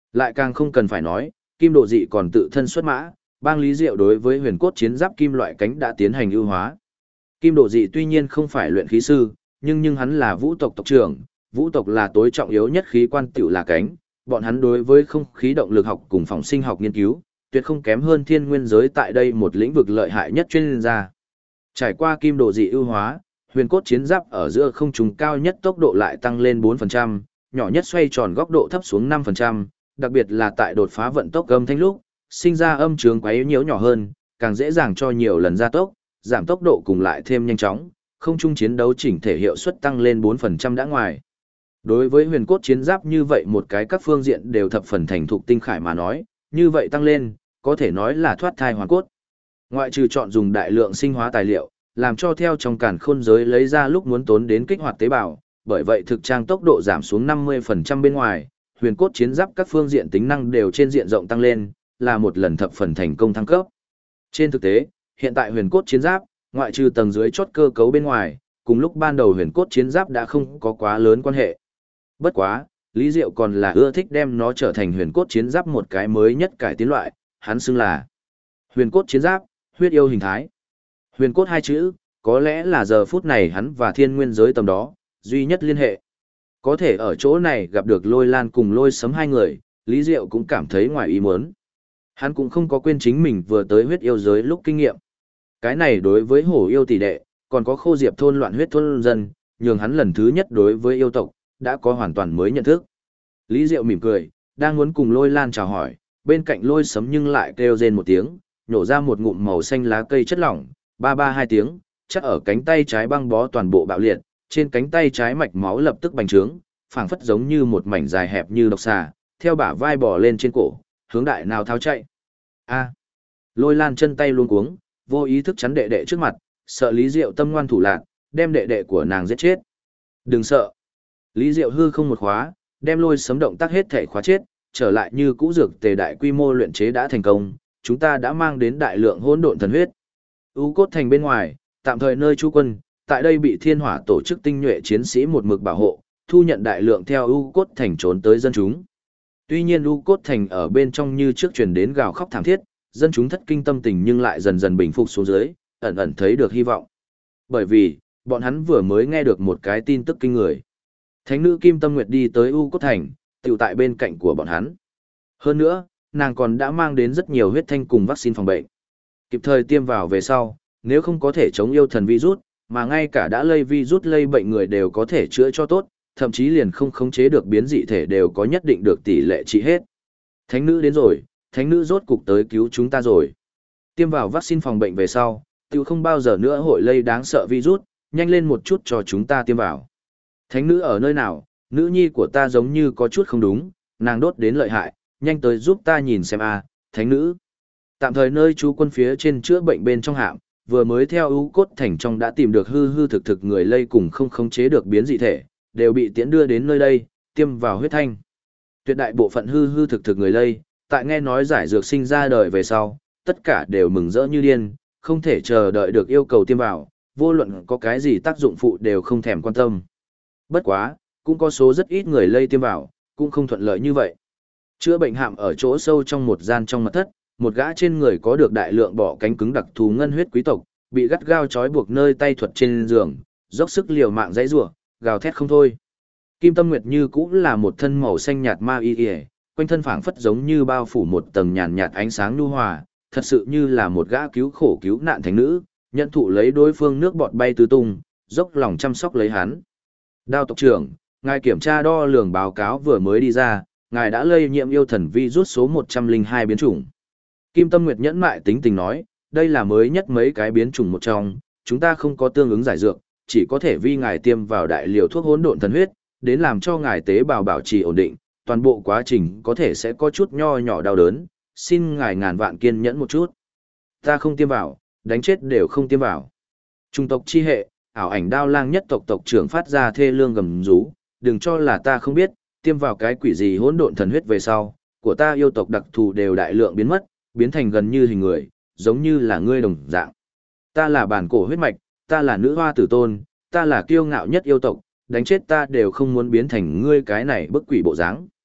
Lại càng không cần phải nói, Kim Độ Dị còn tự thân xuất mã, bang Lý Diệu đối với huyền cốt chiến giáp kim loại cánh đã tiến hành ưu hóa. Kim Độ Dị tuy nhiên không phải luyện khí sư, nhưng hắn là vũ tộc tộc trưởng, vũ tộc là tối trọng yếu nhất khí quan tiểu là cánh, bọn hắn đối với không khí động lực học cùng phòng sinh học nghiên cứu, tuyệt không kém hơn thiên nguyên giới tại đây một lĩnh vực lợi hại nhất chuyên gia. Trải qua Kim Độ Dị ưu hóa, huyền cốt chiến giáp ở giữa không trung cao nhất tốc độ lại tăng lên 4%, nhỏ nhất xoay tròn góc độ thấp xuống 5%, đặc biệt là tại đột phá vận tốc âm thanh lúc, sinh ra âm trường quấy nhiễu nhỏ hơn, càng dễ dàng cho nhiều lần gia tốc, giảm tốc độ cùng lại thêm nhanh chóng, không trung chiến đấu chỉnh thể hiệu suất tăng lên 4% đã ngoài. Đối với huyền cốt chiến giáp như vậy một cái các phương diện đều thập phần thành thục tinh khải mà nói, như vậy tăng lên, có thể nói là thoát thai hoàn cốt. Ngoại trừ chọn dùng đại lượng sinh hóa tài liệu, làm cho theo trong càn khôn giới lấy ra lúc muốn tốn đến kích hoạt tế bào, bởi vậy thực trang tốc độ giảm xuống 50% bên ngoài, huyền cốt chiến giáp các phương diện tính năng đều trên diện rộng tăng lên, là một lần thập phần thành công thăng cấp. Trên thực tế, hiện tại huyền cốt chiến giáp, ngoại trừ tầng dưới chốt cơ cấu bên ngoài, cùng lúc ban đầu huyền cốt chiến giáp đã không có quá lớn quan hệ. Bất quá, Lý Diệu còn là ưa thích đem nó trở thành huyền cốt chiến giáp một cái mới nhất cải tiến loại, hắn xưng là huyền cốt chiến giáp, huyết yêu hình thái. Huyền cốt hai chữ, có lẽ là giờ phút này hắn và thiên nguyên giới tầm đó, duy nhất liên hệ. Có thể ở chỗ này gặp được Lôi Lan cùng Lôi Sấm hai người, Lý Diệu cũng cảm thấy ngoài ý muốn. Hắn cũng không có quên chính mình vừa tới huyết yêu giới lúc kinh nghiệm. Cái này đối với hổ yêu tỷ đệ, còn có khô diệp thôn loạn huyết thôn dân, nhường hắn lần thứ nhất đối với yêu tộc, đã có hoàn toàn mới nhận thức. Lý Diệu mỉm cười, đang muốn cùng Lôi Lan chào hỏi, bên cạnh Lôi Sấm nhưng lại kêu rên một tiếng, nhổ ra một ngụm màu xanh lá cây chất lỏng, ba ba hai tiếng, chắc ở cánh tay trái băng bó toàn bộ bạo liệt, trên cánh tay trái mạch máu lập tức bành trướng, phảng phất giống như một mảnh dài hẹp như độc xà, theo bả vai bò lên trên cổ, hướng đại nào tháo chạy. A. Lôi Lan chân tay luống cuống, vô ý thức chắn đệ đệ trước mặt, sợ Lý Diệu tâm ngoan thủ lạn, đem đệ đệ của nàng giết chết. Đừng sợ. Lý Diệu hư không một khóa, đem Lôi Sấm động tác hết thể khóa chết, trở lại như cũ dược tề đại quy mô luyện chế đã thành công, chúng ta đã mang đến đại lượng hỗn độn thần huyết. U cốt thành bên ngoài, tạm thời nơi trú quân, tại đây bị thiên hỏa tổ chức tinh nhuệ chiến sĩ một mực bảo hộ, thu nhận đại lượng theo U cốt thành trốn tới dân chúng. Tuy nhiên U cốt thành ở bên trong như trước truyền đến gào khóc thảm thiết, dân chúng thất kinh tâm tình nhưng lại dần dần bình phục xuống dưới, ẩn ẩn thấy được hy vọng. Bởi vì, bọn hắn vừa mới nghe được một cái tin tức kinh người. Thánh nữ Kim Tâm Nguyệt đi tới U cốt thành, tiểu tại bên cạnh của bọn hắn. Hơn nữa, nàng còn đã mang đến rất nhiều huyết thanh cùng vaccine phòng bệnh. Kịp thời tiêm vào về sau, nếu không có thể chống yêu thần virus, mà ngay cả đã lây virus lây bệnh người đều có thể chữa cho tốt, thậm chí liền không khống chế được biến dị thể đều có nhất định được tỷ lệ trị hết. Thánh nữ đến rồi, thánh nữ rốt cục tới cứu chúng ta rồi. Tiêm vào vaccine phòng bệnh về sau, tiểu không bao giờ nữa hội lây đáng sợ virus, nhanh lên một chút cho chúng ta tiêm vào. Thánh nữ ở nơi nào, nữ nhi của ta giống như có chút không đúng, nàng đốt đến lợi hại, nhanh tới giúp ta nhìn xem a, thánh nữ. Tạm thời nơi trú quân phía trên chữa bệnh bên trong hạm, vừa mới theo U cốt thành trong đã tìm được hư hư thực thực người lây cùng không khống chế được biến dị thể, đều bị tiễn đưa đến nơi đây, tiêm vào huyết thanh. Tuyệt đại bộ phận hư hư thực thực người lây, tại nghe nói giải dược sinh ra đời về sau, tất cả đều mừng rỡ như điên, không thể chờ đợi được yêu cầu tiêm vào, vô luận có cái gì tác dụng phụ đều không thèm quan tâm. Bất quá, cũng có số rất ít người lây tiêm vào, cũng không thuận lợi như vậy. Chữa bệnh hạm ở chỗ sâu trong một gian trong mật thất, một gã trên người có được đại lượng bọ cánh cứng đặc thù ngân huyết quý tộc, bị gắt gao trói buộc nơi tay thuật trên giường, dốc sức liều mạng dãy rủa, gào thét không thôi. Kim Tâm Nguyệt như cũng là một thân màu xanh nhạt ma y, quanh thân phảng phất giống như bao phủ một tầng nhàn nhạt ánh sáng nhu hòa, thật sự như là một gã cứu khổ cứu nạn thánh nữ, nhận thụ lấy đối phương nước bọt bay tứ tung, dốc lòng chăm sóc lấy hắn. Đao tộc trưởng, ngài kiểm tra đo lường báo cáo vừa mới đi ra, ngài đã lây nhiễm yêu thần virus số 102 biến chủng. Kim Tâm Nguyệt nhẫn mại tính tình nói, đây là mới nhất mấy cái biến chủng một trong, chúng ta không có tương ứng giải dược, chỉ có thể vi ngài tiêm vào đại liều thuốc hỗn độn thần huyết, đến làm cho ngài tế bào bảo trì ổn định, toàn bộ quá trình có thể sẽ có chút nho nhỏ đau đớn, xin ngài ngàn vạn kiên nhẫn một chút. Ta không tiêm vào, đánh chết đều không tiêm vào. Trung tộc chi hệ, ảo ảnh đao lang nhất tộc tộc trưởng phát ra thê lương gầm rú, đừng cho là ta không biết, tiêm vào cái quỷ gì hỗn độn thần huyết về sau, của ta yêu tộc đặc thù đều đại lượng biến mất, biến thành gần như hình người, giống như là ngươi đồng dạng. Ta là bản cổ huyết mạch, ta là nữ hoa tử tôn, ta là kiêu ngạo nhất yêu tộc, đánh chết ta đều không muốn biến thành ngươi cái này bức quỷ bộ dáng.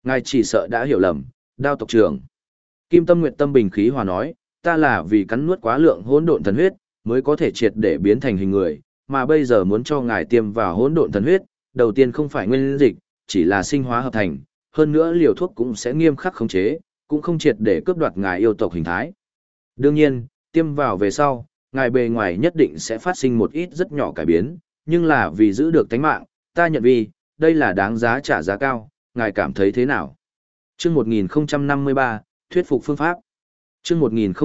Ngài chỉ sợ đã hiểu lầm, Đao tộc trưởng. Kim Tâm Nguyệt tâm bình khí hòa nói, ta là vì cắn nuốt quá lượng hỗn độn thần huyết, mới có thể triệt để biến thành hình người, mà bây giờ muốn cho ngài tiêm vào hỗn độn thần huyết, đầu tiên không phải nguyên dịch, chỉ là sinh hóa hợp thành, hơn nữa liều thuốc cũng sẽ nghiêm khắc khống chế, cũng không triệt để cướp đoạt ngài yêu tộc hình thái. Đương nhiên, tiêm vào về sau, ngài bề ngoài nhất định sẽ phát sinh một ít rất nhỏ cải biến, nhưng là vì giữ được tánh mạng, ta nhận vì, đây là đáng giá trả giá cao, ngài cảm thấy thế nào? Chương 1053, thuyết phục phương pháp. Chương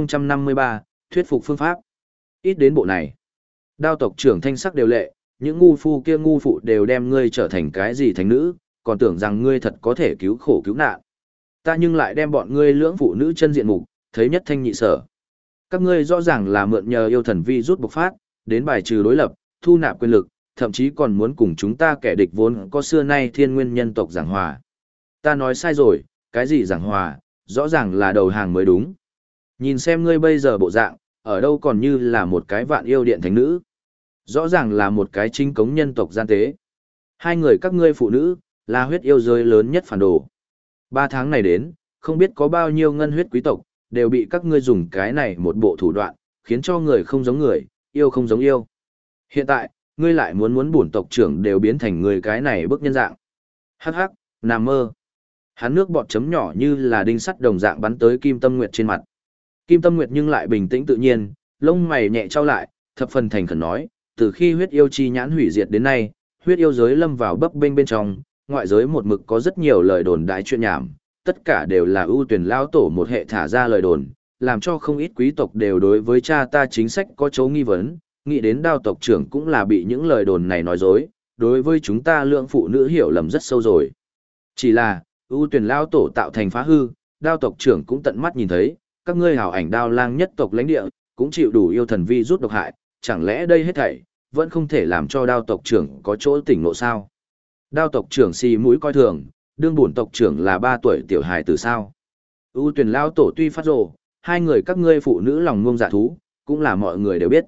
1053, thuyết phục phương pháp. Ít đến bộ này. Đao tộc trưởng thanh sắc đều lệ, những ngu phu kia ngu phụ đều đem ngươi trở thành cái gì thánh nữ, còn tưởng rằng ngươi thật có thể cứu khổ cứu nạn. Ta nhưng lại đem bọn ngươi lưỡng phụ nữ chân diện mục, thấy nhất thanh nhị sở. Các ngươi rõ ràng là mượn nhờ yêu thần vi rút bộc phát, đến bài trừ đối lập, thu nạp quyền lực, thậm chí còn muốn cùng chúng ta kẻ địch vốn có xưa nay thiên nguyên nhân tộc giảng hòa. Ta nói sai rồi, cái gì giảng hòa, rõ ràng là đầu hàng mới đúng. Nhìn xem ngươi bây giờ bộ dạng, ở đâu còn như là một cái vạn yêu điện thánh nữ. Rõ ràng là một cái chính cống nhân tộc gian tế. Hai người các ngươi phụ nữ, là huyết yêu giới lớn nhất phản đồ. 3 tháng này đến, không biết có bao nhiêu ngân huyết quý tộc, đều bị các ngươi dùng cái này một bộ thủ đoạn, khiến cho người không giống người, yêu không giống yêu. Hiện tại, ngươi lại muốn bổn tộc trưởng đều biến thành người cái này bức nhân dạng. Hắc hắc, nằm mơ. Hắn nước bọt chấm nhỏ như là đinh sắt đồng dạng bắn tới Kim Tâm Nguyệt trên mặt. Kim Tâm Nguyệt nhưng lại bình tĩnh tự nhiên, lông mày nhẹ trao lại, thập phần thành khẩn nói, từ khi huyết yêu chi nhãn hủy diệt đến nay, huyết yêu giới lâm vào bấp bênh bên trong, ngoại giới một mực có rất nhiều lời đồn đại chuyện nhảm, tất cả đều là ưu tuyển lao tổ một hệ thả ra lời đồn, làm cho không ít quý tộc đều đối với cha ta chính sách có chấu nghi vấn, nghĩ đến Đao tộc trưởng cũng là bị những lời đồn này nói dối, đối với chúng ta lượng phụ nữ hiểu lầm rất sâu rồi. Chỉ là, ưu tuyển lao tổ tạo thành phá hư, Đao tộc trưởng cũng tận mắt nhìn thấy, các ngươi hảo ảnh Đao lang nhất tộc lãnh địa, cũng chịu đủ yêu thần vi rút độc hại, chẳng lẽ đây hết thảy vẫn không thể làm cho Đao tộc trưởng có chỗ tỉnh ngộ sao? Đao tộc trưởng xì mũi coi thường, đương bổn tộc trưởng là 3 tuổi tiểu hài từ sao? ưu tuyển lao tổ tuy phát rồ, hai người các ngươi phụ nữ lòng ngông dạ thú, cũng là mọi người đều biết.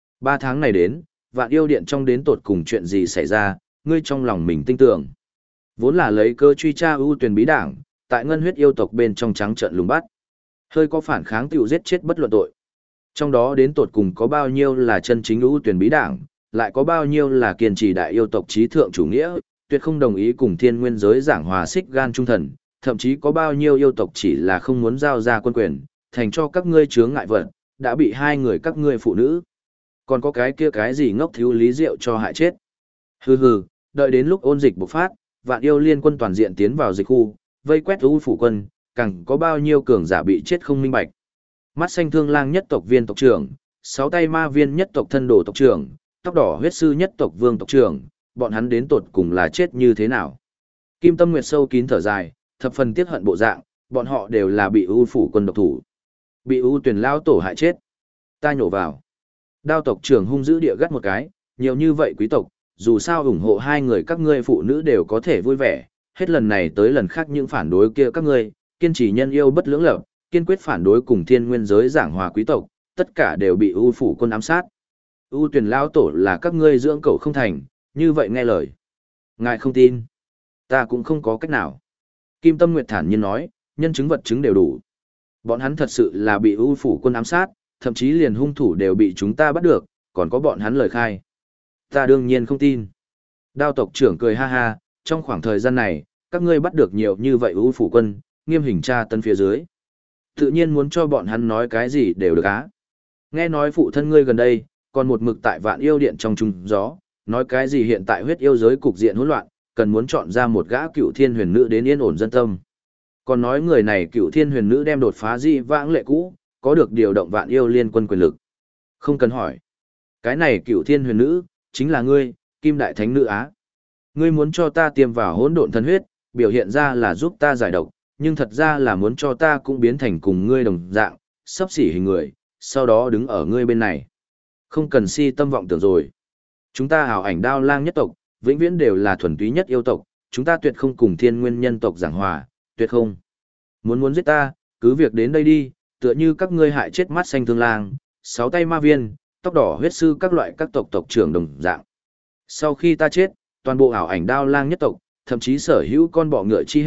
3 tháng này đến, vạn yêu điện trong đến tột cùng chuyện gì xảy ra, ngươi trong lòng mình tin tưởng. Vốn là lấy cơ truy tra ưu tuyển bí đảng, tại ngân huyết yêu tộc bên trong trắng trận lùng bắt. Hơi có phản kháng tiểu giết chết bất luận tội. Trong đó đến tột cùng có bao nhiêu là chân chính ưu tuyển bí đảng, lại có bao nhiêu là kiên trì đại yêu tộc trí thượng chủ nghĩa, tuyệt không đồng ý cùng thiên nguyên giới giảng hòa xích gan trung thần, thậm chí có bao nhiêu yêu tộc chỉ là không muốn giao ra quân quyền, thành cho các ngươi chướng ngại vật, đã bị hai người các ngươi phụ nữ. Còn có cái kia cái gì ngốc thiếu lý diệu cho hại chết. Hừ hừ, đợi đến lúc ôn dịch bộc phát, vạn yêu liên quân toàn diện tiến vào dịch khu, vây quét u phủ quân, càng có bao nhiêu cường giả bị chết không minh bạch. Mắt xanh thương lang nhất tộc viên tộc trưởng, 6 tay ma viên nhất tộc thân đồ tộc trưởng, tóc đỏ huyết sư nhất tộc vương tộc trưởng, bọn hắn đến tột cùng là chết như thế nào? Kim Tâm Nguyệt sâu kín thở dài, thập phần tiếc hận bộ dạng, bọn họ đều là bị u phủ quân độc thủ. Bị u tuyển lao tổ hại chết. Ta nhổ vào. Đao tộc trưởng hung dữ địa gắt một cái, nhiều như vậy quý tộc, dù sao ủng hộ hai người các ngươi phụ nữ đều có thể vui vẻ, hết lần này tới lần khác những phản đối kia các ngươi, kiên trì nhân yêu bất lưỡng lập, kiên quyết phản đối cùng thiên nguyên giới giảng hòa quý tộc, tất cả đều bị u phủ quân ám sát. U tuyển lao tổ là các ngươi dưỡng cậu không thành, như vậy nghe lời. Ngài không tin. Ta cũng không có cách nào. Kim Tâm Nguyệt thản nhiên nói, nhân chứng vật chứng đều đủ. Bọn hắn thật sự là bị u phủ quân ám sát, thậm chí liền hung thủ đều bị chúng ta bắt được, còn có bọn hắn lời khai. Ta đương nhiên không tin. Đao tộc trưởng cười ha ha, trong khoảng thời gian này, các ngươi bắt được nhiều như vậy u phủ quân, nghiêm hình tra tấn phía dưới. Tự nhiên muốn cho bọn hắn nói cái gì đều được á. Nghe nói phụ thân ngươi gần đây, còn một mực tại vạn yêu điện trong trung gió, nói cái gì hiện tại huyết yêu giới cục diện hỗn loạn, cần muốn chọn ra một gã cựu thiên huyền nữ đến yên ổn dân tâm. Còn nói người này cựu thiên huyền nữ đem đột phá dị vãng lệ cũ, có được điều động vạn yêu liên quân quyền lực. Không cần hỏi. Cái này cựu thiên huyền nữ, chính là ngươi, Kim Đại Thánh Nữ Á. Ngươi muốn cho ta tiêm vào hỗn độn thần huyết, biểu hiện ra là giúp ta giải độc, nhưng thật ra là muốn cho ta cũng biến thành cùng ngươi đồng dạng, sắp xỉ hình người, sau đó đứng ở ngươi bên này. Không cần si tâm vọng tưởng rồi. Chúng ta hảo ảnh Đao lang nhất tộc, vĩnh viễn đều là thuần túy nhất yêu tộc, chúng ta tuyệt không cùng thiên nguyên nhân tộc giảng hòa, tuyệt không. Muốn giết ta, cứ việc đến đây đi, tựa như các ngươi hại chết mắt xanh thương lang, 6 tay ma viên, tóc đỏ huyết sư các loại các tộc tộc trưởng đồng dạng. Sau khi ta chết, toàn bộ ảo ảnh Đao lang nhất tộc, thậm chí sở hữu con bọ ngựa chi hệ,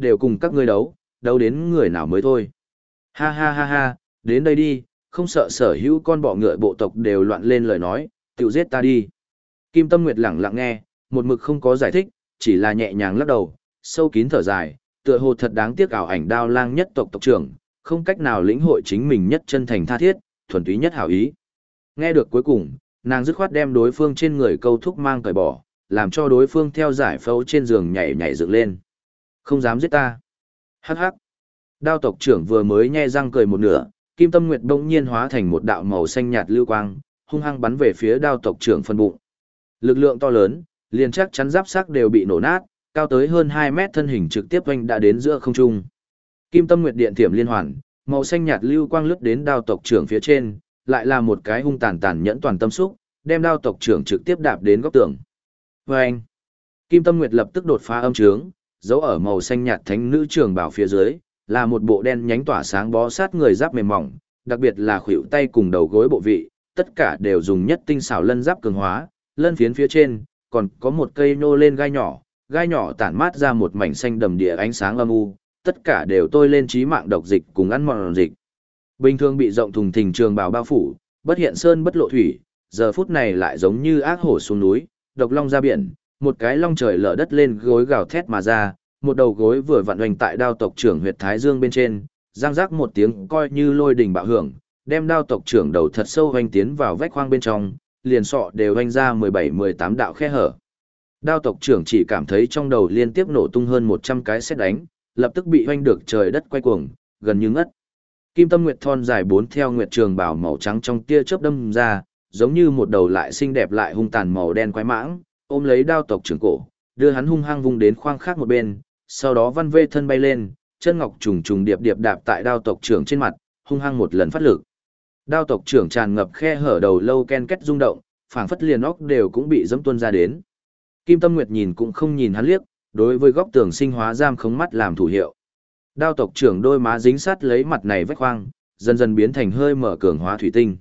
đều cùng các ngươi đấu, đấu đến người nào mới thôi. Ha ha ha ha, đến đây đi, không sợ sở hữu con bọ ngựa bộ tộc đều loạn lên lời nói, tự giết ta đi. Kim Tâm Nguyệt lẳng lặng nghe, một mực không có giải thích, chỉ là nhẹ nhàng lắc đầu, sâu kín thở dài, tựa hồ thật đáng tiếc ảo ảnh đao lang nhất tộc tộc trưởng, không cách nào lĩnh hội chính mình nhất chân thành tha thiết, thuần túy nhất hảo ý. Nghe được cuối cùng, nàng dứt khoát đem đối phương trên người câu thúc mang cởi bỏ, làm cho đối phương theo giải phẫu trên giường nhảy nhảy dựng lên. Không dám giết ta. Hắc hắc. Đao tộc trưởng vừa mới nhe răng cười một nửa, Kim Tâm Nguyệt bỗng nhiên hóa thành một đạo màu xanh nhạt lưu quang, hung hăng bắn về phía đao tộc trưởng phân bụng. Lực lượng to lớn, liền chắc chắn giáp xác đều bị nổ nát, cao tới hơn 2 mét thân hình trực tiếp oanh đã đến giữa không trung. Kim Tâm Nguyệt điện thiểm liên hoàn, màu xanh nhạt lưu quang lướt đến đao tộc trưởng phía trên, lại là một cái hung tàn nhẫn toàn tâm xúc, đem đao tộc trưởng trực tiếp đạp đến góc tường. Oanh! Kim Tâm Nguyệt lập tức đột phá âm trướng, giấu ở màu xanh nhạt thánh nữ trường bảo phía dưới, là một bộ đen nhánh tỏa sáng bó sát người giáp mềm mỏng, đặc biệt là khuỷu tay cùng đầu gối bộ vị, tất cả đều dùng nhất tinh xảo lân giáp cường hóa, lân phiến phía trên còn có một cây nô lên gai nhỏ tản mát ra một mảnh xanh đầm địa ánh sáng âm u, tất cả đều tôi lên trí mạng độc dịch cùng ăn mòn dịch. Bình thường bị rộng thùng thình trường bào bao phủ, bất hiện sơn bất lộ thủy, giờ phút này lại giống như ác hổ xuống núi, độc long ra biển, một cái long trời lở đất lên gối gào thét mà ra, một đầu gối vừa vặn hoành tại đao tộc trưởng huyệt thái dương bên trên, giang rác một tiếng coi như lôi đình bạo hưởng, đem đao tộc trưởng đầu thật sâu hoành tiến vào vách khoang bên trong, liền sọ đều hoành ra 17-18 đạo khe hở. Đao tộc trưởng chỉ cảm thấy trong đầu liên tiếp nổ tung hơn 100 cái sét đánh, lập tức bị hoành được trời đất quay cuồng, gần như ngất. Kim Tâm Nguyệt thon dài 4 theo nguyệt trường bào màu trắng trong tia chớp đâm ra, giống như một đầu lại xinh đẹp lại hung tàn màu đen quái mãng, ôm lấy đao tộc trưởng cổ, đưa hắn hung hăng vung đến khoang khác một bên, sau đó văn vê thân bay lên, chân ngọc trùng trùng điệp điệp đạp tại đao tộc trưởng trên mặt, hung hăng một lần phát lực. Đao tộc trưởng tràn ngập khe hở đầu lâu ken két rung động, phảng phất liền óc đều cũng bị dẫm tuôn ra đến. Kim Tâm Nguyệt nhìn cũng không nhìn hắn liếc, đối với góc tường sinh hóa giam khống mắt làm thủ hiệu. Đao tộc trưởng đôi má dính sát lấy mặt này vách khoang, dần dần biến thành hơi mở cường hóa thủy tinh.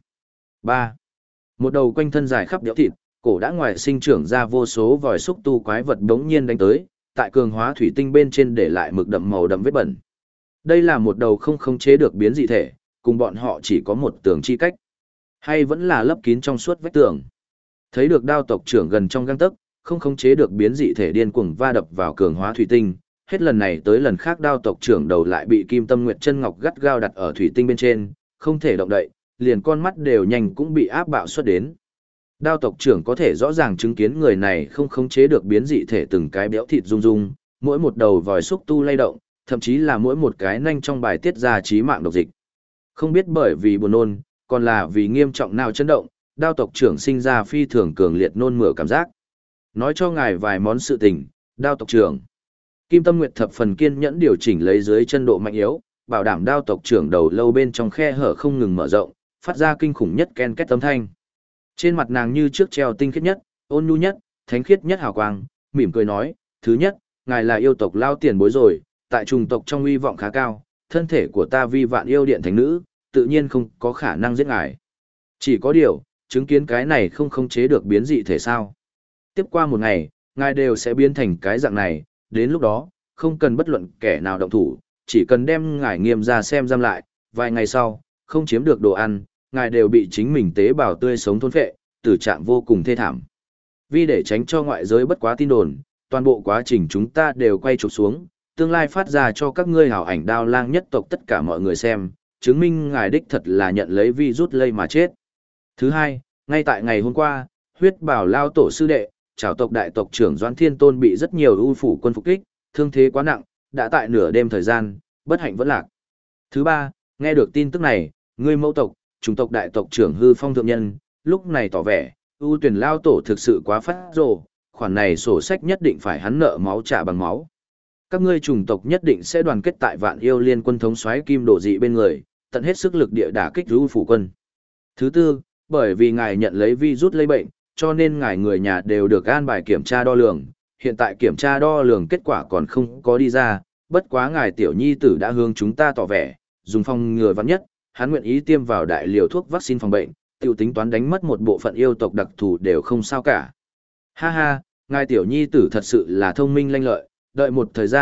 3. Một đầu quanh thân dài khắp đẽo thịt, cổ đã ngoài sinh trưởng ra vô số vòi xúc tu quái vật đống nhiên đánh tới, tại cường hóa thủy tinh bên trên để lại mực đậm màu đậm vết bẩn. Đây là một đầu không khống chế được biến dị thể, cùng bọn họ chỉ có một tường chi cách, hay vẫn là lấp kín trong suốt vách tường. Thấy được đao tộc trưởng gần trong gang tấc, không khống chế được biến dị thể điên cuồng va đập vào cường hóa thủy tinh, hết lần này tới lần khác đao tộc trưởng đầu lại bị Kim Tâm Nguyệt chân ngọc gắt gao đặt ở thủy tinh bên trên, không thể động đậy, liền con mắt đều nhanh cũng bị áp bạo xuất đến. Đao tộc trưởng có thể rõ ràng chứng kiến người này không khống chế được biến dị thể từng cái béo thịt rung rung, mỗi một đầu vòi xúc tu lay động, thậm chí là mỗi một cái nanh trong bài tiết ra chí mạng độc dịch. Không biết bởi vì buồn nôn, còn là vì nghiêm trọng nào chấn động, đao tộc trưởng sinh ra phi thường cường liệt nôn mửa cảm giác. Nói cho ngài vài món sự tình, đao tộc trưởng. Kim Tâm Nguyệt thập phần kiên nhẫn điều chỉnh lấy dưới chân độ mạnh yếu, bảo đảm đao tộc trưởng đầu lâu bên trong khe hở không ngừng mở rộng, phát ra kinh khủng nhất ken két âm thanh. Trên mặt nàng như trước treo tinh khiết nhất, ôn nhu nhất, thánh khiết nhất hào quang, mỉm cười nói, thứ nhất, ngài là yêu tộc lao tiền bối rồi, tại trùng tộc trong uy vọng khá cao, thân thể của ta vi vạn yêu điện thánh nữ, tự nhiên không có khả năng giết ngài. Chỉ có điều, chứng kiến cái này không khống chế được biến dị thể sao. Tiếp qua một ngày, ngài đều sẽ biến thành cái dạng này, đến lúc đó, không cần bất luận kẻ nào động thủ, chỉ cần đem ngài nghiêm ra xem giam lại, vài ngày sau, không chiếm được đồ ăn, ngài đều bị chính mình tế bào tươi sống thôn phệ, tử trạng vô cùng thê thảm. Vì để tránh cho ngoại giới bất quá tin đồn, toàn bộ quá trình chúng ta đều quay chụp xuống, tương lai phát ra cho các ngươi hảo ảnh đao lang nhất tộc tất cả mọi người xem, chứng minh ngài đích thật là nhận lấy virus lây mà chết. Thứ hai, ngay tại ngày hôm qua, huyết bảo lao tổ sư đệ, trảo tộc đại tộc trưởng Doãn Thiên Tôn bị rất nhiều ưu phủ quân phục kích, thương thế quá nặng, đã tại nửa đêm thời gian, bất hạnh vẫn lạc. Thứ ba, nghe được tin tức này, ngươi mẫu tộc, chủng tộc đại tộc trưởng Hư Phong thượng nhân, lúc này tỏ vẻ, ưu tuyển lao tổ thực sự quá phát rồ, khoản này sổ sách nhất định phải hắn nợ máu trả bằng máu. Các ngươi chủng tộc nhất định sẽ đoàn kết tại Vạn Yêu Liên quân thống soái Kim Độ Dị bên người, tận hết sức lực địa đả kích ưu phủ quân. Thứ tư, bởi vì ngài nhận lấy virus lây bệnh, cho nên ngài người nhà đều được an bài kiểm tra đo lường, hiện tại kiểm tra đo lường kết quả còn không có đi ra, bất quá ngài tiểu nhi tử đã hướng chúng ta tỏ vẻ, dùng phòng ngừa vắn nhất, hắn nguyện ý tiêm vào đại liều thuốc vaccine phòng bệnh, tiểu tính toán đánh mất một bộ phận yêu tộc đặc thù đều không sao cả. Ha ha, ngài tiểu nhi tử thật sự là thông minh lanh lợi, đợi một thời gian,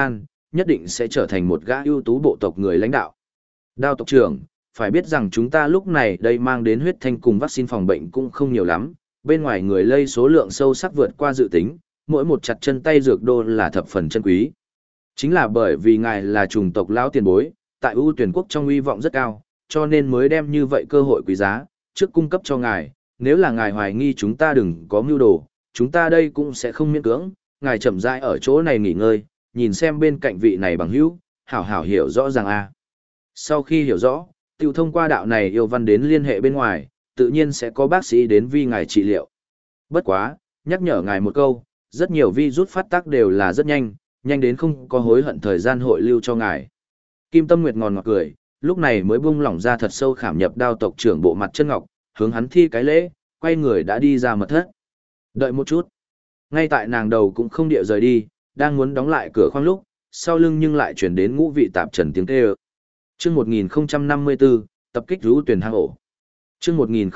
nhất định sẽ trở thành một gã ưu tú bộ tộc người lãnh đạo. Đao tộc trưởng, phải biết rằng chúng ta lúc này đây mang đến huyết thanh cùng vaccine phòng bệnh cũng không nhiều lắm, bên ngoài người lây số lượng sâu sắc vượt qua dự tính, mỗi một chặt chân tay dược đô là thập phần chân quý. Chính là bởi vì ngài là chủng tộc lão tiền bối, tại ưu tuyển quốc trong uy vọng rất cao, cho nên mới đem như vậy cơ hội quý giá, trước cung cấp cho ngài, nếu là ngài hoài nghi chúng ta đừng có mưu đồ, chúng ta đây cũng sẽ không miễn cưỡng, ngài chậm rãi ở chỗ này nghỉ ngơi, nhìn xem bên cạnh vị này bằng hữu, hảo hảo hiểu rõ ràng a. Sau khi hiểu rõ, tiểu thông qua đạo này yêu văn đến liên hệ bên ngoài, tự nhiên sẽ có bác sĩ đến vi ngài trị liệu. Bất quá, nhắc nhở ngài một câu, rất nhiều virus phát tác đều là rất nhanh, nhanh đến không có hối hận thời gian hội lưu cho ngài. Kim Tâm Nguyệt ngọt ngọt cười, lúc này mới buông lỏng ra thật sâu khảm nhập đao tộc trưởng bộ mặt chân ngọc, hướng hắn thi cái lễ, quay người đã đi ra mật thất. Đợi một chút. Ngay tại nàng đầu cũng không địa rời đi, đang muốn đóng lại cửa khoang lúc, sau lưng nhưng lại chuyển đến ngũ vị tạp trần tiếng kêu. Chương 1054, tập kích rú tuyển hang ổ. Chương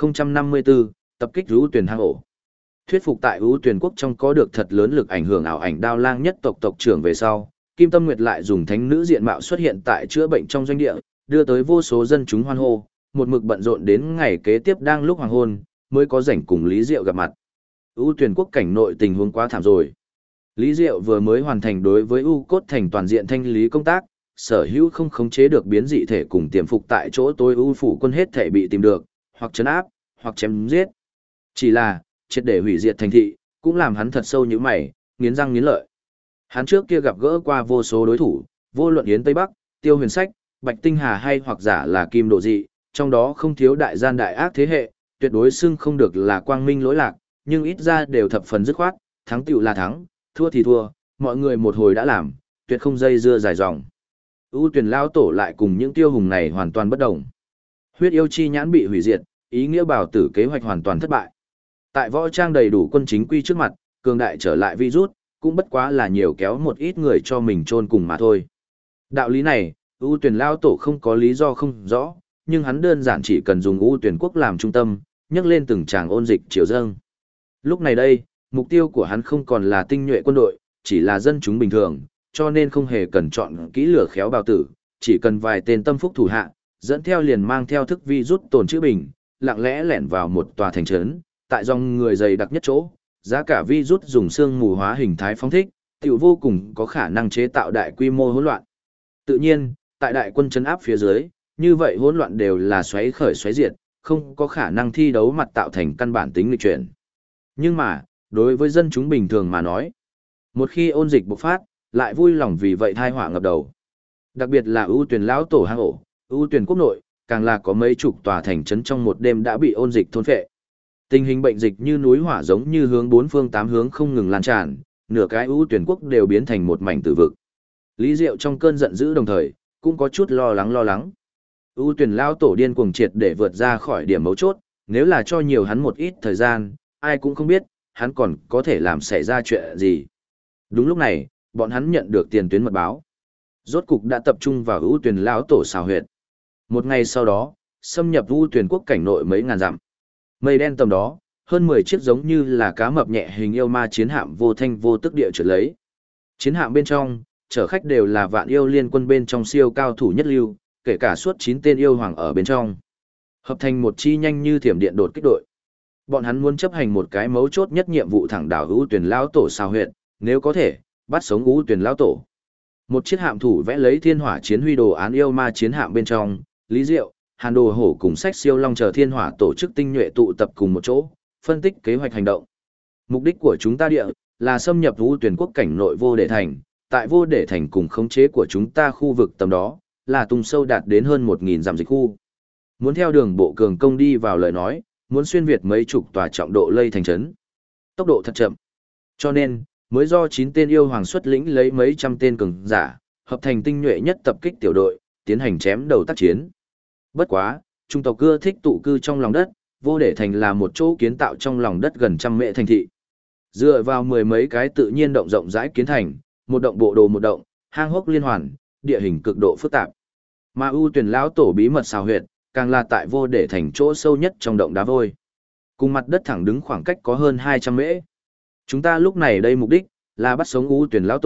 1054, tập kích rú tuyển hang ổ. Thuyết phục tại ưu tuyển quốc trong có được thật lớn lực ảnh hưởng ảo ảnh đao lang nhất tộc tộc trưởng về sau, Kim Tâm Nguyệt lại dùng thánh nữ diện mạo xuất hiện tại chữa bệnh trong doanh địa, đưa tới vô số dân chúng hoan hô, một mực bận rộn đến ngày kế tiếp đang lúc hoàng hôn, mới có rảnh cùng Lý Diệu gặp mặt. Ưu tuyển quốc cảnh nội tình huống quá thảm rồi. Lý Diệu vừa mới hoàn thành đối với U Cốt Thành toàn diện thanh lý công tác, sở hữu không khống chế được biến dị thể cùng tiềm phục tại chỗ tối ưu phủ quân hết thể bị tìm được, hoặc trấn áp, hoặc chém giết. Chỉ là, triệt để hủy diệt thành thị, cũng làm hắn thật sâu như mày, nghiến răng nghiến lợi. Hắn trước kia gặp gỡ qua vô số đối thủ, vô luận Yến Tây Bắc, Tiêu Huyền Sách, Bạch Tinh Hà hay hoặc giả là Kim Độ Dị, trong đó không thiếu đại gian đại ác thế hệ, tuyệt đối xưng không được là quang minh lỗi lạc, nhưng ít ra đều thập phần dứt khoát, thắng tựu là thắng, thua thì thua, mọi người một hồi đã làm, tuyệt không dây dưa dài dòng. ưu tuyển lao tổ lại cùng những tiêu hùng này hoàn toàn bất đồng. Huyết yêu chi nhãn bị hủy diệt, ý nghĩa bảo tử kế hoạch hoàn toàn thất bại. Tại võ trang đầy đủ quân chính quy trước mặt, cường đại trở lại virus, cũng bất quá là nhiều kéo một ít người cho mình chôn cùng mà thôi. Đạo lý này, ưu tuyển lao tổ không có lý do không rõ, nhưng hắn đơn giản chỉ cần dùng ưu tuyển quốc làm trung tâm, nhấc lên từng tràng ôn dịch triều dâng. Lúc này đây, mục tiêu của hắn không còn là tinh nhuệ quân đội, chỉ là dân chúng bình thường, cho nên không hề cần chọn kỹ lửa khéo bào tử, chỉ cần vài tên tâm phúc thủ hạ, dẫn theo liền mang theo thức vi rút tồn chữ bình, lặng lẽ lẻn vào một tòa thành trấn, tại dòng người dày đặc nhất chỗ, giá cả vi rút dùng xương mù hóa hình thái phóng thích, tiểu vô cùng có khả năng chế tạo đại quy mô hỗn loạn. Tự nhiên, tại đại quân trấn áp phía dưới, như vậy hỗn loạn đều là xoáy khởi xoáy diệt, không có khả năng thi đấu mặt tạo thành căn bản tính nghịch chuyển. Nhưng mà, đối với dân chúng bình thường mà nói, một khi ôn dịch bộc phát, lại vui lòng vì vậy thai họa ngập đầu. Đặc biệt là ưu tuyển lão tổ hang ổ, ưu tuyển quốc nội, càng là có mấy chục tòa thành trấn trong một đêm đã bị ôn dịch thôn phệ. Tình hình bệnh dịch như núi hỏa giống như hướng bốn phương tám hướng không ngừng lan tràn, nửa cái ưu tuyển quốc đều biến thành một mảnh tử vực. Lý Diệu trong cơn giận dữ đồng thời, cũng có chút lo lắng. Ưu tuyển lão tổ điên cuồng triệt để vượt ra khỏi điểm mấu chốt, nếu là cho nhiều hắn một ít thời gian, ai cũng không biết, hắn còn có thể làm xảy ra chuyện gì. Đúng lúc này, bọn hắn nhận được tiền tuyến mật báo. Rốt cục đã tập trung vào ưu tuyển lão tổ xào huyệt. Một ngày sau đó, xâm nhập ưu tuyển quốc cảnh nội mấy ngàn dặm. Mây đen tầm đó, hơn 10 chiếc giống như là cá mập nhẹ hình yêu ma chiến hạm vô thanh vô tức địa trượt lấy. Chiến hạm bên trong, chở khách đều là vạn yêu liên quân bên trong siêu cao thủ nhất lưu, kể cả suốt 9 tên yêu hoàng ở bên trong. Hợp thành một chi nhanh như thiểm điện đột kích đội. Bọn hắn muốn chấp hành một cái mấu chốt nhất nhiệm vụ thẳng đảo ưu tuyển lão tổ xào huyệt, nếu có thể, bắt sống ưu tuyển lão tổ. Một chiếc hạm thủ vẽ lấy thiên hỏa chiến huy đồ án yêu ma chiến hạm bên trong, Lý Diệu, Hàn Đồ Hổ cùng Sách Siêu Long chờ thiên hỏa tổ chức tinh nhuệ tụ tập cùng một chỗ, phân tích kế hoạch hành động. Mục đích của chúng ta địa là xâm nhập ưu tuyển quốc cảnh nội vô đệ thành, tại vô đệ thành cùng khống chế của chúng ta khu vực tầm đó, là tung sâu đạt đến hơn 1000 dặm dịch khu. Muốn theo đường bộ cường công đi vào lời nói, muốn xuyên việt mấy chục tòa trọng độ lây thành trấn. Tốc độ thật chậm. Cho nên, mới do 9 tên yêu hoàng xuất lĩnh lấy mấy trăm tên cường giả, hợp thành tinh nhuệ nhất tập kích tiểu đội, tiến hành chém đầu tác chiến. Bất quá, trung tộc cưa thích tụ cư trong lòng đất, vô để thành là một chỗ kiến tạo trong lòng đất gần trăm mệ thành thị. Dựa vào mười mấy cái tự nhiên động rộng rãi kiến thành, một động bộ đồ một động, hang hốc liên hoàn, địa hình cực độ phức tạp. Mà ưu tuyển lão tổ bí mật xào huyệt, càng là tại vô để thành chỗ sâu nhất trong động đá vôi. Cùng mặt đất thẳng đứng khoảng cách có hơn 200 mễ. Chúng ta lúc này đây mục đích là bắt sống ưu tuyển lão tổ,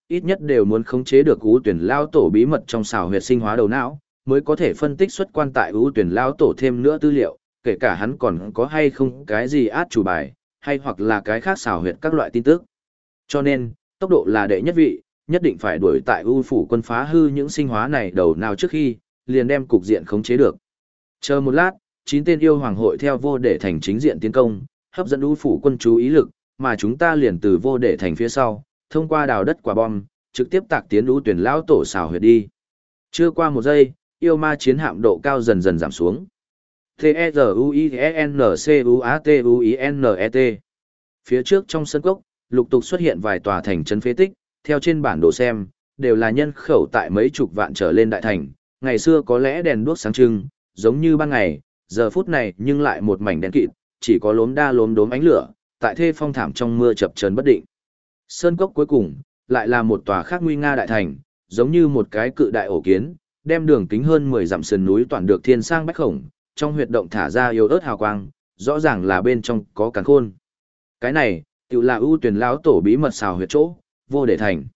ít nhất đều muốn khống chế được ưu tuyển lao tổ bí mật trong xào huyệt sinh hóa đầu não, mới có thể phân tích xuất quan tại ưu tuyển lao tổ thêm nữa tư liệu, kể cả hắn còn có hay không cái gì át chủ bài, hay hoặc là cái khác xào huyệt các loại tin tức. Cho nên, tốc độ là đệ nhất vị, nhất định phải đuổi tại ưu phủ quân phá hư những sinh hóa này đầu nào trước khi, liền đem cục diện khống chế được. Chờ một lát, 9 tên yêu hoàng hội theo vô để thành chính diện tiến công, hấp dẫn ưu phủ quân chú ý lực, mà chúng ta liền từ vô để thành phía sau, thông qua đào đất quả bom, trực tiếp tạc tiến ưu tuyển lão tổ xào huyệt đi. Chưa qua một giây, yêu ma chiến hạm độ cao dần dần giảm xuống. T-E-Z-U-I-N-C-U-A-T-U-I-N-E-T. Phía trước trong sân cốc, lục tục xuất hiện vài tòa thành trấn phế tích, theo trên bản đồ xem, đều là nhân khẩu tại mấy chục vạn trở lên đại thành, ngày xưa có lẽ đèn đuốc sáng trưng, giống như ban ngày, giờ phút này nhưng lại một mảnh đen kịt, chỉ có lốm đa lốm đốm ánh lửa, tại thê phong thảm trong mưa chập chờn bất định. Sơn cốc cuối cùng, lại là một tòa khác nguy nga đại thành, giống như một cái cự đại ổ kiến, đem đường kính hơn 10 dặm sườn núi toàn được thiên sang bách khổng, trong huyệt động thả ra yếu ớt hào quang, rõ ràng là bên trong có càn khôn. Cái này, tự là ưu tuyển lão tổ bí mật xào huyệt chỗ, vô để thành.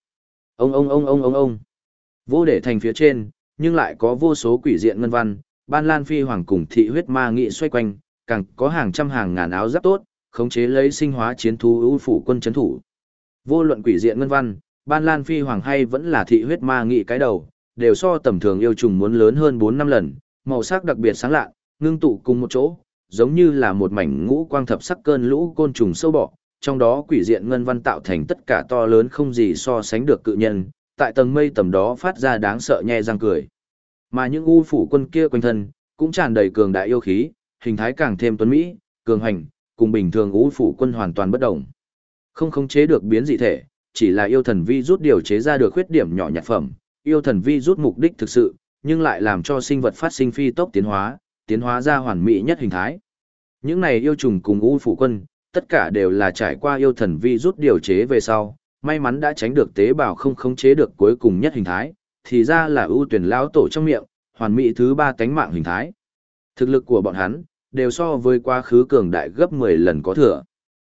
Ông. Vô để thành phía trên, nhưng lại có vô số quỷ diện ngân văn, ban lan phi hoàng cùng thị huyết ma nghị xoay quanh, càng có hàng trăm hàng ngàn áo giáp tốt, khống chế lấy sinh hóa chiến thú ưu phủ quân chấn thủ. Vô luận quỷ diện ngân văn, ban lan phi hoàng hay vẫn là thị huyết ma nghị cái đầu, đều so tầm thường yêu trùng muốn lớn hơn 4-5 lần, màu sắc đặc biệt sáng lạ, ngưng tụ cùng một chỗ, giống như là một mảnh ngũ quang thập sắc cơn lũ côn trùng sâu bọ, trong đó quỷ diện ngân văn tạo thành tất cả to lớn không gì so sánh được cự nhân, tại tầng mây tầm đó phát ra đáng sợ nhe răng cười. Mà những u phủ quân kia quanh thân, cũng tràn đầy cường đại yêu khí, hình thái càng thêm tuấn mỹ, cường hành, cùng bình thường u phủ quân hoàn toàn bất động. Không khống chế được biến dị thể, chỉ là yêu thần vi rút điều chế ra được khuyết điểm nhỏ nhặt phẩm, yêu thần vi rút mục đích thực sự, nhưng lại làm cho sinh vật phát sinh phi tốc tiến hóa ra hoàn mỹ nhất hình thái. Những này yêu trùng cùng u phủ quân, tất cả đều là trải qua yêu thần vi rút điều chế về sau, may mắn đã tránh được tế bào không khống chế được cuối cùng nhất hình thái, thì ra là ưu tuyển lão tổ trong miệng, hoàn mỹ thứ 3 tánh mạng hình thái. Thực lực của bọn hắn, đều so với quá khứ cường đại gấp 10 lần có thừa.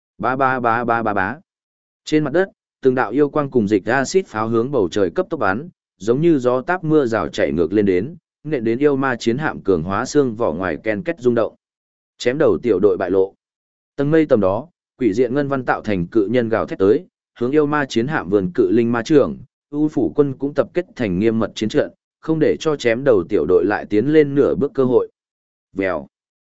Bá. Trên mặt đất, từng đạo yêu quang cùng dịch acid pháo hướng bầu trời cấp tốc bắn, giống như gió táp mưa rào chạy ngược lên đến, nện đến yêu ma chiến hạm cường hóa xương vỏ ngoài ken két rung động. Chém đầu tiểu đội bại lộ. Tầng mây tầm đó, quỷ diện ngân văn tạo thành cự nhân gào thét tới, hướng yêu ma chiến hạm vườn cự linh ma trưởng, ưu phủ quân cũng tập kết thành nghiêm mật chiến trận, không để cho chém đầu tiểu đội lại tiến lên nửa bước cơ hội. Vèo.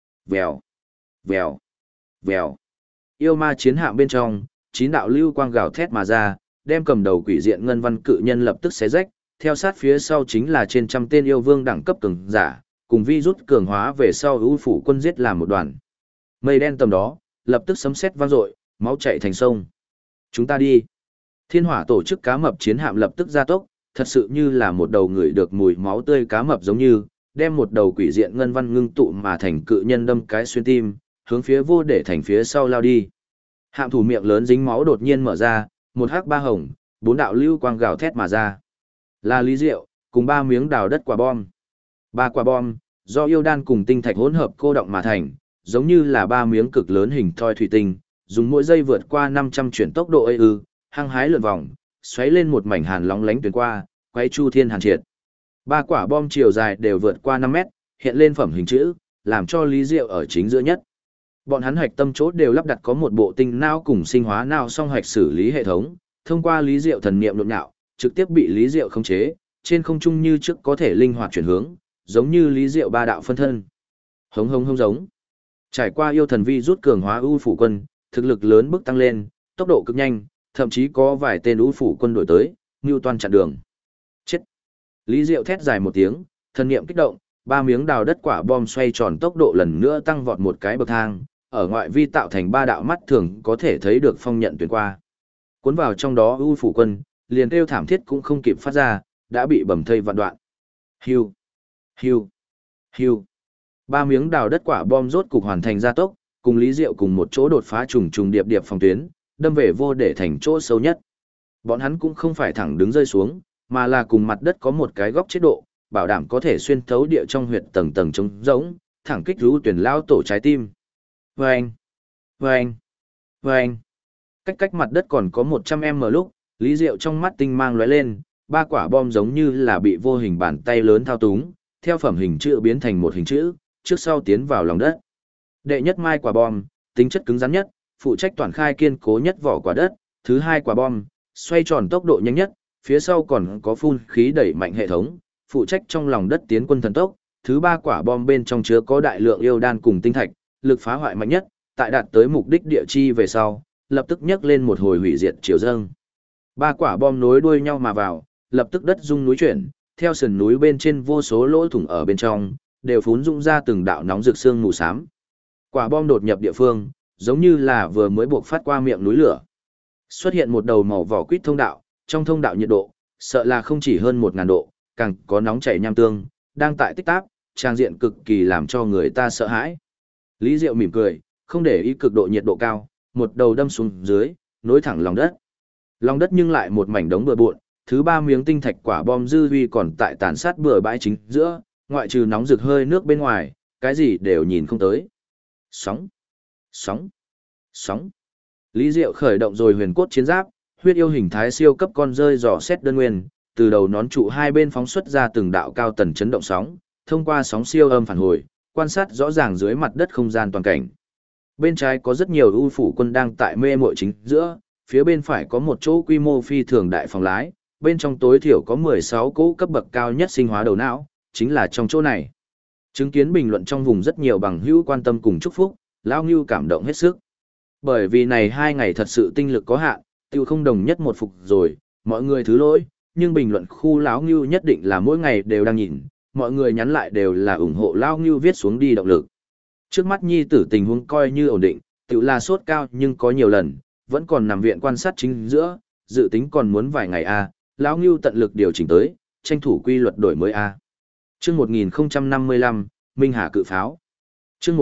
Yêu ma chiến hạm bên trong, 9 đạo lưu quang gào thét mà ra, đem cầm đầu quỷ diện ngân văn cự nhân lập tức xé rách, theo sát phía sau chính là trên trăm tên yêu vương đẳng cấp cường giả, cùng vi rút cường hóa về sau ưu phủ quân giết làm một đoàn. Mây đen tầm đó, lập tức sấm sét vang dội, máu chảy thành sông. Chúng ta đi. Thiên hỏa tổ chức cá mập chiến hạm lập tức gia tốc, thật sự như là một đầu người được mùi máu tươi cá mập giống như, đem một đầu quỷ diện ngân văn ngưng tụ mà thành cự nhân đâm cái xuyên tim, hướng phía vô để thành phía sau lao đi. Hạm thủ miệng lớn dính máu đột nhiên mở ra, một hắc ba hồng, 4 đạo lưu quang gào thét mà ra. Là Lý Diệu, cùng 3 miếng đào đất quả bom. 3 quả bom, do yêu đan cùng tinh thạch hỗn hợp cô động mà thành, giống như là 3 miếng cực lớn hình thoi thủy tinh, dùng mỗi giây vượt qua 500 chuyển tốc độ hăng hái lượn vòng, xoáy lên một mảnh hàn lóng lánh tuyến qua, quấy chu thiên hàn triệt. 3 quả bom chiều dài đều vượt qua 5 mét, hiện lên phẩm hình chữ, làm cho Lý Diệu ở chính giữa nhất. Bọn hắn hạch tâm chốt đều lắp đặt có một bộ tinh não cùng sinh hóa não song hạch xử lý hệ thống, thông qua Lý Diệu thần niệm nhộn nhạo, trực tiếp bị Lý Diệu khống chế, trên không trung như trước có thể linh hoạt chuyển hướng, giống như Lý Diệu 3 đạo phân thân. Hống giống. Trải qua yêu thần vi rút cường hóa ưu phủ quân, thực lực lớn bước tăng lên, tốc độ cực nhanh, thậm chí có vài tên ưu phủ quân đổi tới, ngưu toan chặn đường. Chết. Lý Diệu thét dài một tiếng, thần niệm kích động, 3 miếng đào đất quả bom xoay tròn tốc độ lần nữa tăng vọt một cái bậc thang, ở ngoại vi tạo thành 3 đạo mắt thường có thể thấy được phong nhận tuyến qua. Cuốn vào trong đó ưu phủ quân, liền kêu thảm thiết cũng không kịp phát ra, đã bị bầm thây vạn đoạn. Hiu. 3 miếng đào đất quả bom rốt cục hoàn thành gia tốc, cùng Lý Diệu cùng một chỗ đột phá trùng trùng điệp điệp phòng tuyến, đâm về vô để thành chỗ sâu nhất. Bọn hắn cũng không phải thẳng đứng rơi xuống, mà là cùng mặt đất có một cái góc chế độ, bảo đảm có thể xuyên thấu địa trong huyệt tầng tầng trống rỗng, thẳng kích rú tuyển lao tổ trái tim. Vâng. Cách mặt đất còn có 100m lúc, Lý Diệu trong mắt tinh mang lóe lên, ba quả bom giống như là bị vô hình bàn tay lớn thao túng, theo phẩm hình chữ biến thành một hình chữ, trước sau tiến vào lòng đất. Đệ nhất mai quả bom, tính chất cứng rắn nhất, phụ trách toàn khai kiên cố nhất vỏ quả đất, thứ hai quả bom, xoay tròn tốc độ nhanh nhất, phía sau còn có phun khí đẩy mạnh hệ thống, phụ trách trong lòng đất tiến quân thần tốc, thứ ba quả bom bên trong chứa có đại lượng yêu đan cùng tinh thạch, lực phá hoại mạnh nhất, tại đạt tới mục đích địa chi về sau, lập tức nhấc lên một hồi hủy diệt chiều dâng. Ba quả bom nối đuôi nhau mà vào, lập tức đất rung núi chuyển, theo sườn núi bên trên vô số lỗ thủng ở bên trong, đều phún rung ra từng đạo nóng rực sương mù xám. Quả bom đột nhập địa phương, giống như là vừa mới buộc phát qua miệng núi lửa. Xuất hiện một đầu màu vỏ quýt thông đạo, trong thông đạo nhiệt độ, sợ là không chỉ hơn 1000 độ, càng có nóng chảy nham tương, đang tại tích táp, trang diện cực kỳ làm cho người ta sợ hãi. Lý Diệu mỉm cười, không để ý cực độ nhiệt độ cao, một đầu đâm xuống dưới, nối thẳng lòng đất. Lòng đất nhưng lại một mảnh đống bừa bộn, thứ ba miếng tinh thạch quả bom dư huy còn tại tàn sát bừa bãi chính giữa, ngoại trừ nóng rực hơi nước bên ngoài, cái gì đều nhìn không tới. Sóng, sóng, sóng. Lý Diệu khởi động rồi huyền cốt chiến giáp, huyết yêu hình thái siêu cấp con rơi dò xét đơn nguyên, từ đầu nón trụ hai bên phóng xuất ra từng đạo cao tần chấn động sóng, thông qua sóng siêu âm phản hồi, quan sát rõ ràng dưới mặt đất không gian toàn cảnh. Bên trái có rất nhiều ưu phủ quân đang tại mê mội chính giữa, phía bên phải có một chỗ quy mô phi thường đại phòng lái, bên trong tối thiểu có 16 cỗ cấp bậc cao nhất sinh hóa đầu não, chính là trong chỗ này. Chứng kiến bình luận trong vùng rất nhiều bằng hữu quan tâm cùng chúc phúc, Lão Ngưu cảm động hết sức. Bởi vì này 2 ngày thật sự tinh lực có hạn, tiêu không đồng nhất một phục rồi, mọi người thứ lỗi, nhưng bình luận khu Lão Ngưu nhất định là mỗi ngày đều đang nhìn, mọi người nhắn lại đều là ủng hộ Lão Ngưu viết xuống đi động lực. Trước mắt nhi tử tình huống coi như ổn định, tự là sốt cao nhưng có nhiều lần, vẫn còn nằm viện quan sát chính giữa, dự tính còn muốn vài ngày Lão Ngưu tận lực điều chỉnh tới, tranh thủ quy luật đổi mới Chương 1055, Minh Hà cự pháo. Chương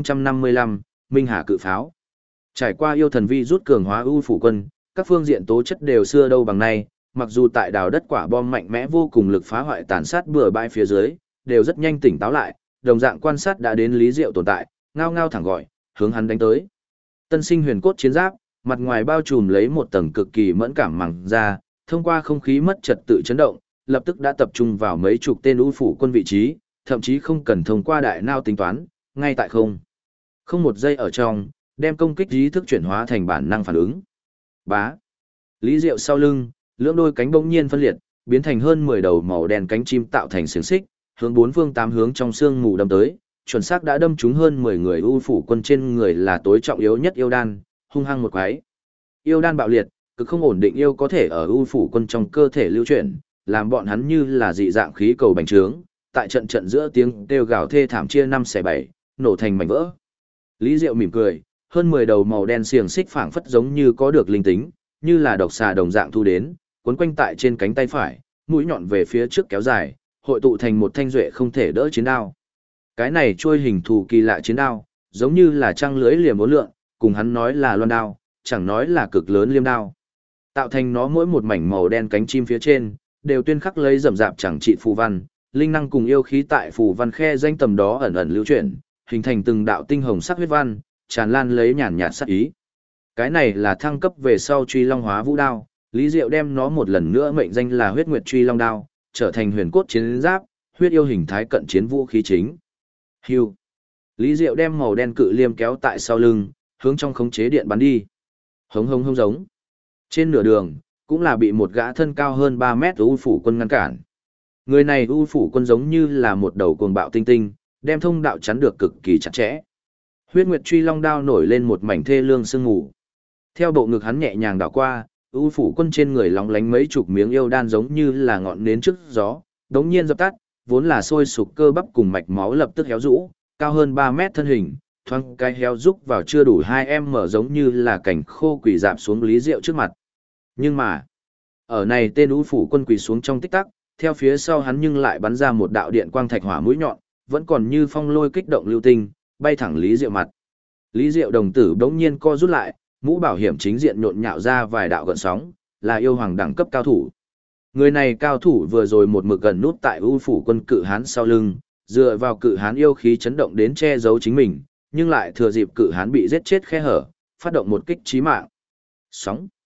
1055, Minh Hà cự pháo. Trải qua yêu thần vi rút cường hóa ưu phủ quân, các phương diện tố chất đều xưa đâu bằng nay, mặc dù tại đào đất quả bom mạnh mẽ vô cùng lực phá hoại tàn sát bừa bãi phía dưới, đều rất nhanh tỉnh táo lại, đồng dạng quan sát đã đến Lý Diệu tồn tại, ngao ngao thẳng gọi, hướng hắn đánh tới. Tân sinh huyền cốt chiến giáp, mặt ngoài bao trùm lấy một tầng cực kỳ mẫn cảm màng da, thông qua không khí mất trật tự chấn động, lập tức đã tập trung vào mấy chục tên ưu phủ quân vị trí, thậm chí không cần thông qua đại não tính toán, ngay tại không một giây ở trong, đem công kích ý thức chuyển hóa thành bản năng phản ứng. Bá. Lý Diệu sau lưng, lưỡng đôi cánh bỗng nhiên phân liệt, biến thành hơn 10 đầu màu đen cánh chim tạo thành xiềng xích, hướng bốn phương tám hướng trong xương mù đâm tới, chuẩn xác đã đâm trúng hơn 10 người ưu phủ quân trên người là tối trọng yếu nhất yêu đan, hung hăng một quái. Yêu đan bạo liệt, cực không ổn định yêu có thể ở ưu phủ quân trong cơ thể lưu chuyển, làm bọn hắn như là dị dạng khí cầu bành trướng, tại trận giữa tiếng kêu gào thê thảm chia 5 xẻ 7, nổ thành mảnh vỡ. Lý Diệu mỉm cười, hơn 10 đầu màu đen xiềng xích phảng phất giống như có được linh tính, như là độc xà đồng dạng thu đến, quấn quanh tại trên cánh tay phải, mũi nhọn về phía trước kéo dài, hội tụ thành một thanh duệ không thể đỡ chiến đao. Cái này trôi hình thù kỳ lạ chiến đao, giống như là trăng lưới liềm uốn lượn, cùng hắn nói là loan đao, chẳng nói là cực lớn liêm đao. Tạo thành nó mỗi một mảnh màu đen cánh chim phía trên, đều tuyên khắc lấy rậm rạp chẳng trị phù văn, linh năng cùng yêu khí tại phù văn khe danh tầm đó ẩn ẩn lưu chuyển, hình thành từng đạo tinh hồng sắc huyết văn, tràn lan lấy nhàn nhạt sắc ý. Cái này là thăng cấp về sau Truy Long Hóa Vũ Đao, Lý Diệu đem nó một lần nữa mệnh danh là Huyết Nguyệt Truy Long Đao, trở thành huyền cốt chiến giáp, huyết yêu hình thái cận chiến vũ khí chính. Hưu. Lý Diệu đem màu đen cự liêm kéo tại sau lưng, hướng trong khống chế điện bắn đi. Hống hống hống giống. Trên nửa đường, cũng là bị một gã thân cao hơn 3 mét ưu phủ quân ngăn cản. Người này ưu phủ quân giống như là một đầu cuồng bạo tinh tinh, đem thông đạo chắn được cực kỳ chặt chẽ. Huyết Nguyệt Truy Long Đao nổi lên một mảnh thê lương sương mù. Theo bộ ngực hắn nhẹ nhàng đảo qua, ưu phủ quân trên người lóng lánh mấy chục miếng yêu đan giống như là ngọn nến trước gió, đống nhiên dập tắt, vốn là sôi sục cơ bắp cùng mạch máu lập tức héo rũ, cao hơn 3 mét thân hình, thoáng cái héo rúc vào chưa đủ 2 mở giống như là cảnh khô quỳ dạp xuống Lý Diệu trước mặt. Nhưng mà, ở này tên ưu phủ quân quỳ xuống trong tích tắc, theo phía sau hắn nhưng lại bắn ra một đạo điện quang thạch hỏa mũi nhọn, vẫn còn như phong lôi kích động lưu tinh, bay thẳng Lý Diệu mặt. Lý Diệu đồng tử bỗng nhiên co rút lại, mũ bảo hiểm chính diện nhộn nhạo ra vài đạo gợn sóng, là yêu hoàng đẳng cấp cao thủ. Người này cao thủ vừa rồi một mực gần nút tại ưu phủ quân cự hán sau lưng, dựa vào cự hán yêu khí chấn động đến che giấu chính mình, nhưng lại thừa dịp cự hán bị giết chết khe hở, phát động một kích chí mạng. Sóng.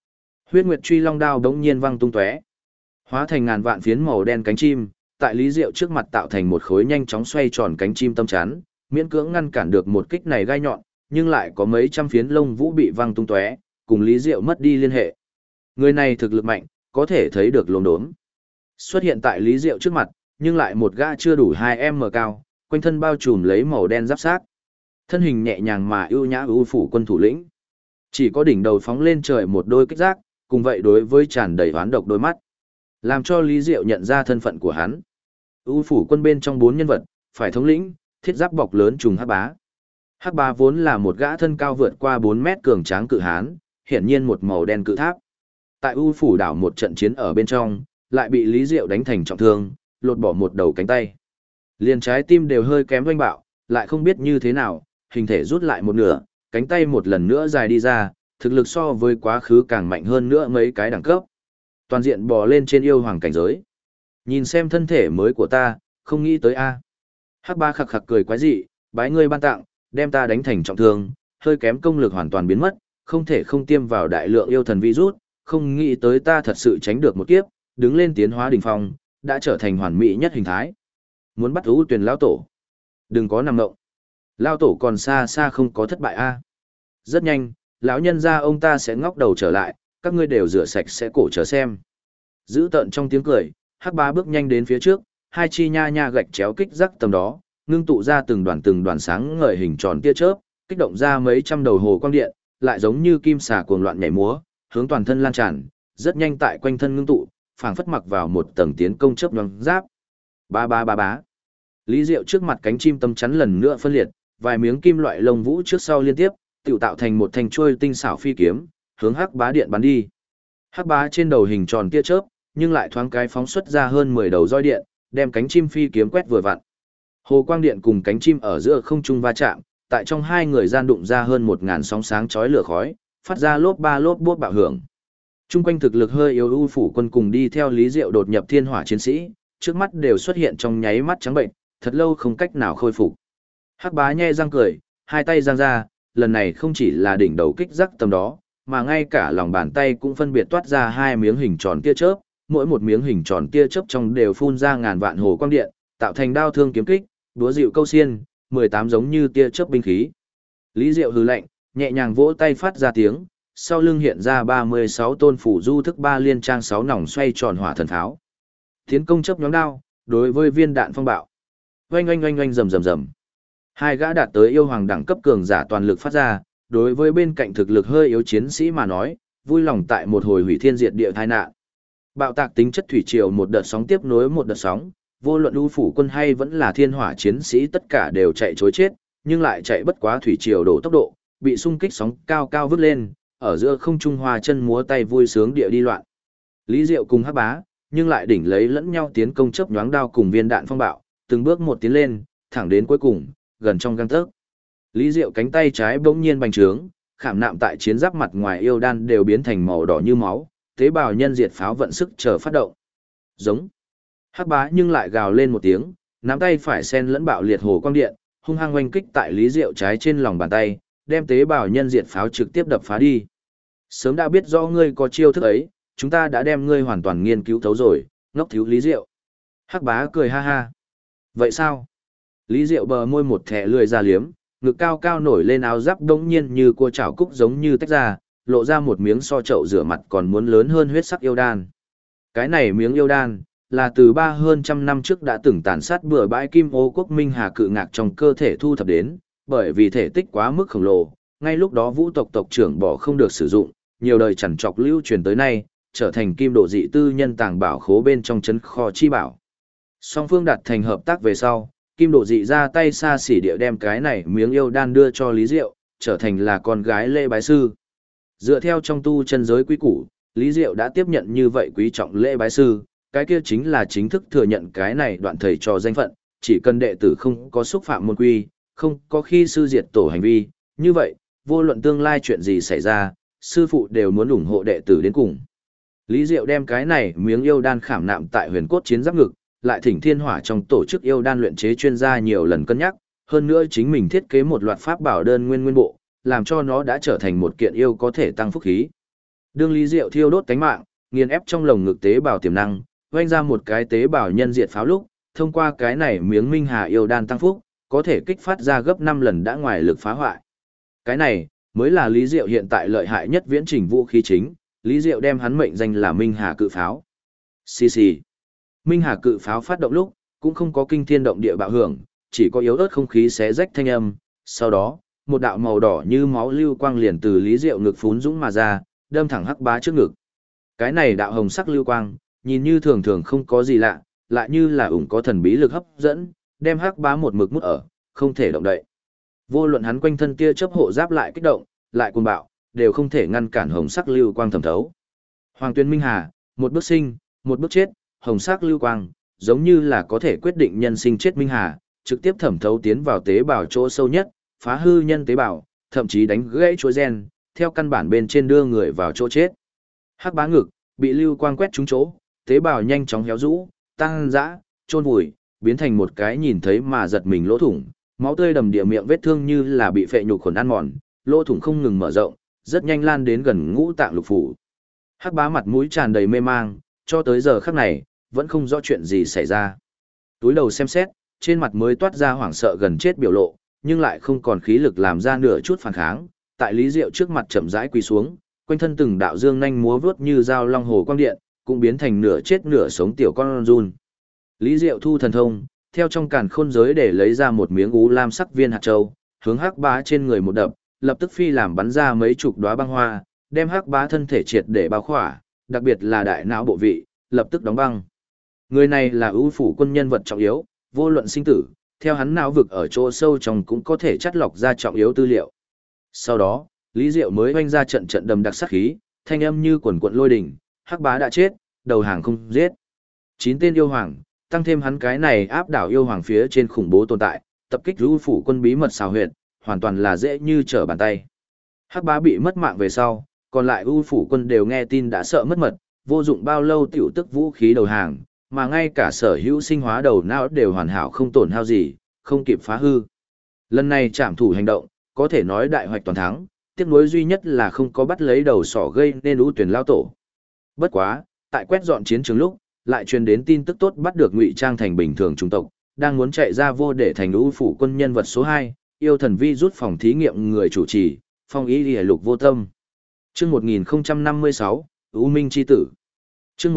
Huyết Nguyệt Truy Long đao đống nhiên văng tung tóe, hóa thành ngàn vạn phiến màu đen cánh chim, tại Lý Diệu trước mặt tạo thành một khối nhanh chóng xoay tròn cánh chim tâm chắn, miễn cưỡng ngăn cản được một kích này gai nhọn, nhưng lại có mấy trăm phiến lông vũ bị văng tung tóe, cùng Lý Diệu mất đi liên hệ. Người này thực lực mạnh, có thể thấy được lồn đốm. Xuất hiện tại Lý Diệu trước mặt, nhưng lại một gã chưa đủ 2m cao, quanh thân bao trùm lấy màu đen giáp xác. Thân hình nhẹ nhàng mà ưu nhã ưu phủ quân thủ lĩnh. Chỉ có đỉnh đầu phóng lên trời một đôi kích giác, cùng vậy đối với tràn đầy oán độc đôi mắt, làm cho Lý Diệu nhận ra thân phận của hắn. Ưu phủ quân bên trong 4 nhân vật, phải thống lĩnh, thiết giáp bọc lớn trùng Hắc Bá. Hắc Bá vốn là một gã thân cao vượt qua 4 mét cường tráng cự hán, hiển nhiên một màu đen cự tháp. Tại Ưu phủ đảo một trận chiến ở bên trong, lại bị Lý Diệu đánh thành trọng thương, lột bỏ một đầu cánh tay. Liền trái tim đều hơi kém doanh bạo, lại không biết như thế nào, hình thể rút lại một nửa, cánh tay một lần nữa dài đi ra, thực lực so với quá khứ càng mạnh hơn nữa mấy cái đẳng cấp. Toàn diện bò lên trên yêu hoàng cảnh giới. Nhìn xem thân thể mới của ta, không nghĩ tới a. Hắc Ba khặc khặc cười quái dị, bái ngươi ban tặng, đem ta đánh thành trọng thương, hơi kém công lực hoàn toàn biến mất, không thể không tiêm vào đại lượng yêu thần virus, không nghĩ tới ta thật sự tránh được một kiếp, đứng lên tiến hóa đỉnh phong, đã trở thành hoàn mỹ nhất hình thái. Muốn bắt ưu tuyển lão tổ. Đừng có nằm ngộng. Lão tổ còn xa xa không có thất bại a. Rất nhanh, lão nhân gia ông ta sẽ ngóc đầu trở lại, các ngươi đều rửa sạch sẽ cổ chờ xem. Giữ tợn trong tiếng cười, Hắc Bá bước nhanh đến phía trước, hai chi nha nha gạch chéo kích rắc tầm đó, ngưng tụ ra từng đoàn sáng ngời hình tròn tia chớp, kích động ra mấy trăm đầu hồ quang điện, lại giống như kim xà cuồng loạn nhảy múa, hướng toàn thân lan tràn, rất nhanh tại quanh thân ngưng tụ, phảng phất mặc vào một tầng tiến công chớp nhoáng giáp. Ba ba ba bá. Lý Diệu trước mặt cánh chim tâm chắn lần nữa phân liệt, vài miếng kim loại lông vũ trước sau liên tiếp, tự tạo thành một thanh chuôi tinh xảo phi kiếm, hướng Hắc Bá điện bắn đi. Hắc Bá trên đầu hình tròn tia chớp, nhưng lại thoáng cái phóng xuất ra hơn 10 đầu roi điện, đem cánh chim phi kiếm quét vừa vặn. Hồ quang điện cùng cánh chim ở giữa không trung va chạm, tại trong hai người gian đụng ra hơn 1000 sóng sáng chói lửa khói, phát ra lốp ba lốp bốp bạo hưởng. Trung quanh thực lực hơi yếu ưu phủ quân cùng đi theo Lý Diệu đột nhập thiên hỏa chiến sĩ, trước mắt đều xuất hiện trong nháy mắt trắng bệnh, thật lâu không cách nào khôi phục. Hắc Bá nhe răng cười, hai tay giang ra, lần này không chỉ là đỉnh đầu kích rắc tầm đó, mà ngay cả lòng bàn tay cũng phân biệt toát ra hai miếng hình tròn tia chớp, mỗi một miếng hình tròn tia chớp trong đều phun ra ngàn vạn hồ quang điện, tạo thành đao thương kiếm kích, đúa dịu câu xiên, 18 giống như tia chớp binh khí. Lý Diệu hừ lạnh, nhẹ nhàng vỗ tay phát ra tiếng, sau lưng hiện ra 36 tôn phủ du thức 3 liên trang 6 nòng xoay tròn hỏa thần pháo. Tiến công chớp nhóm đao, đối với viên đạn phong bạo. Oanh oanh oanh oanh rầm rầm rầm. Hai gã đạt tới yêu hoàng đẳng cấp cường giả toàn lực phát ra, đối với bên cạnh thực lực hơi yếu chiến sĩ mà nói, vui lòng tại một hồi hủy thiên diệt địa tai nạn. Bạo tạc tính chất thủy triều một đợt sóng tiếp nối một đợt sóng, vô luận ưu phủ quân hay vẫn là thiên hỏa chiến sĩ tất cả đều chạy chối chết, nhưng lại chạy bất quá thủy triều đổ tốc độ, bị xung kích sóng cao cao vứt lên, ở giữa không trung hoa chân múa tay vui sướng địa đi loạn. Lý Diệu cùng Hắc Bá, nhưng lại đỉnh lấy lẫn nhau tiến công chớp nhoáng đao cùng viên đạn phong bạo, từng bước một tiến lên, thẳng đến cuối cùng, gần trong gang tấc. Lý Diệu cánh tay trái bỗng nhiên bành trướng, khảm nạm tại chiến giáp mặt ngoài yêu đan đều biến thành màu đỏ như máu, tế bào nhân diệt pháo vận sức chờ phát động. Giống. Hắc Bá nhưng lại gào lên một tiếng, nắm tay phải sen lẫn bạo liệt hồ quang điện, hung hăng oanh kích tại Lý Diệu trái trên lòng bàn tay, đem tế bào nhân diệt pháo trực tiếp đập phá đi. Sớm đã biết rõ ngươi có chiêu thức ấy, chúng ta đã đem ngươi hoàn toàn nghiên cứu thấu rồi, ngốc thiếu Lý Diệu. Hắc Bá cười ha ha. Vậy sao? Lý Diệu bờ môi một thẻ lười ra liếm, ngực cao cao nổi lên áo giáp đông nhiên như cua chảo cúc giống như tách ra, lộ ra một miếng so chậu rửa mặt còn muốn lớn hơn huyết sắc yêu đan. Cái này miếng yêu đan, là từ hơn trăm năm trước đã từng tàn sát bừa bãi Kim Ô quốc Minh Hà cự ngạc trong cơ thể thu thập đến, bởi vì thể tích quá mức khổng lồ, ngay lúc đó vũ tộc tộc trưởng bỏ không được sử dụng, nhiều đời chằn trọc lưu truyền tới nay, trở thành kim độ dị tư nhân tàng bảo khố bên trong trấn kho chi bảo. Song phương đạt thành hợp tác về sau, kim độ dị ra tay xa xỉ địa đem cái này miếng yêu đan đưa cho Lý Diệu, trở thành là con gái lễ bái sư. Dựa theo trong tu chân giới quý củ, Lý Diệu đã tiếp nhận như vậy quý trọng lễ bái sư, cái kia chính là chính thức thừa nhận cái này đoạn thầy trò danh phận, chỉ cần đệ tử không có xúc phạm môn quy, không có khi sư diệt tổ hành vi, như vậy, vô luận tương lai chuyện gì xảy ra, sư phụ đều muốn ủng hộ đệ tử đến cùng. Lý Diệu đem cái này miếng yêu đan khảm nạm tại huyền cốt chiến giáp ngực, lại thỉnh thiên hỏa trong tổ chức yêu đan luyện chế chuyên gia nhiều lần cân nhắc, hơn nữa chính mình thiết kế một loạt pháp bảo đơn nguyên bộ, làm cho nó đã trở thành một kiện yêu có thể tăng phúc khí. Đương Lý Diệu thiêu đốt cánh mạng, nghiền ép trong lồng ngực tế bào tiềm năng, vung ra một cái tế bào nhân diệt pháo lúc, thông qua cái này miếng minh hà yêu đan tăng phúc, có thể kích phát ra gấp 5 lần đã ngoài lực phá hoại. Cái này mới là Lý Diệu hiện tại lợi hại nhất viễn trình vũ khí chính, Lý Diệu đem hắn mệnh danh là Minh Hà cự pháo. Xì xì. Minh Hà cự pháo phát động lúc, cũng không có kinh thiên động địa bạo hưởng, chỉ có yếu ớt không khí xé rách thanh âm, sau đó, một đạo màu đỏ như máu lưu quang liền từ Lý Diệu ngực phún dũng mà ra, đâm thẳng Hắc Bá trước ngực. Cái này đạo hồng sắc lưu quang, nhìn như thường thường không có gì lạ, lại như là ủng có thần bí lực hấp dẫn, đem Hắc Bá một mực mút ở, không thể động đậy. Vô luận hắn quanh thân tia chớp hộ giáp lại kích động, lại cuồng bạo, đều không thể ngăn cản hồng sắc lưu quang thẩm thấu. Hoàng Tuyên Minh Hà, một bước sinh, một bước chết, hồng sắc lưu quang, giống như là có thể quyết định nhân sinh chết Minh Hà, trực tiếp thẩm thấu tiến vào tế bào chỗ sâu nhất, phá hư nhân tế bào, thậm chí đánh gãy chuỗi gen, theo căn bản bên trên đưa người vào chỗ chết. Hắc Bá ngực bị lưu quang quét trúng chỗ, tế bào nhanh chóng héo rũ, tăng dã, chôn vùi, biến thành một cái nhìn thấy mà giật mình lỗ thủng, máu tươi đầm địa miệng vết thương như là bị phệ nhục khuẩn ăn mòn, lỗ thủng không ngừng mở rộng, rất nhanh lan đến gần ngũ tạng lục phủ. Hắc Bá mặt mũi tràn đầy mê mang, cho tới giờ khắc này, vẫn không rõ chuyện gì xảy ra. Túi đầu xem xét, trên mặt mới toát ra hoảng sợ gần chết biểu lộ, nhưng lại không còn khí lực làm ra nửa chút phản kháng, tại Lý Diệu trước mặt chậm rãi quỳ xuống, quanh thân từng đạo dương nhanh múa vớt như dao long hồ quang điện, cũng biến thành nửa chết nửa sống tiểu con run. Lý Diệu thu thần thông, theo trong càn khôn giới để lấy ra một miếng ú lam sắc viên hạt châu, hướng Hắc Bá trên người một đập, lập tức phi làm bắn ra mấy chục đóa băng hoa, đem Hắc Bá thân thể triệt để bao khỏa, đặc biệt là đại não bộ vị, lập tức đóng băng. Người này là ưu phủ quân nhân vật trọng yếu, vô luận sinh tử, theo hắn não vực ở chỗ sâu trong cũng có thể chắt lọc ra trọng yếu tư liệu. Sau đó, Lý Diệu mới oanh ra trận trận đầm đặc sát khí, thanh âm như quần quận lôi đỉnh, Hắc Bá đã chết, đầu hàng không giết. 9 tên yêu hoàng, tăng thêm hắn cái này áp đảo yêu hoàng phía trên khủng bố tồn tại, tập kích ưu phủ quân bí mật xào huyệt, hoàn toàn là dễ như trở bàn tay. Hắc Bá bị mất mạng về sau, còn lại ưu phủ quân đều nghe tin đã sợ mất mật, vô dụng bao lâu tiểu tức vũ khí đầu hàng, mà ngay cả sở hữu sinh hóa đầu não đều hoàn hảo không tổn hao gì, không kịp phá hư. Lần này trảm thủ hành động, có thể nói đại hoạch toàn thắng, tiếc nuối duy nhất là không có bắt lấy đầu sỏ gây nên ưu tuyển lao tổ. Bất quá, tại quét dọn chiến trường lúc, lại truyền đến tin tức tốt bắt được ngụy trang thành bình thường chủng tộc, đang muốn chạy ra vô để thành ưu phủ quân nhân vật số 2, yêu thần vi rút phòng thí nghiệm người chủ trì, Phong Y Lìa Lục Vô Tâm. Chương 1056, U Minh chi tử. Chương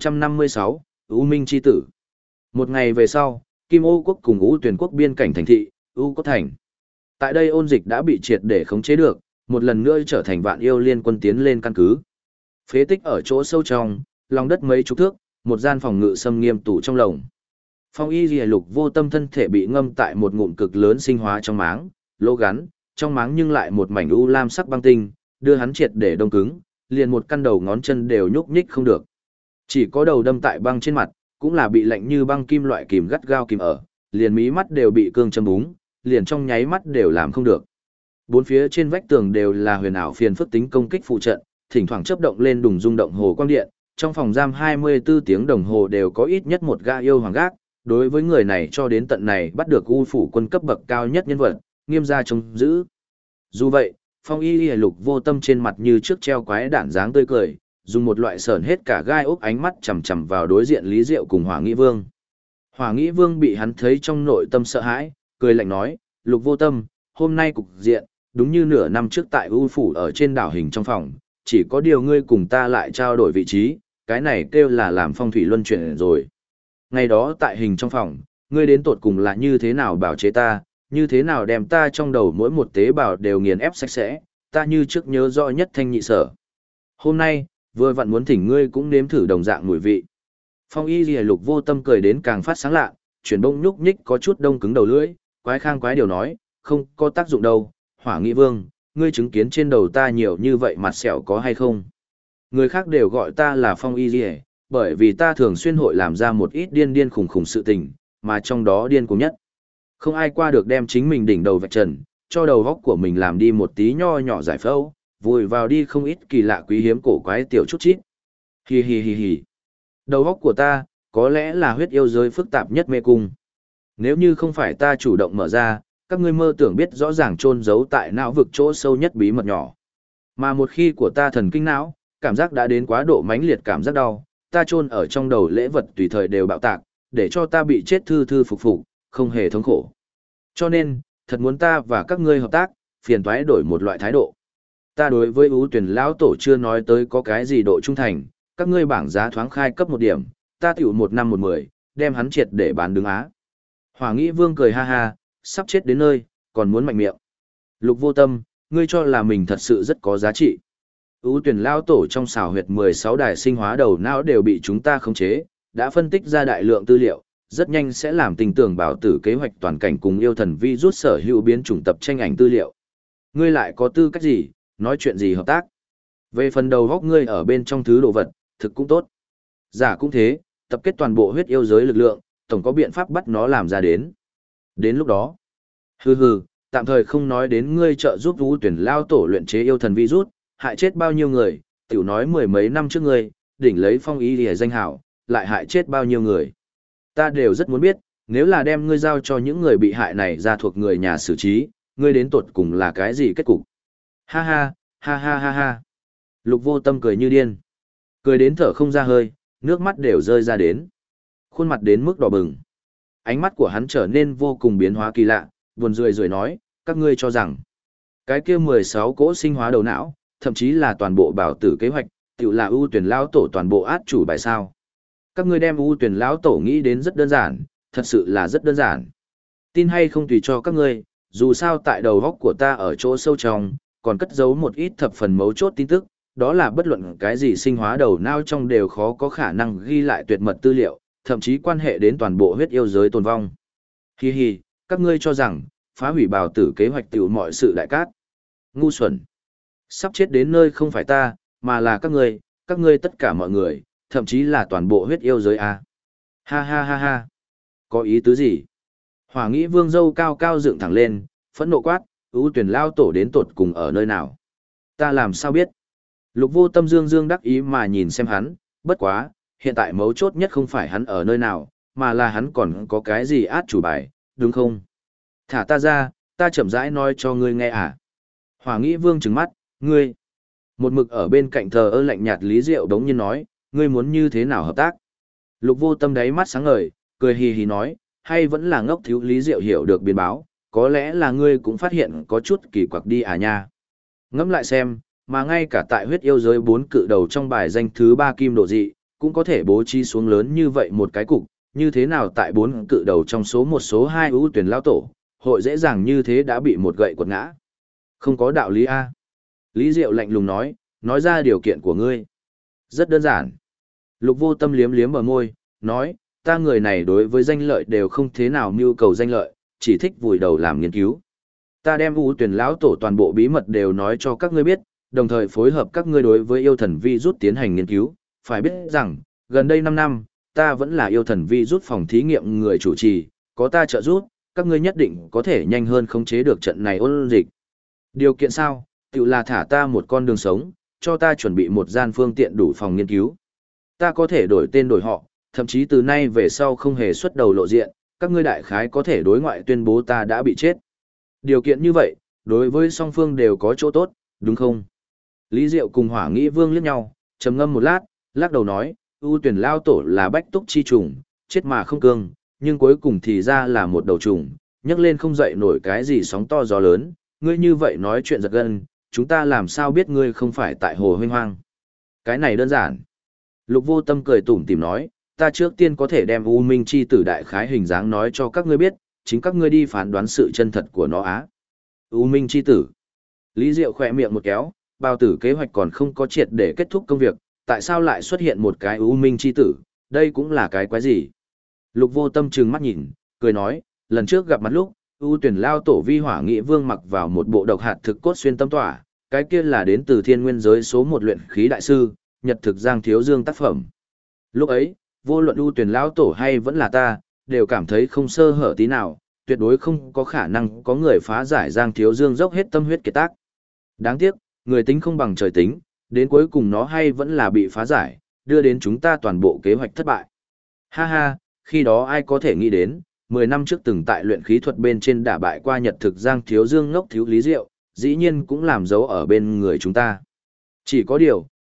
1056, U Minh chi tử. Một ngày về sau, Kim Ô quốc cùng U Tuyển quốc biên cảnh thành thị, U Cốt Thành. Tại đây ôn dịch đã bị triệt để khống chế được, một lần nữa trở thành vạn yêu liên quân tiến lên căn cứ. Phế tích ở chỗ sâu trong, lòng đất mấy chục thước, một gian phòng ngự xâm nghiêm tủ trong lồng. Phong Y Lìa Lục Vô Tâm thân thể bị ngâm tại một ngụm cực lớn sinh hóa trong máng, lỗ gắn, trong máng nhưng lại một mảnh u lam sắc băng tinh, đưa hắn triệt để đông cứng, liền một căn đầu ngón chân đều nhúc nhích không được. Chỉ có đầu đâm tại băng trên mặt, cũng là bị lạnh như băng kim loại kìm gắt gao kìm ở, liền mí mắt đều bị cương châm búng, liền trong nháy mắt đều làm không được. Bốn phía trên vách tường đều là huyền ảo phiền phức tính công kích phụ trận, thỉnh thoảng chớp động lên đùng rung động hồ quang điện, trong phòng giam 24 tiếng đồng hồ đều có ít nhất một gã yêu hoàng gác, đối với người này cho đến tận này bắt được U phủ quân cấp bậc cao nhất nhân vật, nghiêm gia trông giữ. Dù vậy, Phong Y Lục Vô Tâm trên mặt như trước treo quái đản dáng tươi cười, dùng một loại sởn hết cả gai ốc ánh mắt chằm chằm vào đối diện Lý Diệu cùng Hỏa Nghĩ Vương. Hỏa Nghĩ Vương bị hắn thấy trong nội tâm sợ hãi, cười lạnh nói, Lục Vô Tâm, hôm nay cục diện, đúng như nửa năm trước tại U phủ ở trên đảo hình trong phòng, chỉ có điều ngươi cùng ta lại trao đổi vị trí, cái này kêu là làm phong thủy luân chuyển rồi. Ngày đó tại hình trong phòng, ngươi đến tột cùng là như thế nào bảo chế ta, như thế nào đem ta trong đầu mỗi một tế bào đều nghiền ép sạch sẽ, ta như trước nhớ rõ nhất thanh nhị sở. Hôm nay, vừa vặn muốn thỉnh ngươi cũng nếm thử đồng dạng mùi vị. Phong Y Lìa Lục Vô Tâm cười đến càng phát sáng lạ, chuyển bông nhúc nhích có chút đông cứng đầu lưỡi, quái khang quái điều nói, không có tác dụng đâu, Hỏa Nghĩ Vương, ngươi chứng kiến trên đầu ta nhiều như vậy mặt sẹo có hay không? Người khác đều gọi ta là Phong Y Lìa, bởi vì ta thường xuyên hội làm ra một ít điên điên khủng khủng sự tình, mà trong đó điên cuồng nhất. Không ai qua được đem chính mình đỉnh đầu vạch trần, cho đầu góc của mình làm đi một tí nho nhỏ giải phẫu, vùi vào đi không ít kỳ lạ quý hiếm cổ quái tiểu chút chít. Hi hi hi hi. Đầu góc của ta, có lẽ là huyết yêu giới phức tạp nhất mê cung. Nếu như không phải ta chủ động mở ra, các ngươi mơ tưởng biết rõ ràng chôn giấu tại não vực chỗ sâu nhất bí mật nhỏ. Mà một khi của ta thần kinh não, cảm giác đã đến quá độ mãnh liệt cảm giác đau, ta chôn ở trong đầu lễ vật tùy thời đều bạo tạc, để cho ta bị chết thư thư phục phục, không hề thống khổ. Cho nên, thật muốn ta và các ngươi hợp tác, phiền toái đổi một loại thái độ. Ta đối với ưu tuyển lão tổ chưa nói tới có cái gì độ trung thành, các ngươi bảng giá thoáng khai cấp 1 điểm, ta tiểu 1 năm 1 10, đem hắn triệt để bán đứng á. Hỏa Nghĩ Vương cười ha ha, sắp chết đến nơi, còn muốn mạnh miệng. Lục Vô Tâm, ngươi cho là mình thật sự rất có giá trị. Ưu tuyển lao tổ trong xào huyệt 16 đài sinh hóa đầu não đều bị chúng ta khống chế, đã phân tích ra đại lượng tư liệu, rất nhanh sẽ làm tình tưởng bảo tử kế hoạch toàn cảnh cùng yêu thần vi rút sở hữu biến chủng tập tranh ảnh tư liệu. Ngươi lại có tư cách gì, nói chuyện gì hợp tác? Về phần đầu góc ngươi ở bên trong thứ đồ vật, thực cũng tốt. Giả cũng thế, tập kết toàn bộ huyết yêu giới lực lượng, tổng có biện pháp bắt nó làm ra đến. Đến lúc đó, hừ, tạm thời không nói đến ngươi trợ giúp Vũ Tuyển lao tổ luyện chế yêu thần virus, hại chết bao nhiêu người, tiểu nói 10 mấy năm trước ngươi, đỉnh lấy phong ý để danh hảo, lại hại chết bao nhiêu người. Ta đều rất muốn biết, nếu là đem ngươi giao cho những người bị hại này ra thuộc người nhà xử trí, ngươi đến tột cùng là cái gì kết cục? Ha ha, ha ha ha ha. Lục Vô Tâm cười như điên. Cười đến thở không ra hơi, nước mắt đều rơi ra đến. Khuôn mặt đến mức đỏ bừng. Ánh mắt của hắn trở nên vô cùng biến hóa kỳ lạ, buồn rười nói, các ngươi cho rằng, cái kia 16 cỗ sinh hóa đầu não, thậm chí là toàn bộ bảo tử kế hoạch, tự là ưu tuyển lão tổ toàn bộ át chủ bài sao. Các ngươi đem ưu tuyển lão tổ nghĩ đến rất đơn giản, thật sự là rất đơn giản. Tin hay không tùy cho các ngươi, dù sao tại đầu góc của ta ở chỗ sâu trong, còn cất giấu một ít thập phần mấu chốt tin tức, đó là bất luận cái gì sinh hóa đầu não trong đều khó có khả năng ghi lại tuyệt mật tư liệu, thậm chí quan hệ đến toàn bộ huyết yêu giới tồn vong. Hi hi, các ngươi cho rằng, phá hủy bào tử kế hoạch tiểu mọi sự đại cát. Ngu xuẩn. Sắp chết đến nơi không phải ta, mà là các ngươi tất cả mọi người, thậm chí là toàn bộ huyết yêu giới a. Ha ha ha ha. Có ý tứ gì? Hỏa Nghĩ Vương râu cao cao dựng thẳng lên, phẫn nộ quát, ưu tuyển lao tổ đến tột cùng ở nơi nào? Ta làm sao biết? Lục Vô Tâm dương đắc ý mà nhìn xem hắn, bất quá, hiện tại mấu chốt nhất không phải hắn ở nơi nào, mà là hắn còn có cái gì át chủ bài, đúng không? Thả ta ra, ta chậm rãi nói cho ngươi nghe à? Hỏa Nghĩ Vương trừng mắt, ngươi. Một mực ở bên cạnh thờ ơ lạnh nhạt Lý Diệu đống nhiên nói, ngươi muốn như thế nào hợp tác? Lục Vô Tâm đáy mắt sáng ngời, cười hì hì nói, hay vẫn là ngốc thiếu Lý Diệu hiểu được biến báo, có lẽ là ngươi cũng phát hiện có chút kỳ quặc đi à nha. Ngẫm lại xem, mà ngay cả tại huyết yêu giới 4 cự đầu trong bài danh thứ 3 kim độ dị, cũng có thể bố trí xuống lớn như vậy một cái cục, như thế nào tại 4 cự đầu trong số 1 số 2 ưu tuyển lao tổ, hội dễ dàng như thế đã bị một gậy quật ngã. Không có đạo lý a. Lý Diệu lạnh lùng nói ra điều kiện của ngươi. Rất đơn giản. Lục Vô Tâm liếm liếm bờ môi, nói, ta người này đối với danh lợi đều không thế nào mưu cầu danh lợi, chỉ thích vùi đầu làm nghiên cứu. Ta đem ưu tuyển lão tổ toàn bộ bí mật đều nói cho các ngươi biết, đồng thời phối hợp các ngươi đối với yêu thần vi rút tiến hành nghiên cứu. Phải biết rằng, gần đây 5 năm, ta vẫn là yêu thần vi rút phòng thí nghiệm người chủ trì, có ta trợ giúp, các ngươi nhất định có thể nhanh hơn khống chế được trận này ôn dịch. Điều kiện sao? Tự là thả ta một con đường sống, cho ta chuẩn bị một gian phương tiện đủ phòng nghiên cứu. Ta có thể đổi tên đổi họ, thậm chí từ nay về sau không hề xuất đầu lộ diện, các ngươi đại khái có thể đối ngoại tuyên bố ta đã bị chết. Điều kiện như vậy, đối với song phương đều có chỗ tốt, đúng không? Lý Diệu cùng Hỏa Nghĩ Vương liếc nhau, trầm ngâm một lát, lắc đầu nói, ưu tuyển lao tổ là bách túc chi trùng, chết mà không cương, nhưng cuối cùng thì ra là một đầu trùng, nhấc lên không dậy nổi cái gì sóng to gió lớn, ngươi như vậy nói chuyện giật gân, chúng ta làm sao biết ngươi không phải tại hồ huynh hoang. Cái này đơn giản. Lục Vô Tâm cười tủm tỉm nói, ta trước tiên có thể đem U Minh chi tử đại khái hình dáng nói cho các ngươi biết, chính các ngươi đi phán đoán sự chân thật của nó á. U Minh chi tử. Lý Diệu khỏe miệng một kéo, bao tử kế hoạch còn không có triệt để kết thúc công việc, tại sao lại xuất hiện một cái U Minh chi tử, đây cũng là cái quái gì. Lục Vô Tâm trừng mắt nhìn, cười nói, lần trước gặp mặt lúc, ưu tuyển lao tổ vi Hỏa Nghị Vương mặc vào một bộ độc hạt thực cốt xuyên tâm tỏa, cái kia là đến từ thiên nguyên giới số 1 luyện khí đại sư, Nhật Thực Giang Thiếu Dương tác phẩm. Lúc ấy, vô luận ưu tuyển lao tổ hay vẫn là ta, đều cảm thấy không sơ hở tí nào, tuyệt đối không có khả năng có người phá giải Giang Thiếu Dương dốc hết tâm huyết kiệt tác. Đáng tiếc, người tính không bằng trời tính, đến cuối cùng nó hay vẫn là bị phá giải, đưa đến chúng ta toàn bộ kế hoạch thất bại. Ha ha, khi đó ai có thể nghĩ đến, 10 năm trước từng tại luyện khí thuật bên trên đả bại qua Nhật Thực Giang Thiếu Dương ngốc thiếu Lý Diệu, dĩ nhiên cũng làm dấu ở bên người chúng ta. Chỉ có điều,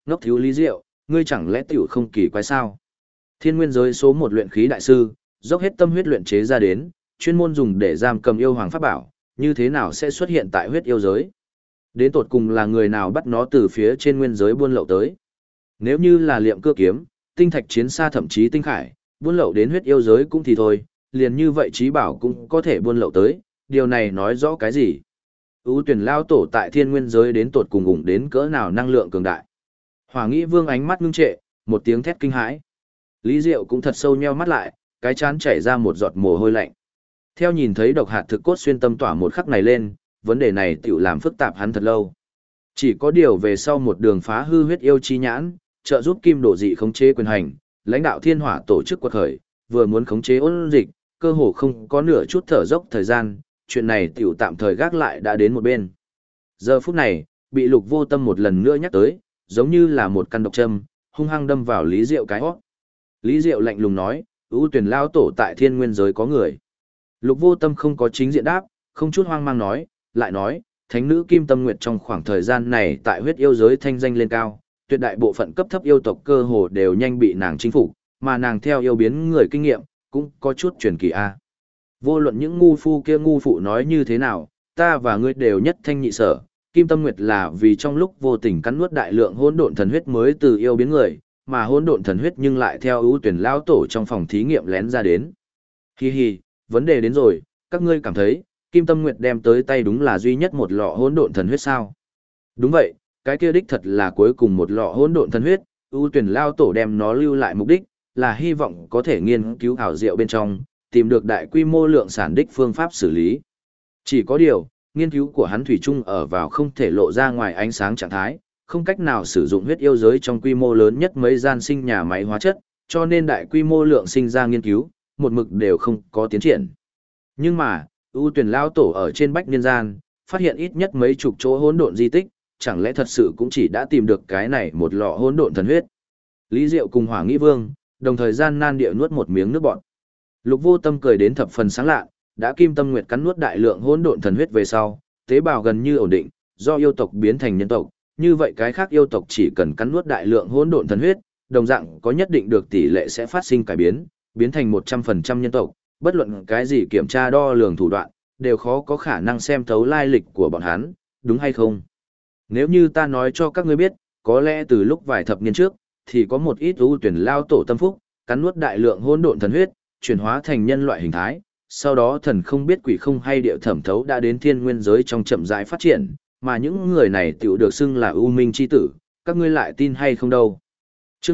Ngốc thiếu Lý Diệu, ngươi chẳng lẽ tiểu không kỳ quái sao? Thiên nguyên giới số một luyện khí đại sư, dốc hết tâm huyết luyện chế ra đến, chuyên môn dùng để giam cầm yêu hoàng pháp bảo, như thế nào sẽ xuất hiện tại huyết yêu giới? Đến tột cùng là người nào bắt nó từ phía trên nguyên giới buôn lậu tới? Nếu như là liệm cưa kiếm, tinh thạch chiến xa thậm chí tinh khải, buôn lậu đến huyết yêu giới cũng thì thôi, liền như vậy trí bảo cũng có thể buôn lậu tới, điều này nói rõ cái gì? Ưu tuyển lao tổ tại thiên nguyên giới đến tột cùng ủng đến cỡ nào năng lượng cường đại. Hỏa Nghĩ Vương ánh mắt ngưng trệ, một tiếng thét kinh hãi. Lý Diệu cũng thật sâu nheo mắt lại, cái chán chảy ra một giọt mồ hôi lạnh. Theo nhìn thấy độc hạt thực cốt xuyên tâm tỏa một khắc này lên, vấn đề này tiểu làm phức tạp hắn thật lâu. Chỉ có điều về sau một đường phá hư huyết yêu chi nhãn, trợ giúp Kim Đổ Dị khống chế quyền hành, lãnh đạo Thiên Hỏa tổ chức quật khởi, vừa muốn khống chế ôn dịch, cơ hồ không có nửa chút thở dốc thời gian, chuyện này tiểu tạm thời gác lại đã đến một bên. Giờ phút này, bị Lục Vô Tâm một lần nữa nhắc tới, giống như là một căn độc châm, hung hăng đâm vào Lý Diệu cái hót. Lý Diệu lạnh lùng nói, ưu tuyển lao tổ tại thiên nguyên giới có người. Lục Vô Tâm không có chính diện đáp, không chút hoang mang nói, lại nói, thánh nữ Kim Tâm Nguyệt trong khoảng thời gian này tại huyết yêu giới thanh danh lên cao, tuyệt đại bộ phận cấp thấp yêu tộc cơ hồ đều nhanh bị nàng chinh phục, mà nàng theo yêu biến người kinh nghiệm, cũng có chút truyền kỳ a. Vô luận những ngu phu kia ngu phụ nói như thế nào, ta và ngươi đều nhất thanh nhị sở, Kim Tâm Nguyệt là vì trong lúc vô tình cắn nuốt đại lượng hỗn độn thần huyết mới từ yêu biến người, mà hỗn độn thần huyết nhưng lại theo ưu tuyển lao tổ trong phòng thí nghiệm lén ra đến. Hi hi, vấn đề đến rồi, các ngươi cảm thấy, Kim Tâm Nguyệt đem tới tay đúng là duy nhất một lọ hỗn độn thần huyết sao? Đúng vậy, cái kia đích thật là cuối cùng một lọ hỗn độn thần huyết, ưu tuyển lao tổ đem nó lưu lại mục đích, là hy vọng có thể nghiên cứu ảo diệu bên trong, tìm được đại quy mô lượng sản đích phương pháp xử lý. Chỉ có điều, nghiên cứu của hắn thủy chung ở vào không thể lộ ra ngoài ánh sáng trạng thái, không cách nào sử dụng huyết yêu giới trong quy mô lớn nhất mấy gian sinh nhà máy hóa chất, cho nên đại quy mô lượng sinh ra nghiên cứu, một mực đều không có tiến triển. Nhưng mà, ưu tuyển lao tổ ở trên Bách Niên Gian, phát hiện ít nhất mấy chục chỗ hỗn độn di tích, chẳng lẽ thật sự cũng chỉ đã tìm được cái này một lọ hỗn độn thần huyết. Lý Diệu cùng Hỏa Nghĩ Vương, đồng thời gian nan địa nuốt một miếng nước bọt. Lục Vô Tâm cười đến thập phần sáng lạ, đã Kim Tâm Nguyệt cắn nuốt đại lượng hỗn độn thần huyết về sau, tế bào gần như ổn định, do yêu tộc biến thành nhân tộc, như vậy cái khác yêu tộc chỉ cần cắn nuốt đại lượng hỗn độn thần huyết, đồng dạng có nhất định được tỷ lệ sẽ phát sinh cải biến, biến thành 100% nhân tộc, bất luận cái gì kiểm tra đo lường thủ đoạn, đều khó có khả năng xem thấu lai lịch của bọn hắn, đúng hay không? Nếu như ta nói cho các ngươi biết, có lẽ từ lúc vài thập niên trước, thì có một ít ưu tuyển lao tổ tâm phúc, cắn nuốt đại lượng hỗn độn thần huyết, chuyển hóa thành nhân loại hình thái, sau đó thần không biết quỷ không hay địa thẩm thấu đã đến thiên nguyên giới trong chậm rãi phát triển, mà những người này tiểu được xưng là ưu minh chi tử, các ngươi lại tin hay không đâu. Chương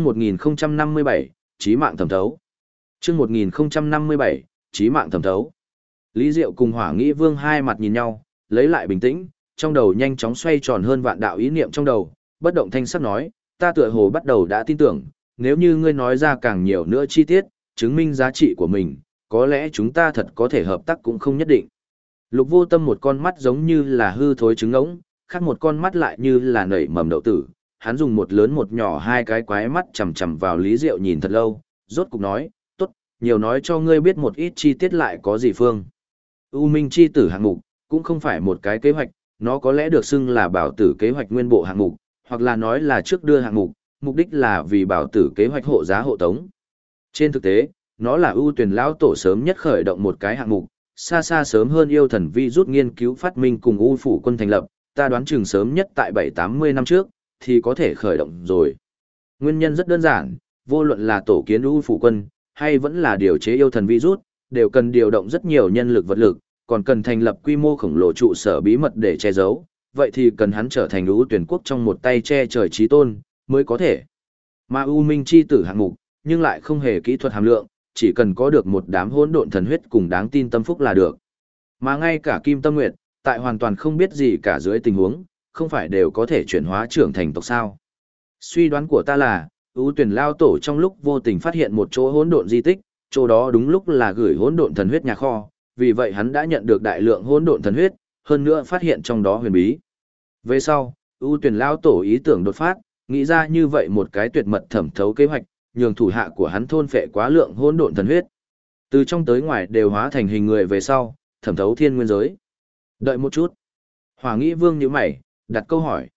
1057, chí mạng thẩm thấu. Chương 1057, chí mạng thẩm thấu. Lý Diệu cùng Hỏa Nghĩ Vương hai mặt nhìn nhau, lấy lại bình tĩnh, trong đầu nhanh chóng xoay tròn hơn vạn đạo ý niệm trong đầu, bất động thanh sắc nói, ta tựa hồ bắt đầu đã tin tưởng, nếu như ngươi nói ra càng nhiều nữa chi tiết, chứng minh giá trị của mình, có lẽ chúng ta thật có thể hợp tác cũng không nhất định. Lục Vô Tâm một con mắt giống như là hư thối trứng ngỗng, khác một con mắt lại như là nảy mầm đậu tử, hắn dùng một lớn một nhỏ hai cái quái mắt chằm chằm vào Lý Diệu nhìn thật lâu, rốt cục nói, tốt, nhiều nói cho ngươi biết một ít chi tiết lại có gì phương. U Minh chi tử hạng mục, cũng không phải một cái kế hoạch, nó có lẽ được xưng là bảo tử kế hoạch nguyên bộ hạng mục, hoặc là nói là trước đưa hạng mục, mục đích là vì bảo tử kế hoạch hộ giá hộ tống. Trên thực tế, nó là ưu tuyển lão tổ sớm nhất khởi động một cái hạng mục, xa xa sớm hơn yêu thần vi rút nghiên cứu phát minh cùng U phủ quân thành lập, ta đoán chừng sớm nhất tại 7-80 năm trước, thì có thể khởi động rồi. Nguyên nhân rất đơn giản, vô luận là tổ kiến U phủ quân, hay vẫn là điều chế yêu thần vi rút, đều cần điều động rất nhiều nhân lực vật lực, còn cần thành lập quy mô khổng lồ trụ sở bí mật để che giấu, vậy thì cần hắn trở thành ưu tuyển quốc trong một tay che trời chí tôn, mới có thể. Mà U Minh chi tử hạng mục, nhưng lại không hề kỹ thuật hàm lượng, chỉ cần có được một đám hỗn độn thần huyết cùng đáng tin tâm phúc là được. Mà ngay cả Kim Tâm Nguyệt, tại hoàn toàn không biết gì cả dưới tình huống, không phải đều có thể chuyển hóa trưởng thành tộc sao. Suy đoán của ta là, ưu tuyển lao tổ trong lúc vô tình phát hiện một chỗ hỗn độn di tích, chỗ đó đúng lúc là gửi hỗn độn thần huyết nhà kho, vì vậy hắn đã nhận được đại lượng hỗn độn thần huyết, hơn nữa phát hiện trong đó huyền bí. Về sau, ưu tuyển lao tổ ý tưởng đột phát, nghĩ ra như vậy một cái tuyệt mật thẩm thấu kế hoạch, nhường thủ hạ của hắn thôn phệ quá lượng hỗn độn thần huyết. Từ trong tới ngoài đều hóa thành hình người về sau, thẩm thấu thiên nguyên giới. Đợi một chút. Hỏa Nghĩ Vương nhíu mày, đặt câu hỏi.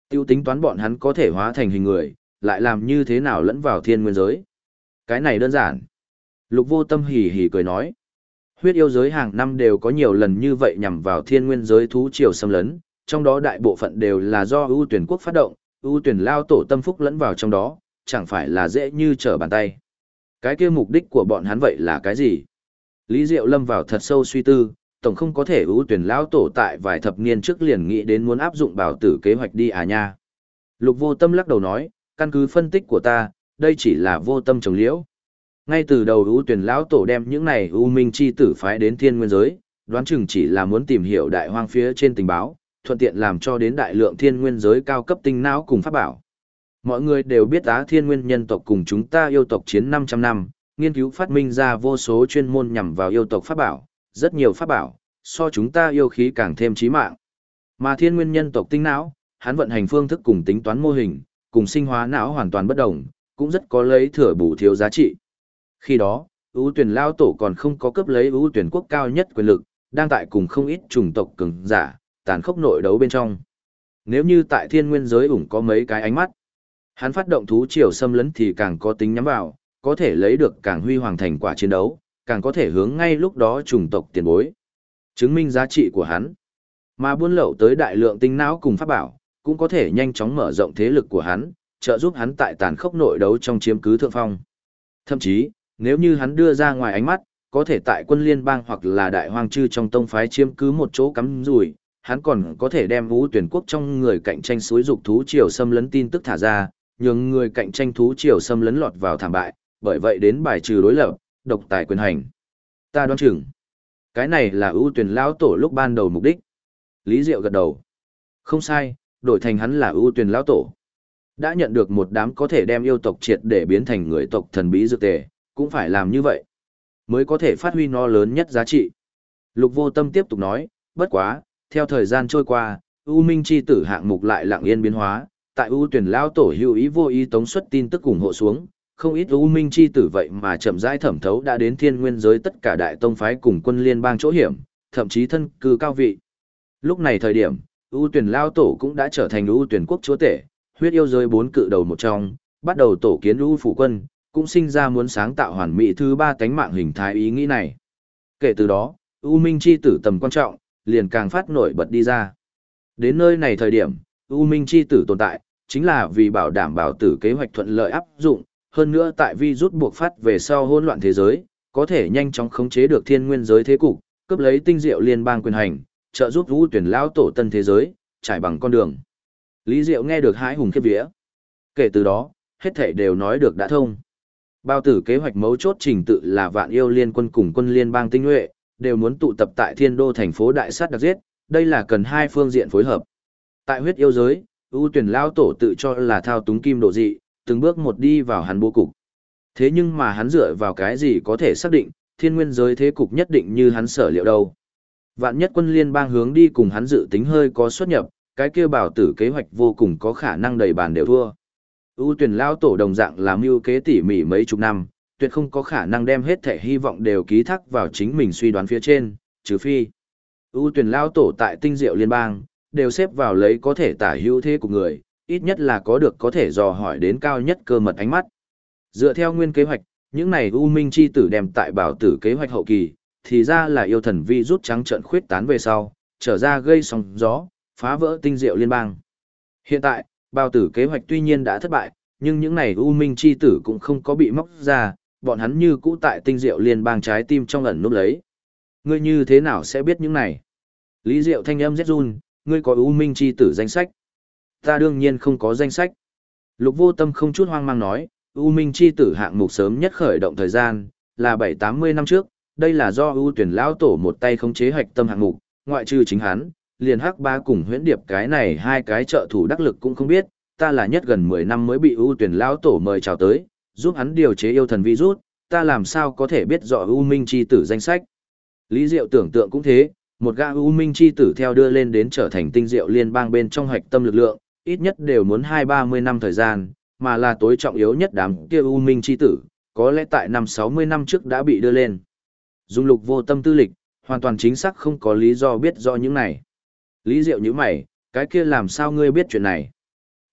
Tiêu tính toán bọn hắn có thể hóa thành hình người, lại làm như thế nào lẫn vào thiên nguyên giới. Cái này đơn giản. Lục Vô Tâm hỉ hỉ cười nói. Huyết yêu giới hàng năm đều có nhiều lần như vậy nhằm vào thiên nguyên giới thú triều xâm lấn, trong đó đại bộ phận đều là do ưu tuyển quốc phát động, ưu tuyển lao tổ tâm phúc lẫn vào trong đó, chẳng phải là dễ như trở bàn tay. Cái kia mục đích của bọn hắn vậy là cái gì? Lý Diệu lâm vào thật sâu suy tư, tổng không có thể ưu tuyển lao tổ tại vài thập niên trước liền nghĩ đến muốn áp dụng bảo tử kế hoạch đi à nha. Lục Vô Tâm lắc đầu nói, căn cứ phân tích của ta, đây chỉ là vô tâm trồng liễu. Ngay từ đầu ưu tuyển lão tổ đem những này ưu minh chi tử phái đến thiên nguyên giới, đoán chừng chỉ là muốn tìm hiểu đại hoang phía trên tình báo, thuận tiện làm cho đến đại lượng thiên nguyên giới cao cấp tinh não cùng pháp bảo. Mọi người đều biết Á Thiên Nguyên nhân tộc cùng chúng ta yêu tộc chiến 500 năm, nghiên cứu phát minh ra vô số chuyên môn nhằm vào yêu tộc pháp bảo, rất nhiều pháp bảo, so chúng ta yêu khí càng thêm chí mạng. Mà Thiên Nguyên nhân tộc tinh não, hắn vận hành phương thức cùng tính toán mô hình, cùng sinh hóa não hoàn toàn bất đồng, cũng rất có lấy thừa bù thiếu giá trị. Khi đó, ưu tuyển lao tổ còn không có cấp lấy ưu tuyển quốc cao nhất quyền lực, đang tại cùng không ít chủng tộc cường giả, tàn khốc nội đấu bên trong. Nếu như tại thiên nguyên giới ủng có mấy cái ánh mắt, hắn phát động thú triều xâm lấn thì càng có tính nhắm vào, có thể lấy được càng huy hoàng thành quả chiến đấu, càng có thể hướng ngay lúc đó chủng tộc tiền bối. Chứng minh giá trị của hắn. Mà buôn lậu tới đại lượng tinh não cùng pháp bảo, cũng có thể nhanh chóng mở rộng thế lực của hắn, trợ giúp hắn tại tàn khốc nội đấu trong chiếm cứ thượng phong. Thậm chí, nếu như hắn đưa ra ngoài ánh mắt, có thể tại quân liên bang hoặc là đại hoang chư trong tông phái chiếm cứ một chỗ cắm rủi, hắn còn có thể đem vũ tuyển quốc trong người cạnh tranh xúi dục thú triều xâm lấn tin tức thả ra, nhường người cạnh tranh thú triều xâm lấn lọt vào thảm bại, bởi vậy đến bài trừ đối lập, độc tài quyền hành. Ta đoán chừng, cái này là ưu tuyển lão tổ lúc ban đầu mục đích. Lý Diệu gật đầu. Không sai, đổi thành hắn là ưu tuyển lão tổ. Đã nhận được một đám có thể đem yêu tộc triệt để biến thành người tộc thần bí dược tề, cũng phải làm như vậy, mới có thể phát huy nó lớn nhất giá trị. Lục Vô Tâm tiếp tục nói, bất quá, theo thời gian trôi qua, U Minh chi tử hạng mục lại lặng yên biến hóa, tại U Tuyển lão tổ hữu ý vô ý tống xuất tin tức ủng hộ xuống, không ít U Minh chi tử vậy mà chậm rãi thẩm thấu đã đến thiên nguyên giới tất cả đại tông phái cùng quân liên bang chỗ hiểm, thậm chí thân cư cao vị. Lúc này thời điểm, U Tuyển lão tổ cũng đã trở thành U Tuyển quốc chúa tể, huyết yêu giới 4 cự đầu một trong, bắt đầu tổ kiến U phủ quân, cũng sinh ra muốn sáng tạo hoàn mỹ thứ 3 tánh mạng hình thái ý nghĩ này. Kể từ đó, U Minh chi tử tầm quan trọng, liền càng phát nổi bật đi ra. Đến nơi này thời điểm, U Minh chi tử tồn tại, chính là vì bảo đảm bảo tử kế hoạch thuận lợi áp dụng, hơn nữa tại virus buộc phát về sau hỗn loạn thế giới, có thể nhanh chóng khống chế được thiên nguyên giới thế cục, cướp lấy tinh diệu liên bang quyền hành, trợ giúp U Tuyển lão tổ tân thế giới, trải bằng con đường. Lý Diệu nghe được hãi hùng khiếp vía. Kể từ đó, hết thảy đều nói được đã thông. Bao tử kế hoạch mấu chốt trình tự là vạn yêu liên quân cùng quân liên bang tinh nhuệ, đều muốn tụ tập tại thiên đô thành phố đại sát đặc giết, đây là cần hai phương diện phối hợp. Tại huyết yêu giới, ưu tuyển lao tổ tự cho là thao túng kim độ dị, từng bước một đi vào hắn bố cục. Thế nhưng mà hắn dựa vào cái gì có thể xác định, thiên nguyên giới thế cục nhất định như hắn sở liệu đâu. Vạn nhất quân liên bang hướng đi cùng hắn dự tính hơi có xuất nhập, cái kia bảo tử kế hoạch vô cùng có khả năng đầy bàn đều thua. ưu tuyển lao tổ đồng dạng làm mưu kế tỉ mỉ mấy chục năm, tuyệt không có khả năng đem hết thể hy vọng đều ký thác vào chính mình suy đoán phía trên, trừ phi. ưu tuyển lao tổ tại tinh diệu liên bang, đều xếp vào lấy có thể tả hữu thế của người, ít nhất là có được có thể dò hỏi đến cao nhất cơ mật ánh mắt. Dựa theo nguyên kế hoạch, những này U Minh chi tử đem tại bảo tử kế hoạch hậu kỳ, thì ra là yêu thần vi rút trắng trận khuyết tán về sau, trở ra gây sóng gió, phá vỡ tinh diệu liên bang. Hiện tại, bảo tử kế hoạch tuy nhiên đã thất bại, nhưng những này U Minh chi tử cũng không có bị móc ra, bọn hắn như cũ tại tinh diệu liên bang trái tim trong ẩn núp lấy. Ngươi như thế nào sẽ biết những này? Lý Diệu thanh âm rét run, ngươi có U Minh chi tử danh sách? Ta đương nhiên không có danh sách. Lục Vô Tâm không chút hoang mang nói, U Minh chi tử hạng mục sớm nhất khởi động thời gian, là 7-80 năm trước, đây là do ưu tuyển lão tổ một tay khống chế hạch tâm hạng mục, ngoại trừ chính hắn, liền Hắc Ba cùng Huyễn Điệp cái này hai cái trợ thủ đắc lực cũng không biết, ta là nhất gần 10 năm mới bị ưu tuyển lão tổ mời chào tới, giúp hắn điều chế yêu thần virus, ta làm sao có thể biết rõ U Minh chi tử danh sách. Lý Diệu tưởng tượng cũng thế, một gã U Minh chi tử theo đưa lên đến trở thành tinh diệu liên bang bên trong hạch tâm lực lượng, ít nhất đều muốn 20-30 năm thời gian, mà là tối trọng yếu nhất đám kia U Minh chi tử, có lẽ tại năm 60 năm trước đã bị đưa lên. Dung Lục Vô Tâm tư lịch, hoàn toàn chính xác không có lý do biết rõ những này. Lý Diệu như mày, cái kia làm sao ngươi biết chuyện này?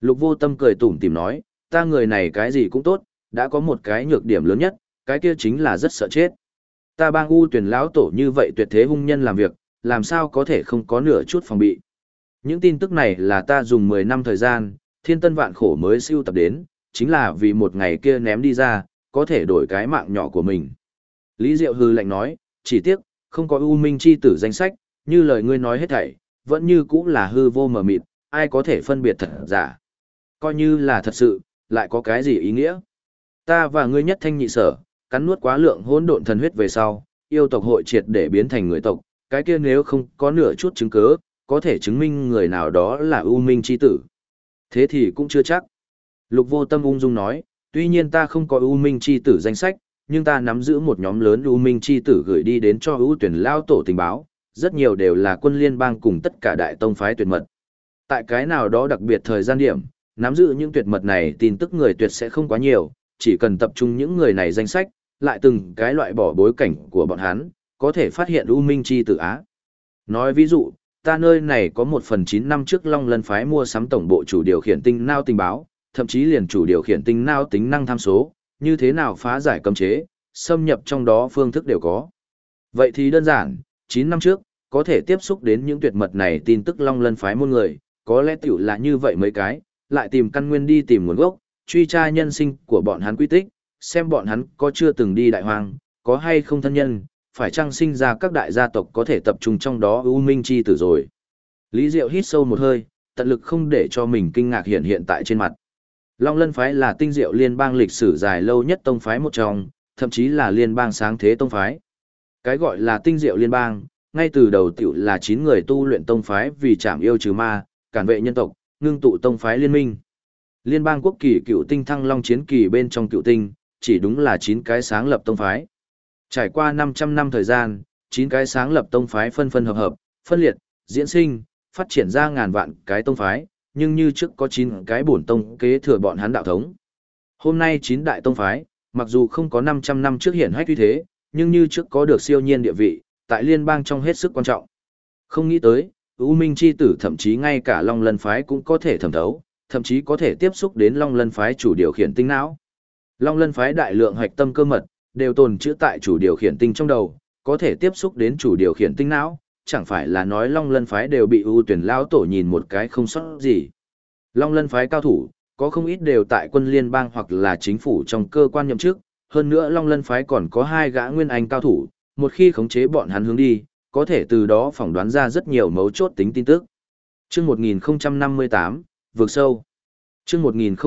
Lục Vô Tâm cười tủm tỉm nói, ta người này cái gì cũng tốt, đã có một cái nhược điểm lớn nhất, cái kia chính là rất sợ chết. Ta bang U Tuyển lão tổ như vậy tuyệt thế hung nhân làm việc, làm sao có thể không có nửa chút phòng bị. Những tin tức này là ta dùng 10 năm thời gian, thiên tân vạn khổ mới sưu tập đến, chính là vì một ngày kia ném đi ra, có thể đổi cái mạng nhỏ của mình. Lý Diệu hừ lạnh nói, chỉ tiếc, không có U Minh chi tử danh sách, như lời ngươi nói hết thảy, vẫn như cũng là hư vô mờ mịt, ai có thể phân biệt thật giả. Coi như là thật sự, lại có cái gì ý nghĩa? Ta và ngươi nhất thanh nhị sở, cắn nuốt quá lượng hỗn độn thần huyết về sau, yêu tộc hội triệt để biến thành người tộc, cái kia nếu không có nửa chút chứng cứ, có thể chứng minh người nào đó là U Minh chi tử. Thế thì cũng chưa chắc. Lục Vô Tâm ung dung nói, tuy nhiên ta không có U Minh chi tử danh sách, nhưng ta nắm giữ một nhóm lớn U Minh chi tử gửi đi đến cho U Tuyển lao tổ tình báo, rất nhiều đều là quân liên bang cùng tất cả đại tông phái tuyệt mật. Tại cái nào đó đặc biệt thời gian điểm, nắm giữ những tuyệt mật này tin tức người tuyệt sẽ không quá nhiều, chỉ cần tập trung những người này danh sách, lại từng cái loại bỏ bối cảnh của bọn hắn, có thể phát hiện U Minh chi tử á. Nói ví dụ, ta nơi này có 1/9 năm trước Long Lân phái mua sắm tổng bộ chủ điều khiển tinh nao tình báo, thậm chí liền chủ điều khiển tinh nao tính năng tham số, như thế nào phá giải cấm chế, xâm nhập trong đó phương thức đều có. Vậy thì đơn giản, 9 năm trước, có thể tiếp xúc đến những tuyệt mật này tin tức Long Lân phái môn người, có lẽ tiểu là như vậy mấy cái, lại tìm căn nguyên đi tìm nguồn gốc, truy tra nhân sinh của bọn hắn quy tích, xem bọn hắn có chưa từng đi đại hoang, có hay không thân nhân, phải chăng sinh ra các đại gia tộc có thể tập trung trong đó U Minh chi tử rồi. Lý Diệu hít sâu một hơi, tận lực không để cho mình kinh ngạc hiện tại trên mặt. Long Lân phái là tinh diệu liên bang lịch sử dài lâu nhất tông phái một trong, thậm chí là liên bang sáng thế tông phái. Cái gọi là tinh diệu liên bang, ngay từ đầu tiểu là 9 người tu luyện tông phái vì trảm yêu trừ ma, cản vệ nhân tộc, ngưng tụ tông phái liên minh. Liên bang quốc kỳ cựu tinh thăng long chiến kỳ bên trong cựu tinh, chỉ đúng là 9 cái sáng lập tông phái. Trải qua 500 năm thời gian, 9 cái sáng lập tông phái phân phân hợp hợp, phân liệt, diễn sinh, phát triển ra ngàn vạn cái tông phái, nhưng như trước có 9 cái bổn tông kế thừa bọn hắn đạo thống. Hôm nay 9 đại tông phái, mặc dù không có 500 năm trước hiển hách uy thế, nhưng như trước có được siêu nhiên địa vị, tại liên bang trong hết sức quan trọng. Không nghĩ tới, U Minh chi tử thậm chí ngay cả Long Lân phái cũng có thể thẩm thấu, thậm chí có thể tiếp xúc đến Long Lân phái chủ điều khiển tinh não. Long Lân phái đại lượng hạch tâm cơ mật đều tồn trữ tại chủ điều khiển tinh trong đầu, có thể tiếp xúc đến chủ điều khiển tinh não, chẳng phải là nói Long Lân phái đều bị U Tuyển lão tổ nhìn một cái không sót gì. Long Lân phái cao thủ, có không ít đều tại quân liên bang hoặc là chính phủ trong cơ quan nhậm chức, hơn nữa Long Lân phái còn có 2 gã nguyên anh cao thủ, một khi khống chế bọn hắn hướng đi, có thể từ đó phỏng đoán ra rất nhiều mấu chốt tính tin tức. Chương 1058, vượt sâu. Chương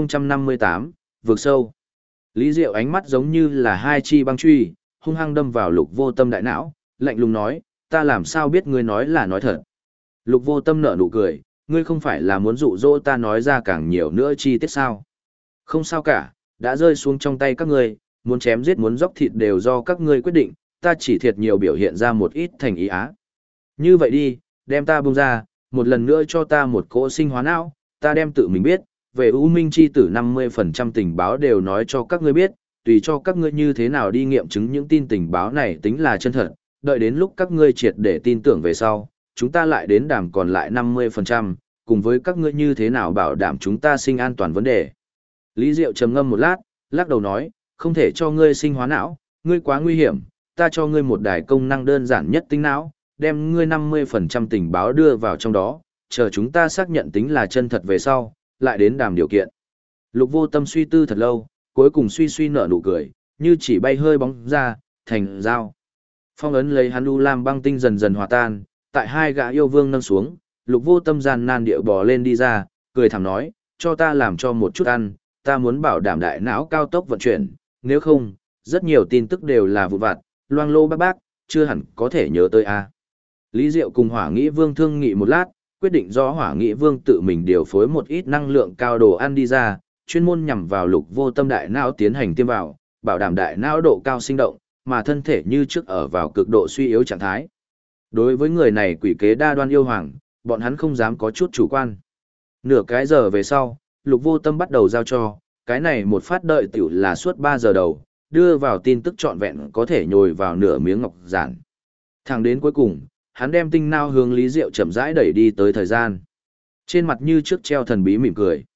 1058, vượt sâu. Lý Diệu ánh mắt giống như là 2 chi băng truy, hung hăng đâm vào Lục Vô Tâm đại não, lạnh lùng nói, ta làm sao biết ngươi nói là nói thật. Lục Vô Tâm nở nụ cười, ngươi không phải là muốn dụ dỗ ta nói ra càng nhiều nữa chi tiết sao? Không sao cả, đã rơi xuống trong tay các ngươi, muốn chém giết muốn dốc thịt đều do các ngươi quyết định, ta chỉ thiệt nhiều biểu hiện ra một ít thành ý á. Như vậy đi, đem ta buông ra, một lần nữa cho ta một cỗ sinh hóa não, ta đem tự mình biết, về U Minh chi tử 50% tình báo đều nói cho các ngươi biết, tùy cho các ngươi như thế nào đi nghiệm chứng những tin tình báo này tính là chân thật, đợi đến lúc các ngươi triệt để tin tưởng về sau, chúng ta lại đến đàm còn lại 50%, cùng với các ngươi như thế nào bảo đảm chúng ta sinh an toàn vấn đề. Lý Diệu trầm ngâm một lát, lắc đầu nói, không thể cho ngươi sinh hóa não, ngươi quá nguy hiểm, ta cho ngươi một đài công năng đơn giản nhất tính não, đem ngươi 50% tình báo đưa vào trong đó, chờ chúng ta xác nhận tính là chân thật về sau, lại đến đàm điều kiện. Lục Vô Tâm suy tư thật lâu, cuối cùng suy nở nụ cười, như chỉ bay hơi bóng ra, thành dao. Phong ấn lấy hắn u lam băng tinh dần dần hòa tan, tại 2 gã yêu vương nâng xuống, Lục Vô Tâm gian nan điệu bò lên đi ra, cười thẳng nói, cho ta làm cho một chút ăn, ta muốn bảo đảm đại não cao tốc vận chuyển, nếu không, rất nhiều tin tức đều là vụn vặt, loang lô bác, chưa hẳn có thể nhớ tới a. Lý Diệu cùng Hỏa Nghĩ Vương thương nghị một lát, quyết định do Hỏa Nghĩ Vương tự mình điều phối một ít năng lượng cao đồ ăn đi ra, chuyên môn nhằm vào Lục Vô Tâm đại não tiến hành tiêm vào, bảo đảm đại não độ cao sinh động, mà thân thể như trước ở vào cực độ suy yếu trạng thái. Đối với người này quỷ kế đa đoan yêu hoàng, bọn hắn không dám có chút chủ quan. Nửa cái giờ về sau, Lục Vô Tâm bắt đầu giao cho, cái này một phát đợi tiểu là suốt 3 giờ đầu, đưa vào tin tức trọn vẹn có thể nhồi vào nửa miếng ngọc giản. Thẳng đến cuối cùng, hắn đem tinh nao hướng Lý Diệu chậm rãi đẩy đi tới thời gian. Trên mặt như trước treo thần bí mỉm cười.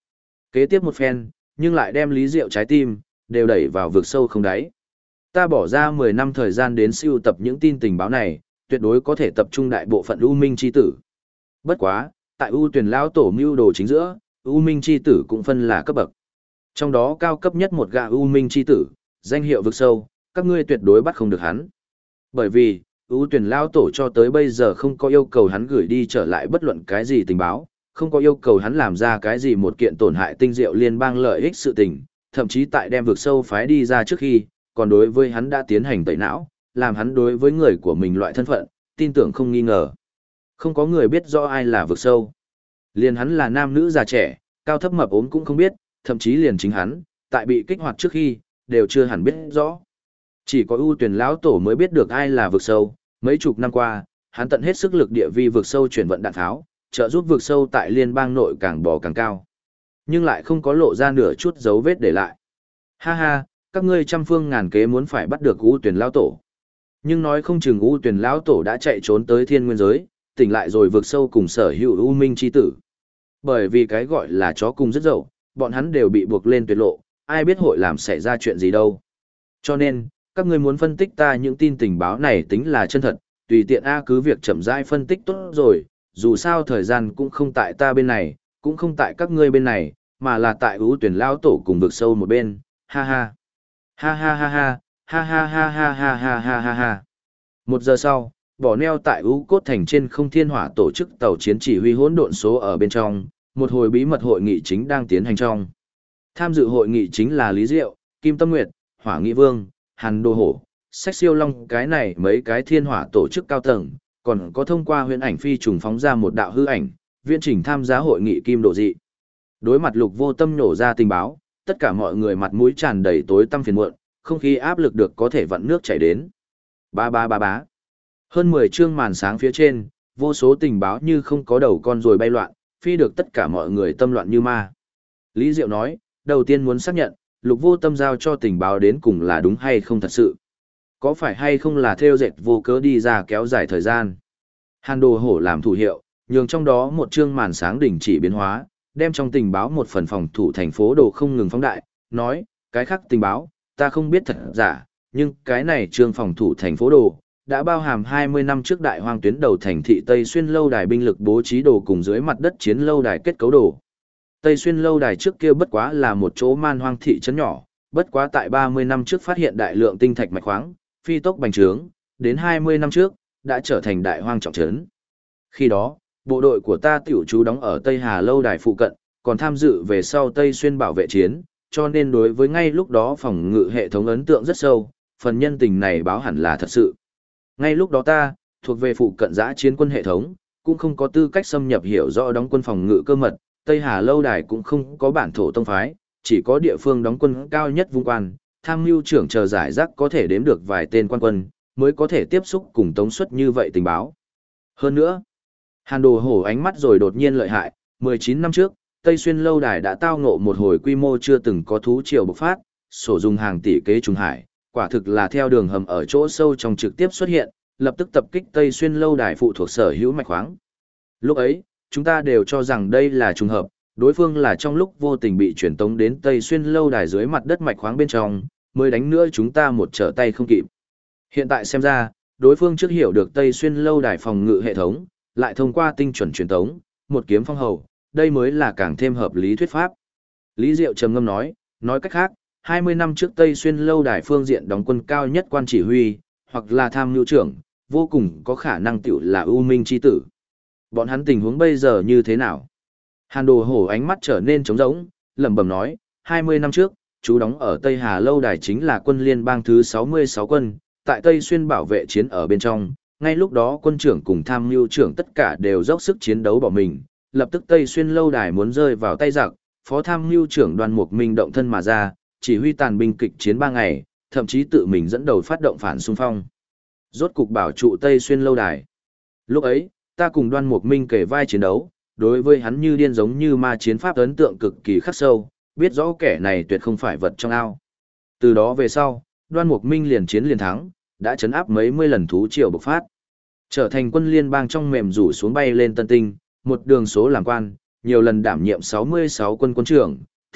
Kế tiếp một phen, nhưng lại đem Lý Diệu trái tim, đều đẩy vào vực sâu không đáy. Ta bỏ ra 10 năm thời gian đến sưu tập những tin tình báo này, tuyệt đối có thể tập trung đại bộ phận U Minh chi tử. Bất quá, tại U Tuyển lão tổ mưu đồ chính giữa, U Minh chi tử cũng phân là cấp bậc. Trong đó cao cấp nhất một gã U Minh chi tử, danh hiệu vực sâu, các ngươi tuyệt đối bắt không được hắn. Bởi vì, U Tuyển lão tổ cho tới bây giờ không có yêu cầu hắn gửi đi trở lại bất luận cái gì tình báo, không có yêu cầu hắn làm ra cái gì một kiện tổn hại tinh diệu liên bang lợi ích sự tình, thậm chí tại đem vực sâu phái đi ra trước khi, còn đối với hắn đã tiến hành tẩy não, làm hắn đối với người của mình loại thân phận, tin tưởng không nghi ngờ. Không có người biết rõ ai là vực sâu. Liền hắn là nam nữ già trẻ, cao thấp mập ốm cũng không biết, thậm chí liền chính hắn, tại bị kích hoạt trước khi, đều chưa hẳn biết rõ. Chỉ có ưu tuyển lão tổ mới biết được ai là vực sâu, mấy chục năm qua, hắn tận hết sức lực địa vi vực sâu chuyển vận đạn tháo, trợ giúp vực sâu tại liên bang nội càng bò càng cao. Nhưng lại không có lộ ra nửa chút dấu vết để lại. Ha ha, các ngươi trăm phương ngàn kế muốn phải bắt được ưu tuyển lão tổ. Nhưng nói không chừng ưu tuyển lão tổ đã chạy trốn tới thiên nguyên giới, tỉnh lại rồi vực sâu cùng sở hữu ưu minh chi tử. Bởi vì cái gọi là chó cùng rất dậu, bọn hắn đều bị buộc lên tuyệt lộ, ai biết hội làm xảy ra chuyện gì đâu. Cho nên, các ngươi muốn phân tích ta những tin tình báo này tính là chân thật, tùy tiện A cứ việc chậm rãi phân tích tốt rồi, dù sao thời gian cũng không tại ta bên này, cũng không tại các ngươi bên này, mà là tại ưu tuyển lao tổ cùng vực sâu một bên, ha ha. Ha ha ha ha, ha ha ha ha ha ha ha ha ha. Một giờ sau, bỏ neo tại ưu cốt thành trên không thiên hỏa tổ chức tàu chiến chỉ huy hỗn độn số ở bên trong, một hồi bí mật hội nghị chính đang tiến hành trong. Tham dự hội nghị chính là Lý Diệu, Kim Tâm Nguyệt, Hỏa Nghị Vương, Hàn Đô Hổ, Sách Siêu Long cái này mấy cái thiên hỏa tổ chức cao tầng, còn có thông qua huyền ảnh phi trùng phóng ra một đạo hư ảnh, viên chỉnh tham gia hội nghị Kim Độ Dị. Đối mặt Lục Vô Tâm nổ ra tình báo, tất cả mọi người mặt mũi tràn đầy tối tăm phiền muộn, không khí áp lực được có thể vặn nước chảy đến. Ba ba ba bá. Hơn 10 chương màn sáng phía trên, vô số tình báo như không có đầu con rồi bay loạn, phi được tất cả mọi người tâm loạn như ma. Lý Diệu nói, đầu tiên muốn xác nhận, Lục Vô Tâm giao cho tình báo đến cùng là đúng hay không thật sự. Có phải hay không là theo dệt vô cớ đi ra kéo dài thời gian. Hàn Đồ Hổ làm thủ hiệu, nhường trong đó một chương màn sáng đỉnh chỉ biến hóa, đem trong tình báo một phần phòng thủ thành phố đồ không ngừng phóng đại, nói, cái khác tình báo, ta không biết thật giả, nhưng cái này chương phòng thủ thành phố đồ, đã bao hàm 20 năm trước đại hoang tuyến đầu thành thị Tây Xuyên lâu đài binh lực bố trí đồ cùng dưới mặt đất chiến lâu đài kết cấu đồ. Tây Xuyên lâu đài trước kia bất quá là một chỗ man hoang thị trấn nhỏ, bất quá tại 30 năm trước phát hiện đại lượng tinh thạch mạch khoáng, phi tốc bành trướng, đến 20 năm trước, đã trở thành đại hoang trọng trấn. Khi đó, bộ đội của ta tiểu trú đóng ở Tây Hà lâu đài phụ cận, còn tham dự về sau Tây Xuyên bảo vệ chiến, cho nên đối với ngay lúc đó phòng ngự hệ thống ấn tượng rất sâu, phần nhân tình này báo hẳn là thật sự. Ngay lúc đó ta, thuộc về phụ cận giã chiến quân hệ thống, cũng không có tư cách xâm nhập hiểu rõ đóng quân phòng ngự cơ mật, Tây Hà lâu đài cũng không có bản thổ tông phái, chỉ có địa phương đóng quân cao nhất vung quan, tham mưu trưởng chờ giải rác có thể đếm được vài tên quan quân, mới có thể tiếp xúc cùng tống suất như vậy tình báo. Hơn nữa, Hàn Đồ Hổ ánh mắt rồi đột nhiên lợi hại, 19 năm trước, Tây Xuyên lâu đài đã tao ngộ một hồi quy mô chưa từng có thú triều bộc phát, sổ dùng hàng tỷ kế trùng hải, quả thực là theo đường hầm ở chỗ sâu trong trực tiếp xuất hiện, lập tức tập kích Tây Xuyên lâu đài phụ thuộc sở hữu mạch khoáng. Lúc ấy, chúng ta đều cho rằng đây là trùng hợp, đối phương là trong lúc vô tình bị chuyển tống đến Tây Xuyên lâu đài dưới mặt đất mạch khoáng bên trong, mới đánh nữa chúng ta một trở tay không kịp. Hiện tại xem ra, đối phương trước hiểu được Tây Xuyên lâu đài phòng ngự hệ thống, lại thông qua tinh chuẩn truyền tống, một kiếm phong hầu, đây mới là càng thêm hợp lý thuyết pháp. Lý Diệu trầm ngâm nói cách khác, 20 năm trước Tây Xuyên lâu đài phương diện đóng quân cao nhất quan chỉ huy, hoặc là tham mưu trưởng, vô cùng có khả năng tiểu là U Minh chi tử. Bọn hắn tình huống bây giờ như thế nào? Hàn Đồ Hổ ánh mắt trở nên trống rỗng, lẩm bẩm nói, 20 năm trước, chú đóng ở Tây Hà lâu đài chính là quân liên bang thứ 66 quân, tại Tây Xuyên bảo vệ chiến ở bên trong, ngay lúc đó quân trưởng cùng tham mưu trưởng tất cả đều dốc sức chiến đấu bỏ mình, lập tức Tây Xuyên lâu đài muốn rơi vào tay giặc, phó tham mưu trưởng Đoan Mục Minh động thân mà ra, chỉ huy tàn binh kịch chiến 3 ngày, thậm chí tự mình dẫn đầu phát động phản xung phong. Rốt cục bảo trụ Tây Xuyên lâu đài. Lúc ấy, ta cùng Đoan Mục Minh kể vai chiến đấu, đối với hắn như điên giống như ma chiến pháp ấn tượng cực kỳ khắc sâu, biết rõ kẻ này tuyệt không phải vật trong ao. Từ đó về sau, Đoan Mục Minh liền chiến liền thắng, đã chấn áp mấy mươi lần thú triều bộc phát. Trở thành quân liên bang trong mềm rủ xuống bay lên tân tinh, một đường số làm quan, nhiều lần đảm nhiệm 66 quân quân trưởng,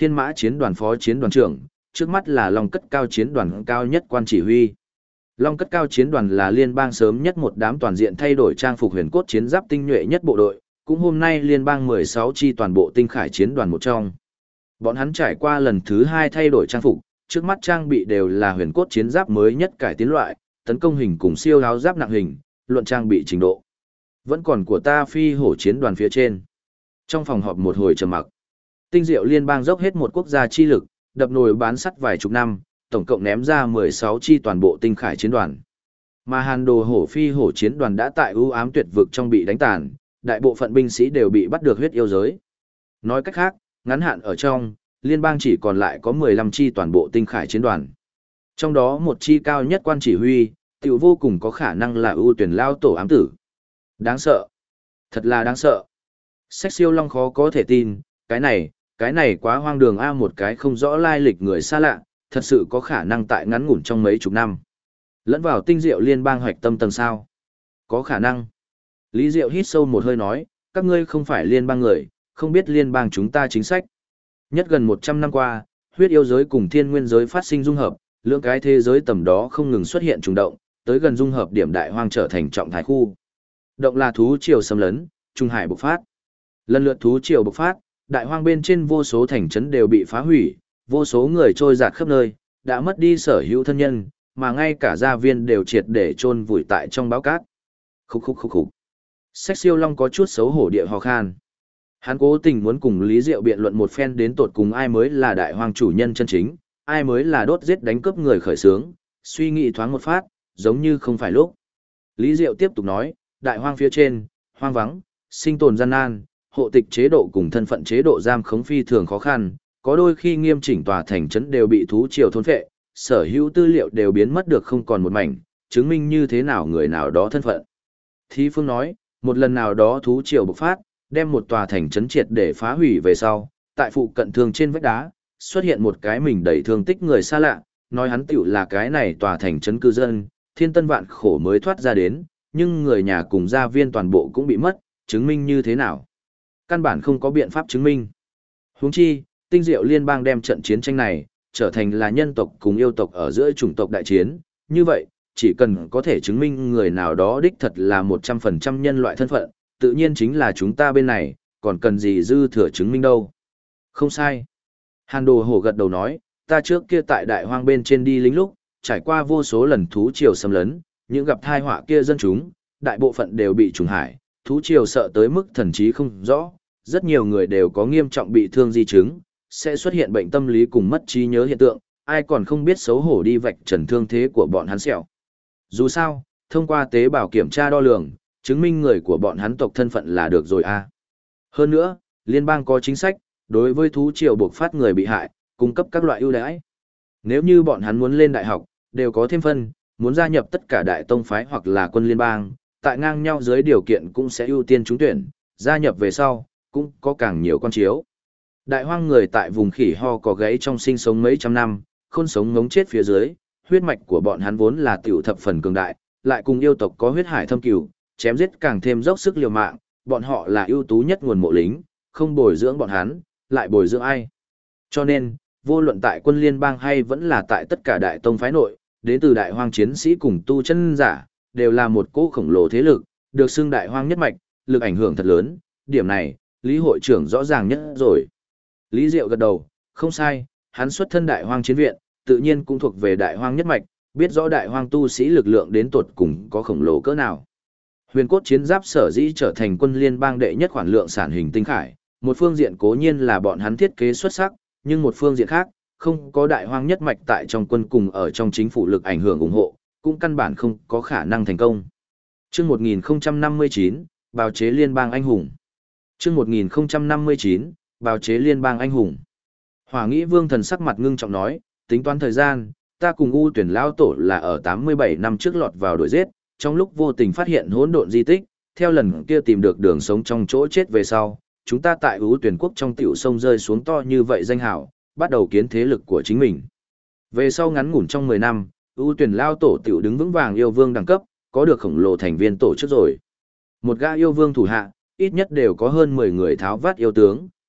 Thiên Mã chiến đoàn phó chiến đoàn trưởng, trước mắt là Long Cất Cao chiến đoàn cao nhất quan chỉ huy. Long Cất Cao chiến đoàn là liên bang sớm nhất một đám toàn diện thay đổi trang phục huyền cốt chiến giáp tinh nhuệ nhất bộ đội, cũng hôm nay liên bang 16 chi toàn bộ tinh khải chiến đoàn một trong. Bọn hắn trải qua lần thứ 2 thay đổi trang phục, trước mắt trang bị đều là huyền cốt chiến giáp mới nhất cải tiến loại, tấn công hình cùng siêu áo giáp nặng hình, luận trang bị trình độ. Vẫn còn của ta phi hổ chiến đoàn phía trên. Trong phòng họp một hồi trầm mặc. Tinh diệu liên bang dốc hết một quốc gia chi lực, đập nồi bán sắt vài chục năm, tổng cộng ném ra 16 chi toàn bộ tinh khải chiến đoàn. Mà Hàn Đồ Hổ phi hổ chiến đoàn đã tại ưu ám tuyệt vực trong bị đánh tàn, đại bộ phận binh sĩ đều bị bắt được huyết yêu giới. Nói cách khác, ngắn hạn ở trong, liên bang chỉ còn lại có 15 chi toàn bộ tinh khải chiến đoàn. Trong đó một chi cao nhất quan chỉ huy, tiểu vô cùng có khả năng là ưu tuyển lao tổ ám tử. Đáng sợ. Thật là đáng sợ. Sách siêu long khó có thể tin, cái này quá hoang đường a, một cái không rõ lai lịch người xa lạ, thật sự có khả năng tại ngắn ngủn trong mấy chục năm. Lẫn vào tinh diệu liên bang hoạch tâm tầng sao. Có khả năng. Lý Diệu hít sâu một hơi nói, các ngươi không phải liên bang người, không biết liên bang chúng ta chính sách. Nhất gần 100 năm qua, huyết yêu giới cùng thiên nguyên giới phát sinh dung hợp, lượng cái thế giới tầm đó không ngừng xuất hiện trùng động, tới gần dung hợp điểm đại hoang trở thành trọng thái khu. Động là thú triều xâm lấn, trung hải bộc phát. Lần lượt thú triều bộc phát, đại hoang bên trên vô số thành trấn đều bị phá hủy, vô số người trôi dạt khắp nơi, đã mất đi sở hữu thân nhân, mà ngay cả gia viên đều triệt để chôn vùi tại trong báo cát. Khúc khúc khúc khúc. Sách siêu long có chút xấu hổ địa ho khan. Hắn cố tình muốn cùng Lý Diệu biện luận một phen đến tột cùng ai mới là đại hoang chủ nhân chân chính, ai mới là đốt giết đánh cướp người khởi xướng, suy nghĩ thoáng một phát, giống như không phải lúc. Lý Diệu tiếp tục nói, đại hoang phía trên, hoang vắng, sinh tồn gian nan, hộ tịch chế độ cùng thân phận chế độ giam khống phi thường khó khăn, có đôi khi nghiêm chỉnh tòa thành trấn đều bị thú triều thôn phệ, sở hữu tư liệu đều biến mất được không còn một mảnh, chứng minh như thế nào người nào đó thân phận. Thí Phương nói, một lần nào đó thú triều bộc phát, đem một tòa thành trấn triệt để phá hủy về sau, tại phụ cận thương trên vách đá, xuất hiện một cái mình đầy thương tích người xa lạ, nói hắn tiểu là cái này tòa thành trấn cư dân, thiên tân vạn khổ mới thoát ra đến, nhưng người nhà cùng gia viên toàn bộ cũng bị mất, chứng minh như thế nào? Căn bản không có biện pháp chứng minh. Huống chi, tinh diệu liên bang đem trận chiến tranh này, trở thành là nhân tộc cùng yêu tộc ở giữa chủng tộc đại chiến, như vậy, chỉ cần có thể chứng minh người nào đó đích thật là 100% nhân loại thân phận, tự nhiên chính là chúng ta bên này, còn cần gì dư thừa chứng minh đâu. Không sai. Hàn Đồ Hổ gật đầu nói, ta trước kia tại đại hoang bên trên đi lính lúc, trải qua vô số lần thú triều xâm lấn, những gặp thai họa kia dân chúng, đại bộ phận đều bị trùng hải, thú triều sợ tới mức thần trí không rõ, rất nhiều người đều có nghiêm trọng bị thương di chứng, sẽ xuất hiện bệnh tâm lý cùng mất trí nhớ hiện tượng, ai còn không biết xấu hổ đi vạch trần thương thế của bọn hắn sẹo. Dù sao, thông qua tế bào kiểm tra đo lường, chứng minh người của bọn hắn tộc thân phận là được rồi a. Hơn nữa, liên bang có chính sách, đối với thú triều buộc phát người bị hại, cung cấp các loại ưu đãi. Nếu như bọn hắn muốn lên đại học, đều có thêm phân, muốn gia nhập tất cả đại tông phái hoặc là quân liên bang, tại ngang nhau dưới điều kiện cũng sẽ ưu tiên trúng tuyển, gia nhập về sau, cũng có càng nhiều con chiếu. Đại hoang người tại vùng khỉ ho có gáy trong sinh sống mấy trăm năm, khôn sống ngống chết phía dưới, huyết mạch của bọn hắn vốn là tiểu thập phần cường đại, lại cùng yêu tộc có huyết hải thâm cửu, chém giết càng thêm dốc sức liều mạng, bọn họ là ưu tú nhất nguồn mộ lính, không bồi dưỡng bọn hắn, lại bồi dưỡng ai. Cho nên, vô luận tại quân liên bang hay vẫn là tại tất cả đại tông phái nội, đến từ đại hoang chiến sĩ cùng tu chân giả, đều là một cỗ khổng lồ thế lực, được xưng đại hoang nhất mạch, lực ảnh hưởng thật lớn, điểm này, Lý hội trưởng rõ ràng nhất rồi. Lý Diệu gật đầu, không sai, hắn xuất thân đại hoang chiến viện, tự nhiên cũng thuộc về đại hoang nhất mạch, biết rõ đại hoang tu sĩ lực lượng đến tột cùng có khổng lồ cỡ nào. Huyền cốt chiến giáp sở dĩ trở thành quân liên bang đệ nhất khoản lượng sản hình tinh khải, một phương diện cố nhiên là bọn hắn thiết kế xuất sắc, nhưng một phương diện khác, không có đại hoang nhất mạch tại trong quân cùng ở trong chính phủ lực ảnh hưởng ủng hộ, cũng căn bản không có khả năng thành công. Chương 1059, bào chế liên bang anh hùng. Chương 1059, bào chế liên bang anh hùng. Hỏa Nghĩ Vương thần sắc mặt ngưng trọng nói, tính toán thời gian, ta cùng U Tuyển lão tổ là ở 87 năm trước lọt vào đuổi giết, trong lúc vô tình phát hiện hỗn độn di tích, theo lần kia tìm được đường sống trong chỗ chết về sau, chúng ta tại U Tuyển quốc trong tiểu sông rơi xuống to như vậy danh hào, bắt đầu kiến thế lực của chính mình. Về sau ngắn ngủn trong 10 năm, U Tuyển lão tổ tiểu đứng vững vàng yêu vương đẳng cấp, có được khổng lồ thành viên tổ chức rồi. Một gã yêu vương thủ hạ, ít nhất đều có hơn 10 người tháo vát yêu tướng,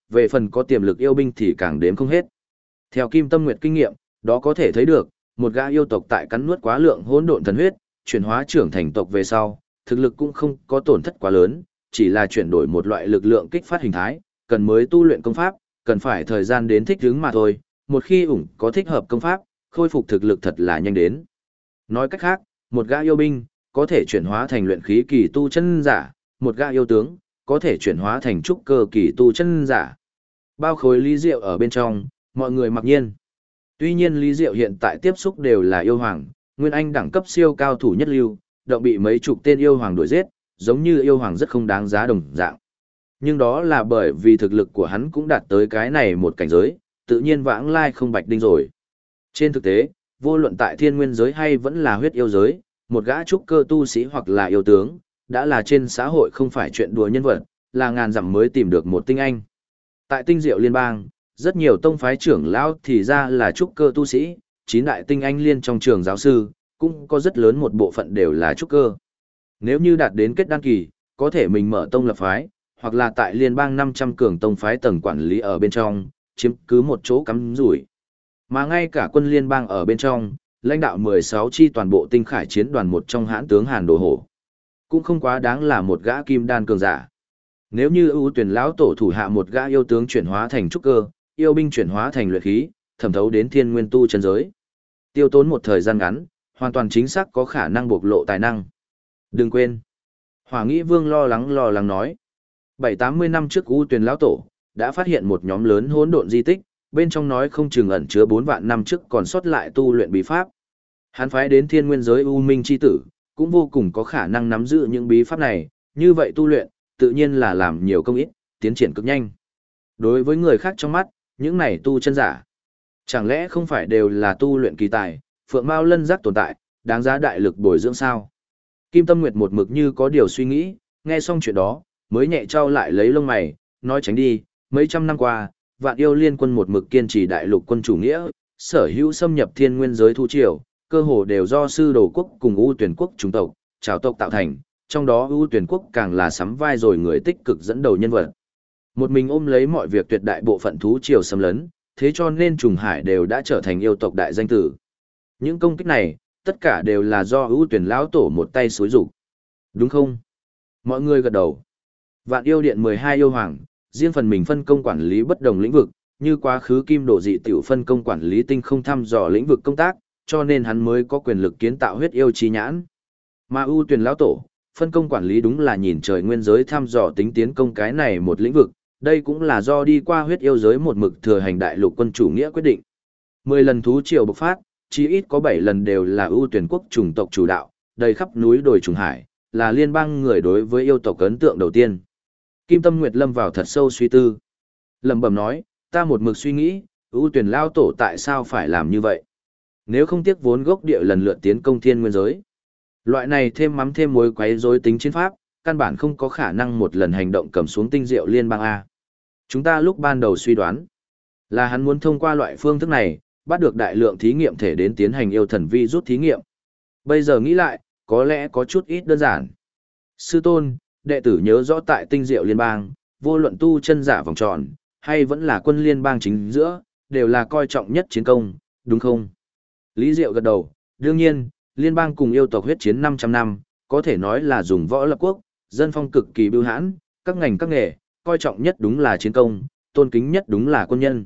về phần có tiềm lực yêu binh thì càng đếm không hết. Theo Kim Tâm Nguyệt kinh nghiệm, đó có thể thấy được, một gã yêu tộc tại cắn nuốt quá lượng hỗn độn thần huyết, chuyển hóa trưởng thành tộc về sau, thực lực cũng không có tổn thất quá lớn, chỉ là chuyển đổi một loại lực lượng kích phát hình thái, cần mới tu luyện công pháp, cần phải thời gian đến thích ứng mà thôi, một khi có thích hợp công pháp, khôi phục thực lực thật là nhanh đến. Nói cách khác, một gã yêu binh, có thể chuyển hóa thành luyện khí kỳ tu chân giả, một gã yêu tướng, có thể chuyển hóa thành trúc cơ kỳ tu chân giả. Bao khối Lý Diệu ở bên trong, mọi người mặc nhiên. Tuy nhiên Lý Diệu hiện tại tiếp xúc đều là yêu hoàng, nguyên anh đẳng cấp siêu cao thủ nhất lưu, động bị mấy chục tên yêu hoàng đuổi giết, giống như yêu hoàng rất không đáng giá đồng dạng. Nhưng đó là bởi vì thực lực của hắn cũng đạt tới cái này một cảnh giới, tự nhiên vãng lai không bạch đinh rồi. Trên thực tế, vô luận tại thiên nguyên giới hay vẫn là huyết yêu giới, một gã trúc cơ tu sĩ hoặc là yêu tướng, đã là trên xã hội không phải chuyện đùa nhân vật, là ngàn dặm mới tìm được một tinh anh. Tại tinh diệu liên bang, rất nhiều tông phái trưởng lão thì ra là trúc cơ tu sĩ, 9 đại tinh anh liên trong trường giáo sư, cũng có rất lớn một bộ phận đều là trúc cơ. Nếu như đạt đến kết đăng kỳ, có thể mình mở tông lập phái, hoặc là tại liên bang 500 cường tông phái tầng quản lý ở bên trong, chiếm cứ một chỗ cắm rủi. Mà ngay cả quân liên bang ở bên trong, lãnh đạo 16 chi toàn bộ tinh khải chiến đoàn một trong hãn tướng Hàn Đồ Hổ, cũng không quá đáng là một gã kim đan cường giả. Nếu như ưu tuyển lão tổ thủ hạ một gã yêu tướng chuyển hóa thành trúc cơ, yêu binh chuyển hóa thành luyện khí, thẩm thấu đến thiên nguyên tu chân giới. Tiêu tốn một thời gian ngắn, hoàn toàn chính xác có khả năng bộc lộ tài năng. Đừng quên. Hỏa Nghĩ Vương lo lắng nói. 7-80 năm trước ưu tuyển lão tổ, đã phát hiện một nhóm lớn hỗn độn di tích, bên trong nói không chừng ẩn chứa 4 vạn năm trước còn sót lại tu luyện bí pháp. Hắn phái đến thiên nguyên giới U Minh chi tử, cũng vô cùng có khả năng nắm giữ những bí pháp này, như vậy tu luyện, tự nhiên là làm nhiều công ít, tiến triển cực nhanh. Đối với người khác trong mắt, những này tu chân giả, chẳng lẽ không phải đều là tu luyện kỳ tài, phượng mao lân giác tồn tại, đáng giá đại lực bồi dưỡng sao? Kim Tâm Nguyệt một mực như có điều suy nghĩ, nghe xong chuyện đó, mới nhẹ trao lại lấy lông mày, nói tránh đi, mấy trăm năm qua, Vạn Yêu Liên quân một mực kiên trì đại lục quân chủ nghĩa, sở hữu xâm nhập thiên nguyên giới thu triều, cơ hồ đều do sư đồ quốc cùng ưu tuyển quốc chủng tộc, trào tộc tạo thành, trong đó ưu tuyển quốc càng là sắm vai rồi người tích cực dẫn đầu nhân vật. Một mình ôm lấy mọi việc tuyệt đại bộ phận thú triều xâm lấn, thế cho nên Trùng Hải đều đã trở thành yêu tộc đại danh tử. Những công kích này, tất cả đều là do ưu tuyển lão tổ một tay xúi rục. Đúng không? Mọi người gật đầu. Vạn Yêu Điện 12 yêu hoàng, riêng phần mình phân công quản lý bất đồng lĩnh vực, như quá khứ Kim Độ Dị tiểu phân công quản lý tinh không thăm dò lĩnh vực công tác, cho nên hắn mới có quyền lực kiến tạo huyết yêu chi nhãn. Mà ưu tuyển lão tổ, phân công quản lý đúng là nhìn trời nguyên giới thăm dò tính tiến công cái này một lĩnh vực, đây cũng là do đi qua huyết yêu giới một mực thừa hành đại lục quân chủ nghĩa quyết định. 10 lần thú triều bộc phát, chí ít có 7 lần đều là ưu tuyển quốc chủng tộc chủ đạo, đầy khắp núi đồi Trùng Hải, là liên bang người đối với yêu tộc ấn tượng đầu tiên. Kim Tâm Nguyệt lâm vào thật sâu suy tư. Lẩm bẩm nói, ta một mực suy nghĩ, ưu tuyển lao tổ tại sao phải làm như vậy? Nếu không tiếc vốn gốc địa lần lượt tiến công thiên nguyên giới. Loại này thêm mắm thêm muối quấy rối tính chiến pháp, căn bản không có khả năng một lần hành động cầm xuống tinh diệu liên bang A. Chúng ta lúc ban đầu suy đoán, là hắn muốn thông qua loại phương thức này, bắt được đại lượng thí nghiệm thể đến tiến hành yêu thần vi rút thí nghiệm. Bây giờ nghĩ lại, có lẽ có chút ít đơn giản. Sư tôn, đệ tử nhớ rõ tại tinh diệu liên bang, vô luận tu chân giả vòng tròn, hay vẫn là quân liên bang chính giữa, đều là coi trọng nhất chiến công, đúng không? Lý Diệu gật đầu, đương nhiên, liên bang cùng yêu tộc huyết chiến 500 năm, có thể nói là dùng võ lập quốc, dân phong cực kỳ bưu hãn, các ngành các nghề, coi trọng nhất đúng là chiến công, tôn kính nhất đúng là quân nhân.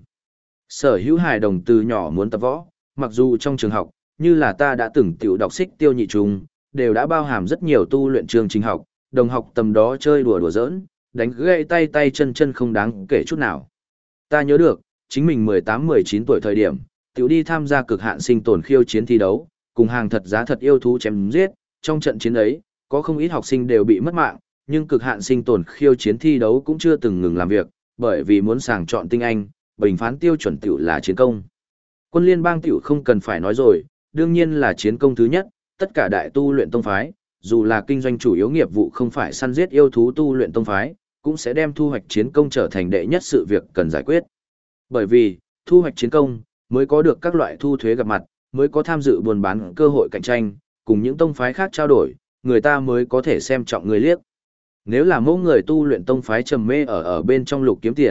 Sở hữu hài đồng từ nhỏ muốn tập võ, mặc dù trong trường học, như là ta đã từng tiểu đọc xích tiêu nhị trùng, đều đã bao hàm rất nhiều tu luyện chương trình học, đồng học tầm đó chơi đùa giỡn, đánh gãy tay chân không đáng kể chút nào. Ta nhớ được, chính mình 18-19 tuổi thời điểm, tiểu đi tham gia cực hạn sinh tồn khiêu chiến thi đấu, cùng hàng thật giá thật yêu thú chém giết, trong trận chiến ấy, có không ít học sinh đều bị mất mạng, nhưng cực hạn sinh tồn khiêu chiến thi đấu cũng chưa từng ngừng làm việc, bởi vì muốn sàng chọn tinh anh, bình phán tiêu chuẩn tiểu là chiến công. Quân liên bang tiểu không cần phải nói rồi, đương nhiên là chiến công thứ nhất, tất cả đại tu luyện tông phái, dù là kinh doanh chủ yếu nghiệp vụ không phải săn giết yêu thú tu luyện tông phái, cũng sẽ đem thu hoạch chiến công trở thành đệ nhất sự việc cần giải quyết. Bởi vì, thu hoạch chiến công, mới có được các loại thu thuế gặp mặt, mới có tham dự buôn bán cơ hội cạnh tranh, cùng những tông phái khác trao đổi, người ta mới có thể xem trọng người liếc. Nếu là mẫu người tu luyện tông phái trầm mê ở bên trong lục kiếm tiền,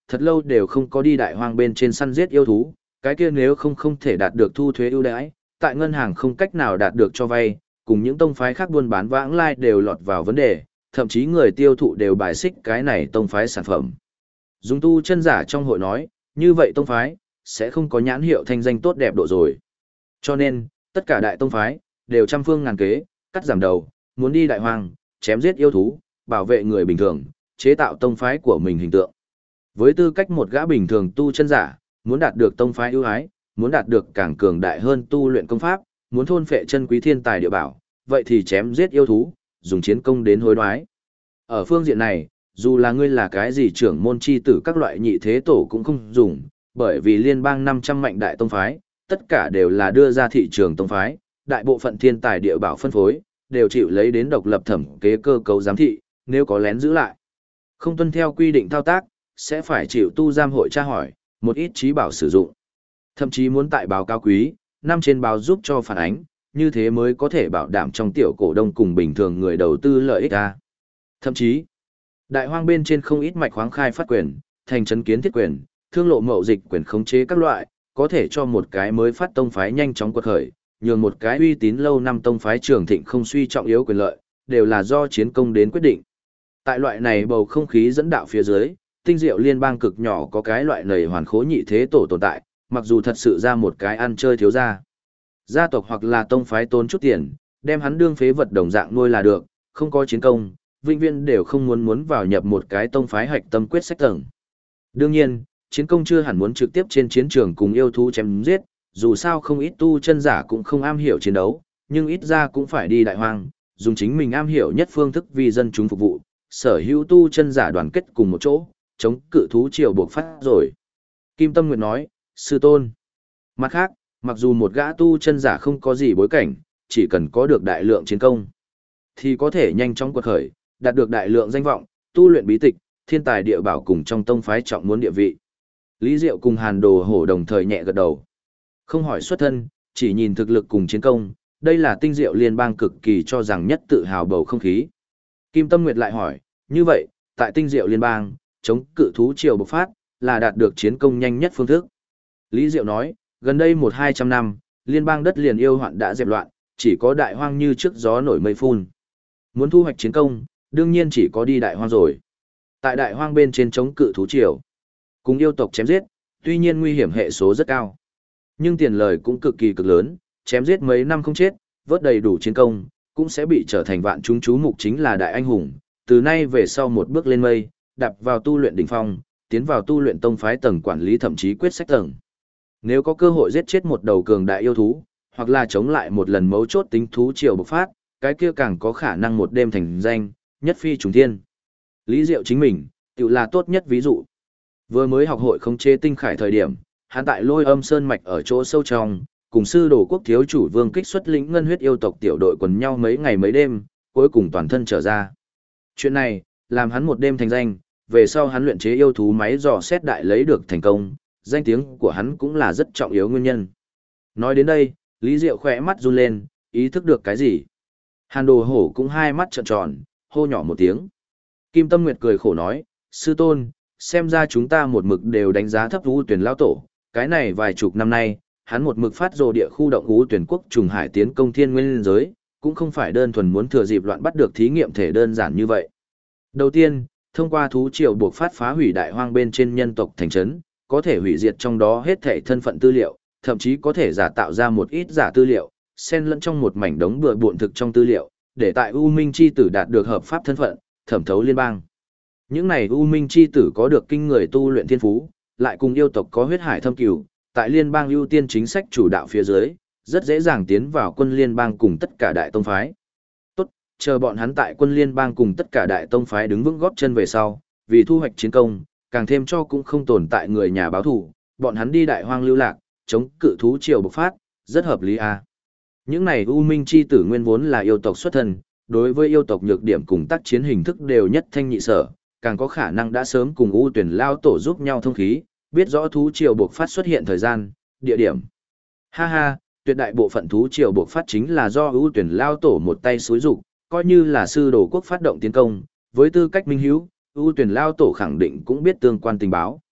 thật lâu đều không có đi đại hoang bên trên săn giết yêu thú, cái kia nếu không thể đạt được thu thuế ưu đãi, tại ngân hàng không cách nào đạt được cho vay, cùng những tông phái khác buôn bán vãng lai đều lọt vào vấn đề, thậm chí người tiêu thụ đều bài xích cái này tông phái sản phẩm. Dùng tu chân giả trong hội nói, như vậy tông phái sẽ không có nhãn hiệu thanh danh tốt đẹp độ rồi. Cho nên, tất cả đại tông phái đều trăm phương ngàn kế, cắt giảm đầu, muốn đi đại hoang, chém giết yêu thú, bảo vệ người bình thường, chế tạo tông phái của mình hình tượng. Với tư cách một gã bình thường tu chân giả, muốn đạt được tông phái ưu ái, muốn đạt được càng cường đại hơn tu luyện công pháp, muốn thôn phệ chân quý thiên tài địa bảo, vậy thì chém giết yêu thú, dùng chiến công đến hối đoái. Ở phương diện này, dù là ngươi là cái gì trưởng môn chi tử các loại nhị thế tổ cũng không dùng, bởi vì liên bang 500 mạnh đại tông phái, tất cả đều là đưa ra thị trường tông phái, đại bộ phận thiên tài địa bảo phân phối, đều chịu lấy đến độc lập thẩm kế cơ cấu giám thị, nếu có lén giữ lại. Không tuân theo quy định thao tác, sẽ phải chịu tu giam hội tra hỏi, một ít trí bảo sử dụng. Thậm chí muốn tại báo cao quý, năm trên báo giúp cho phản ánh, như thế mới có thể bảo đảm trong tiểu cổ đông cùng bình thường người đầu tư lợi ích ra. Thậm chí, đại hoang bên trên không ít mạch khoáng khai phát quyền, thành trấn kiến thiết quyền, thương lộ mậu dịch quyền khống chế các loại, có thể cho một cái mới phát tông phái nhanh chóng quật khởi, nhường một cái uy tín lâu năm tông phái trường thịnh không suy trọng yếu quyền lợi, đều là do chiến công đến quyết định. Tại loại này bầu không khí dẫn đạo phía dưới, tinh diệu liên bang cực nhỏ có cái loại nầy hoàn khố nhị thế tổ tồn tại, mặc dù thật sự ra một cái ăn chơi thiếu gia. Gia tộc hoặc là tông phái tốn chút tiền, đem hắn đương phế vật đồng dạng nuôi là được, không có chiến công, vĩnh viễn đều không muốn vào nhập một cái tông phái hạch tâm quyết sách tầng. Đương nhiên, chiến công chưa hẳn muốn trực tiếp trên chiến trường cùng yêu thú chém giết, dù sao không ít tu chân giả cũng không am hiểu chiến đấu, nhưng ít ra cũng phải đi đại hoang, dùng chính mình am hiểu nhất phương thức vì dân chúng phục vụ, sở hữu tu chân giả đoàn kết cùng một chỗ, chống cự thú triều buộc phát rồi. Kim Tâm Nguyệt nói, sư tôn. Mặt khác, mặc dù một gã tu chân giả không có gì bối cảnh, chỉ cần có được đại lượng chiến công, thì có thể nhanh chóng quật khởi, đạt được đại lượng danh vọng, tu luyện bí tịch, thiên tài địa bảo cùng trong tông phái trọng muốn địa vị. Lý Diệu cùng Hàn Đồ Hổ đồng thời nhẹ gật đầu. Không hỏi xuất thân, chỉ nhìn thực lực cùng chiến công, đây là tinh diệu liên bang cực kỳ cho rằng nhất tự hào bầu không khí. Kim Tâm Nguyệt lại hỏi, như vậy, tại tinh diệu liên bang, chống cự thú triều bộc phát, là đạt được chiến công nhanh nhất phương thức. Lý Diệu nói, gần đây 100-200 năm, liên bang đất liền yêu hoạn đã dẹp loạn, chỉ có đại hoang như trước gió nổi mây phun. Muốn thu hoạch chiến công, đương nhiên chỉ có đi đại hoang rồi. Tại đại hoang bên trên chống cự thú triều, cùng yêu tộc chém giết, tuy nhiên nguy hiểm hệ số rất cao. Nhưng tiền lời cũng cực kỳ cực lớn, chém giết mấy năm không chết, vớt đầy đủ chiến công, cũng sẽ bị trở thành vạn chúng chú mục chính là đại anh hùng, từ nay về sau một bước lên mây, đạp vào tu luyện đỉnh phong, tiến vào tu luyện tông phái tầng quản lý thậm chí quyết sách tầng. Nếu có cơ hội giết chết một đầu cường đại yêu thú, hoặc là chống lại một lần mấu chốt tính thú triều bộc phát, cái kia càng có khả năng một đêm thành danh, nhất phi trùng thiên. Lý Diệu chính mình, tự là tốt nhất ví dụ. Vừa mới học hội khống chế tinh khải thời điểm, hắn tại Lôi Âm Sơn mạch ở chỗ sâu trong, cùng sư đồ quốc thiếu chủ Vương Kích xuất lĩnh ngân huyết yêu tộc tiểu đội quần nhau mấy ngày mấy đêm, cuối cùng toàn thân trở ra. Chuyện này, làm hắn một đêm thành danh, về sau hắn luyện chế yêu thú máy dò xét đại lấy được thành công, danh tiếng của hắn cũng là rất trọng yếu nguyên nhân. Nói đến đây, Lý Diệu khỏe mắt run lên, ý thức được cái gì. Hàn Đồ Hổ cũng hai mắt trợn tròn, hô nhỏ một tiếng. Kim Tâm Nguyệt cười khổ nói, sư tôn, xem ra chúng ta một mực đều đánh giá thấp U Tuyển lão tổ, cái này vài chục năm nay, hắn một mực phát rồ địa khu động U Tuyển quốc trùng hải tiến công thiên nguyên giới, cũng không phải đơn thuần muốn thừa dịp loạn bắt được thí nghiệm thể đơn giản như vậy. Đầu tiên, thông qua thú triều buộc phát phá hủy đại hoang bên trên nhân tộc thành trấn, có thể hủy diệt trong đó hết thể thân phận tư liệu, thậm chí có thể giả tạo ra một ít giả tư liệu, xen lẫn trong một mảnh đống bừa bộn thực trong tư liệu, để tại U Minh chi tử đạt được hợp pháp thân phận, thẩm thấu liên bang. Những này U Minh chi tử có được kinh người tu luyện thiên phú, lại cùng yêu tộc có huyết hải thâm cửu, tại liên bang ưu tiên chính sách chủ đạo phía dưới, rất dễ dàng tiến vào quân liên bang cùng tất cả đại tông phái. Tốt, chờ bọn hắn tại quân liên bang cùng tất cả đại tông phái đứng vững góp chân về sau, vì thu hoạch chiến công, càng thêm cho cũng không tồn tại người nhà báo thù, bọn hắn đi đại hoang lưu lạc, chống cự thú triều bộc phát, rất hợp lý a. Những này U Minh chi tử nguyên vốn là yêu tộc xuất thân, đối với yêu tộc nhược điểm cùng tác chiến hình thức đều nhất thanh nhị sở, càng có khả năng đã sớm cùng U Tuyển lao tổ giúp nhau thông khí, biết rõ thú triều bộc phát xuất hiện thời gian, địa điểm. Ha ha, tuyệt đại bộ phận thú triều bộc phát chính là do U Tuyển lao tổ một tay xúi dục, coi như là sư đồ quốc phát động tiến công, với tư cách minh hữu, U Tuyển lao tổ khẳng định cũng biết tương quan tình báo.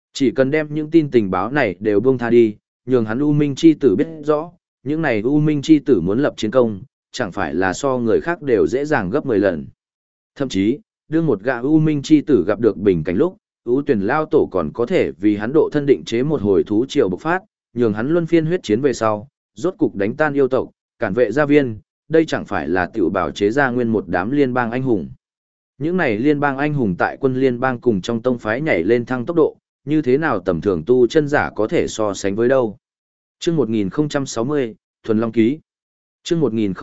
Chỉ cần đem những tin tình báo này đều buông tha đi, nhường hắn U Minh chi tử biết rõ, những này U Minh chi tử muốn lập chiến công, chẳng phải là so người khác đều dễ dàng gấp 10 lần. Thậm chí, đương một gã U Minh chi tử gặp được bình cảnh lúc, U Tuyển Lao Tổ còn có thể vì hắn độ thân định chế một hồi thú triều bộc phát, nhường hắn luân phiên huyết chiến về sau, rốt cục đánh tan yêu tộc, cản vệ gia viên, đây chẳng phải là tiểu bảo chế ra nguyên một đám liên bang anh hùng. Những này liên bang anh hùng tại quân liên bang cùng trong tông phái nhảy lên thăng tốc độ, như thế nào tầm thường tu chân giả có thể so sánh với đâu. Chương 1060, Thuần Long Ký. Chương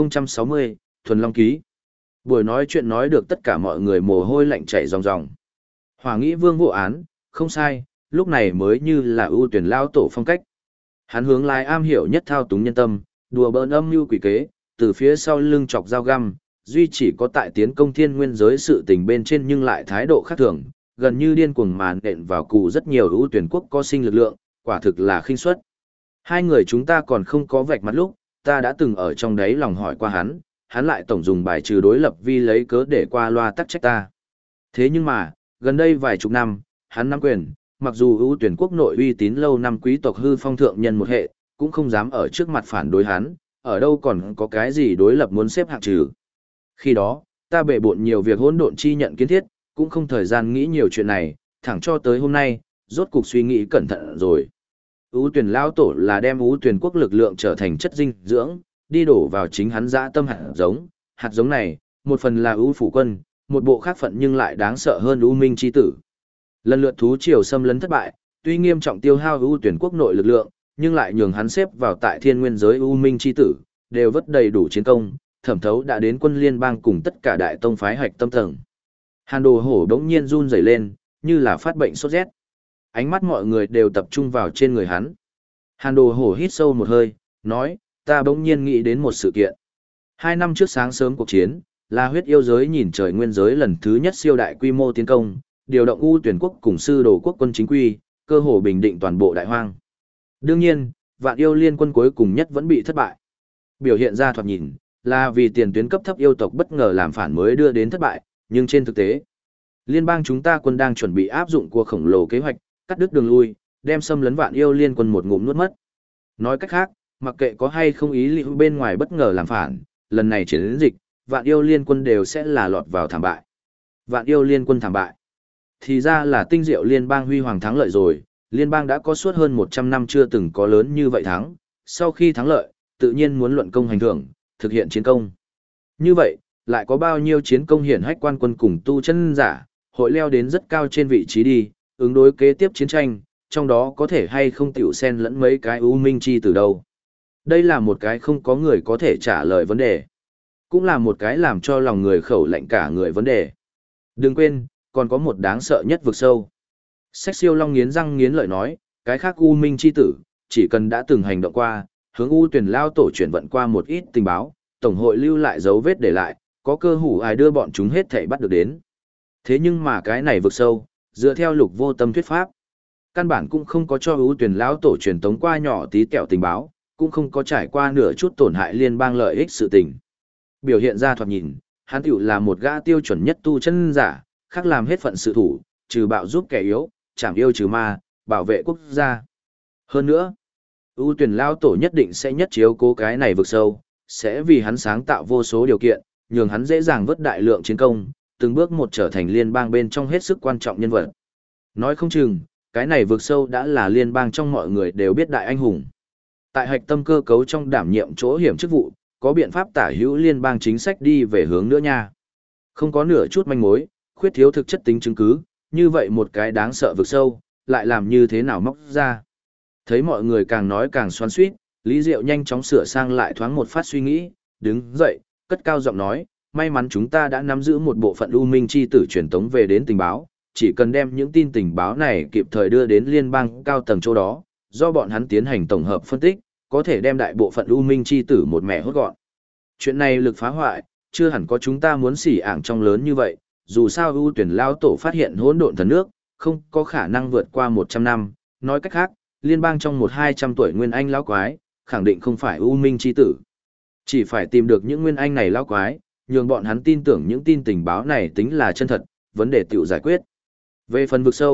1060, Thuần Long Ký. Buổi nói chuyện nói được tất cả mọi người mồ hôi lạnh chảy ròng ròng. Hỏa Nghĩ Vương vô án, không sai, lúc này mới như là ưu tuyển lao tổ phong cách. Hắn hướng lai am hiểu nhất thao túng nhân tâm, đùa bỡn âm mưu quỷ kế, từ phía sau lưng chọc dao găm, duy chỉ có tại tiến công thiên nguyên giới sự tình bên trên nhưng lại thái độ khác thường, gần như điên cuồng màn nện vào cụ rất nhiều ưu tuyển quốc có sinh lực lượng, quả thực là khinh suất. Hai người chúng ta còn không có vạch mặt lúc, ta đã từng ở trong đấy lòng hỏi qua hắn lại tổng dùng bài trừ đối lập vi lấy cớ để qua loa tắc trách ta. Thế nhưng mà, gần đây vài chục năm, hắn nắm quyền, mặc dù ưu tuyển quốc nội uy tín lâu năm quý tộc hư phong thượng nhân một hệ, cũng không dám ở trước mặt phản đối hắn, ở đâu còn có cái gì đối lập muốn xếp hạng trừ. Khi đó, ta bệ bộn nhiều việc hỗn độn chi nhận kiến thiết, cũng không thời gian nghĩ nhiều chuyện này, thẳng cho tới hôm nay, rốt cục suy nghĩ cẩn thận rồi. Ú tuyển lao tổ là đem ú tuyển quốc lực lượng trở thành chất dinh dưỡng, đi đổ vào chính hắn dã tâm hạt giống này, một phần là ú phủ quân, một bộ khác phận nhưng lại đáng sợ hơn ú minh chi tử. Lần lượt thú triều xâm lấn thất bại, tuy nghiêm trọng tiêu hao ú tuyển quốc nội lực lượng, nhưng lại nhường hắn xếp vào tại thiên nguyên giới ú minh chi tử, đều vất đầy đủ chiến công, thẩm thấu đã đến quân liên bang cùng tất cả đại tông phái hạch tâm tầng. Hàn Đồ Hổ đống nhiên run rẩy lên, như là phát bệnh sốt rét. Ánh mắt mọi người đều tập trung vào trên người hắn. Hàn Đồ Hổ hít sâu một hơi, nói, ta bỗng nhiên nghĩ đến một sự kiện. 2 năm trước sáng sớm cuộc chiến, là huyết yêu giới nhìn trời nguyên giới lần thứ nhất siêu đại quy mô tiến công, điều động U tuyển quốc cùng sư đồ quốc quân chính quy, cơ hồ bình định toàn bộ đại hoang. Đương nhiên, vạn yêu liên quân cuối cùng nhất vẫn bị thất bại. Biểu hiện ra thoạt nhìn, là vì tiền tuyến cấp thấp yêu tộc bất ngờ làm phản mới đưa đến thất bại, nhưng trên thực tế, liên bang chúng ta quân đang chuẩn bị áp dụng cuộc khổng lồ kế hoạch, cắt đứt đường lui, đem xâm lấn vạn yêu liên quân một ngụm nuốt mất. Nói cách khác, mặc kệ có hay không ý liệu bên ngoài bất ngờ làm phản, lần này chiến dịch, vạn yêu liên quân đều sẽ là lọt vào thảm bại. Vạn yêu liên quân thảm bại. Thì ra là tinh diệu liên bang huy hoàng thắng lợi rồi, liên bang đã có suốt hơn 100 năm chưa từng có lớn như vậy thắng, sau khi thắng lợi, tự nhiên muốn luận công hành thưởng, thực hiện chiến công. Như vậy, lại có bao nhiêu chiến công hiển hách quan quân cùng tu chân giả, hội leo đến rất cao trên vị trí đi, ứng đối kế tiếp chiến tranh, trong đó có thể hay không tiểu xen lẫn mấy cái ưu minh chi từ đâu. Đây là một cái không có người có thể trả lời vấn đề. Cũng là một cái làm cho lòng người khẩu lạnh cả người vấn đề. Đừng quên, còn có một đáng sợ nhất vực sâu. Sách siêu long nghiến răng nghiến lợi nói, cái khác ưu minh chi tử, chỉ cần đã từng hành động qua, hướng ưu tuyển lao tổ chuyển vận qua một ít tình báo, tổng hội lưu lại dấu vết để lại, có cơ hủ ai đưa bọn chúng hết thảy bắt được đến. Thế nhưng mà cái này vực sâu, dựa theo Lục Vô Tâm thuyết pháp, căn bản cũng không có cho ưu tuyển lão tổ truyền tống qua nhỏ tí tẹo tình báo, cũng không có trải qua nửa chút tổn hại liên bang lợi ích sự tình. Biểu hiện ra thoạt nhìn, hắn tiểu là một gã tiêu chuẩn nhất tu chân giả, khác làm hết phận sự thủ, trừ bạo giúp kẻ yếu, chảm yêu trừ ma, bảo vệ quốc gia. Hơn nữa, ưu tuyển lão tổ nhất định sẽ nhất chiếu cố cái này vực sâu, sẽ vì hắn sáng tạo vô số điều kiện, nhường hắn dễ dàng vớt đại lượng chiến công, từng bước một trở thành liên bang bên trong hết sức quan trọng nhân vật. Nói không chừng, cái này vực sâu đã là liên bang trong mọi người đều biết đại anh hùng. Tại hạch tâm cơ cấu trong đảm nhiệm chỗ hiểm chức vụ, có biện pháp tả hữu liên bang chính sách đi về hướng nữa nha. Không có nửa chút manh mối, khuyết thiếu thực chất tính chứng cứ, như vậy một cái đáng sợ vực sâu, lại làm như thế nào móc ra. Thấy mọi người càng nói càng xoắn xuýt, Lý Diệu nhanh chóng sửa sang lại thoáng một phát suy nghĩ, đứng dậy, cất cao giọng nói, may mắn chúng ta đã nắm giữ một bộ phận U Minh chi tử truyền tống về đến tình báo, chỉ cần đem những tin tình báo này kịp thời đưa đến liên bang cao tầng chỗ đó, do bọn hắn tiến hành tổng hợp phân tích, có thể đem đại bộ phận U Minh chi tử một mẹ hốt gọn. Chuyện này lực phá hoại, chưa hẳn có chúng ta muốn xỉ ảng trong lớn như vậy, dù sao ưu tuyển lao tổ phát hiện hỗn độn thần nước, không có khả năng vượt qua 100 năm, nói cách khác, liên bang trong 100-200 tuổi nguyên anh lão quái, khẳng định không phải U Minh chi tử. Chỉ phải tìm được những nguyên anh này lão quái, nhường bọn hắn tin tưởng những tin tình báo này tính là chân thật, vấn đề tiểu giải quyết. Về phần vực sâu,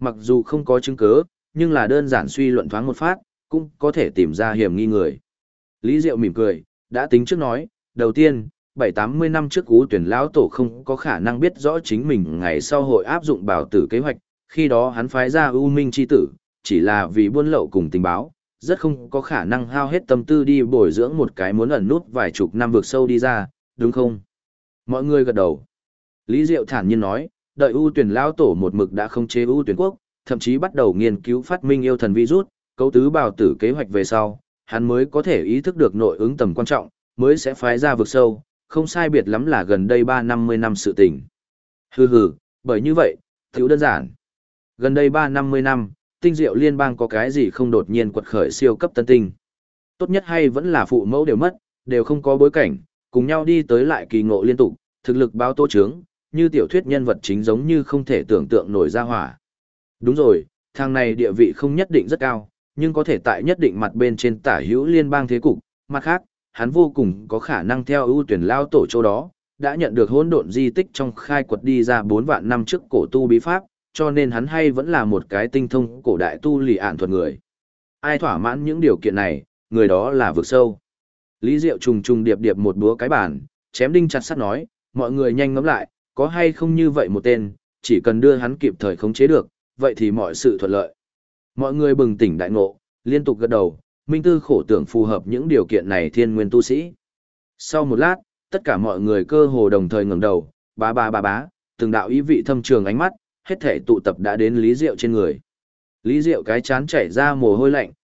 Mặc dù không có chứng cứ, nhưng là đơn giản suy luận thoáng một phát, cũng có thể tìm ra hiểm nghi người. Lý Diệu mỉm cười, đã tính trước nói, đầu tiên, 7-80 năm trước Ú Tuyển lão tổ không có khả năng biết rõ chính mình ngày sau hội áp dụng bảo tử kế hoạch, khi đó hắn phái ra U Minh chi tử, chỉ là vì buôn lậu cùng tình báo, rất không có khả năng hao hết tâm tư đi bồi dưỡng một cái muốn ẩn nút vài chục năm vượt sâu đi ra, đúng không? Mọi người gật đầu. Lý Diệu thản nhiên nói, đợi U Tuyển lão tổ một mực đã không chế U Tuyển quốc, thậm chí bắt đầu nghiên cứu phát minh yêu thần virus, cấu tứ bảo tử kế hoạch về sau, hắn mới có thể ý thức được nội ứng tầm quan trọng, mới sẽ phái ra vực sâu, không sai biệt lắm là gần đây 350 năm sự tình. Hừ hừ, bởi như vậy, thiếu đơn giản. Gần đây 350 năm, tinh diệu liên bang có cái gì không đột nhiên quật khởi siêu cấp tân tinh. Tốt nhất hay vẫn là phụ mẫu đều mất, đều không có bối cảnh, cùng nhau đi tới lại kỳ ngộ liên tục, thực lực báo tô trướng, như tiểu thuyết nhân vật chính giống như không thể tưởng tượng nổi ra hỏa. Đúng rồi, thằng này địa vị không nhất định rất cao, nhưng có thể tại nhất định mặt bên trên tả hữu liên bang thế cục, mặt khác, hắn vô cùng có khả năng theo ưu tuyển lao tổ chỗ đó, đã nhận được hỗn độn di tích trong khai quật đi ra 4 vạn năm trước cổ tu bí pháp, cho nên hắn hay vẫn là một cái tinh thông cổ đại tu lì ạn thuật người. Ai thỏa mãn những điều kiện này, người đó là vực sâu. Lý Diệu trùng trùng điệp điệp một búa cái bàn, chém đinh chặt sắt nói, mọi người nhanh ngẫm lại, có hay không như vậy một tên, chỉ cần đưa hắn kịp thời khống chế được, vậy thì mọi sự thuận lợi. Mọi người bừng tỉnh đại ngộ, liên tục gật đầu, minh tư khổ tưởng phù hợp những điều kiện này thiên nguyên tu sĩ. Sau một lát, tất cả mọi người cơ hồ đồng thời ngẩng đầu, bá, từng đạo ý vị thâm trường ánh mắt, hết thể tụ tập đã đến Lý Diệu trên người. Lý Diệu cái chán chảy ra mồ hôi lạnh,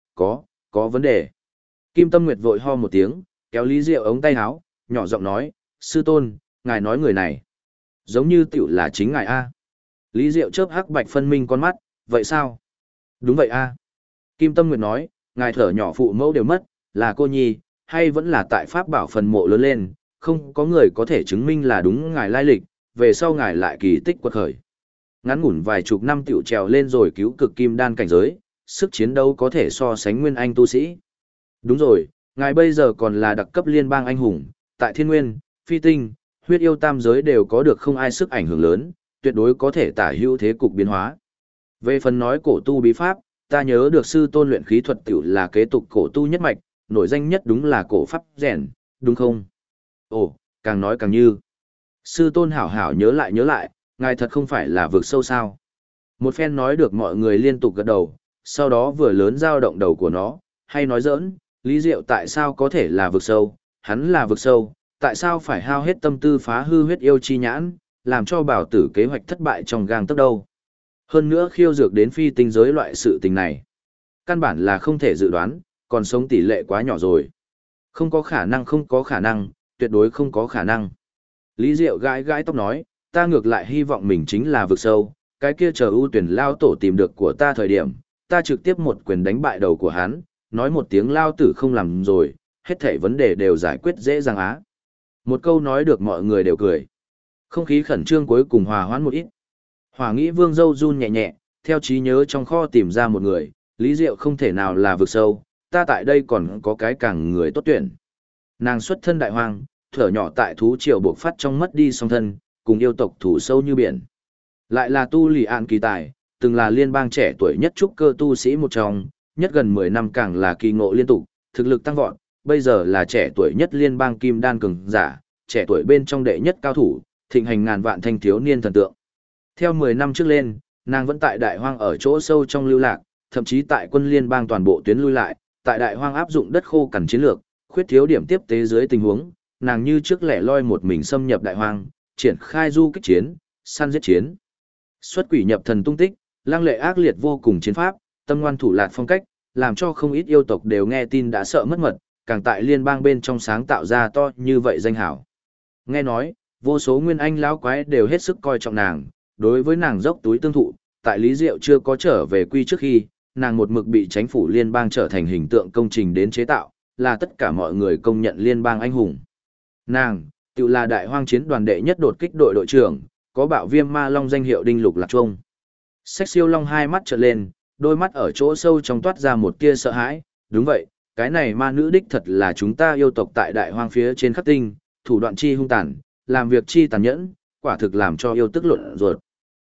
có vấn đề. Kim Tâm Nguyệt vội ho một tiếng, kéo Lý Diệu ống tay áo, nhỏ giọng nói, sư tôn, ngài nói người này. Giống như tiểu là chính ngài A. Lý Diệu chớp hắc bạch phân minh con mắt, vậy sao? Đúng vậy A. Kim Tâm Nguyệt nói, ngài thở nhỏ phụ mẫu đều mất, là cô nhi, hay vẫn là tại Pháp bảo phần mộ lớn lên, không có người có thể chứng minh là đúng ngài lai lịch, về sau ngài lại kỳ tích quật khởi. Ngắn ngủn vài chục năm tiểu trèo lên rồi cứu cực kim đan cảnh giới, sức chiến đấu có thể so sánh nguyên anh tu sĩ. Đúng rồi, ngài bây giờ còn là đặc cấp liên bang anh hùng, tại thiên nguyên, phi tinh, huyết yêu tam giới đều có được không ai sức ảnh hưởng lớn, tuyệt đối có thể tả hữu thế cục biến hóa. Về phần nói cổ tu bí pháp, ta nhớ được sư tôn luyện khí thuật tiểu là kế tục cổ tu nhất mạch, nổi danh nhất đúng là cổ pháp rèn, đúng không? Ồ, càng nói càng như. Sư tôn hảo hảo nhớ lại, ngài thật không phải là vực sâu sao. Một phen nói được mọi người liên tục gật đầu, sau đó vừa lớn dao động đầu của nó, hay nói giỡn, Lý Diệu tại sao có thể là vực sâu, hắn là vực sâu, tại sao phải hao hết tâm tư phá hư huyết yêu chi nhãn, làm cho bảo tử kế hoạch thất bại trong gang tấc đâu. Hơn nữa khiêu dược đến phi tinh giới loại sự tình này. Căn bản là không thể dự đoán, còn sống tỷ lệ quá nhỏ rồi. Không có khả năng, tuyệt đối không có khả năng. Lý Diệu gãi gãi tóc nói, ta ngược lại hy vọng mình chính là vực sâu, cái kia chờ ưu tuyển lao tổ tìm được của ta thời điểm, ta trực tiếp một quyền đánh bại đầu của hắn, nói một tiếng lao tử không làm rồi, hết thảy vấn đề đều giải quyết dễ dàng á. Một câu nói được mọi người đều cười. Không khí khẩn trương cuối cùng hòa hoãn một ít. Hỏa nghĩ vương dâu run nhẹ nhẹ, theo trí nhớ trong kho tìm ra một người, Lý Diệu không thể nào là vực sâu, ta tại đây còn có cái càng người tốt tuyển. Nàng xuất thân đại hoang, thở nhỏ tại thú triều buộc phát trong mất đi song thân, cùng yêu tộc thủ sâu như biển. Lại là tu lì ạn kỳ tài, từng là liên bang trẻ tuổi nhất trúc cơ tu sĩ một trong, nhất gần 10 năm càng là kỳ ngộ liên tục, thực lực tăng vọt, bây giờ là trẻ tuổi nhất liên bang kim đan cường giả, trẻ tuổi bên trong đệ nhất cao thủ, thịnh hành ngàn vạn thanh thiếu niên thần tượng. Theo 10 năm trước lên, nàng vẫn tại đại hoang ở chỗ sâu trong lưu lạc, thậm chí tại quân liên bang toàn bộ tuyến lui lại, tại đại hoang áp dụng đất khô cằn chiến lược, khuyết thiếu điểm tiếp tế dưới tình huống, nàng như trước lẻ loi một mình xâm nhập đại hoang, triển khai du kích chiến, săn giết chiến. Xuất quỷ nhập thần tung tích, lăng lệ ác liệt vô cùng chiến pháp, tâm ngoan thủ lạt phong cách, làm cho không ít yêu tộc đều nghe tin đã sợ mất mật, càng tại liên bang bên trong sáng tạo ra to như vậy danh hảo. Nghe nói, vô số nguyên anh lão quái đều hết sức coi trọng nàng, đối với nàng dốc túi tương thụ, tại Lý Diệu chưa có trở về quy trước khi, nàng một mực bị chính phủ liên bang trở thành hình tượng công trình đến chế tạo, là tất cả mọi người công nhận liên bang anh hùng. Nàng, tự là đại hoang chiến đoàn đệ nhất đột kích đội đội trưởng, có bạo viêm ma long danh hiệu đinh lục lạc trung. Xách siêu long hai mắt trợn lên, đôi mắt ở chỗ sâu trong toát ra một tia sợ hãi, đúng vậy, cái này ma nữ đích thật là chúng ta yêu tộc tại đại hoang phía trên khắc tinh, thủ đoạn chi hung tàn, làm việc chi tàn nhẫn, quả thực làm cho yêu tức luận ruột.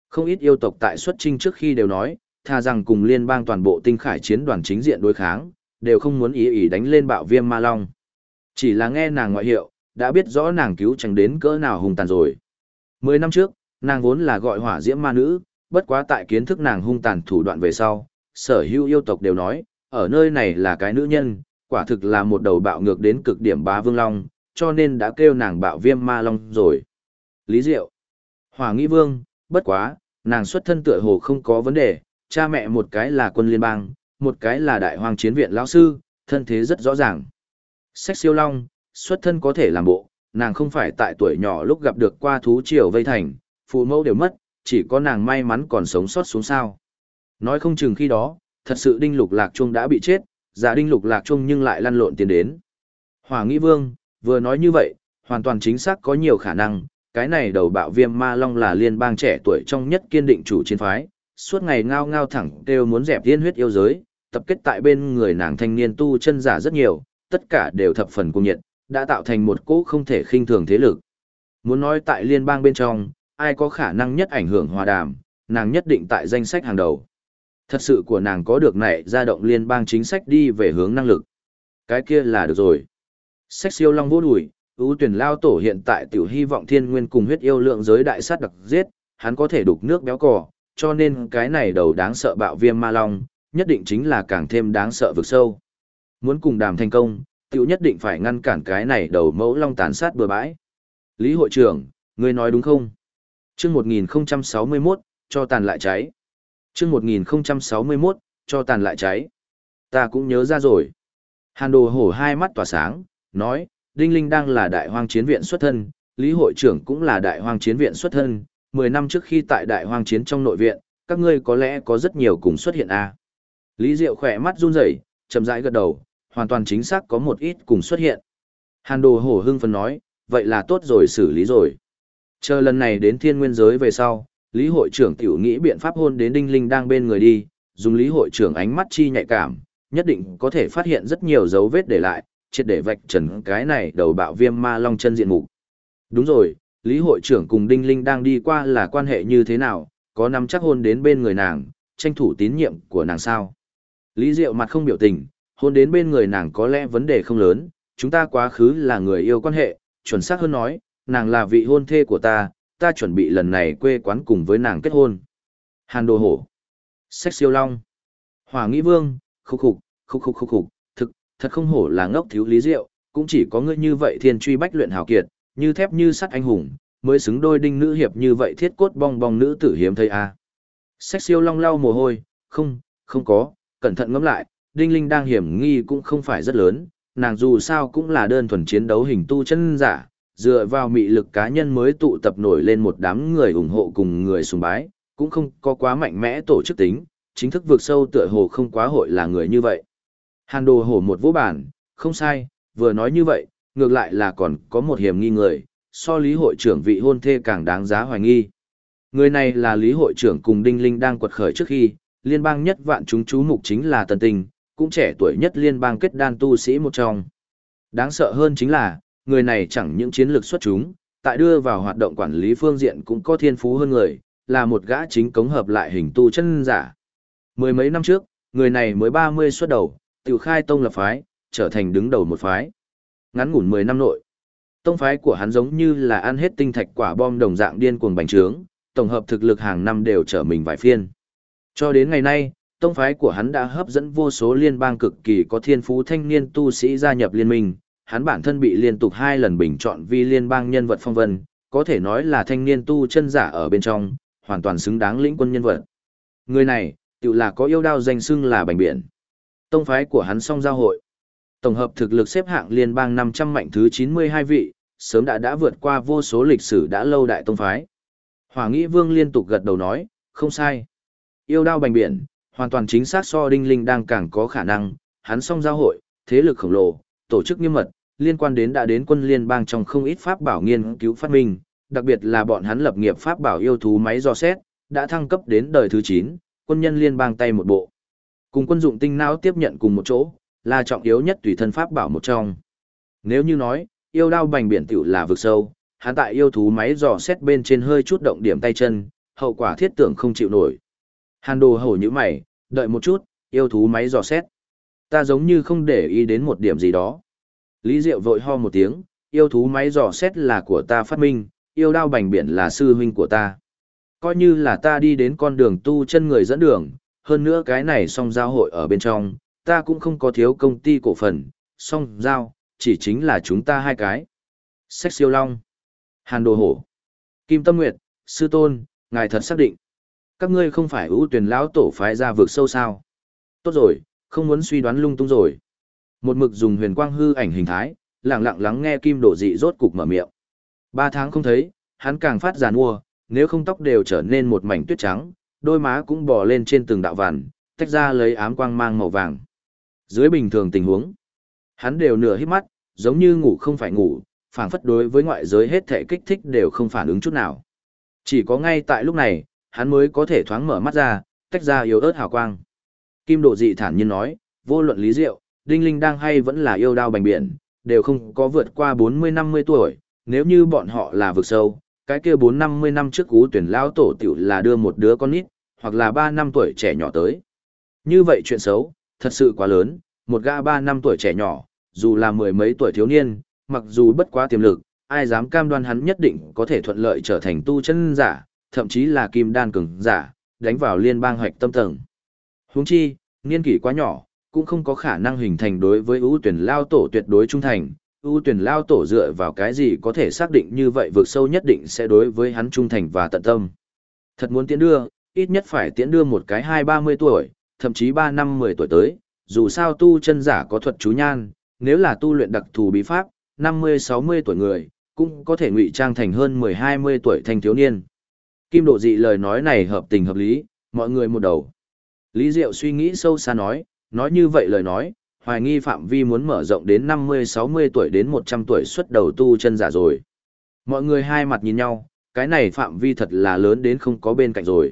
Không ít yêu tộc tại xuất chinh trước khi đều nói, thà rằng cùng liên bang toàn bộ tinh khải chiến đoàn chính diện đối kháng, đều không muốn ý đánh lên bạo viêm ma long. Chỉ là nghe nàng ngoại hiệu, đã biết rõ nàng cứu chẳng đến cỡ nào hung tàn rồi. 10 năm trước, nàng vốn là gọi hỏa diễm ma nữ, bất quá tại kiến thức nàng hung tàn thủ đoạn về sau, sở hữu yêu tộc đều nói, ở nơi này là cái nữ nhân, quả thực là một đầu bạo ngược đến cực điểm bá vương long, cho nên đã kêu nàng bạo viêm ma long rồi. Lý Diệu, Hỏa Nghĩ Vương, bất quá, nàng xuất thân tựa hồ không có vấn đề, cha mẹ một cái là quân liên bang, một cái là đại hoàng chiến viện lão sư, thân thế rất rõ ràng. Sách siêu long, xuất thân có thể làm bộ, nàng không phải tại tuổi nhỏ lúc gặp được qua thú triều vây thành, phụ mẫu đều mất, chỉ có nàng may mắn còn sống sót xuống sao. Nói không chừng khi đó, thật sự Đinh Lục Lạc Trung đã bị chết, giả Đinh Lục Lạc Trung nhưng lại lăn lộn tiến đến. Hỏa Nghĩ Vương, vừa nói như vậy, hoàn toàn chính xác có nhiều khả năng, cái này đầu bạo viêm ma long là liên bang trẻ tuổi trong nhất kiên định chủ chiến phái, suốt ngày ngao ngao thẳng đều muốn dẹp tiên huyết yêu giới, tập kết tại bên người nàng thanh niên tu chân giả rất nhiều, tất cả đều thập phần cuồng nhiệt, đã tạo thành một cỗ không thể khinh thường thế lực. Muốn nói tại liên bang bên trong, ai có khả năng nhất ảnh hưởng hòa đàm, nàng nhất định tại danh sách hàng đầu. Thật sự của nàng có được này ra động liên bang chính sách đi về hướng năng lực. Cái kia là được rồi. Sách siêu long vô đùi, ưu tuyển lao tổ hiện tại tiểu hy vọng thiên nguyên cùng huyết yêu lượng giới đại sát đặc giết, hắn có thể đục nước béo cò, cho nên cái này đầu đáng sợ bạo viêm ma long, nhất định chính là càng thêm đáng sợ vực sâu. Muốn cùng đàm thành công, tiểu nhất định phải ngăn cản cái này đầu mẫu long tàn sát bừa bãi. Lý hội trưởng, ngươi nói đúng không? Chương 1061, cho tàn lại cháy. Chương 1061, cho tàn lại cháy. Ta cũng nhớ ra rồi. Hàn Đồ Hổ hai mắt tỏa sáng, nói, Đinh Linh đang là đại hoang chiến viện xuất thân, Lý hội trưởng cũng là đại hoang chiến viện xuất thân, 10 năm trước khi tại đại hoang chiến trong nội viện, các ngươi có lẽ có rất nhiều cùng xuất hiện a. Lý Diệu khỏe mắt run rẩy, chậm rãi gật đầu, hoàn toàn chính xác có một ít cùng xuất hiện. Hàn Đồ Hổ hưng phấn nói, vậy là tốt rồi, xử lý rồi. Chờ lần này đến thiên nguyên giới về sau, Lý hội trưởng tiểu nghĩ biện pháp hôn đến Đinh Linh đang bên người đi, dùng Lý hội trưởng ánh mắt chi nhạy cảm, nhất định có thể phát hiện rất nhiều dấu vết để lại, triệt để vạch trần cái này đầu bạo viêm ma long chân diện mục. Đúng rồi, Lý hội trưởng cùng Đinh Linh đang đi qua là quan hệ như thế nào, có nắm chắc hôn đến bên người nàng, tranh thủ tín nhiệm của nàng sao? Lý Diệu mặt không biểu tình, hôn đến bên người nàng có lẽ vấn đề không lớn, chúng ta quá khứ là người yêu quan hệ, chuẩn xác hơn nói, nàng là vị hôn thê của ta, ta chuẩn bị lần này quê quán cùng với nàng kết hôn. Hàn Đồ Hổ, Sách siêu long, Hỏa Nghĩ Vương, khúc khục, thật không hổ là ngốc thiếu Lý Diệu, cũng chỉ có ngươi như vậy thiên truy bách luyện hào kiệt, như thép như sắt anh hùng, mới xứng đôi Đinh nữ hiệp như vậy thiết cốt bong bong nữ tử hiếm thấy a. Sách siêu long lau mồ hôi, không có, cẩn thận ngẫm lại, Đinh Linh đang hiểm nghi cũng không phải rất lớn, nàng dù sao cũng là đơn thuần chiến đấu hình tu chân giả, dựa vào mị lực cá nhân mới tụ tập nổi lên một đám người ủng hộ cùng người sùng bái, cũng không có quá mạnh mẽ tổ chức tính, chính thức vượt sâu tựa hồ không quá hội là người như vậy. Hàn Đồ Hổ một vỗ bản, không sai, vừa nói như vậy, ngược lại là còn có một hiểm nghi người, so Lý hội trưởng vị hôn thê càng đáng giá hoài nghi. Người này là Lý hội trưởng cùng Đinh Linh đang quật khởi trước khi, liên bang nhất vạn chúng chú mục chính là Tần Tình, cũng trẻ tuổi nhất liên bang kết đan tu sĩ một trong. Đáng sợ hơn chính là, người này chẳng những chiến lược xuất chúng, tại đưa vào hoạt động quản lý phương diện cũng có thiên phú hơn người, là một gã chính cống hợp lại hình tu chân giả. Mười mấy năm trước, người này mới 30 xuất đầu, tự khai tông lập phái, trở thành đứng đầu một phái. Ngắn ngủn 10 năm nội, tông phái của hắn giống như là ăn hết tinh thạch quả bom đồng dạng điên cuồng bành trướng, tổng hợp thực lực hàng năm đều trở mình vài phiên. Cho đến ngày nay, tông phái của hắn đã hấp dẫn vô số liên bang cực kỳ có thiên phú thanh niên tu sĩ gia nhập liên minh, hắn bản thân bị liên tục 2 lần bình chọn vì liên bang nhân vật phong vân, có thể nói là thanh niên tu chân giả ở bên trong, hoàn toàn xứng đáng lĩnh quân nhân vật. Người này, tự là có yêu đao danh xưng là Bành Biển. Tông phái của hắn song giao hội. Tổng hợp thực lực xếp hạng liên bang 500 mạnh thứ 92 vị, sớm đã vượt qua vô số lịch sử đã lâu đại tông phái. Hỏa Nghĩ Vương liên tục gật đầu nói, không sai. Yêu đao Bành Biển, hoàn toàn chính xác so Đinh Linh đang càng có khả năng, hắn song giao hội, thế lực khổng lồ, tổ chức nghiêm mật, liên quan đến đã đến quân liên bang trong không ít pháp bảo nghiên cứu phát minh, đặc biệt là bọn hắn lập nghiệp pháp bảo yêu thú máy dò xét, đã thăng cấp đến đời thứ 9, quân nhân liên bang tay một bộ. Cùng quân dụng tinh não tiếp nhận cùng một chỗ, là trọng yếu nhất tùy thân pháp bảo một trong. Nếu như nói, yêu đao Bành Biển tiểu là vực sâu, hắn tại yêu thú máy dò xét bên trên hơi chút động điểm tay chân, hậu quả thiết tưởng không chịu nổi. Hàn Đồ Hổ như mày, đợi một chút, yêu thú máy dò xét. Ta giống như không để ý đến một điểm gì đó. Lý Diệu vội ho một tiếng, yêu thú máy dò xét là của ta phát minh, yêu đao bành biển là sư huynh của ta. Coi như là ta đi đến con đường tu chân người dẫn đường, hơn nữa cái này song giao hội ở bên trong, ta cũng không có thiếu công ty cổ phần, song giao, chỉ chính là chúng ta hai cái. Xách siêu long, Hàn Đồ Hổ, Kim Tâm Nguyệt, sư tôn, ngài thật xác định. Các ngươi không phải ưu tuyển lão tổ phái ra vực sâu sao. Tốt rồi, không muốn suy đoán lung tung rồi. Một mực dùng huyền quang hư ảnh hình thái, lặng lặng lắng nghe Kim Đồ Dị rốt cục mở miệng. 3 tháng không thấy, hắn càng phát giàn mua, nếu không tóc đều trở nên một mảnh tuyết trắng, đôi má cũng bò lên trên từng đạo vằn, tách ra lấy ám quang mang màu vàng. Dưới bình thường tình huống, hắn đều nửa híp mắt, giống như ngủ không phải ngủ, phảng phất đối với ngoại giới hết thể kích thích đều không phản ứng chút nào. Chỉ có ngay tại lúc này, hắn mới có thể thoáng mở mắt ra, tách ra yếu ớt hào quang. Kim Độ Dị thản nhiên nói, vô luận Lý Diệu, Đinh Linh đang hay vẫn là yêu đao bành biển, đều không có vượt qua 40-50 tuổi, nếu như bọn họ là vực sâu, cái kia 4-50 năm trước Ú Tuyển lão tổ tiểu là đưa một đứa con nít, hoặc là 3 năm tuổi trẻ nhỏ tới. Như vậy chuyện xấu, thật sự quá lớn, một gã 3 năm tuổi trẻ nhỏ, dù là mười mấy tuổi thiếu niên, mặc dù bất quá tiềm lực, ai dám cam đoan hắn nhất định có thể thuận lợi trở thành tu chân giả, thậm chí là kim đan cường giả, đánh vào liên bang hoạch tâm tầng. Huống chi, niên kỷ quá nhỏ, cũng không có khả năng hình thành đối với ưu tuyển lao tổ tuyệt đối trung thành. Ưu tuyển lao tổ dựa vào cái gì có thể xác định như vậy vượt sâu nhất định sẽ đối với hắn trung thành và tận tâm. Thật muốn tiễn đưa, ít nhất phải tiễn đưa một cái 20-30 tuổi, thậm chí 3-5-10 tuổi tới, dù sao tu chân giả có thuật chú nhan, nếu là tu luyện đặc thù bí pháp, 50-60 tuổi người, cũng có thể ngụy trang thành hơn 10-20 tuổi thanh thiếu niên. Kim Độ Dị lời nói này hợp tình hợp lý, mọi người một đầu. Lý Diệu suy nghĩ sâu xa nói như vậy lời nói, hoài nghi phạm vi muốn mở rộng đến 50-60 tuổi đến 100 tuổi xuất đầu tu chân giả rồi. Mọi người hai mặt nhìn nhau, cái này phạm vi thật là lớn đến không có bên cạnh rồi.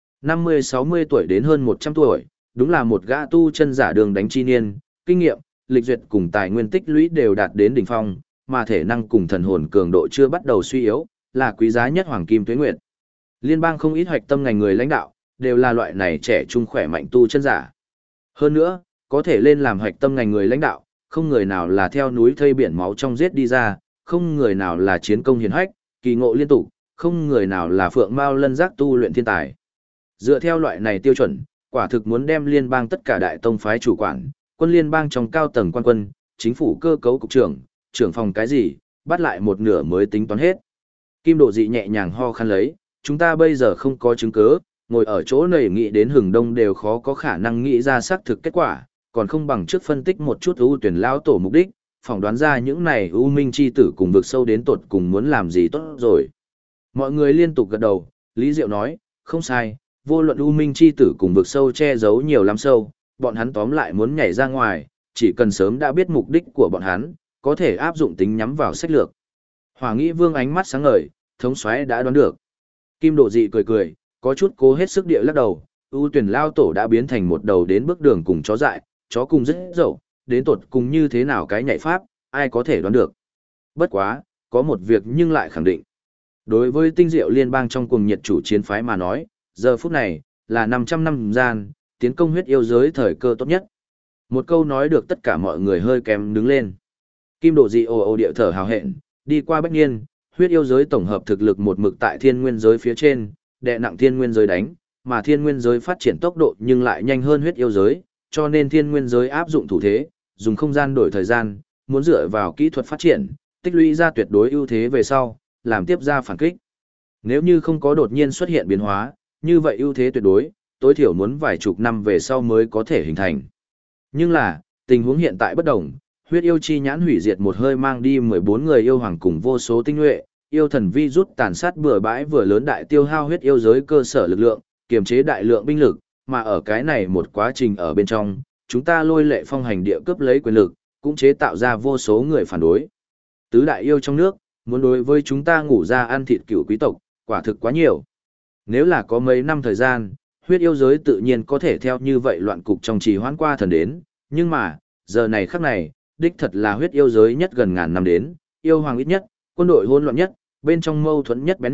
50-60 tuổi đến hơn 100 tuổi, đúng là một gã tu chân giả đường đánh chi niên, kinh nghiệm, lịch duyệt cùng tài nguyên tích lũy đều đạt đến đỉnh phong, mà thể năng cùng thần hồn cường độ chưa bắt đầu suy yếu, là quý giá nhất hoàng kim tuế nguyệt. Liên bang không ít hoạch tâm ngành người lãnh đạo, đều là loại này trẻ trung khỏe mạnh tu chân giả. Hơn nữa, có thể lên làm hoạch tâm ngành người lãnh đạo, không người nào là theo núi thây biển máu trong giết đi ra, không người nào là chiến công hiển hách, kỳ ngộ liên tục, không người nào là phượng mao lân giác tu luyện thiên tài. Dựa theo loại này tiêu chuẩn, quả thực muốn đem liên bang tất cả đại tông phái chủ quản, quân liên bang trong cao tầng quan quân, chính phủ cơ cấu cục trưởng, trưởng phòng cái gì, bắt lại một nửa mới tính toán hết. Kim Độ Dị nhẹ nhàng ho khan lấy, chúng ta bây giờ không có chứng cứ, ngồi ở chỗ này nghĩ đến hừng đông đều khó có khả năng nghĩ ra xác thực kết quả, còn không bằng trước phân tích một chút ưu tuyển lao tổ mục đích, phỏng đoán ra những này ưu minh chi tử cùng vực sâu đến tột cùng muốn làm gì tốt rồi. Mọi người liên tục gật đầu, Lý Diệu nói, không sai, vô luận ưu minh chi tử cùng vực sâu che giấu nhiều lắm sâu, bọn hắn tóm lại muốn nhảy ra ngoài, chỉ cần sớm đã biết mục đích của bọn hắn, có thể áp dụng tính nhắm vào sách lược. Hỏa Nghĩ Vương ánh mắt sáng ngời, thống soái đã đoán được. Kim Độ Dị cười cười, có chút cố hết sức địa lắc đầu, ưu tuyển lao tổ đã biến thành một đầu đến bước đường cùng chó dại, chó cùng rất dậu, đến tột cùng như thế nào cái nhảy pháp, ai có thể đoán được. Bất quá, có một việc nhưng lại khẳng định. Đối với tinh diệu liên bang trong cuồng nhiệt chủ chiến phái mà nói, giờ phút này, là 500 năm gian, tiến công huyết yêu giới thời cơ tốt nhất. Một câu nói được tất cả mọi người hơi kém đứng lên. Kim Độ Dị ồ ồ địa thở hào hẹn, đi qua bách niên, huyết yêu giới tổng hợp thực lực một mực tại thiên nguyên giới phía trên, đè nặng thiên nguyên giới đánh, mà thiên nguyên giới phát triển tốc độ nhưng lại nhanh hơn huyết yêu giới, cho nên thiên nguyên giới áp dụng thủ thế, dùng không gian đổi thời gian, muốn dựa vào kỹ thuật phát triển, tích lũy ra tuyệt đối ưu thế về sau, làm tiếp ra phản kích. Nếu như không có đột nhiên xuất hiện biến hóa, như vậy ưu thế tuyệt đối, tối thiểu muốn vài chục năm về sau mới có thể hình thành. Nhưng là, tình huống hiện tại bất đồng, huyết yêu chi nhãn hủy diệt một hơi mang đi 14 người yêu hoàng cùng vô số tinh nhuệ, yêu thần vi rút tàn sát bừa bãi vừa lớn đại tiêu hao huyết yêu giới cơ sở lực lượng, kiềm chế đại lượng binh lực, mà ở cái này một quá trình ở bên trong, chúng ta lôi lệ phong hành địa cướp lấy quyền lực, cũng chế tạo ra vô số người phản đối. Tứ đại yêu trong nước, muốn đối với chúng ta ngủ ra ăn thịt cửu quý tộc, quả thực quá nhiều. Nếu là có mấy năm thời gian, huyết yêu giới tự nhiên có thể theo như vậy loạn cục trong trì hoãn qua thần đến, nhưng mà, giờ này khắc này, đích thật là huyết yêu giới nhất gần ngàn năm đến, yêu hoàng ít nhất, quân đội hỗn loạn nhất, bên trong mâu thuẫn nhất bén nhọn,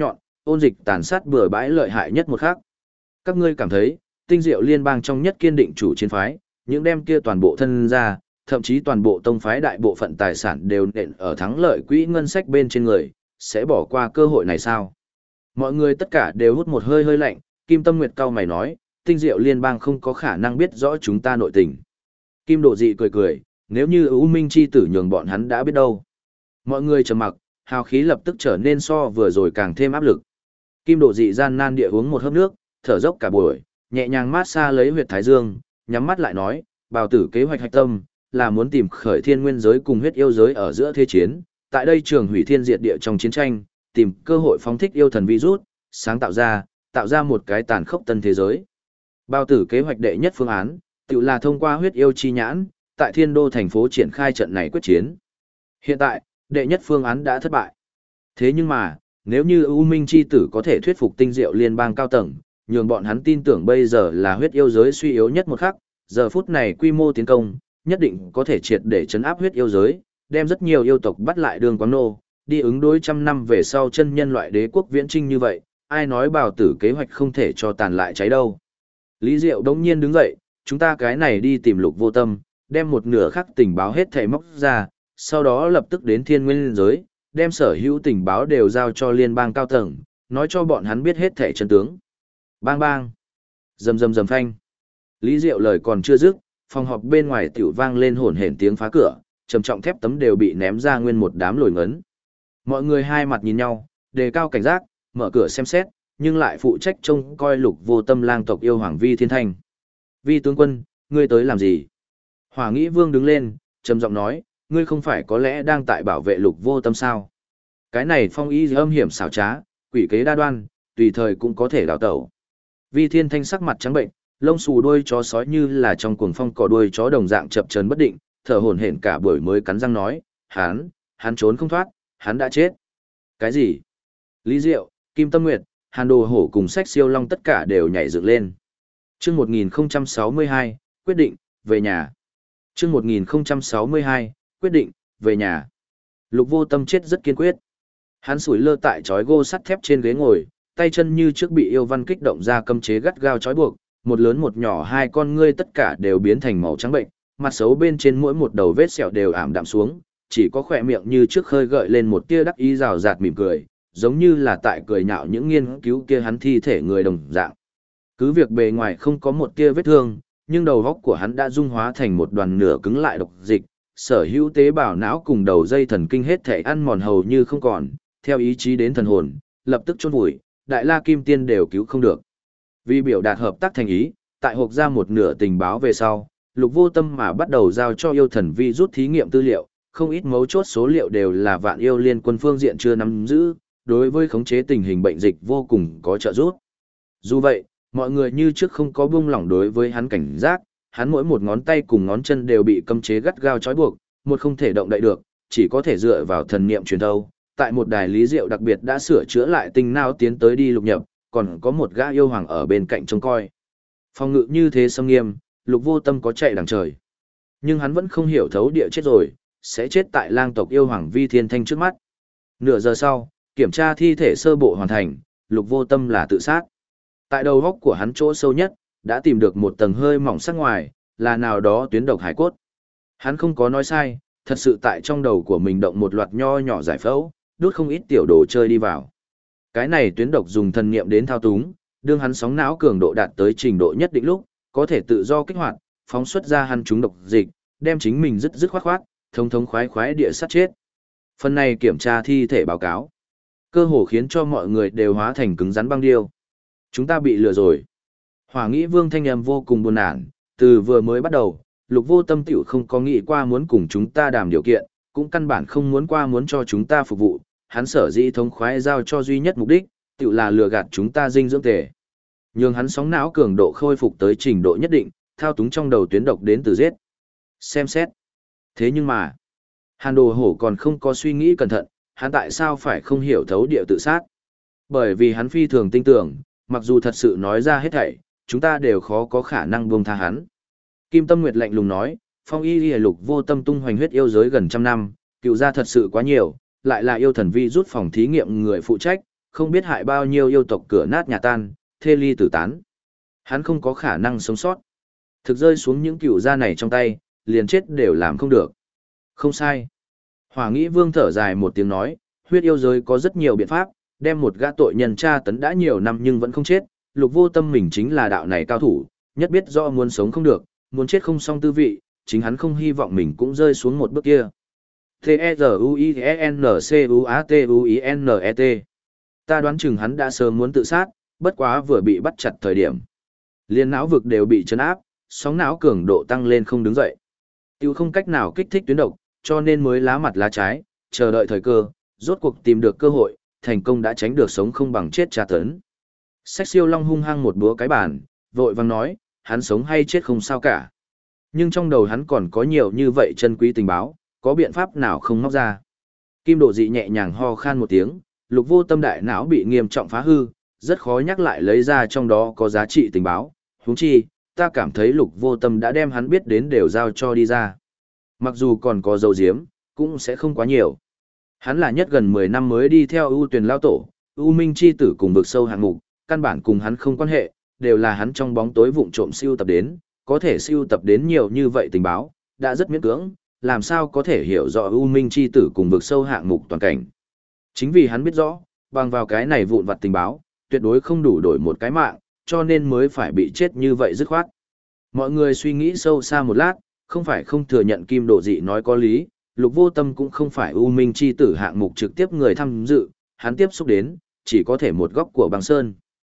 ôn dịch tàn sát bừa bãi lợi hại nhất một khác. Các ngươi cảm thấy, tinh diệu liên bang trong nhất kiên định chủ chiến phái, những đem kia toàn bộ thân ra, thậm chí toàn bộ tông phái đại bộ phận tài sản đều nện ở thắng lợi quỹ ngân sách bên trên người, sẽ bỏ qua cơ hội này sao? Mọi người tất cả đều hút một hơi hơi lạnh, Kim Tâm Nguyệt cau mày nói, tinh diệu liên bang không có khả năng biết rõ chúng ta nội tình. Kim Độ Dị cười cười, nếu như U Minh chi tử nhường bọn hắn đã biết đâu. Mọi người trầm mặc, hào khí lập tức trở nên so vừa rồi càng thêm áp lực. Kim Độ Dị gian nan địa uống một hớp nước, thở dốc cả buổi, nhẹ nhàng mát xa lấy huyệt thái dương, nhắm mắt lại nói, bào tử kế hoạch hạch tâm là muốn tìm khởi thiên nguyên giới cùng huyết yêu giới ở giữa thế chiến, tại đây trường hủy thiên diệt địa trong chiến tranh, tìm cơ hội phóng thích yêu thần virus, sáng tạo ra một cái tàn khốc tân thế giới. Bào tử kế hoạch đệ nhất phương án, tự là thông qua huyết yêu chi nhãn, tại thiên đô thành phố triển khai trận này quyết chiến. Hiện tại, đệ nhất phương án đã thất bại. Thế nhưng mà, nếu như U Minh chi tử có thể thuyết phục tinh diệu liên bang cao tầng, nhường bọn hắn tin tưởng bây giờ là huyết yêu giới suy yếu nhất một khắc, giờ phút này quy mô tiến công, nhất định có thể triệt để chấn áp huyết yêu giới, đem rất nhiều yêu tộc bắt lại đường quán nô, đi ứng đối trăm năm về sau chân nhân loại đế quốc viễn trinh như vậy, ai nói bào tử kế hoạch không thể cho tàn lại cháy đâu. Lý Diệu đống nhiên đứng dậy, chúng ta cái này đi tìm Lục Vô Tâm, đem một nửa khắc tình báo hết thảy móc ra, sau đó lập tức đến thiên nguyên giới, đem sở hữu tình báo đều giao cho liên bang cao tầng, nói cho bọn hắn biết hết thảy chân tướng. Bang bang. Rầm rầm rầm phanh. Lý Diệu lời còn chưa dứt, phòng họp bên ngoài tiểu vang lên hổn hển tiếng phá cửa, trầm trọng thép tấm đều bị ném ra nguyên một đám lồi ngấn. Mọi người hai mặt nhìn nhau, đề cao cảnh giác, mở cửa xem xét, nhưng lại phụ trách trông coi Lục Vô Tâm lang tộc yêu Hoàng Vi Thiên Thanh. Vi tướng quân, ngươi tới làm gì? Hỏa Nghĩ Vương đứng lên, trầm giọng nói, ngươi không phải có lẽ đang tại bảo vệ Lục Vô Tâm sao? Cái này phong ý âm hiểm xảo trá, quỷ kế đa đoan, tùy thời cũng có thể đào tẩu. Vi Thiên Thanh sắc mặt trắng bệnh, lông xù đuôi chó sói như là trong cuồng phong cỏ đuôi chó đồng dạng chập chờn bất định, thở hổn hển cả buổi mới cắn răng nói, hắn trốn không thoát, hắn đã chết. Cái gì? Lý Diệu, Kim Tâm Nguyệt, Hàn Đồ Hổ cùng Sách Siêu Long tất cả đều nhảy dựng lên. Chương 1062, quyết định, về nhà. Chương 1062, quyết định, về nhà. Lục Vô Tâm chết rất kiên quyết. Hắn sủi lơ tại chói gô sắt thép trên ghế ngồi, tay chân như trước bị yêu văn kích động ra cấm chế gắt gao chói buộc, một lớn một nhỏ hai con ngươi tất cả đều biến thành màu trắng bệnh, mặt xấu bên trên mỗi một đầu vết sẹo đều ảm đạm xuống, chỉ có khỏe miệng như trước khơi gợi lên một tia đắc ý rào rạt mỉm cười, giống như là tại cười nhạo những nghiên cứu kia hắn thi thể người đồng dạng. Cứ việc bề ngoài không có một tia vết thương, nhưng đầu óc của hắn đã dung hóa thành một đoàn nửa cứng lại độc dịch, sở hữu tế bào não cùng đầu dây thần kinh hết thể ăn mòn hầu như không còn, theo ý chí đến thần hồn, lập tức chôn vùi, Đại La Kim Tiên đều cứu không được. Vì biểu đạt hợp tác thành ý, tại hộp ra một nửa tình báo về sau, Lục Vô Tâm mà bắt đầu giao cho yêu thần vi rút thí nghiệm tư liệu, không ít mấu chốt số liệu đều là Vạn Yêu Liên Quân phương diện chưa nắm giữ, đối với khống chế tình hình bệnh dịch vô cùng có trợ giúp. Dù vậy, mọi người như trước không có buông lỏng đối với hắn cảnh giác, hắn mỗi một ngón tay cùng ngón chân đều bị cấm chế gắt gao trói buộc, một không thể động đậy được, chỉ có thể dựa vào thần niệm truyền thâu. Tại một đài lý diệu đặc biệt đã sửa chữa lại tinh não tiến tới đi lục nhập, còn có một gã yêu hoàng ở bên cạnh trông coi. Phòng ngự như thế xâm nghiêm, Lục Vô Tâm có chạy đằng trời. Nhưng hắn vẫn không hiểu thấu địa chết rồi, sẽ chết tại lang tộc yêu hoàng Vi Thiên Thanh trước mắt. Nửa giờ sau, kiểm tra thi thể sơ bộ hoàn thành, Lục Vô Tâm là tự sát. Tại đầu góc của hắn chỗ sâu nhất, đã tìm được một tầng hơi mỏng sắc ngoài, là nào đó tuyến độc hải cốt. Hắn không có nói sai, thật sự tại trong đầu của mình động một loạt nho nhỏ giải phẫu, đút không ít tiểu đồ chơi đi vào. Cái này tuyến độc dùng thần niệm đến thao túng, đương hắn sóng não cường độ đạt tới trình độ nhất định lúc, có thể tự do kích hoạt, phóng xuất ra hắn trúng độc dịch, đem chính mình dứt khoát, thống thống khoái khoái địa sát chết. Phần này kiểm tra thi thể báo cáo, cơ hồ khiến cho mọi người đều hóa thành cứng rắn băng điêu. Chúng ta bị lừa rồi. Hỏa Nghĩ Vương thanh âm vô cùng buồn nản, từ vừa mới bắt đầu, Lục Vô Tâm tiểu không có nghĩ qua muốn cùng chúng ta đàm điều kiện, cũng căn bản không muốn qua muốn cho chúng ta phục vụ, hắn sở dĩ thống khoái giao cho duy nhất mục đích, tiểu là lừa gạt chúng ta dinh dưỡng tề. Nhưng hắn sóng não cường độ khôi phục tới trình độ nhất định, thao túng trong đầu tuyến độc đến từ giết. Xem xét. Thế nhưng mà, Hàn Đồ Hổ còn không có suy nghĩ cẩn thận, hắn tại sao phải không hiểu thấu địa tự sát? Bởi vì hắn phi thường tin tưởng, mặc dù thật sự nói ra hết thảy, chúng ta đều khó có khả năng buông tha hắn. Kim Tâm Nguyệt lạnh lùng nói, Phong Y Lìa Lục Vô Tâm tung hoành huyết yêu giới gần trăm năm, cựu gia thật sự quá nhiều, lại là yêu thần vi rút phòng thí nghiệm người phụ trách, không biết hại bao nhiêu yêu tộc cửa nát nhà tan, thê ly tử tán. Hắn không có khả năng sống sót. Thực rơi xuống những cựu gia này trong tay, liền chết đều làm không được. Không sai. Hỏa Nghĩ Vương thở dài một tiếng nói, huyết yêu giới có rất nhiều biện pháp, đem một gã tội nhân tra tấn đã nhiều năm nhưng vẫn không chết. Lục Vô Tâm mình chính là đạo này cao thủ, nhất biết rõ muốn sống không được, muốn chết không xong tư vị, chính hắn không hy vọng mình cũng rơi xuống một bước kia. T-E-Z-U-I-N-C-U-A-T-U-I-N-E-T. Ta đoán chừng hắn đã sớm muốn tự sát, bất quá vừa bị bắt chặt thời điểm. Liên não vực đều bị chấn áp, sóng não cường độ tăng lên không đứng dậy. Tiêu không cách nào kích thích tuyến độc, cho nên mới lá mặt lá trái, chờ đợi thời cơ, rốt cuộc tìm được cơ hội, thành công đã tránh được sống không bằng chết tra tấn. Sách Siêu Long hung hăng một búa cái bàn, vội vàng nói, hắn sống hay chết không sao cả. Nhưng trong đầu hắn còn có nhiều như vậy chân quý tình báo, có biện pháp nào không móc ra. Kim Độ Dị nhẹ nhàng ho khan một tiếng, Lục Vô Tâm đại não bị nghiêm trọng phá hư, rất khó nhắc lại lấy ra trong đó có giá trị tình báo. Huống chi, ta cảm thấy Lục Vô Tâm đã đem hắn biết đến đều giao cho đi ra. Mặc dù còn có dấu diếm, cũng sẽ không quá nhiều. Hắn là nhất gần 10 năm mới đi theo ưu tuyển lao tổ, ưu minh chi tử cùng vực sâu hạng mục, căn bản cùng hắn không quan hệ, đều là hắn trong bóng tối vụng trộm siêu tập đến, có thể siêu tập đến nhiều như vậy tình báo, đã rất miễn cưỡng, làm sao có thể hiểu rõ ưu minh chi tử cùng vực sâu hạng mục toàn cảnh. Chính vì hắn biết rõ, bằng vào cái này vụn vặt tình báo, tuyệt đối không đủ đổi một cái mạng, cho nên mới phải bị chết như vậy dứt khoát. Mọi người suy nghĩ sâu xa một lát, không phải không thừa nhận Kim Độ Dị nói có lý, Lục Vô Tâm cũng không phải ưu minh chi tử hạng mục trực tiếp người tham dự, hắn tiếp xúc đến, chỉ có thể một góc của băng sơn.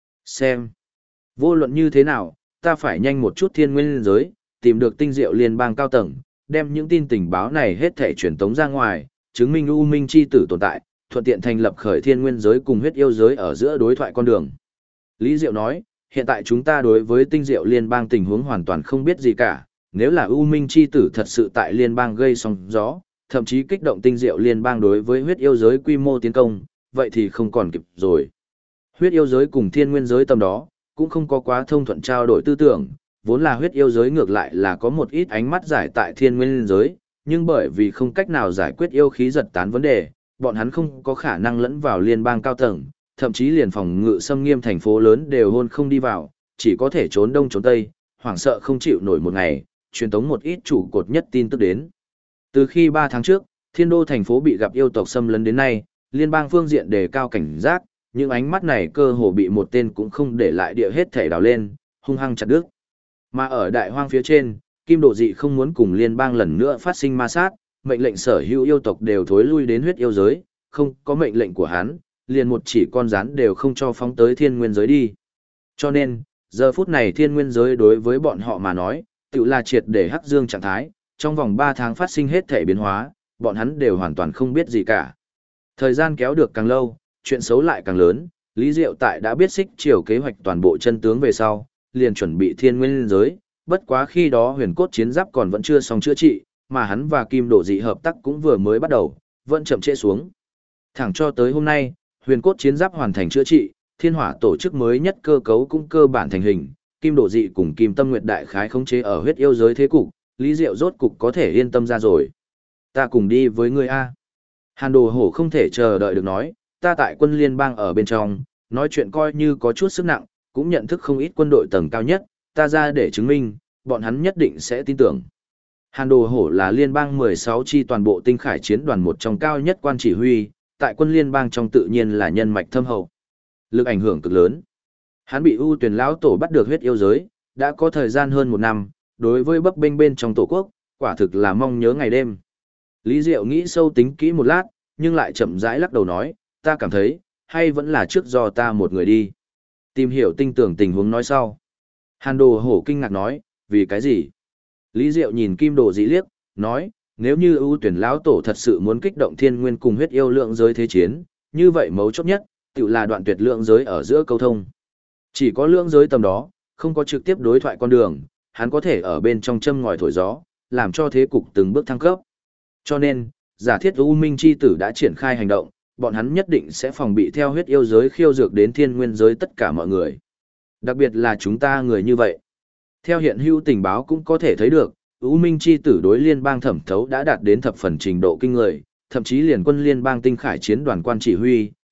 Xem, vô luận như thế nào, ta phải nhanh một chút thiên nguyên giới, tìm được tinh diệu liên bang cao tầng, đem những tin tình báo này hết thể truyền tống ra ngoài, chứng minh ưu minh chi tử tồn tại, thuận tiện thành lập khởi thiên nguyên giới cùng huyết yêu giới ở giữa đối thoại con đường. Lý Diệu nói, hiện tại chúng ta đối với tinh diệu liên bang tình huống hoàn toàn không biết gì cả, nếu là ưu minh chi tử thật sự tại liên bang gây sóng gió, thậm chí kích động tinh diệu liên bang đối với huyết yêu giới quy mô tiến công, vậy thì không còn kịp rồi. Huyết yêu giới cùng thiên nguyên giới tầm đó, cũng không có quá thông thuận trao đổi tư tưởng, vốn là huyết yêu giới ngược lại là có một ít ánh mắt giải tại thiên nguyên giới, nhưng bởi vì không cách nào giải quyết yêu khí giật tán vấn đề, bọn hắn không có khả năng lẫn vào liên bang cao tầng, thậm chí liền phòng ngự xâm nghiêm thành phố lớn đều hôn không đi vào, chỉ có thể trốn đông trốn tây, hoảng sợ không chịu nổi một ngày, truyền tống một ít trụ cột nhất tin tức đến. Từ khi 3 tháng trước, thiên đô thành phố bị gặp yêu tộc xâm lấn đến nay, liên bang phương diện đề cao cảnh giác, những ánh mắt này cơ hồ bị một tên cũng không để lại địa hết thể đào lên, hung hăng chặt đứt. Mà ở đại hoang phía trên, Kim Độ Dị không muốn cùng liên bang lần nữa phát sinh ma sát, mệnh lệnh sở hữu yêu tộc đều thối lui đến huyết yêu giới, không có mệnh lệnh của hắn, liền một chỉ con rắn đều không cho phóng tới thiên nguyên giới đi. Cho nên, giờ phút này thiên nguyên giới đối với bọn họ mà nói, tự là triệt để hắc dương trạng thái, trong vòng 3 tháng phát sinh hết thể biến hóa, bọn hắn đều hoàn toàn không biết gì cả. Thời gian kéo được càng lâu, chuyện xấu lại càng lớn, Lý Diệu tại đã biết xích chiều kế hoạch toàn bộ chân tướng về sau, liền chuẩn bị thiên nguyên giới, bất quá khi đó huyền cốt chiến giáp còn vẫn chưa xong chữa trị, mà hắn và Kim Độ Dị hợp tác cũng vừa mới bắt đầu, vẫn chậm trễ xuống. Thẳng cho tới hôm nay, huyền cốt chiến giáp hoàn thành chữa trị, thiên hỏa tổ chức mới nhất cơ cấu cũng cơ bản thành hình, Kim Độ Dị cùng Kim Tâm Nguyệt đại khái khống chế ở huyết yêu giới thế cục, Lý Diệu rốt cục có thể yên tâm ra rồi. Ta cùng đi với ngươi a. Hàn Đồ Hổ không thể chờ đợi được nói, ta tại quân liên bang ở bên trong, nói chuyện coi như có chút sức nặng, cũng nhận thức không ít quân đội tầng cao nhất, ta ra để chứng minh, bọn hắn nhất định sẽ tin tưởng. Hàn Đồ Hổ là liên bang 16 chi toàn bộ tinh khải chiến đoàn một trong cao nhất quan chỉ huy, tại quân liên bang trong tự nhiên là nhân mạch thâm hậu. Lực ảnh hưởng cực lớn. Hắn bị ưu tuyển lão tổ bắt được huyết yêu giới, đã có thời gian hơn 1 năm, đối với bấp bênh bên trong tổ quốc, quả thực là mong nhớ ngày đêm. Lý Diệu nghĩ sâu tính kỹ một lát, nhưng lại chậm rãi lắc đầu nói, ta cảm thấy, hay vẫn là trước do ta một người đi. Tìm hiểu tinh tưởng tình huống nói sau. Hàn Đồ Hổ kinh ngạc nói, vì cái gì? Lý Diệu nhìn Kim Độ Dị liếc, nói, nếu như ưu tuyển lão tổ thật sự muốn kích động thiên nguyên cùng huyết yêu lượng giới thế chiến, như vậy mấu chốt nhất, tự là đoạn tuyệt lượng giới ở giữa câu thông. Chỉ có lượng giới tầm đó, không có trực tiếp đối thoại con đường, hắn có thể ở bên trong châm ngòi thổi gió, làm cho thế cục từng bước thăng cấp. Cho nên, giả thiết U Minh chi tử đã triển khai hành động, bọn hắn nhất định sẽ phòng bị theo huyết yêu giới khiêu dược đến thiên nguyên giới tất cả mọi người. Đặc biệt là chúng ta người như vậy. Theo hiện hữu tình báo cũng có thể thấy được, U Minh chi tử đối liên bang thẩm thấu đã đạt đến thập phần trình độ kinh người, thậm chí liền quân liên bang tinh khải chiến đoàn quan chỉ huy,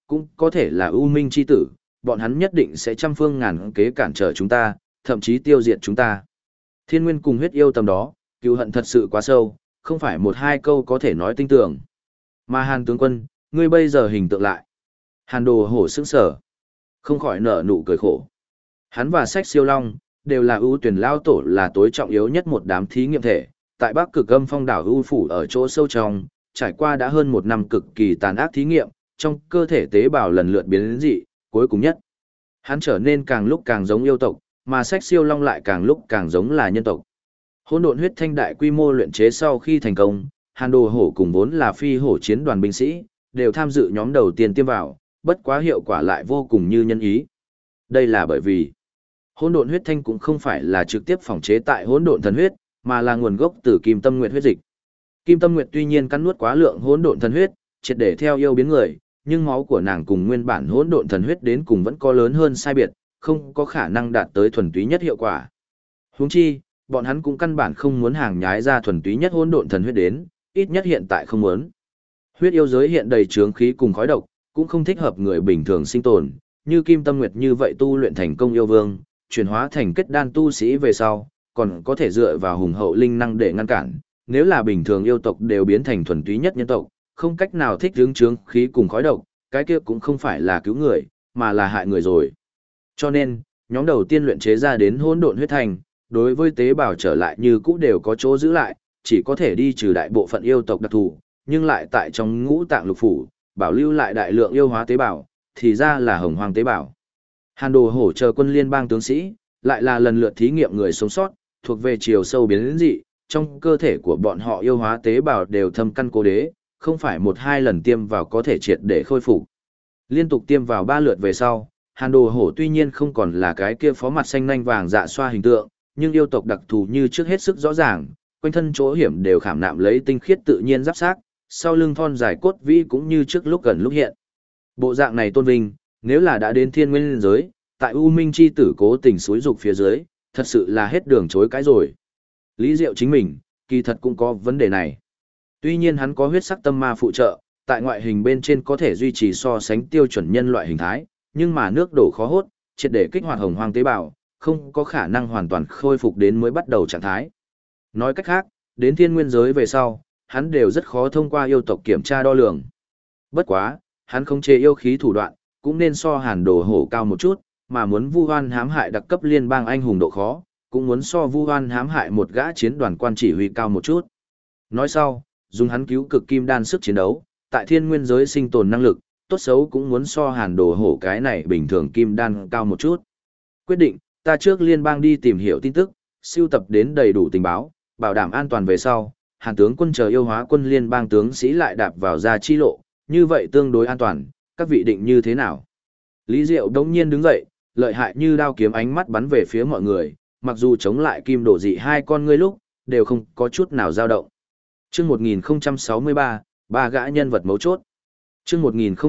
cũng có thể là U Minh chi tử, bọn hắn nhất định sẽ trăm phương ngàn kế cản trở chúng ta, thậm chí tiêu diệt chúng ta. Thiên Nguyên cùng huyết yêu tầm đó, cừu hận thật sự quá sâu, không phải một hai câu có thể nói tinh tưởng. Mà Hàn tướng quân, ngươi bây giờ hình tượng lại. Hàn Đồ Hổ sững sờ, không khỏi nở nụ cười khổ. Hắn và Sách Siêu Long đều là ưu tuyển lao tổ, là tối trọng yếu nhất một đám thí nghiệm thể, tại Bắc Cực Âm Phong đảo ưu phủ ở chỗ sâu trong, trải qua đã hơn một năm cực kỳ tàn ác thí nghiệm, trong cơ thể tế bào lần lượt biến đến dị, cuối cùng nhất, hắn trở nên càng lúc càng giống yêu tộc, mà Sách Siêu Long lại càng lúc càng giống là nhân tộc. Hỗn độn huyết thanh đại quy mô luyện chế sau khi thành công, Hàn Đồ Hổ cùng vốn là phi hổ chiến đoàn binh sĩ, đều tham dự nhóm đầu tiên tiêm vào, bất quá hiệu quả lại vô cùng như nhân ý. Đây là bởi vì hỗn độn huyết thanh cũng không phải là trực tiếp phỏng chế tại hỗn độn thần huyết, mà là nguồn gốc từ Kim Tâm Nguyệt huyết dịch. Kim Tâm Nguyệt tuy nhiên cắn nuốt quá lượng hỗn độn thần huyết, triệt để theo yêu biến người, nhưng máu của nàng cùng nguyên bản hỗn độn thần huyết đến cùng vẫn có lớn hơn sai biệt, không có khả năng đạt tới thuần túy nhất hiệu quả. Huống chi, bọn hắn cũng căn bản không muốn hàng nhái ra thuần túy nhất hỗn độn thần huyết đến, ít nhất hiện tại không muốn. Huyết yêu giới hiện đầy chướng khí cùng khói độc, cũng không thích hợp người bình thường sinh tồn, như Kim Tâm Nguyệt như vậy tu luyện thành công yêu vương, chuyển hóa thành kết đan tu sĩ về sau, còn có thể dựa vào hùng hậu linh năng để ngăn cản. Nếu là bình thường yêu tộc đều biến thành thuần túy nhất nhân tộc, không cách nào thích ứng chướng khí cùng khói độc, cái kia cũng không phải là cứu người, mà là hại người rồi. Cho nên, nhóm đầu tiên luyện chế ra đến hỗn độn huyết thanh, đối với tế bào trở lại như cũ đều có chỗ giữ lại, chỉ có thể đi trừ đại bộ phận yêu tộc đặc thù, nhưng lại tại trong ngũ tạng lục phủ, bảo lưu lại đại lượng yêu hóa tế bào, thì ra là hồng hoang tế bào. Hàn Đồ Hổ chờ quân liên bang tướng sĩ, lại là lần lượt thí nghiệm người sống sót, thuộc về chiều sâu biến đến dị, trong cơ thể của bọn họ yêu hóa tế bào đều thâm căn cố đế, không phải một hai lần tiêm vào có thể triệt để khôi phục. Liên tục tiêm vào 3 lượt về sau, Hàn Đồ Hổ tuy nhiên không còn là cái kia phó mặt xanh nanh vàng dạ xoa hình tượng, nhưng yêu tộc đặc thù như trước hết sức rõ ràng, quanh thân chỗ hiểm đều khảm nạm lấy tinh khiết tự nhiên giáp xác, sau lưng thon dài cốt vĩ cũng như trước lúc gần lúc hiện. Bộ dạng này tôn vinh, nếu là đã đến thiên nguyên giới, tại U Minh chi tử cố tình xúi dục phía dưới, thật sự là hết đường chối cãi rồi. Lý Diệu chính mình, kỳ thật cũng có vấn đề này. Tuy nhiên hắn có huyết sắc tâm ma phụ trợ, tại ngoại hình bên trên có thể duy trì so sánh tiêu chuẩn nhân loại hình thái, nhưng mà nước đổ khó hốt, triệt để kích hoạt hồng hoang tế bào, không có khả năng hoàn toàn khôi phục đến mới bắt đầu trạng thái. Nói cách khác, đến thiên nguyên giới về sau, hắn đều rất khó thông qua yêu tộc kiểm tra đo lường. Bất quá, hắn không chê yêu khí thủ đoạn, cũng nên so Hàn Đồ Hổ cao một chút, mà muốn vu oan hãm hại đặc cấp liên bang anh hùng độ khó, cũng muốn so vu oan hãm hại một gã chiến đoàn quan chỉ huy cao một chút. Nói sau, dùng hắn cứu cực kim đan sức chiến đấu, tại thiên nguyên giới sinh tồn năng lực, tốt xấu cũng muốn so Hàn Đồ Hổ cái này bình thường kim đan cao một chút. Quyết định, ta trước liên bang đi tìm hiểu tin tức, sưu tập đến đầy đủ tình báo, bảo đảm an toàn về sau, Hàn tướng quân chờ yêu hóa quân liên bang tướng sĩ lại đạp vào ra chi lộ, như vậy tương đối an toàn, các vị định như thế nào? Lý Diệu đống nhiên đứng dậy, lợi hại như đao kiếm ánh mắt bắn về phía mọi người, mặc dù chống lại Kim Đồ Dị hai con ngươi lúc, đều không có chút nào dao động. Chương 1063, ba gã nhân vật mấu chốt. Chương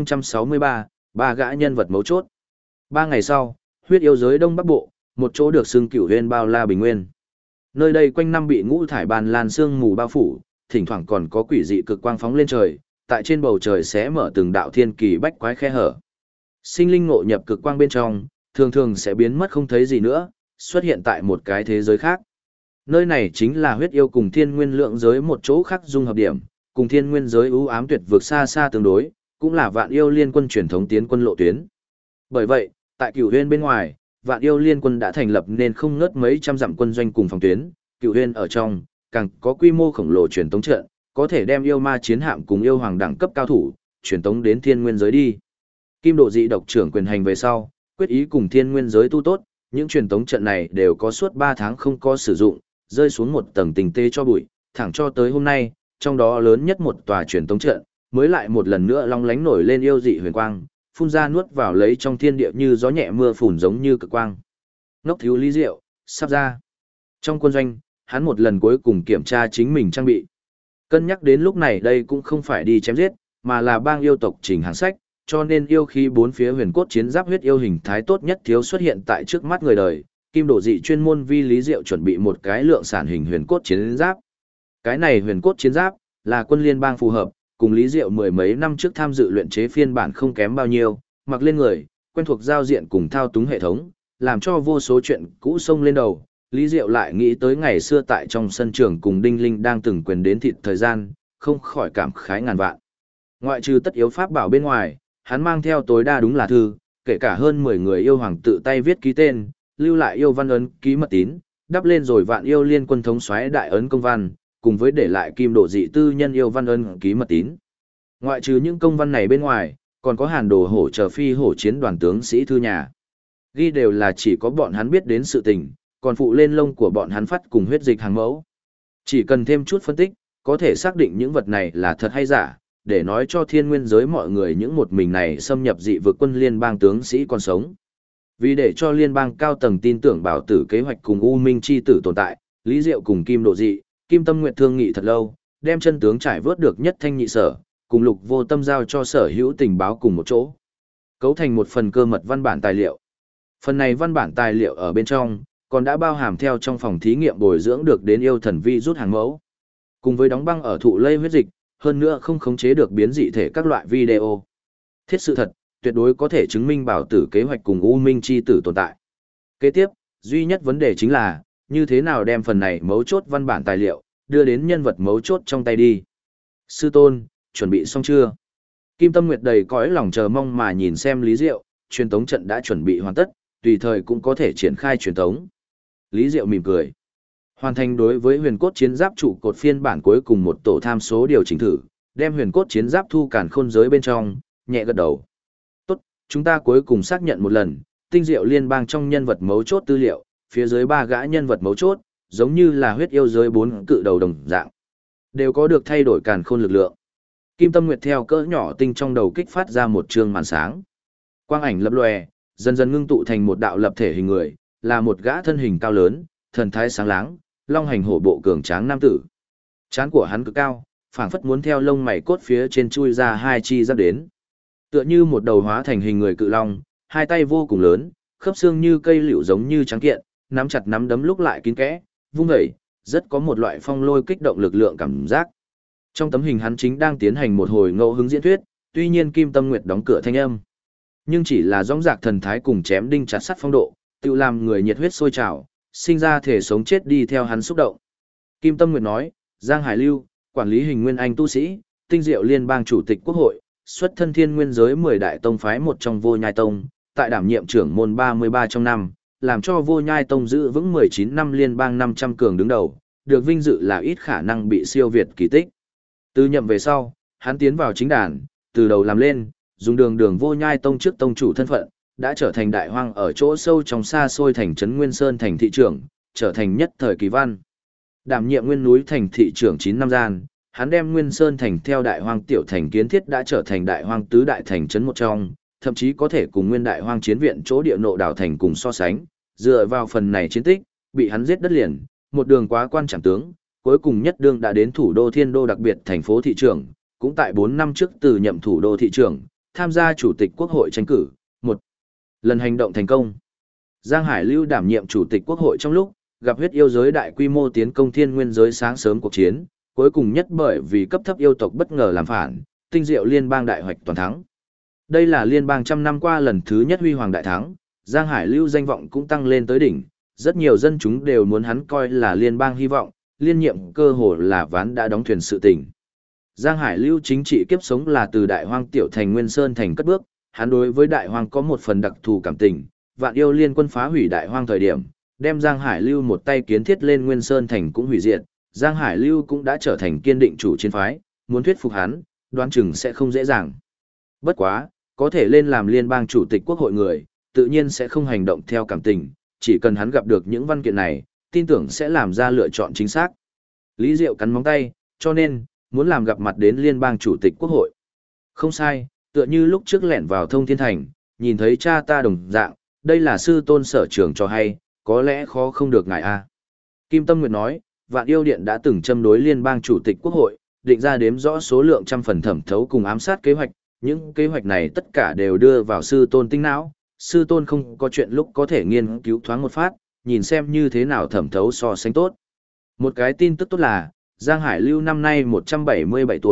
1063, ba gã nhân vật mấu chốt. 3 ngày sau, huyết yêu giới Đông Bắc Bộ, một chỗ được xưng Cửu Huyên bao la bình nguyên. Nơi đây quanh năm bị ngũ thải bàn lan sương mù bao phủ, thỉnh thoảng còn có quỷ dị cực quang phóng lên trời, tại trên bầu trời sẽ mở từng đạo thiên kỳ bách quái khe hở. Sinh linh ngộ nhập cực quang bên trong, thường thường sẽ biến mất không thấy gì nữa, xuất hiện tại một cái thế giới khác. Nơi này chính là huyết yêu cùng thiên nguyên lượng giới một chỗ khác dung hợp điểm, cùng thiên nguyên giới ưu ám tuyệt vực xa xa tương đối, cũng là vạn yêu liên quân truyền thống tiến quân lộ tuyến. Bởi vậy, tại Cửu Huyên bên ngoài, vạn yêu liên quân đã thành lập nên không ngớt mấy trăm dặm quân doanh cùng phòng tuyến, Cửu Huyên ở trong, càng có quy mô khổng lồ truyền tống trận, có thể đem yêu ma chiến hạm cùng yêu hoàng đẳng cấp cao thủ, truyền tống đến thiên nguyên giới đi. Kim Độ Dị độc trưởng quyền hành về sau, quyết ý cùng thiên nguyên giới tu tốt, những truyền tống trận này đều có suốt 3 tháng không có sử dụng, rơi xuống một tầng tình tê cho bụi, thẳng cho tới hôm nay, trong đó lớn nhất một tòa truyền tống trận, mới lại một lần nữa long lánh nổi lên yêu dị huyền quang, phun ra nuốt vào lấy trong thiên địa như gió nhẹ mưa phùn giống như cực quang. Ngốc thiếu Lý Diệu, sắp ra. Trong quân doanh, hắn một lần cuối cùng kiểm tra chính mình trang bị. Cân nhắc đến lúc này đây cũng không phải đi chém giết, mà là bang yêu tộc chỉnh hàng sách, cho nên yêu khí bốn phía huyền cốt chiến giáp huyết yêu hình thái tốt nhất thiếu xuất hiện tại trước mắt người đời. Kim Độ Dị chuyên môn vi Lý Diệu chuẩn bị một cái lượng sản hình huyền cốt chiến giáp. Cái này huyền cốt chiến giáp là quân liên bang phù hợp, cùng Lý Diệu mười mấy năm trước tham dự luyện chế phiên bản không kém bao nhiêu, mặc lên người, quen thuộc giao diện cùng thao túng hệ thống, làm cho vô số chuyện cũ xông lên đầu. Lý Diệu lại nghĩ tới ngày xưa tại trong sân trường cùng Đinh Linh đang từng quyền đến thịt thời gian, không khỏi cảm khái ngàn vạn. Ngoại trừ tất yếu pháp bảo bên ngoài, hắn mang theo tối đa đúng là thư, kể cả hơn 10 người yêu hoàng tự tay viết ký tên, lưu lại yêu văn ấn ký mật tín, đắp lên rồi vạn yêu liên quân thống soái đại ấn công văn, cùng với để lại kim độ dị tư nhân yêu văn ấn ký mật tín. Ngoại trừ những công văn này bên ngoài, còn có hàn đồ hổ chờ phi hổ chiến đoàn tướng sĩ thư nhà. Ghi đều là chỉ có bọn hắn biết đến sự tình, còn phụ lên lông của bọn hắn phát cùng huyết dịch hàng mẫu. Chỉ cần thêm chút phân tích, có thể xác định những vật này là thật hay giả, để nói cho thiên nguyên giới mọi người những một mình này xâm nhập dị vực quân liên bang tướng sĩ còn sống. Vì để cho liên bang cao tầng tin tưởng bảo tử kế hoạch cùng U Minh chi tử tồn tại, Lý Diệu cùng Kim Độ Dị, Kim Tâm Nguyệt thương nghị thật lâu, đem chân tướng trải vớt được nhất thanh nhị sở, cùng Lục Vô Tâm giao cho sở hữu tình báo cùng một chỗ, cấu thành một phần cơ mật văn bản tài liệu. Phần này văn bản tài liệu ở bên trong, còn đã bao hàm theo trong phòng thí nghiệm bồi dưỡng được đến yêu thần vi rút hàng mẫu, cùng với đóng băng ở thụ lây huyết dịch, hơn nữa không khống chế được biến dị thể các loại video. Thiết sự thật, tuyệt đối có thể chứng minh bảo tử kế hoạch cùng U Minh chi tử tồn tại. Kế tiếp, duy nhất vấn đề chính là, như thế nào đem phần này mấu chốt văn bản tài liệu, đưa đến nhân vật mấu chốt trong tay đi. Sư tôn, chuẩn bị xong chưa? Kim Tâm Nguyệt đầy cõi lòng chờ mong mà nhìn xem Lý Diệu, truyền tống trận đã chuẩn bị hoàn tất, tùy thời cũng có thể triển khai truyền tống. Lý Diệu mỉm cười. Hoàn thành đối với huyền cốt chiến giáp trụ cột phiên bản cuối cùng một tổ tham số điều chỉnh thử, đem huyền cốt chiến giáp thu càn khôn giới bên trong, nhẹ gật đầu. Tốt, chúng ta cuối cùng xác nhận một lần, tinh diệu liên bang trong nhân vật mấu chốt tư liệu, phía dưới 3 gã nhân vật mấu chốt, giống như là huyết yêu giới 4 cự đầu đồng dạng, đều có được thay đổi càn khôn lực lượng. Kim Tâm Nguyệt theo cỡ nhỏ tinh trong đầu kích phát ra một trường màn sáng. Quang ảnh lập lòe, dần dần ngưng tụ thành một đạo lập thể hình người, là một gã thân hình cao lớn, thần thái sáng láng, long hành hổ bộ cường tráng nam tử. Trán của hắn cực cao, phảng phất muốn theo lông mày cốt phía trên chui ra 2 chi giáp đến. Tựa như một đầu hóa thành hình người cự long, 2 tay vô cùng lớn, khớp xương như cây liễu giống như trắng kiện, nắm chặt nắm đấm lúc lại kín kẽ, vung dậy, rất có một loại phong lôi kích động lực lượng cảm giác. Trong tấm hình hắn chính đang tiến hành một hồi ngẫu hứng diễn thuyết, tuy nhiên Kim Tâm Nguyệt đóng cửa thanh âm, nhưng chỉ là dõng dạc thần thái cùng chém đinh chặt sắt phong độ, tự làm người nhiệt huyết sôi trào, sinh ra thể sống chết đi theo hắn xúc động. Kim Tâm Nguyệt nói, Giang Hải Lưu, quản lý hình nguyên anh tu sĩ, tinh diệu liên bang chủ tịch quốc hội, xuất thân thiên nguyên giới 10 đại tông phái một trong Vô Nhai Tông, tại đảm nhiệm trưởng môn 33 trong năm, làm cho Vô Nhai Tông giữ vững 19 năm liên bang 500 cường đứng đầu, được vinh dự là ít khả năng bị siêu việt kỳ tích. Từ nhậm về sau, hắn tiến vào chính đàn, từ đầu làm lên, dùng đường Vô Nhai Tông trước tông chủ thân phận, đã trở thành đại hoang ở chỗ sâu trong xa xôi thành trấn Nguyên Sơn thành thị trưởng, trở thành nhất thời kỳ văn. Đảm nhiệm nguyên núi thành thị trưởng 9 năm gian, hắn đem Nguyên Sơn thành theo đại hoang tiểu thành kiến thiết đã trở thành đại hoang tứ đại thành trấn một trong, thậm chí có thể cùng nguyên đại hoang chiến viện chỗ địa nộ đảo thành cùng so sánh. Dựa vào phần này chiến tích, bị hắn giết đất liền, một đường quá quan trọng tướng, cuối cùng nhất đương đã đến thủ đô Thiên Đô đặc biệt thành phố thị trưởng, cũng tại 4 năm trước từ nhậm thủ đô thị trưởng, tham gia chủ tịch quốc hội tranh cử, một lần hành động thành công. Giang Hải Lưu đảm nhiệm chủ tịch quốc hội trong lúc, gặp huyết yêu giới đại quy mô tiến công thiên nguyên giới sáng sớm cuộc chiến, cuối cùng nhất bởi vì cấp thấp yêu tộc bất ngờ làm phản, tinh diệu liên bang đại hoạch toàn thắng. Đây là liên bang trăm năm qua lần thứ nhất huy hoàng đại thắng, Giang Hải Lưu danh vọng cũng tăng lên tới đỉnh, rất nhiều dân chúng đều muốn hắn coi là liên bang hy vọng, liên nhiệm cơ hồ là ván đã đóng thuyền sự tình. Giang Hải Lưu chính trị kiếp sống là từ đại hoang tiểu thành Nguyên Sơn thành cất bước, hắn đối với đại hoang có một phần đặc thù cảm tình, vạn yêu liên quân phá hủy đại hoang thời điểm, đem Giang Hải Lưu một tay kiến thiết lên Nguyên Sơn thành cũng hủy diệt, Giang Hải Lưu cũng đã trở thành kiên định chủ chiến phái, muốn thuyết phục hắn, đoán chừng sẽ không dễ dàng. Bất quá, có thể lên làm liên bang chủ tịch quốc hội người, tự nhiên sẽ không hành động theo cảm tình, chỉ cần hắn gặp được những văn kiện này, tin tưởng sẽ làm ra lựa chọn chính xác. Lý Diệu cắn móng tay, cho nên, muốn làm gặp mặt đến liên bang chủ tịch quốc hội. Không sai, tựa như lúc trước lẻn vào Thông Thiên Thành, nhìn thấy cha ta đồng dạng, đây là sư tôn sở trường cho hay, có lẽ khó không được ngại a. Kim Tâm Nguyệt nói, Vạn Yêu Điện đã từng châm đối liên bang chủ tịch quốc hội, định ra đếm rõ số lượng trăm phần thẩm thấu cùng ám sát kế hoạch, những kế hoạch này tất cả đều đưa vào sư tôn tinh não, sư tôn không có chuyện lúc có thể nghiên cứu thoáng một phát, nhìn xem như thế nào thẩm thấu so sánh tốt. Một cái tin tức tốt là, Giang Hải Lưu năm nay 177 tuổi,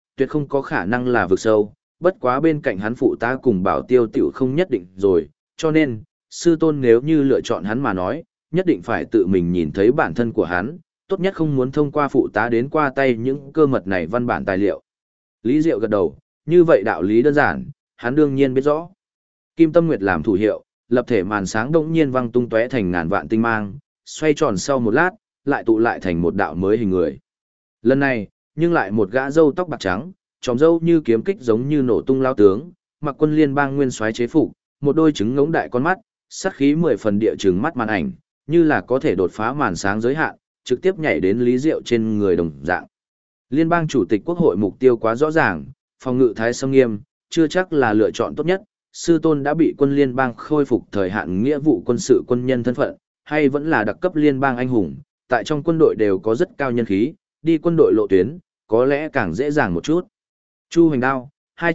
tuyệt không có khả năng là vực sâu, bất quá bên cạnh hắn phụ tá cùng bảo tiêu tiểu không nhất định rồi, cho nên, sư tôn nếu như lựa chọn hắn mà nói, nhất định phải tự mình nhìn thấy bản thân của hắn, tốt nhất không muốn thông qua phụ tá đến qua tay những cơ mật này văn bản tài liệu. Lý Diệu gật đầu, như vậy đạo lý đơn giản, hắn đương nhiên biết rõ. Kim Tâm Nguyệt làm thủ hiệu, lập thể màn sáng đột nhiên văng tung tóe thành ngàn vạn tinh mang, xoay tròn sau một lát, lại tụ lại thành một đạo mới hình người. Lần này, nhưng lại một gã râu tóc bạc trắng, tròm râu như kiếm kích giống như nổ tung lao tướng, mặc quân liên bang nguyên soái chế phục, một đôi trứng ngỗng đại con mắt, sát khí 10 phần địa trừng mắt màn ảnh, như là có thể đột phá màn sáng giới hạn, trực tiếp nhảy đến Lý Diệu trên người đồng dạng. Liên bang chủ tịch quốc hội mục tiêu quá rõ ràng, phòng ngự thái sâm nghiêm, chưa chắc là lựa chọn tốt nhất. Sư tôn đã bị quân liên bang khôi phục thời hạn nghĩa vụ quân sự quân nhân thân phận, hay vẫn là đặc cấp liên bang anh hùng, tại trong quân đội đều có rất cao nhân khí, đi quân đội lộ tuyến, có lẽ càng dễ dàng một chút. Chu Hoành Đao,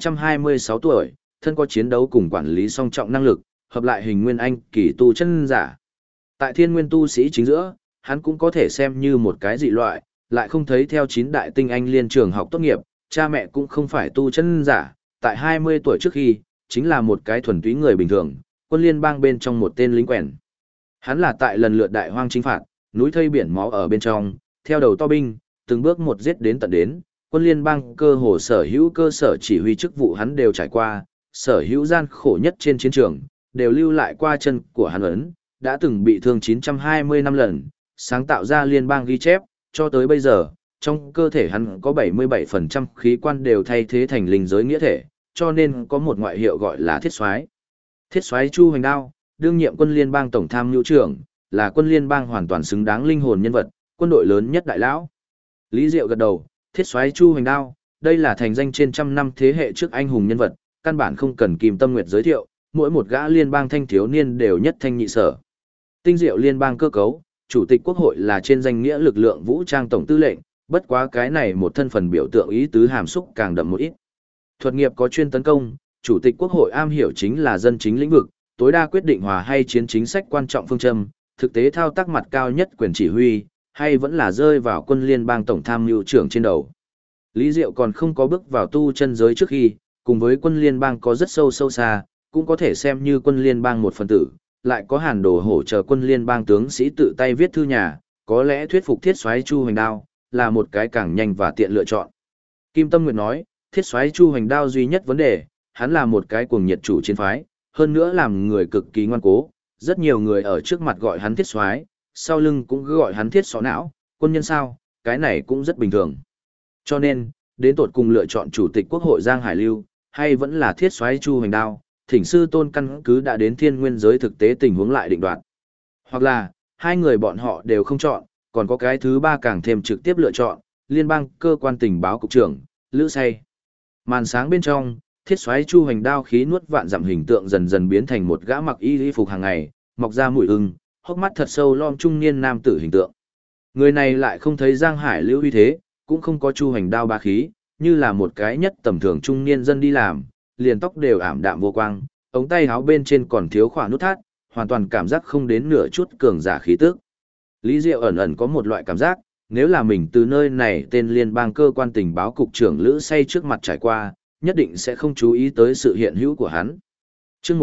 226 tuổi, thân có chiến đấu cùng quản lý song trọng năng lực, hợp lại hình nguyên anh kỳ tu chân giả. Tại thiên nguyên tu sĩ chính giữa, hắn cũng có thể xem như một cái dị loại, lại không thấy theo 9 đại tinh anh liên trường học tốt nghiệp, cha mẹ cũng không phải tu chân giả, tại 20 tuổi trước khi, chính là một cái thuần túy người bình thường, quân liên bang bên trong một tên lính quèn. Hắn là tại lần lượt đại hoang chính phạt, núi thây biển máu ở bên trong, theo đầu to binh, từng bước một giết đến tận đến, quân liên bang cơ hồ sở hữu cơ sở chỉ huy chức vụ hắn đều trải qua, sở hữu gian khổ nhất trên chiến trường, đều lưu lại qua chân của hắn ấn, đã từng bị thương 920 năm lần, sáng tạo ra liên bang ghi chép, cho tới bây giờ, trong cơ thể hắn có 77% khí quan đều thay thế thành linh giới nghĩa thể, cho nên có một ngoại hiệu gọi là thiết soái. Thiết soái Chu Hoành Đao, đương nhiệm quân liên bang tổng tham mưu trưởng, là quân liên bang hoàn toàn xứng đáng linh hồn nhân vật, quân đội lớn nhất đại lão. Lý Diệu gật đầu, thiết soái Chu Hoành Đao, đây là thành danh trên trăm năm thế hệ trước anh hùng nhân vật, căn bản không cần Kim Tâm Nguyệt giới thiệu, mỗi một gã liên bang thanh thiếu niên đều nhất thanh nhị sở. Tinh diệu liên bang cơ cấu, chủ tịch quốc hội là trên danh nghĩa lực lượng vũ trang tổng tư lệnh, bất quá cái này một thân phần biểu tượng ý tứ hàm xúc càng đậm một ít. Thuật nghiệp có chuyên tấn công, chủ tịch quốc hội am hiểu chính là dân chính lĩnh vực, tối đa quyết định hòa hay chiến chính sách quan trọng phương châm, thực tế thao tác mặt cao nhất quyền chỉ huy, hay vẫn là rơi vào quân liên bang tổng tham mưu trưởng trên đầu. Lý Diệu còn không có bước vào tu chân giới trước khi, cùng với quân liên bang có rất sâu xa, cũng có thể xem như quân liên bang một phần tử, lại có Hàn Đồ hỗ trợ quân liên bang tướng sĩ tự tay viết thư nhà, có lẽ thuyết phục thiết soái Chu Hoành Đao là một cái càng nhanh và tiện lựa chọn. Kim Tâm Nguyệt nói, thiết soái Chu Hoành Đao duy nhất vấn đề, hắn là một cái cuồng nhiệt chủ chiến phái, hơn nữa làm người cực kỳ ngoan cố, rất nhiều người ở trước mặt gọi hắn thiết soái, sau lưng cũng cứ gọi hắn thiết sọ não, quân nhân sao, cái này cũng rất bình thường. Cho nên, đến tột cùng lựa chọn chủ tịch quốc hội Giang Hải Lưu, hay vẫn là thiết soái Chu Hoành Đao, thỉnh sư tôn căn cứ đã đến thiên nguyên giới thực tế tình huống lại định đoạt. Hoặc là, hai người bọn họ đều không chọn, còn có cái thứ ba càng thêm trực tiếp lựa chọn, liên bang cơ quan tình báo cục trưởng, Lữ Say. Màn sáng bên trong, thiết soái Chu Hoành Đao khí nuốt vạn dặm hình tượng dần dần biến thành một gã mặc y phục hàng ngày, mọc ra mũi ưng, hốc mắt thật sâu lom trung niên nam tử hình tượng. Người này lại không thấy Giang Hải Lưu uy thế, cũng không có Chu Hoành Đao bá khí, như là một cái nhất tầm thường trung niên dân đi làm, liền tóc đều ảm đạm vô quang, ống tay áo bên trên còn thiếu khỏa nút thắt, hoàn toàn cảm giác không đến nửa chút cường giả khí tức. Lý Diệu ẩn ẩn có một loại cảm giác, nếu là mình từ nơi này tên liên bang cơ quan tình báo cục trưởng Lữ Say trước mặt trải qua, nhất định sẽ không chú ý tới sự hiện hữu của hắn. Chương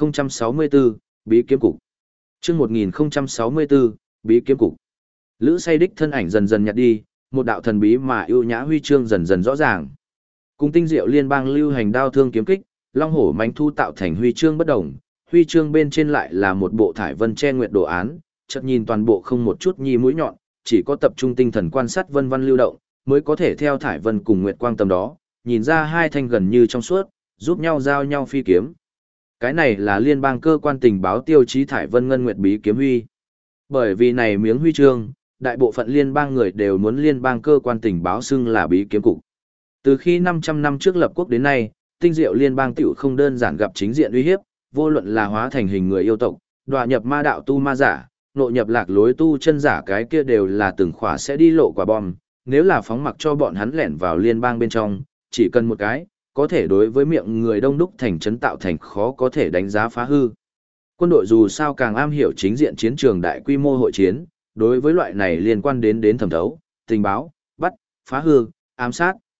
1064, Bí kiếm cục. Chương 1064, Bí kiếm cục. Lữ Say đích thân ảnh dần dần nhạt đi, một đạo thần bí mà ưu nhã huy chương dần dần rõ ràng. Cùng tinh diệu liên bang lưu hành đao thương kiếm kích, long hổ mãnh thu tạo thành huy chương bất đồng, huy chương bên trên lại là một bộ thải vân che nguyệt đồ án, chợt nhìn toàn bộ không một chút nhi mũi nhọn, chỉ có tập trung tinh thần quan sát vân vân lưu động, mới có thể theo thải vân cùng nguyệt quang tầm đó, nhìn ra hai thanh gần như trong suốt, giúp nhau giao nhau phi kiếm. Cái này là liên bang cơ quan tình báo tiêu chí thải vân ngân nguyệt bí kiếm huy. Bởi vì này miếng huy chương, đại bộ phận liên bang người đều muốn liên bang cơ quan tình báo xưng là bí kiếm cục. Từ khi 500 năm trước lập quốc đến nay, tinh diệu liên bang tiểu không đơn giản gặp chính diện uy hiếp, vô luận là hóa thành hình người yêu tộc, đọa nhập ma đạo tu ma giả, nội nhập lạc lối tu chân giả, cái kia đều là từng khỏa sẽ đi lộ quả bom, nếu là phóng mặc cho bọn hắn lẻn vào liên bang bên trong, chỉ cần một cái, có thể đối với miệng người đông đúc thành trấn tạo thành khó có thể đánh giá phá hư. Quân đội dù sao càng am hiểu chính diện chiến trường đại quy mô hội chiến, đối với loại này liên quan đến thẩm thấu, tình báo, bắt, phá hư, ám sát,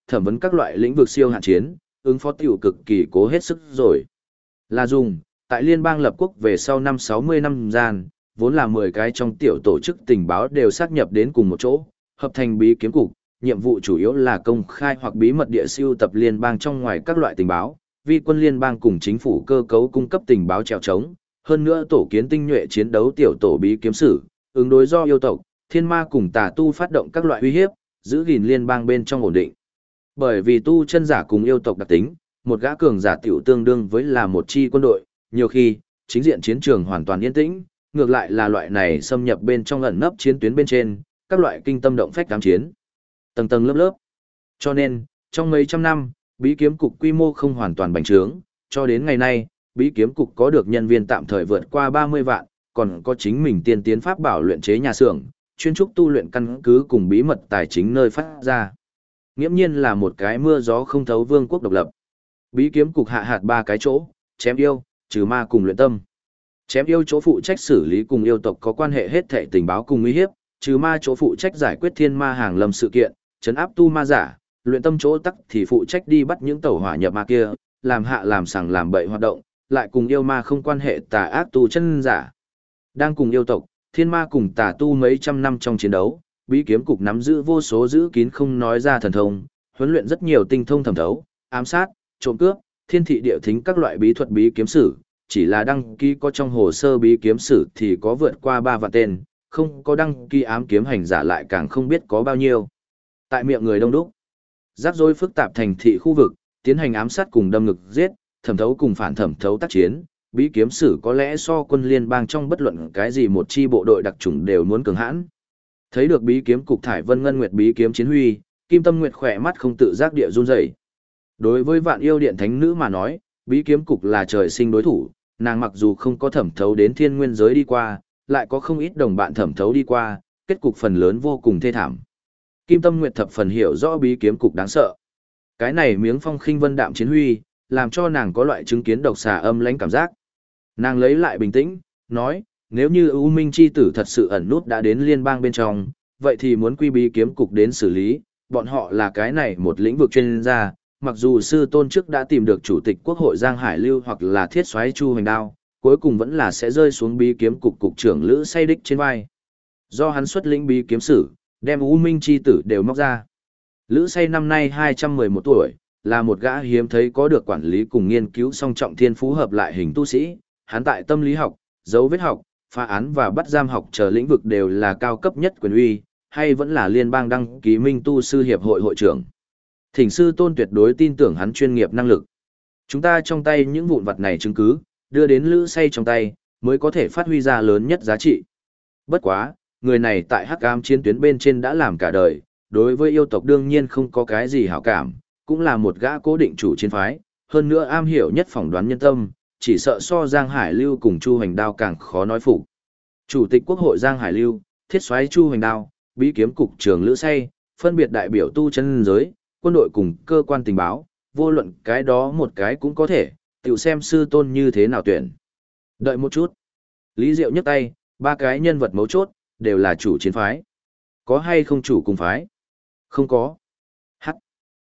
thẩm vấn các loại lĩnh vực siêu hạn chiến, ứng phó tiểu cực kỳ cố hết sức rồi. Là dùng, tại liên bang lập quốc về sau năm 60 năm gian, vốn là 10 cái trong tiểu tổ chức tình báo đều xác nhập đến cùng một chỗ, hợp thành bí kiếm cục, nhiệm vụ chủ yếu là công khai hoặc bí mật địa siêu tập liên bang trong ngoài các loại tình báo, vì quân liên bang cùng chính phủ cơ cấu cung cấp tình báo trèo trống, hơn nữa tổ kiến tinh nhuệ chiến đấu tiểu tổ bí kiếm sử, ứng đối do yêu tộc, thiên ma cùng tà tu phát động các loại uy hiếp, giữ gìn liên bang bên trong ổn định. Bởi vì tu chân giả cùng yêu tộc đặc tính, một gã cường giả tiểu tương đương với là một chi quân đội, nhiều khi, chính diện chiến trường hoàn toàn yên tĩnh, ngược lại là loại này xâm nhập bên trong ẩn nấp chiến tuyến bên trên, các loại kinh tâm động phách ám chiến. Tầng tầng lớp lớp. Cho nên, trong mấy trăm năm, bí kiếm cục quy mô không hoàn toàn bành trướng, cho đến ngày nay, bí kiếm cục có được nhân viên tạm thời vượt qua 30 vạn, còn có chính mình tiên tiến pháp bảo luyện chế nhà xưởng, chuyên trúc tu luyện căn cứ cùng bí mật tài chính nơi phát ra. Nghiễm nhiên là một cái mưa gió không thấu vương quốc độc lập. Bí kiếm cục hạ hạt 3 cái chỗ, chém yêu, trừ ma cùng luyện tâm. Chém yêu chỗ phụ trách xử lý cùng yêu tộc có quan hệ hết thảy tình báo cùng uy hiếp, trừ ma chỗ phụ trách giải quyết thiên ma hàng lâm sự kiện, trấn áp tu ma giả, luyện tâm chỗ tắc thì phụ trách đi bắt những tẩu hỏa nhập ma kia, làm hạ làm sằng làm bậy hoạt động, lại cùng yêu ma không quan hệ tà ác tu chân giả. Đang cùng yêu tộc, thiên ma cùng tà tu mấy trăm năm trong chiến đấu, bí kiếm cục nắm giữ vô số giữ kín không nói ra thần thông, huấn luyện rất nhiều tinh thông thẩm thấu, ám sát, trộm cướp, thiên thị địa thính các loại bí thuật bí kiếm sử, chỉ là đăng ký có trong hồ sơ bí kiếm sử thì có vượt qua 3 vạn tên, không có đăng ký ám kiếm hành giả lại càng không biết có bao nhiêu. Tại miệng người đông đúc, rắc rối phức tạp thành thị khu vực, tiến hành ám sát cùng đâm ngực giết, thẩm thấu cùng phản thẩm thấu tác chiến, bí kiếm sử có lẽ so quân liên bang trong bất luận cái gì một chi bộ đội đặc chủng đều muốn cường hãn. Thấy được bí kiếm cục thải vân ngân nguyệt bí kiếm chiến huy, Kim Tâm Nguyệt khỏe mắt không tự giác địa run rẩy. Đối với Vạn Yêu Điện thánh nữ mà nói, bí kiếm cục là trời sinh đối thủ, nàng mặc dù không có thẩm thấu đến thiên nguyên giới đi qua, lại có không ít đồng bạn thẩm thấu đi qua, kết cục phần lớn vô cùng thê thảm. Kim Tâm Nguyệt thập phần hiểu rõ bí kiếm cục đáng sợ. Cái này miếng phong khinh vân đạm chiến huy, làm cho nàng có loại chứng kiến độc xà âm lãnh cảm giác. Nàng lấy lại bình tĩnh, nói, nếu như U Minh chi tử thật sự ẩn nút đã đến liên bang bên trong, vậy thì muốn quy bí kiếm cục đến xử lý, bọn họ là cái này một lĩnh vực chuyên gia, mặc dù sư tôn trước đã tìm được chủ tịch quốc hội Giang Hải Lưu hoặc là thiết soái Chu Hoành Đao, cuối cùng vẫn là sẽ rơi xuống bí kiếm cục cục trưởng Lữ Say Đích trên vai. Do hắn xuất lĩnh bí kiếm sử, đem U Minh chi tử đều móc ra. Lữ Say năm nay 211 tuổi, là một gã hiếm thấy có được quản lý cùng nghiên cứu song trọng thiên phú hợp lại hình tu sĩ, hắn tại tâm lý học, dấu vết học, phá án và bắt giam học chờ lĩnh vực đều là cao cấp nhất quyền uy, hay vẫn là liên bang đăng ký minh tu sư hiệp hội hội trưởng. Thỉnh sư tôn tuyệt đối tin tưởng hắn chuyên nghiệp năng lực. Chúng ta trong tay những vụn vặt này chứng cứ, đưa đến Lữ Say trong tay, mới có thể phát huy ra lớn nhất giá trị. Bất quá, người này tại hắc ám chiến tuyến bên trên đã làm cả đời, đối với yêu tộc đương nhiên không có cái gì hảo cảm, cũng là một gã cố định chủ chiến phái, hơn nữa am hiểu nhất phỏng đoán nhân tâm, chỉ sợ so Giang Hải Lưu cùng Chu Hoành Đao càng khó nói phục. Chủ tịch Quốc hội Giang Hải Lưu, thiết soái Chu Hoành Đao, bí kiếm cục trưởng Lữ Say, phân biệt đại biểu tu chân giới, quân đội cùng cơ quan tình báo, vô luận cái đó một cái cũng có thể, tiểu xem sư tôn như thế nào tuyển. Đợi một chút. Lý Diệu nhấc tay, 3 cái nhân vật mấu chốt, đều là chủ chiến phái. Có hay không chủ cùng phái? Không có. Hắc.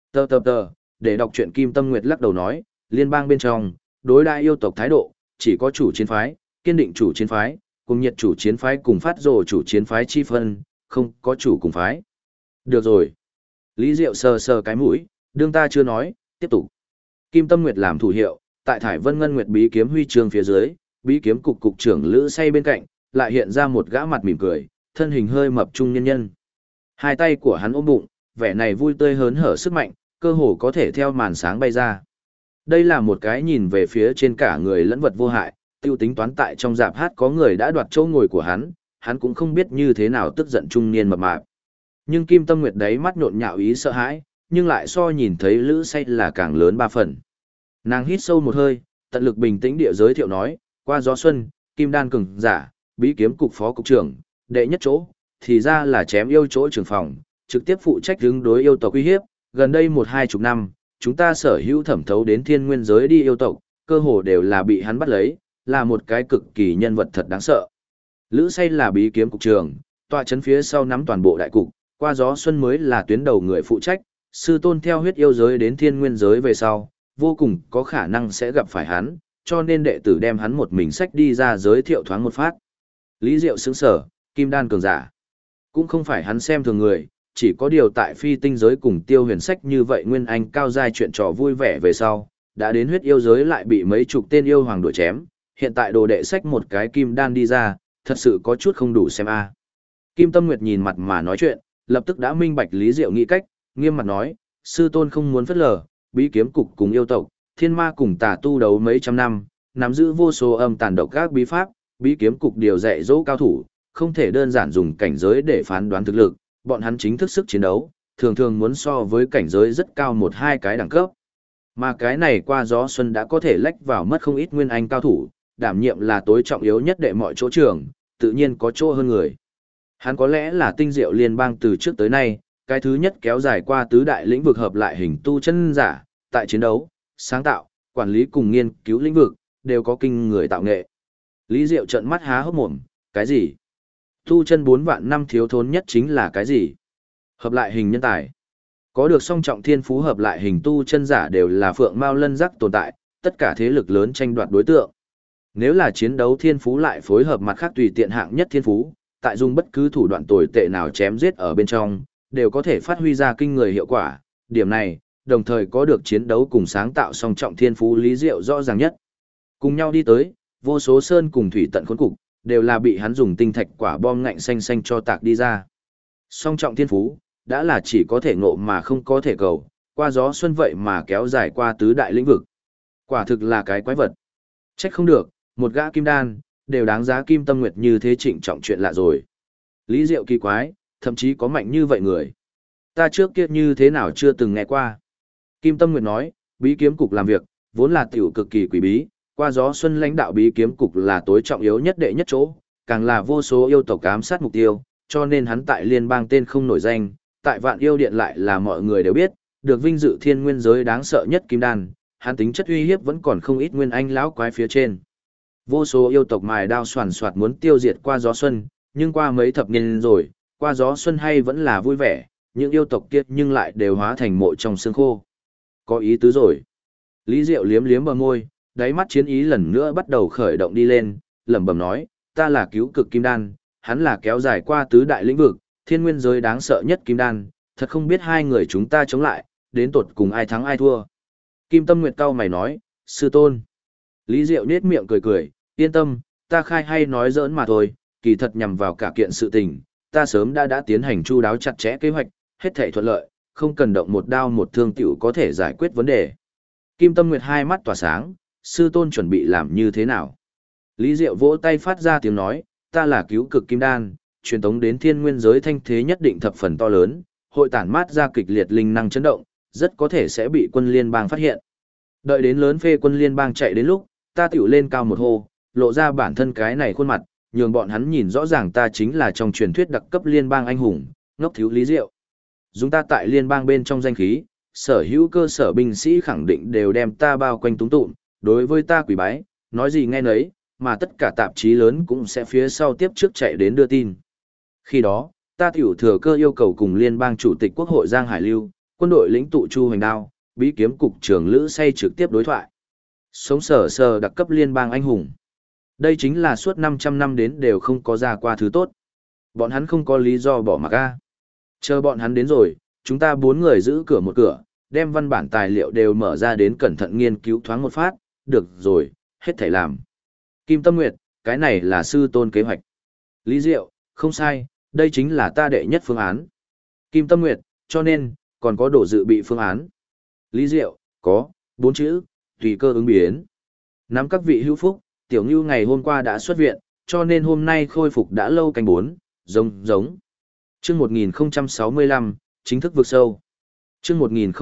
Tờ. Để đọc truyện Kim Tâm Nguyệt lắc đầu nói, liên bang bên trong, đối đại yêu tộc thái độ, chỉ có chủ chiến phái, kiên định chủ chiến phái, cùng nhiệt chủ chiến phái cùng phát rồ chủ chiến phái chi phân, không có chủ cùng phái. Được rồi. Lý Diệu sờ cái mũi, đương ta chưa nói, tiếp tục. Kim Tâm Nguyệt làm thủ hiệu, tại thải vân ngân nguyệt bí kiếm huy chương phía dưới, bí kiếm cục cục trưởng Lữ Say bên cạnh, lại hiện ra một gã mặt mỉm cười, thân hình hơi mập trung nhân nhân. Hai tay của hắn ôm bụng, vẻ này vui tươi hớn hở sức mạnh, cơ hồ có thể theo màn sáng bay ra. Đây là một cái nhìn về phía trên cả người lẫn vật vô hại, tiêu tính toán tại trong dạp hát có người đã đoạt chỗ ngồi của hắn cũng không biết như thế nào tức giận trung niên mập mạp. Nhưng Kim Tâm Nguyệt đấy mắt nhộn nhạo ý sợ hãi, nhưng lại so nhìn thấy Lữ Say là càng lớn 3 phần. Nàng hít sâu một hơi, tận lực bình tĩnh địa giới thiệu nói, qua gió xuân, Kim Đan cường giả, bí kiếm cục phó cục trưởng, đệ nhất chỗ, thì ra là chém yêu chỗ trưởng phòng, trực tiếp phụ trách ứng đối yêu tộc uy hiếp, gần đây 1-2 năm, chúng ta sở hữu thẩm thấu đến thiên nguyên giới đi yêu tộc, cơ hồ đều là bị hắn bắt lấy, là một cái cực kỳ nhân vật thật đáng sợ. Lữ Say là bí kiếm cục trưởng, tọa chấn phía sau nắm toàn bộ đại cục, qua gió xuân mới là tuyến đầu người phụ trách, sư tôn theo huyết yêu giới đến thiên nguyên giới về sau, vô cùng có khả năng sẽ gặp phải hắn, cho nên đệ tử đem hắn một mình xách đi ra giới thiệu thoáng một phát. Lý Diệu sững sở, kim đan cường giả. Cũng không phải hắn xem thường người, chỉ có điều tại phi tinh giới cùng tiêu huyền sách như vậy nguyên anh cao giai chuyện trò vui vẻ về sau, đã đến huyết yêu giới lại bị mấy chục tên yêu hoàng đuổi chém, hiện tại đồ đệ sách một cái kim đan đi ra, thật sự có chút không đủ xem a. Kim Tâm Nguyệt nhìn mặt mà nói chuyện, lập tức đã minh bạch Lý Diệu nghĩ cách, nghiêm mặt nói, sư tôn không muốn phất lờ, bí kiếm cục cùng yêu tộc, thiên ma cùng tà tu đấu mấy trăm năm, nắm giữ vô số âm tàn độc các bí pháp, bí kiếm cục điều dạy dỗ cao thủ, không thể đơn giản dùng cảnh giới để phán đoán thực lực, bọn hắn chính thức sức chiến đấu, thường thường muốn so với cảnh giới rất cao một hai cái đẳng cấp. Mà cái này qua gió xuân đã có thể lách vào mất không ít nguyên anh cao thủ, đảm nhiệm là tối trọng yếu nhất đệ mọi chỗ trường, tự nhiên có chỗ hơn người. Hắn có lẽ là tinh diệu liên bang từ trước tới nay, cái thứ nhất kéo dài qua tứ đại lĩnh vực hợp lại hình tu chân giả, tại chiến đấu, sáng tạo, quản lý cùng nghiên cứu lĩnh vực, đều có kinh người tạo nghệ. Lý Diệu trợn mắt há hốc mồm, cái gì? Tu chân 4 vạn năm thiếu thốn nhất chính là cái gì? Hợp lại hình nhân tài. Có được song trọng thiên phú hợp lại hình tu chân giả đều là phượng mao lân giác tồn tại, tất cả thế lực lớn tranh đoạt đối tượng. Nếu là chiến đấu thiên phú lại phối hợp mặt khác tùy tiện hạng nhất thiên phú, tại dùng bất cứ thủ đoạn tồi tệ nào chém giết ở bên trong, đều có thể phát huy ra kinh người hiệu quả. Điểm này, đồng thời có được chiến đấu cùng sáng tạo song trọng thiên phú Lý Diệu rõ ràng nhất. Cùng nhau đi tới, vô số sơn cùng thủy tận khốn cục, đều là bị hắn dùng tinh thạch quả bom ngạnh xanh xanh cho tạc đi ra. Song trọng thiên phú, đã là chỉ có thể ngộ mà không có thể cầu, qua gió xuân vậy mà kéo dài qua tứ đại lĩnh vực. Quả thực là cái quái vật. Trách không được, một gã kim đan, đều đáng giá Kim Tâm Nguyệt như thế trịnh trọng chuyện lạ rồi. Lý Diệu kỳ quái, thậm chí có mạnh như vậy người. Ta trước kia như thế nào chưa từng nghe qua. Kim Tâm Nguyệt nói, bí kiếm cục làm việc, vốn là tiểu cực kỳ quý bí, qua gió xuân lãnh đạo bí kiếm cục là tối trọng yếu nhất đệ nhất chỗ, càng là vô số yêu tộc ám sát mục tiêu, cho nên hắn tại liên bang tên không nổi danh, tại vạn yêu điện lại là mọi người đều biết, được vinh dự thiên nguyên giới đáng sợ nhất kim đan, hắn tính chất uy hiếp vẫn còn không ít nguyên anh lão quái phía trên. Vô số yêu tộc mài đao soàn soạt muốn tiêu diệt qua gió xuân, nhưng qua mấy thập niên rồi, qua gió xuân hay vẫn là vui vẻ, những yêu tộc kia nhưng lại đều hóa thành mộ trong xương khô. Có ý tứ rồi. Lý Diệu liếm liếm bờ môi, đáy mắt chiến ý lần nữa bắt đầu khởi động đi lên, lẩm bẩm nói, ta là cứu cực kim đan, hắn là kéo dài qua tứ đại lĩnh vực, thiên nguyên giới đáng sợ nhất kim đan, thật không biết hai người chúng ta chống lại, đến tột cùng ai thắng ai thua. Kim Tâm Nguyệt cau mày nói, sư tôn. Lý Diệu nhếch miệng cười cười, yên tâm, ta khai hay nói giỡn mà thôi, kỳ thật nhằm vào cả kiện sự tình, ta sớm đã tiến hành chu đáo chặt chẽ kế hoạch, hết thảy thuận lợi, không cần động một đao một thương tiểu có thể giải quyết vấn đề. Kim Tâm Nguyệt hai mắt tỏa sáng, sư tôn chuẩn bị làm như thế nào? Lý Diệu vỗ tay phát ra tiếng nói, ta là cứu cực kim đan, truyền tống đến thiên nguyên giới thanh thế nhất định thập phần to lớn, hội tản mát ra kịch liệt linh năng chấn động, rất có thể sẽ bị quân liên bang phát hiện. Đợi đến lớn phê quân liên bang chạy đến lúc, ta tiểu lên cao một hô, lộ ra bản thân cái này khuôn mặt, nhường bọn hắn nhìn rõ ràng ta chính là trong truyền thuyết đặc cấp liên bang anh hùng, ngốc thiếu Lý Diệu. Dùng ta tại liên bang bên trong danh khí, sở hữu cơ sở binh sĩ khẳng định đều đem ta bao quanh túng tụm, đối với ta quỳ bái, nói gì nghe nấy, mà tất cả tạp chí lớn cũng sẽ phía sau tiếp trước chạy đến đưa tin. Khi đó, ta tiểu thừa cơ yêu cầu cùng liên bang chủ tịch quốc hội Giang Hải Lưu, quân đội lĩnh tụ Chu Hoành Đao, bí kiếm cục trưởng Lữ Say trực tiếp đối thoại. Sống sờ sờ đặc cấp liên bang anh hùng. Đây chính là suốt 500 năm đến đều không có ra qua thứ tốt. Bọn hắn không có lý do bỏ mặc a. Chờ bọn hắn đến rồi, chúng ta 4 người giữ cửa một cửa, đem văn bản tài liệu đều mở ra đến cẩn thận nghiên cứu thoáng một phát, được rồi, hết thảy làm. Kim Tâm Nguyệt, cái này là sư tôn kế hoạch. Lý Diệu, không sai, đây chính là ta đệ nhất phương án. Kim Tâm Nguyệt, cho nên, còn có độ dự bị phương án. Lý Diệu, có, 4 chữ, tùy cơ ứng biến. Nắm các vị hữu phúc, Tiểu Ngưu ngày hôm qua đã xuất viện, cho nên hôm nay khôi phục đã lâu canh 4, giống. Chương 1065, chính thức vượt sâu. Chương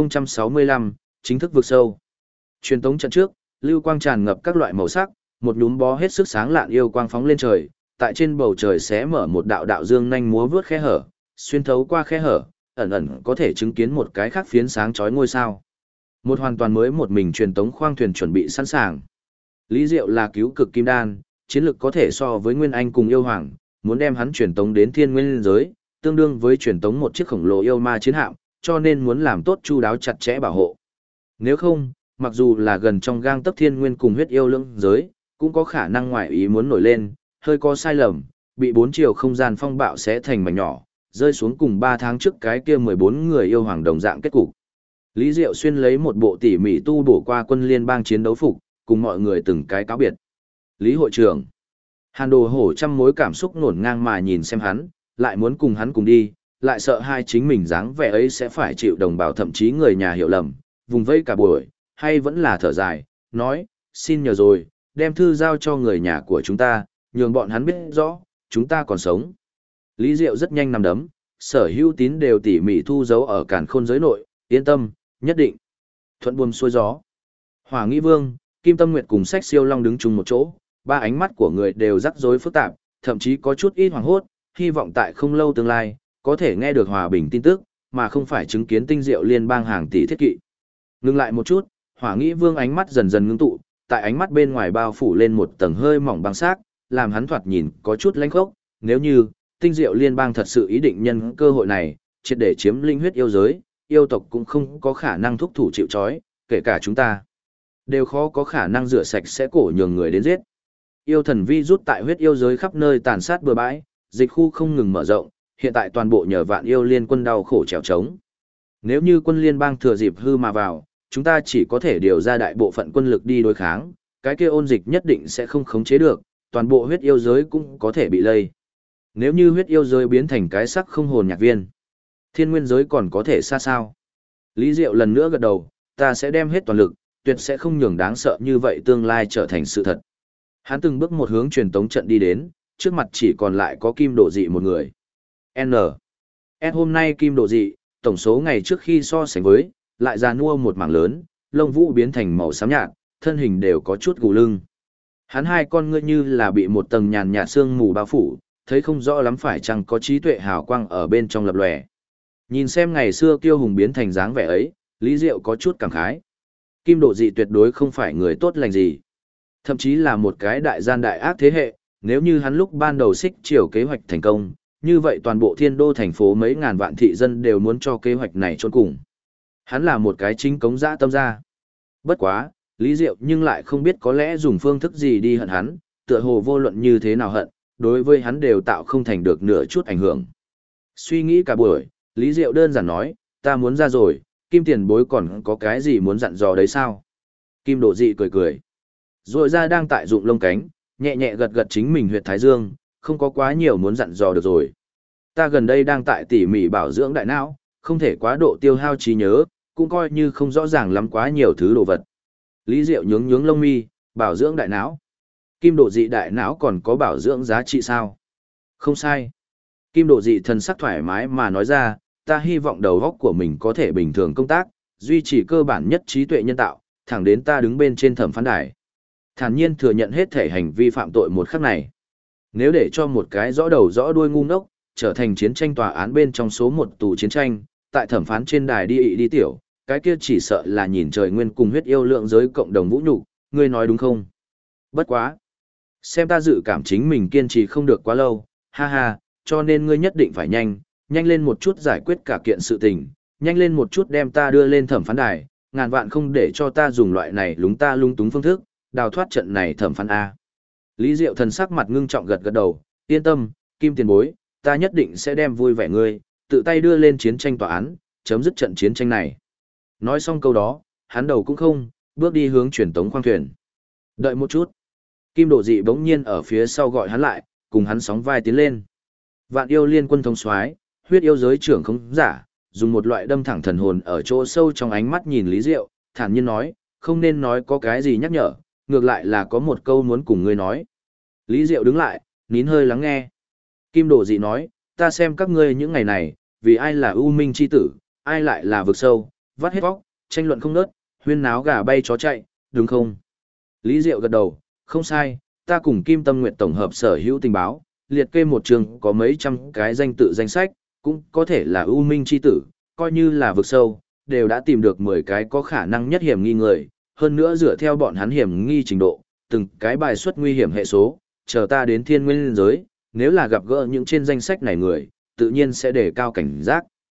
1065, chính thức vượt sâu. Truyền tống trận trước, lưu quang tràn ngập các loại màu sắc, một nhúm bó hết sức sáng lạn yêu quang phóng lên trời, tại trên bầu trời xé mở một đạo đạo dương nhanh múa vướt khe hở, xuyên thấu qua khe hở, ẩn ẩn có thể chứng kiến một cái khác phiến sáng chói ngôi sao. Một hoàn toàn mới một mình truyền tống khoang thuyền chuẩn bị sẵn sàng. Lý Diệu là cứu cực kim đan, chiến lực có thể so với Nguyên Anh cùng yêu hoàng, muốn đem hắn truyền tống đến thiên nguyên giới, tương đương với truyền tống một chiếc khổng lồ yêu ma chiến hạm, cho nên muốn làm tốt chu đáo chặt chẽ bảo hộ. Nếu không, mặc dù là gần trong gang tấc thiên nguyên cùng huyết yêu lưỡng giới, cũng có khả năng ngoại ý muốn nổi lên, hơi có sai lầm, bị 4 chiều không gian phong bạo xé thành mảnh nhỏ, rơi xuống cùng 3 tháng trước cái kia 14 người yêu hoàng đồng dạng kết cục. Lý Diệu Xuyên lấy một bộ tỉ mỉ tu bổ qua quân liên bang chiến đấu phục, cùng mọi người từng cái cáo biệt. Lý hội trưởng. Hàn Đồ Hổ trăm mối cảm xúc nổn ngang mà nhìn xem hắn, lại muốn cùng hắn cùng đi, lại sợ hai chính mình dáng vẻ ấy sẽ phải chịu đồng bào thậm chí người nhà hiểu lầm, vùng vây cả buổi, hay vẫn là thở dài, nói, xin nhờ rồi, đem thư giao cho người nhà của chúng ta, nhường bọn hắn biết rõ, chúng ta còn sống. Lý Diệu rất nhanh nằm đấm, sở hữu tín đều tỉ mỉ thu giấu ở càn khôn giới nội, yên tâm, nhất định. Thuận buồm xuôi gió. Hỏa Nghĩ Vương, Kim Tâm Nguyệt cùng Sách Siêu Long đứng chung một chỗ, ba ánh mắt của người đều rắc rối phức tạp, thậm chí có chút ít hoảng hốt, hy vọng tại không lâu tương lai, có thể nghe được hòa bình tin tức, mà không phải chứng kiến tinh diệu liên bang hàng tỷ thiết kỵ. Ngừng lại một chút, Hỏa Nghĩ Vương ánh mắt dần dần ngưng tụ, tại ánh mắt bên ngoài bao phủ lên một tầng hơi mỏng băng xác, làm hắn thoạt nhìn có chút lanh khốc, nếu như tinh diệu liên bang thật sự ý định nhân cơ hội này, triệt để chiếm linh huyết yêu giới, yêu tộc cũng không có khả năng thúc thủ chịu trói, kể cả chúng ta đều khó có khả năng rửa sạch sẽ cổ nhường người đến giết. Yêu thần vi rút tại huyết yêu giới khắp nơi tàn sát bừa bãi, dịch khu không ngừng mở rộng, hiện tại toàn bộ nhờ vạn yêu liên quân đau khổ trèo trống. Nếu như quân liên bang thừa dịp hư mà vào, chúng ta chỉ có thể điều ra đại bộ phận quân lực đi đối kháng, cái kia ôn dịch nhất định sẽ không khống chế được, toàn bộ huyết yêu giới cũng có thể bị lây. Nếu như huyết yêu giới biến thành cái sắc không hồn nhạc viên, thiên nguyên giới còn có thể xa sao? Lý Diệu lần nữa gật đầu, ta sẽ đem hết toàn lực, tuyệt sẽ không nhường đáng sợ như vậy tương lai trở thành sự thật. Hắn từng bước một hướng truyền tống trận đi đến, trước mặt chỉ còn lại có Kim Độ Dị một người. N. S hôm nay Kim Độ Dị, tổng số ngày trước khi so sánh với, lại già nua một mảng lớn, lông vũ biến thành màu xám nhạt, thân hình đều có chút gù lưng. Hắn hai con ngươi như là bị một tầng nhàn nhạt sương mù bao phủ, thấy không rõ lắm phải chăng có trí tuệ hào quang ở bên trong lập lòe. Nhìn xem ngày xưa kiêu hùng biến thành dáng vẻ ấy, Lý Diệu có chút cảm khái. Kim Độ Dị tuyệt đối không phải người tốt lành gì. Thậm chí là một cái đại gian đại ác thế hệ, nếu như hắn lúc ban đầu xích chiều kế hoạch thành công, như vậy toàn bộ thiên đô thành phố mấy ngàn vạn thị dân đều muốn cho kế hoạch này chôn cùng. Hắn là một cái chính cống dã tâm ra. Bất quá, Lý Diệu nhưng lại không biết có lẽ dùng phương thức gì đi hận hắn, tựa hồ vô luận như thế nào hận, đối với hắn đều tạo không thành được nửa chút ảnh hưởng. Suy nghĩ cả buổi, Lý Diệu đơn giản nói, ta muốn ra rồi, Kim tiền bối còn có cái gì muốn dặn dò đấy sao? Kim Độ Dị cười cười. Rồi ra đang tại dụng lông cánh, nhẹ nhẹ gật gật chính mình huyệt thái dương, không có quá nhiều muốn dặn dò được rồi. Ta gần đây đang tại tỉ mỉ bảo dưỡng đại não, không thể quá độ tiêu hao trí nhớ, cũng coi như không rõ ràng lắm quá nhiều thứ đồ vật. Lý Diệu nhướng nhướng lông mi, bảo dưỡng đại não. Kim Độ Dị đại não còn có bảo dưỡng giá trị sao? Không sai. Kim Độ Dị thần sắc thoải mái mà nói ra, ta hy vọng đầu óc của mình có thể bình thường công tác, duy trì cơ bản nhất trí tuệ nhân tạo, thẳng đến ta đứng bên trên thẩm phán đài. Thản nhiên thừa nhận hết thể hành vi phạm tội một khắc này. Nếu để cho một cái rõ đầu rõ đuôi ngu ngốc, trở thành chiến tranh tòa án bên trong số một tù chiến tranh, tại thẩm phán trên đài đi ị đi tiểu, cái kia chỉ sợ là nhìn trời nguyên cùng huyết yêu lượng giới cộng đồng vũ nhục, ngươi nói đúng không? Bất quá. Xem ta dự cảm chính mình kiên trì không được quá lâu, ha ha, cho nên ngươi nhất định phải nhanh, nhanh lên một chút giải quyết cả kiện sự tình, nhanh lên một chút đem ta đưa lên thẩm phán đài, ngàn vạn không để cho ta dùng loại này lúng ta lung túng phương thức, đào thoát trận này thẩm phán A. Lý Diệu thần sắc mặt ngưng trọng gật gật đầu, yên tâm, Kim tiền bối, ta nhất định sẽ đem vui vẻ ngươi, tự tay đưa lên chiến tranh tòa án, chấm dứt trận chiến tranh này. Nói xong câu đó, hắn đầu cũng không, bước đi hướng truyền tống khoang thuyền. Đợi một chút. Kim Độ Dị bỗng nhiên ở phía sau gọi hắn lại, cùng hắn sóng vai tiến lên. Vạn yêu liên quân thống soái, huyết yêu giới trưởng không giả, dùng một loại đâm thẳng thần hồn ở chỗ sâu trong ánh mắt nhìn Lý Diệu, thản nhiên nói, không nên nói có cái gì nhắc nhở, ngược lại là có một câu muốn cùng ngươi nói. Lý Diệu đứng lại, nín hơi lắng nghe. Kim Độ Dị nói, ta xem các ngươi những ngày này, vì ai là ưu minh chi tử, ai lại là vực sâu, vắt hết vóc, tranh luận không nớt, huyên náo gà bay chó chạy, đúng không? Lý Diệu gật đầu, không sai, ta cùng Kim Tâm Nguyệt tổng hợp sở hữu tình báo, liệt kê một trường có mấy trăm cái danh tự danh sách, cũng có thể là ưu minh chi tử, coi như là vực sâu, đều đã tìm được 10 cái có khả năng nhất hiểm nghi người, hơn nữa dựa theo bọn hắn hiểm nghi trình độ, từng cái bài xuất nguy hiểm hệ số, chờ ta đến thiên nguyên giới, nếu là gặp gỡ những trên danh sách này người, tự nhiên sẽ đề cao cảnh giác.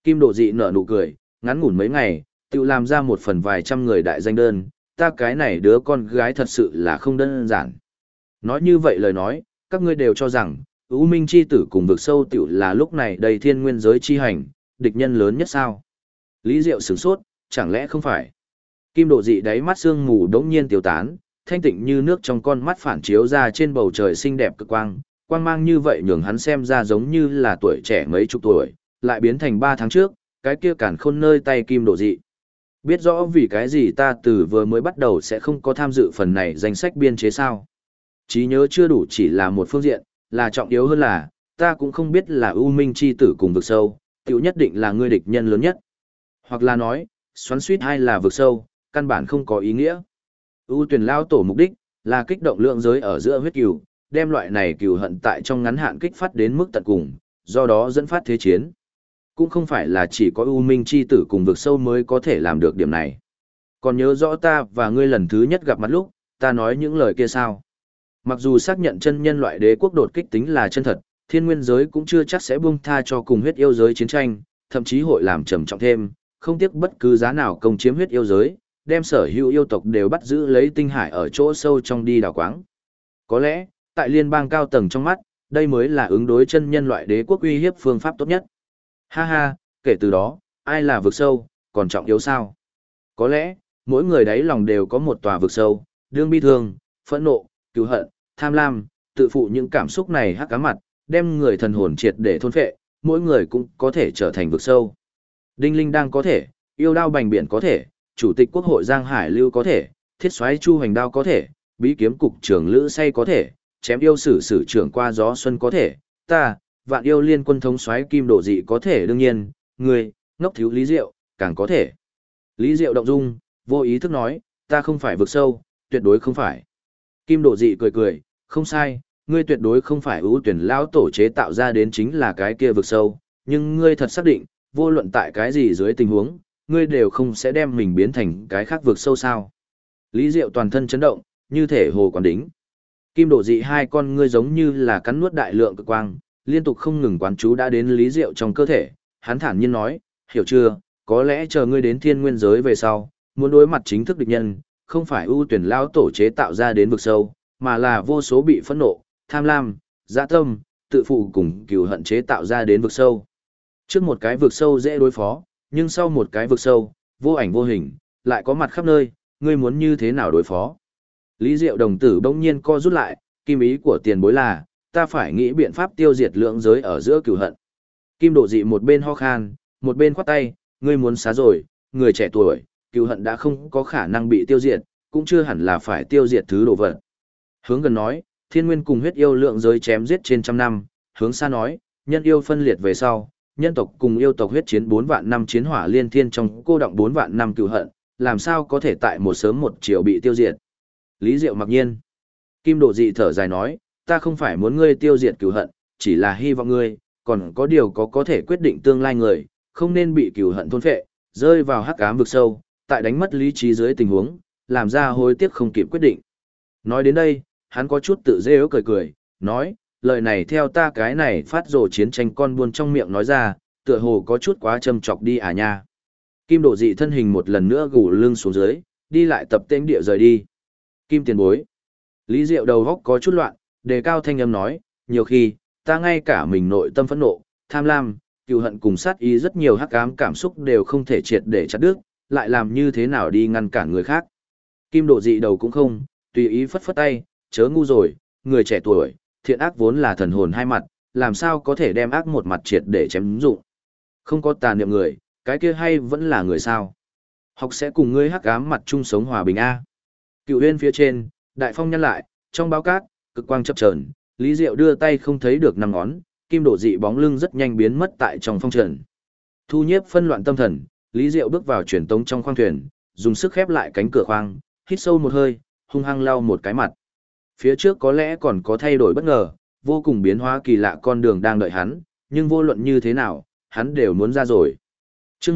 Kim Độ Dị nở nụ cười, ngắn ngủn mấy ngày, tự làm ra một phần vài trăm người đại danh đơn, ta cái này đứa con gái thật sự là không đơn giản. Nói như vậy lời nói, các ngươi đều cho rằng, U Minh chi tử cùng vực sâu tiểu là lúc này đầy thiên nguyên giới chi hành, địch nhân lớn nhất sao? Lý Diệu sửng sốt, chẳng lẽ không phải? Kim Độ Dị đáy mắt sương mù đống nhiên tiêu tán, thanh tịnh như nước trong con mắt phản chiếu ra trên bầu trời xinh đẹp cực quang, quang mang như vậy nhường hắn xem ra giống như là tuổi trẻ mấy chục tuổi, lại biến thành 3 tháng trước, cái kia cản khôn nơi tay Kim Độ Dị. Biết rõ vì cái gì ta từ vừa mới bắt đầu sẽ không có tham dự phần này danh sách biên chế sao? Trí nhớ chưa đủ chỉ là một phương diện, là trọng yếu hơn là, ta cũng không biết là U Minh chi tử cùng vực sâu, tiểu nhất định là ngươi địch nhân lớn nhất. Hoặc là nói, xoắn suýt hay là vực sâu, căn bản không có ý nghĩa. U Tuyển lao tổ mục đích là kích động lượng giới ở giữa huyết cừu, đem loại này cừu hận tại trong ngắn hạn kích phát đến mức tận cùng, do đó dẫn phát thế chiến. Cũng không phải là chỉ có U Minh chi tử cùng vực sâu mới có thể làm được điểm này. Còn nhớ rõ ta và ngươi lần thứ nhất gặp mặt lúc, ta nói những lời kia sao? Mặc dù xác nhận chân nhân loại đế quốc đột kích tính là chân thật, thiên nguyên giới cũng chưa chắc sẽ buông tha cho cùng huyết yêu giới chiến tranh, thậm chí hội làm trầm trọng thêm, không tiếc bất cứ giá nào công chiếm huyết yêu giới, đem sở hữu yêu tộc đều bắt giữ lấy tinh hải ở chỗ sâu trong đi đào quáng. Có lẽ, tại liên bang cao tầng trong mắt, đây mới là ứng đối chân nhân loại đế quốc uy hiếp phương pháp tốt nhất. Ha ha, kể từ đó, ai là vực sâu, còn trọng yếu sao? Có lẽ, mỗi người đáy lòng đều có một tòa vực sâu, đương bi thương, phẫn nộ, cứu hận, tham lam, tự phụ những cảm xúc này hắc cá mặt, đem người thần hồn triệt để thôn phệ, mỗi người cũng có thể trở thành vực sâu. Đinh Linh đang có thể, yêu đao bành biển có thể, chủ tịch quốc hội Giang Hải Lưu có thể, thiết soái Chu Hoành Đao có thể, bí kiếm cục trưởng Lữ Say có thể, chém yêu sử sử trưởng qua gió xuân có thể, ta, vạn yêu liên quân thống soái Kim Độ Dị có thể, đương nhiên, người, ngốc thiếu Lý Diệu, càng có thể. Lý Diệu động dung, vô ý thức nói, ta không phải vực sâu, tuyệt đối không phải. Kim Độ Dị cười cười, không sai, ngươi tuyệt đối không phải ưu tuyển lão tổ chế tạo ra đến chính là cái kia vực sâu, nhưng ngươi thật xác định, vô luận tại cái gì dưới tình huống, ngươi đều không sẽ đem mình biến thành cái khác vực sâu sao. Lý Diệu toàn thân chấn động, như thể hồ quán đính. Kim Độ Dị hai con ngươi giống như là cắn nuốt đại lượng cực quang, liên tục không ngừng quán chú đã đến Lý Diệu trong cơ thể, hắn thản nhiên nói, hiểu chưa, có lẽ chờ ngươi đến thiên nguyên giới về sau, muốn đối mặt chính thức địch nhân, không phải ưu tuyển lão tổ chế tạo ra đến vực sâu, mà là vô số bị phẫn nộ, tham lam, dã tâm, tự phụ cùng cừu hận chế tạo ra đến vực sâu. Trước một cái vực sâu dễ đối phó, nhưng sau một cái vực sâu, vô ảnh vô hình, lại có mặt khắp nơi, ngươi muốn như thế nào đối phó? Lý Diệu đồng tử bỗng nhiên co rút lại, kim ý của tiền bối là, ta phải nghĩ biện pháp tiêu diệt lượng giới ở giữa cừu hận. Kim Độ Dị một bên ho khan, một bên khoát tay, ngươi muốn xá rồi, người trẻ tuổi, cừu hận đã không có khả năng bị tiêu diệt, cũng chưa hẳn là phải tiêu diệt thứ đồ vật. Hướng gần nói, thiên nguyên cùng huyết yêu lượng giới chém giết trên trăm năm, hướng xa nói, nhân yêu phân liệt về sau, nhân tộc cùng yêu tộc huyết chiến 4 vạn năm chiến hỏa liên thiên trong cô động 4 vạn năm cừu hận, làm sao có thể tại một sớm một chiều bị tiêu diệt. Lý Diệu mặc nhiên. Kim Độ Dị thở dài nói, ta không phải muốn ngươi tiêu diệt cừu hận, chỉ là hy vọng ngươi, còn có điều có thể quyết định tương lai người, không nên bị cừu hận thôn phệ, rơi vào hắc ám vực sâu, tại đánh mất lý trí dưới tình huống, làm ra hối tiếc không kịp quyết định. Nói đến đây, hắn có chút tự dễ ước cười cười, nói, lời này theo ta cái này phát rồ chiến tranh con buôn trong miệng nói ra, tựa hồ có chút quá châm chọc đi à nha. Kim Độ Dị thân hình một lần nữa gù lưng xuống dưới, đi lại tập tễnh địa rời đi. Kim tiền bối. Lý Diệu đầu góc có chút loạn, đề cao thanh âm nói, nhiều khi, ta ngay cả mình nội tâm phẫn nộ, tham lam, cừu hận cùng sát ý rất nhiều hắc ám cảm xúc đều không thể triệt để chặt đứt, lại làm như thế nào đi ngăn cản người khác. Kim Độ Dị đầu cũng không, tùy ý phất phất tay, chớ ngu rồi, người trẻ tuổi, thiện ác vốn là thần hồn hai mặt, làm sao có thể đem ác một mặt triệt để chém dụng. Không có tà niệm người, cái kia hay vẫn là người sao. Học sẽ cùng ngươi hắc ám mặt chung sống hòa bình A. Cựu huyên phía trên, đại phong nhăn lại, trong báo cát, cực quang chập chờn, Lý Diệu đưa tay không thấy được năm ngón, Kim Độ Dị bóng lưng rất nhanh biến mất tại trong phong trần. Thu nhiếp phân loạn tâm thần, Lý Diệu bước vào truyền tống trong khoang thuyền, dùng sức khép lại cánh cửa khoang, hít sâu một hơi, hung hăng lau một cái mặt. Phía trước có lẽ còn có thay đổi bất ngờ, vô cùng biến hóa kỳ lạ con đường đang đợi hắn, nhưng vô luận như thế nào, hắn đều muốn ra rồi. Chương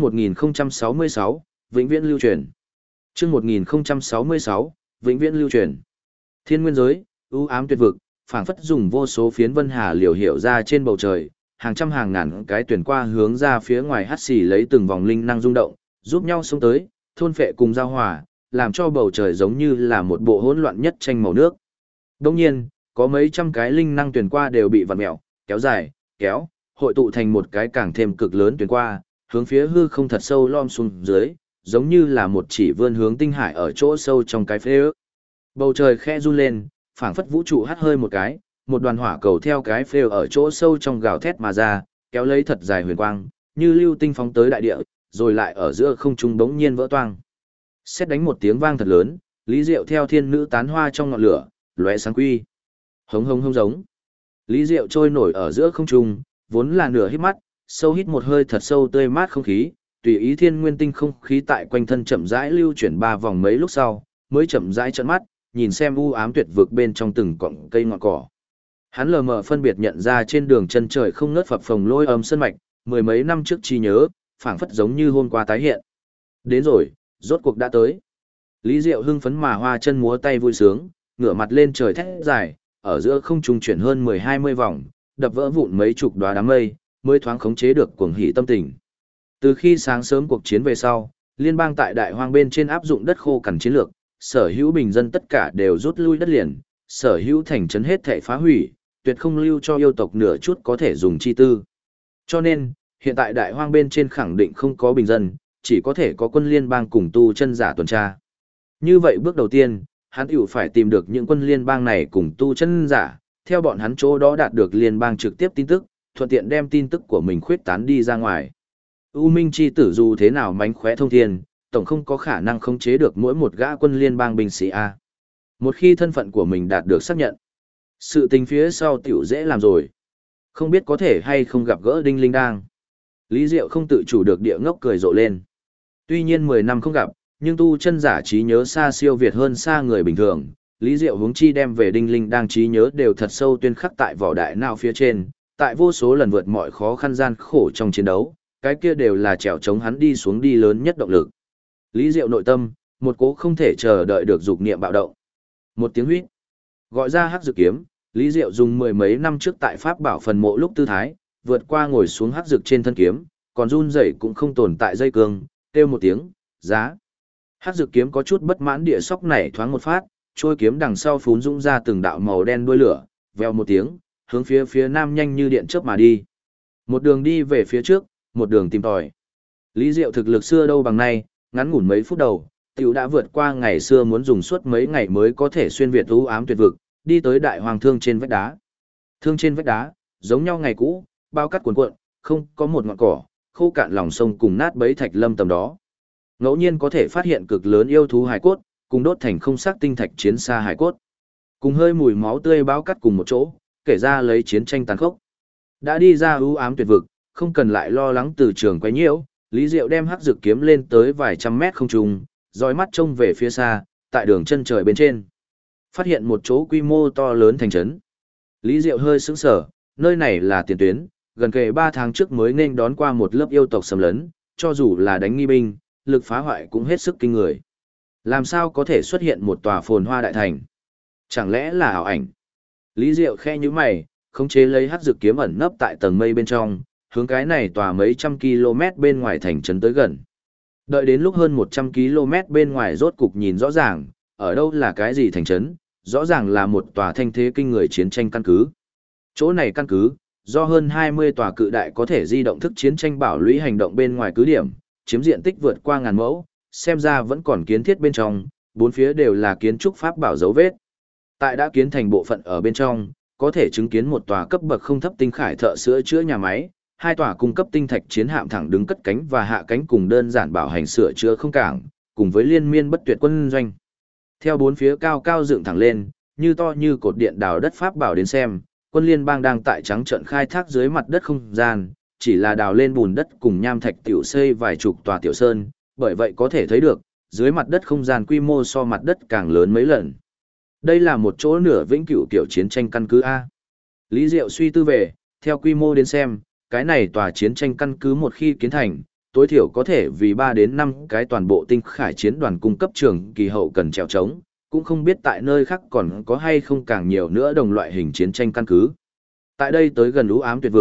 1066, vĩnh viễn lưu truyền. Chương 1066, vĩnh viễn lưu truyền. Thiên nguyên giới, u ám tuyệt vực, phảng phất dùng vô số phiến vân hà liều hiểu ra trên bầu trời, hàng trăm hàng ngàn cái tuyển qua hướng ra phía ngoài hắt xì lấy từng vòng linh năng rung động, giúp nhau xông tới, thôn phệ cùng giao hòa, làm cho bầu trời giống như là một bộ hỗn loạn nhất tranh màu nước. Đồng nhiên, có mấy trăm cái linh năng tuyển qua đều bị vặn mèo, kéo dài, kéo, hội tụ thành một cái càng thêm cực lớn tuyển qua, hướng phía hư không thật sâu lom xuống dưới, giống như là một chỉ vươn hướng tinh hải ở chỗ sâu trong cái phế ước. Bầu trời khẽ run lên, phảng phất vũ trụ hắt hơi một cái, một đoàn hỏa cầu theo cái phêu ở chỗ sâu trong gào thét mà ra, kéo lấy thật dài huyền quang, như lưu tinh phóng tới đại địa, rồi lại ở giữa không trung bỗng nhiên vỡ toang. Sét đánh một tiếng vang thật lớn, Lý Diệu theo thiên nữ tán hoa trong ngọn lửa, lóe sáng quy. Hống hống hống giống. Lý Diệu trôi nổi ở giữa không trung, vốn là nửa hít mắt, sâu hít một hơi thật sâu tươi mát không khí, tùy ý thiên nguyên tinh không khí tại quanh thân chậm rãi lưu chuyển 3 vòng mấy lúc sau, mới chậm rãi trợn mắt, nhìn xem u ám tuyệt vực bên trong từng cọng cây ngọn cỏ. Hắn lờ mờ phân biệt nhận ra trên đường chân trời không ngớt phập phồng lôi ấm sơn mạch, mười mấy năm trước trí nhớ, phảng phất giống như hôm qua tái hiện. Đến rồi, rốt cuộc đã tới. Lý Diệu hưng phấn mà hoa chân múa tay vui sướng, ngửa mặt lên trời thét dài, ở giữa không trung chuyển hơn 10-20 vòng, đập vỡ vụn mấy chục đóa đám mây, mới thoáng khống chế được cuồng hỉ tâm tình. Từ khi sáng sớm cuộc chiến về sau, liên bang tại đại hoang bên trên áp dụng đất khô cằn chiến lược, sở hữu bình dân tất cả đều rút lui đất liền, sở hữu thành trấn hết thảy phá hủy, tuyệt không lưu cho yêu tộc nửa chút có thể dùng chi tư. Cho nên, hiện tại đại hoang bên trên khẳng định không có bình dân, chỉ có thể có quân liên bang cùng tu chân giả tuần tra. Như vậy bước đầu tiên, hắn tiểu phải tìm được những quân liên bang này cùng tu chân giả, theo bọn hắn chỗ đó đạt được liên bang trực tiếp tin tức, thuận tiện đem tin tức của mình khuyết tán đi ra ngoài. U Minh chi tử dù thế nào mánh khóe thông thiên, tổng không có khả năng khống chế được mỗi một gã quân liên bang binh sĩ A. Một khi thân phận của mình đạt được xác nhận, sự tình phía sau tiểu dễ làm rồi. Không biết có thể hay không gặp gỡ Đinh Linh Đang. Lý Diệu không tự chủ được địa ngốc cười rộ lên. Tuy nhiên 10 năm không gặp, nhưng tu chân giả trí nhớ xa siêu việt hơn xa người bình thường. Lý Diệu huống chi đem về Đinh Linh Đang trí nhớ đều thật sâu tuyên khắc tại vỏ đại não phía trên, tại vô số lần vượt mọi khó khăn gian khổ trong chiến đấu, cái kia đều là trèo chống hắn đi xuống đi lớn nhất động lực. Lý Diệu nội tâm, một cố không thể chờ đợi được dục niệm bạo động. Một tiếng huýt, gọi ra hắc dược kiếm, Lý Diệu dùng mười mấy năm trước tại Pháp bảo phần mộ lúc tư thái, vượt qua ngồi xuống hắc dược trên thân kiếm, còn run rẩy cũng không tồn tại dây cương, kêu một tiếng, giá. Hắc dược kiếm có chút bất mãn địa sóc nảy thoáng một phát, trôi kiếm đằng sau phún dũng ra từng đạo màu đen đuôi lửa, vèo một tiếng, hướng phía nam nhanh như điện chớp mà đi. Một đường đi về phía trước, một đường tìm tòi. Lý Diệu thực lực xưa đâu bằng nay, ngắn ngủn mấy phút đầu, tiểu đã vượt qua ngày xưa muốn dùng suốt mấy ngày mới có thể xuyên việt u ám tuyệt vực, đi tới đại hoàng thương trên vách đá. Thương trên vách đá, giống nhau ngày cũ, bao cát cuồn cuộn, không có một ngọn cỏ, khô cạn lòng sông cùng nát bấy thạch lâm tầm đó. Ngẫu nhiên có thể phát hiện cực lớn yêu thú hải cốt, cùng đốt thành không sắc tinh thạch chiến xa hải cốt. Cùng hơi mùi máu tươi bao cát cùng một chỗ, kể ra lấy chiến tranh tàn khốc. Đã đi ra u ám tuyệt vực, không cần lại lo lắng từ trường quấy nhiễu, Lý Diệu đem hắc dược kiếm lên tới vài trăm mét không trung, dõi mắt trông về phía xa, tại đường chân trời bên trên. Phát hiện một chỗ quy mô to lớn thành trấn. Lý Diệu hơi sững sờ, nơi này là tiền tuyến, gần kề 3 tháng trước mới nên đón qua một lớp yêu tộc xâm lấn, cho dù là đánh nghi binh, lực phá hoại cũng hết sức kinh người. Làm sao có thể xuất hiện một tòa phồn hoa đại thành? Chẳng lẽ là ảo ảnh? Lý Diệu khe nhíu mày, khống chế lấy hắc dược kiếm ẩn nấp tại tầng mây bên trong, hướng cái này tòa mấy trăm km bên ngoài thành trấn tới gần. Đợi đến lúc hơn 100 km bên ngoài rốt cục nhìn rõ ràng, ở đâu là cái gì thành trấn, rõ ràng là một tòa thanh thế kinh người chiến tranh căn cứ. Chỗ này căn cứ, do hơn 20 tòa cự đại có thể di động thức chiến tranh bảo lũy hành động bên ngoài cứ điểm, chiếm diện tích vượt qua ngàn mẫu, xem ra vẫn còn kiến thiết bên trong, bốn phía đều là kiến trúc pháp bảo dấu vết. Tại đã kiến thành bộ phận ở bên trong, có thể chứng kiến một tòa cấp bậc không thấp tinh khải thợ sữa chữa nhà máy, hai tòa cung cấp tinh thạch chiến hạm thẳng đứng cất cánh và hạ cánh cùng đơn giản bảo hành sửa chữa không cảng, cùng với liên miên bất tuyệt quân doanh. Theo bốn phía cao cao dựng thẳng lên, như to như cột điện đào đất pháp bảo đến xem, quân liên bang đang tại trắng trận khai thác dưới mặt đất không gian, chỉ là đào lên bùn đất cùng nham thạch tiểu xây vài chục tòa tiểu sơn, bởi vậy có thể thấy được, dưới mặt đất không gian quy mô so mặt đất càng lớn mấy lần. Đây là một chỗ nửa vĩnh cửu kiểu chiến tranh căn cứ A. Lý Diệu suy tư về, theo quy mô đến xem, cái này tòa chiến tranh căn cứ một khi kiến thành, tối thiểu có thể vì 3 đến 5 cái toàn bộ tinh khải chiến đoàn cung cấp trường kỳ hậu cần trèo trống, cũng không biết tại nơi khác còn có hay không càng nhiều nữa đồng loại hình chiến tranh căn cứ. Tại đây tới gần u ám tuyệt vực,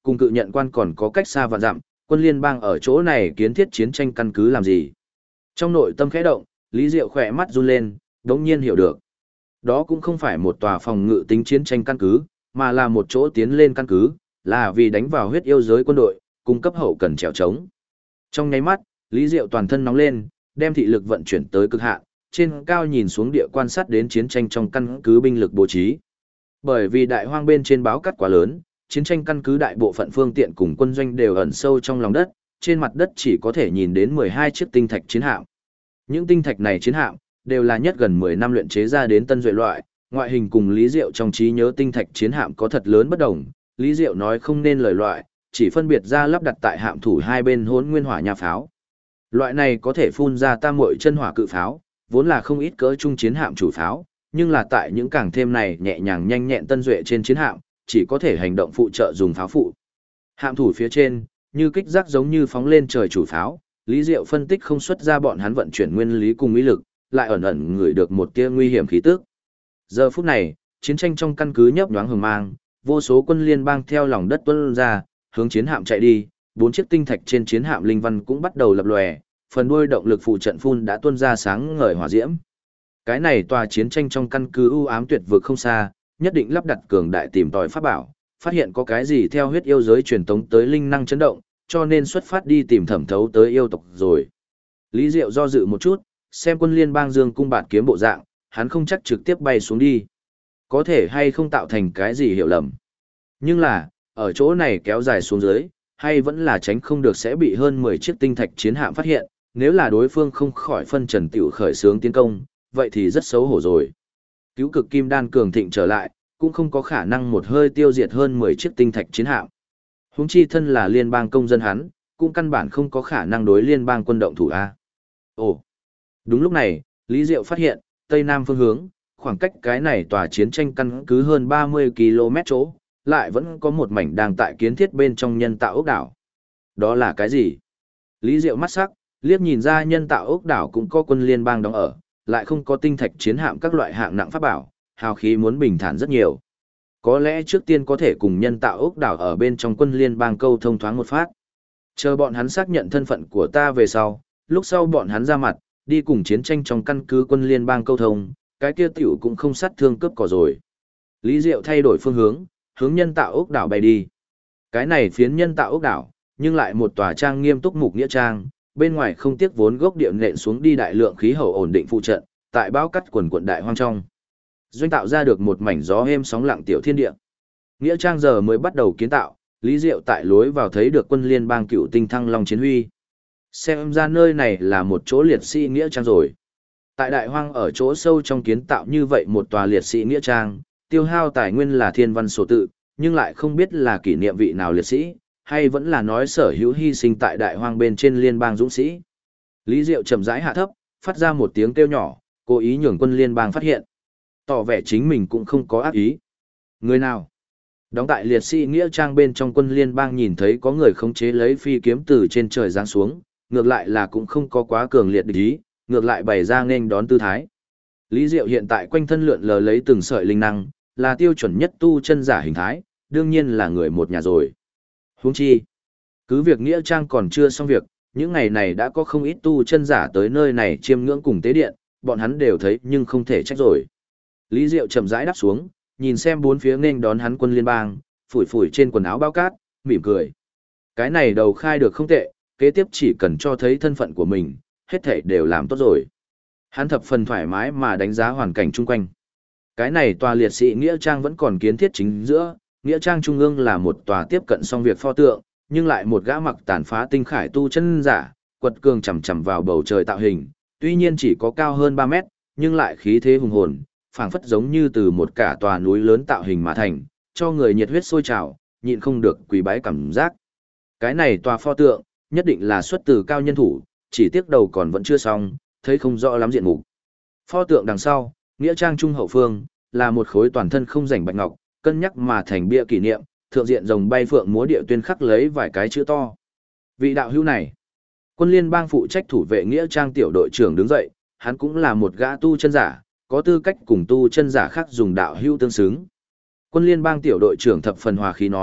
cùng cự nhận quan còn có cách xa vạn dặm, quân liên bang ở chỗ này kiến thiết chiến tranh căn cứ làm gì? Trong nội tâm khẽ động, Lý Diệu khỏe mắt run lên, đống nhiên hiểu được. Đó cũng không phải một tòa phòng ngự tính chiến tranh căn cứ, mà là một chỗ tiến lên căn cứ, là vì đánh vào huyết yêu giới quân đội, cung cấp hậu cần trèo trống. Trong nháy mắt, Lý Diệu toàn thân nóng lên, đem thị lực vận chuyển tới cực hạn, trên cao nhìn xuống địa quan sát đến chiến tranh trong căn cứ binh lực bố trí. Bởi vì đại hoang bên trên báo cắt quá lớn, chiến tranh căn cứ đại bộ phận phương tiện cùng quân doanh đều ẩn sâu trong lòng đất, trên mặt đất chỉ có thể nhìn đến 12 chiếc tinh thạch chiến hạm. Những tinh thạch này chiến hạm đều là nhất gần 10 năm luyện chế ra đến tân duệ loại, ngoại hình cùng Lý Diệu trong trí nhớ tinh thạch chiến hạm có thật lớn bất đồng, Lý Diệu nói không nên lời loại, chỉ phân biệt ra lắp đặt tại hạm thủ hai bên hỗn nguyên hỏa nha pháo. Loại này có thể phun ra tam muội chân hỏa cự pháo, vốn là không ít cỡ trung chiến hạm chủ pháo, nhưng là tại những càng thêm này nhẹ nhàng nhanh nhẹn tân duệ trên chiến hạm, chỉ có thể hành động phụ trợ dùng pháo phụ. Hạm thủ phía trên, như kích giác giống như phóng lên trời chủ pháo, Lý Diệu phân tích không xuất ra bọn hắn vận chuyển nguyên lý cùng ý lực, lại ẩn ẩn ngửi được một tia nguy hiểm khí tức. Giờ phút này, chiến tranh trong căn cứ nhấp nhoáng hừng mang, vô số quân liên bang theo lòng đất tuôn ra, hướng chiến hạm chạy đi, 4 chiếc tinh thạch trên chiến hạm linh văn cũng bắt đầu lập lòe, phần đuôi động lực phụ trận phun đã tuôn ra sáng ngời hỏa diễm. Cái này tòa chiến tranh trong căn cứ u ám tuyệt vực không xa, nhất định lắp đặt cường đại tìm tòi pháp bảo, phát hiện có cái gì theo huyết yêu giới truyền tống tới linh năng chấn động, cho nên xuất phát đi tìm thẩm thấu tới yêu tộc rồi. Lý Diệu do dự một chút, xem quân liên bang dương cung bạt kiếm bộ dạng, hắn không chắc trực tiếp bay xuống đi. Có thể hay không tạo thành cái gì hiểu lầm. Nhưng là, ở chỗ này kéo dài xuống dưới, hay vẫn là tránh không được sẽ bị hơn 10 chiếc tinh thạch chiến hạm phát hiện, nếu là đối phương không khỏi phân trần tiểu khởi xướng tiến công, vậy thì rất xấu hổ rồi. Cứu cực kim đan cường thịnh trở lại, cũng không có khả năng một hơi tiêu diệt hơn 10 chiếc tinh thạch chiến hạm. Huống chi thân là liên bang công dân hắn, cũng căn bản không có khả năng đối liên bang quân động thủ A. Ồ! Đúng lúc này, Lý Diệu phát hiện, tây nam phương hướng, khoảng cách cái này tòa chiến tranh căn cứ hơn 30 km chỗ, lại vẫn có một mảnh đang tại kiến thiết bên trong nhân tạo ốc đảo. Đó là cái gì? Lý Diệu mắt sắc, liếc nhìn ra nhân tạo ốc đảo cũng có quân liên bang đóng ở, lại không có tinh thạch chiến hạm các loại hạng nặng pháp bảo, hào khí muốn bình thản rất nhiều. Có lẽ trước tiên có thể cùng nhân tạo ốc đảo ở bên trong quân liên bang câu thông thoáng một phát. Chờ bọn hắn xác nhận thân phận của ta về sau, lúc sau bọn hắn ra mặt, đi cùng chiến tranh trong căn cứ quân liên bang câu thông, cái kia tiểu cũng không sát thương cướp cỏ rồi. Lý Diệu thay đổi phương hướng, hướng nhân tạo ốc đảo bay đi. Cái này phiến nhân tạo ốc đảo, nhưng lại một tòa trang nghiêm túc mục nghĩa trang, bên ngoài không tiếc vốn gốc địa nện xuống đi đại lượng khí hậu ổn định phụ trận, tại bao cắt quần quận đại hoang trong. Doanh tạo ra được một mảnh gió êm sóng lặng tiểu thiên địa. Nghĩa trang giờ mới bắt đầu kiến tạo, Lý Diệu tại lối vào thấy được quân liên bang cựu tinh thăng long chiến huy. Xem ra nơi này là một chỗ liệt sĩ nghĩa trang rồi. Tại đại hoang ở chỗ sâu trong kiến tạo như vậy một tòa liệt sĩ nghĩa trang, tiêu hao tài nguyên là thiên văn số tự, nhưng lại không biết là kỷ niệm vị nào liệt sĩ, hay vẫn là nói sở hữu hy sinh tại đại hoang bên trên liên bang dũng sĩ. Lý Diệu chậm rãi hạ thấp, phát ra một tiếng kêu nhỏ, cố ý nhường quân liên bang phát hiện. Tỏ vẻ chính mình cũng không có ác ý. Người nào? Đóng tại liệt sĩ nghĩa trang bên trong quân liên bang nhìn thấy có người khống chế lấy phi kiếm từ trên trời giáng xuống, ngược lại là cũng không có quá cường liệt địch ý, ngược lại bày ra nghênh đón tư thái. Lý Diệu hiện tại quanh thân lượn lờ lấy từng sợi linh năng, là tiêu chuẩn nhất tu chân giả hình thái, đương nhiên là người một nhà rồi. Huống chi, cứ việc nghĩa trang còn chưa xong việc, những ngày này đã có không ít tu chân giả tới nơi này chiêm ngưỡng cùng tế điện, bọn hắn đều thấy nhưng không thể trách rồi. Lý Diệu chậm rãi đáp xuống, nhìn xem bốn phía nghênh đón hắn quân liên bang, phủi phủi trên quần áo bao cát, mỉm cười. Cái này đầu khai được không tệ, kế tiếp chỉ cần cho thấy thân phận của mình, hết thảy đều làm tốt rồi. Hắn thập phần thoải mái mà đánh giá hoàn cảnh chung quanh. Cái này tòa liệt sĩ nghĩa trang vẫn còn kiến thiết chính giữa, nghĩa trang trung ương là một tòa tiếp cận xong việc pho tượng, nhưng lại một gã mặc tàn phá tinh khải tu chân giả, quật cường chầm chầm vào bầu trời tạo hình, tuy nhiên chỉ có cao hơn 3 mét, nhưng lại khí thế hùng hồn, phảng phất giống như từ một cả tòa núi lớn tạo hình mà thành, cho người nhiệt huyết sôi trào, nhịn không được quỳ bái cảm giác. Cái này tòa pho tượng, nhất định là xuất từ cao nhân thủ, chỉ tiếc đầu còn vẫn chưa xong, thấy không rõ lắm diện mục. Pho tượng đằng sau, nghĩa trang trung hậu phương, là một khối toàn thân không rảnh bạch ngọc, cân nhắc mà thành bia kỷ niệm, thượng diện rồng bay phượng múa địa tuyên khắc lấy vài cái chữ to. Vị đạo hữu này, quân liên bang phụ trách thủ vệ nghĩa trang tiểu đội trưởng đứng dậy, hắn cũng là một gã tu chân giả, có tư cách cùng tu chân giả khác dùng đạo hữu tương xứng. Quân liên bang tiểu đội trưởng thập phần hòa khí nói,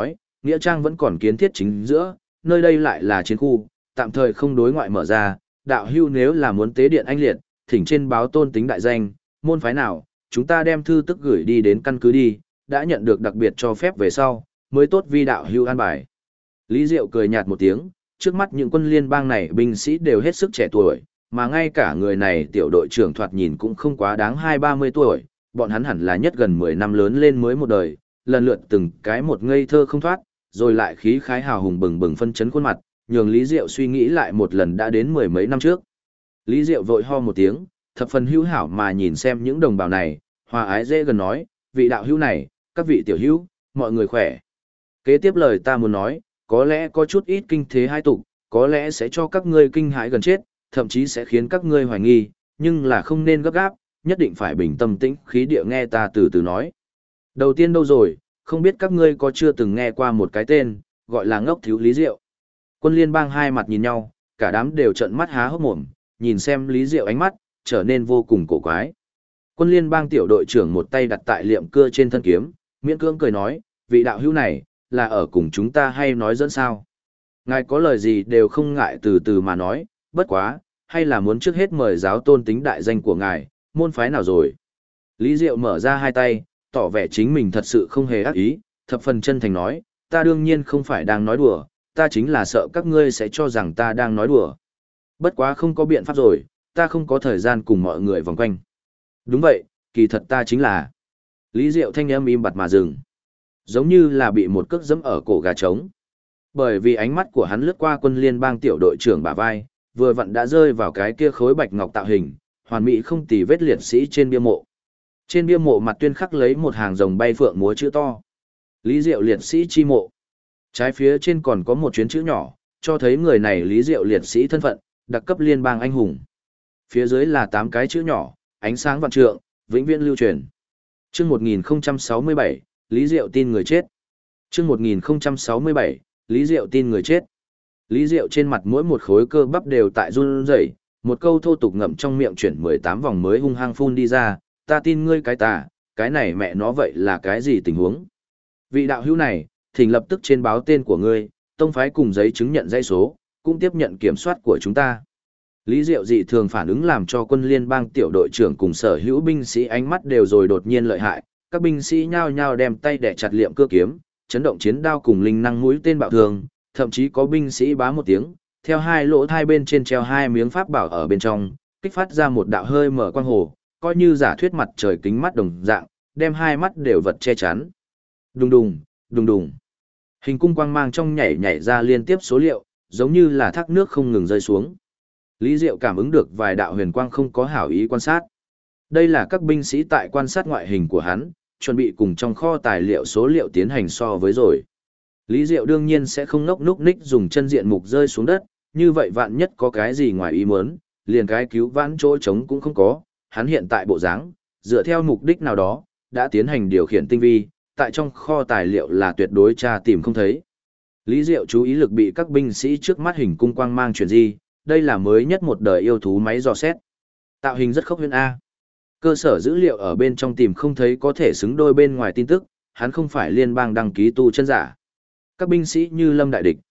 Nghĩa trang vẫn còn kiến thiết chính giữa, nơi đây lại là chiến khu, tạm thời không đối ngoại mở ra, đạo hưu nếu là muốn tế điện anh liệt, thỉnh trên báo tôn tính đại danh, môn phái nào, chúng ta đem thư tức gửi đi đến căn cứ đi, đã nhận được đặc biệt cho phép về sau, mới tốt vi đạo hưu an bài. Lý Diệu cười nhạt một tiếng, trước mắt những quân liên bang này binh sĩ đều hết sức trẻ tuổi, mà ngay cả người này tiểu đội trưởng thoạt nhìn cũng không quá đáng 20-30 tuổi, bọn hắn hẳn là nhất gần 10 năm lớn lên mới một đời, lần lượt từng cái một ngây thơ không thoát, rồi lại khí khái hào hùng bừng bừng phân chấn khuôn mặt, nhường Lý Diệu suy nghĩ lại một lần đã đến mười mấy năm trước. Lý Diệu vội ho một tiếng, thập phần hữu hảo mà nhìn xem những đồng bào này, hòa ái dễ gần nói, vị đạo hữu này, các vị tiểu hữu, mọi người khỏe. Kế tiếp lời ta muốn nói, có lẽ có chút ít kinh thế hai tục, có lẽ sẽ cho các ngươi kinh hãi gần chết, thậm chí sẽ khiến các ngươi hoài nghi, nhưng là không nên gấp gáp, nhất định phải bình tâm tĩnh khí địa nghe ta từ từ nói. Đầu tiên đâu rồi, không biết các ngươi có chưa từng nghe qua một cái tên, gọi là ngốc thiếu Lý Diệu. Quân liên bang hai mặt nhìn nhau, cả đám đều trợn mắt há hốc mồm, nhìn xem Lý Diệu ánh mắt, trở nên vô cùng cổ quái. Quân liên bang tiểu đội trưởng một tay đặt tại liệm cưa trên thân kiếm, miễn cưỡng cười nói, vị đạo hữu này, là ở cùng chúng ta hay nói dẫn sao. Ngài có lời gì đều không ngại từ từ mà nói, bất quá, hay là muốn trước hết mời giáo tôn tính đại danh của ngài, môn phái nào rồi. Lý Diệu mở ra hai tay, tỏ vẻ chính mình thật sự không hề ác ý, thập phần chân thành nói, ta đương nhiên không phải đang nói đùa, ta chính là sợ các ngươi sẽ cho rằng ta đang nói đùa. Bất quá không có biện pháp rồi, ta không có thời gian cùng mọi người vòng quanh. Đúng vậy, kỳ thật ta chính là. Lý Diệu thanh âm im bặt mà dừng. Giống như là bị một cước dẫm ở cổ gà trống. Bởi vì ánh mắt của hắn lướt qua quân liên bang tiểu đội trưởng bả vai, vừa vặn đã rơi vào cái kia khối bạch ngọc tạo hình, hoàn mỹ không tì vết liệt sĩ trên bia mộ. Trên bia mộ mặt tuyên khắc lấy một hàng rồng bay phượng múa chữ to. Lý Diệu liệt sĩ chi mộ. Trái phía trên còn có một chuyến chữ nhỏ, cho thấy người này Lý Diệu liệt sĩ thân phận, đặc cấp liên bang anh hùng. Phía dưới là 8 cái chữ nhỏ, ánh sáng vạn trượng, vĩnh viễn lưu truyền. Chương 1067, Lý Diệu tin người chết. Chương 1067, Lý Diệu tin người chết. Lý Diệu trên mặt mỗi một khối cơ bắp đều tại run rẩy, một câu thô tục ngậm trong miệng chuyển 18 vòng mới hung hăng phun đi ra, ta tin ngươi cái tà, cái này mẹ nó vậy là cái gì tình huống? Vị đạo hữu này, thỉnh lập tức trên báo tên của ngươi, tông phái cùng giấy chứng nhận dãy số, cũng tiếp nhận kiểm soát của chúng ta. Lý Diệu dị thường phản ứng làm cho quân liên bang tiểu đội trưởng cùng sở hữu binh sĩ ánh mắt đều rồi đột nhiên lợi hại, các binh sĩ nhao nhao đem tay đẻ chặt liệm cưa kiếm, chấn động chiến đao cùng linh năng mũi tên bạo thường, thậm chí có binh sĩ bá một tiếng, theo hai lỗ thai bên trên treo hai miếng pháp bảo ở bên trong, kích phát ra một đạo hơi mở quang hồ, coi như giả thuyết mặt trời kính mắt đồng dạng, đem hai mắt đều vật che chắn. Đùng đùng, đùng đùng. Hình cung quang mang trong nhảy nhảy ra liên tiếp số liệu, giống như là thác nước không ngừng rơi xuống. Lý Diệu cảm ứng được vài đạo huyền quang không có hảo ý quan sát. Đây là các binh sĩ tại quan sát ngoại hình của hắn, chuẩn bị cùng trong kho tài liệu số liệu tiến hành so với rồi. Lý Diệu đương nhiên sẽ không ngốc núc ních dùng chân diện mục rơi xuống đất, như vậy vạn nhất có cái gì ngoài ý muốn, liền cái cứu vãn chỗ trống cũng không có, hắn hiện tại bộ dáng, dựa theo mục đích nào đó, đã tiến hành điều khiển tinh vi, tại trong kho tài liệu là tuyệt đối tra tìm không thấy. Lý Diệu chú ý lực bị các binh sĩ trước mắt hình cung quang mang chuyển di, đây là mới nhất một đời yêu thú máy dò xét. Tạo hình rất khốc huyễn A. Cơ sở dữ liệu ở bên trong tìm không thấy có thể xứng đôi bên ngoài tin tức, hắn không phải liên bang đăng ký tu chân giả. Các binh sĩ như lâm đại địch,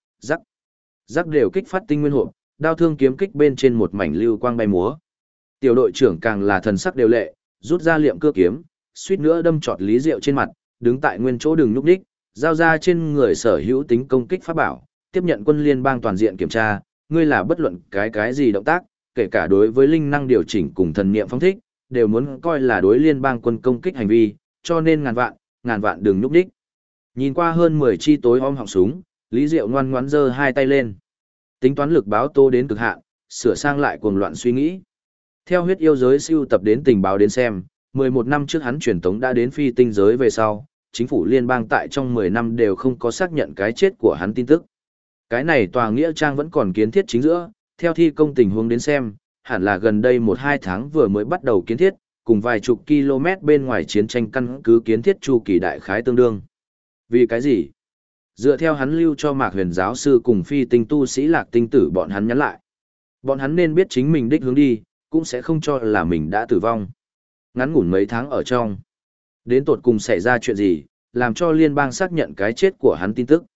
rắc đều kích phát tinh nguyên hộp, đao thương kiếm kích bên trên một mảnh lưu quang bay múa. Tiểu đội trưởng càng là thần sắc đều lệ, rút ra liệm cưa kiếm, suýt nữa đâm trọt Lý Diệu trên mặt, đứng tại nguyên chỗ đừng nhúc nhích, giao ra trên người sở hữu tính công kích pháp bảo, tiếp nhận quân liên bang toàn diện kiểm tra, ngươi là bất luận cái gì động tác, kể cả đối với linh năng điều chỉnh cùng thần niệm phóng thích, đều muốn coi là đối liên bang quân công kích hành vi, cho nên ngàn vạn đừng nhúc nhích. Nhìn qua hơn 10 chi tối om họng súng, Lý Diệu ngoan ngoãn giơ hai tay lên. Tính toán lực báo tô đến cực hạn, sửa sang lại cuồng loạn suy nghĩ. Theo huyết yêu giới siêu tập đến tình báo đến xem, 11 năm trước hắn truyền tống đã đến phi tinh giới về sau, chính phủ liên bang tại trong 10 năm đều không có xác nhận cái chết của hắn tin tức. Cái này tòa nghĩa trang vẫn còn kiến thiết chính giữa, theo thi công tình huống đến xem, hẳn là gần đây 1-2 tháng vừa mới bắt đầu kiến thiết, cùng vài chục km bên ngoài chiến tranh căn cứ kiến thiết chu kỳ đại khái tương đương. Vì cái gì? Dựa theo hắn lưu cho Mạc Huyền giáo sư cùng phi tinh tu sĩ Lạc Tinh tử bọn hắn nhắn lại. Bọn hắn nên biết chính mình đích hướng đi, cũng sẽ không cho là mình đã tử vong. Ngắn ngủn mấy tháng ở trong. Đến tột cùng xảy ra chuyện gì, làm cho liên bang xác nhận cái chết của hắn tin tức.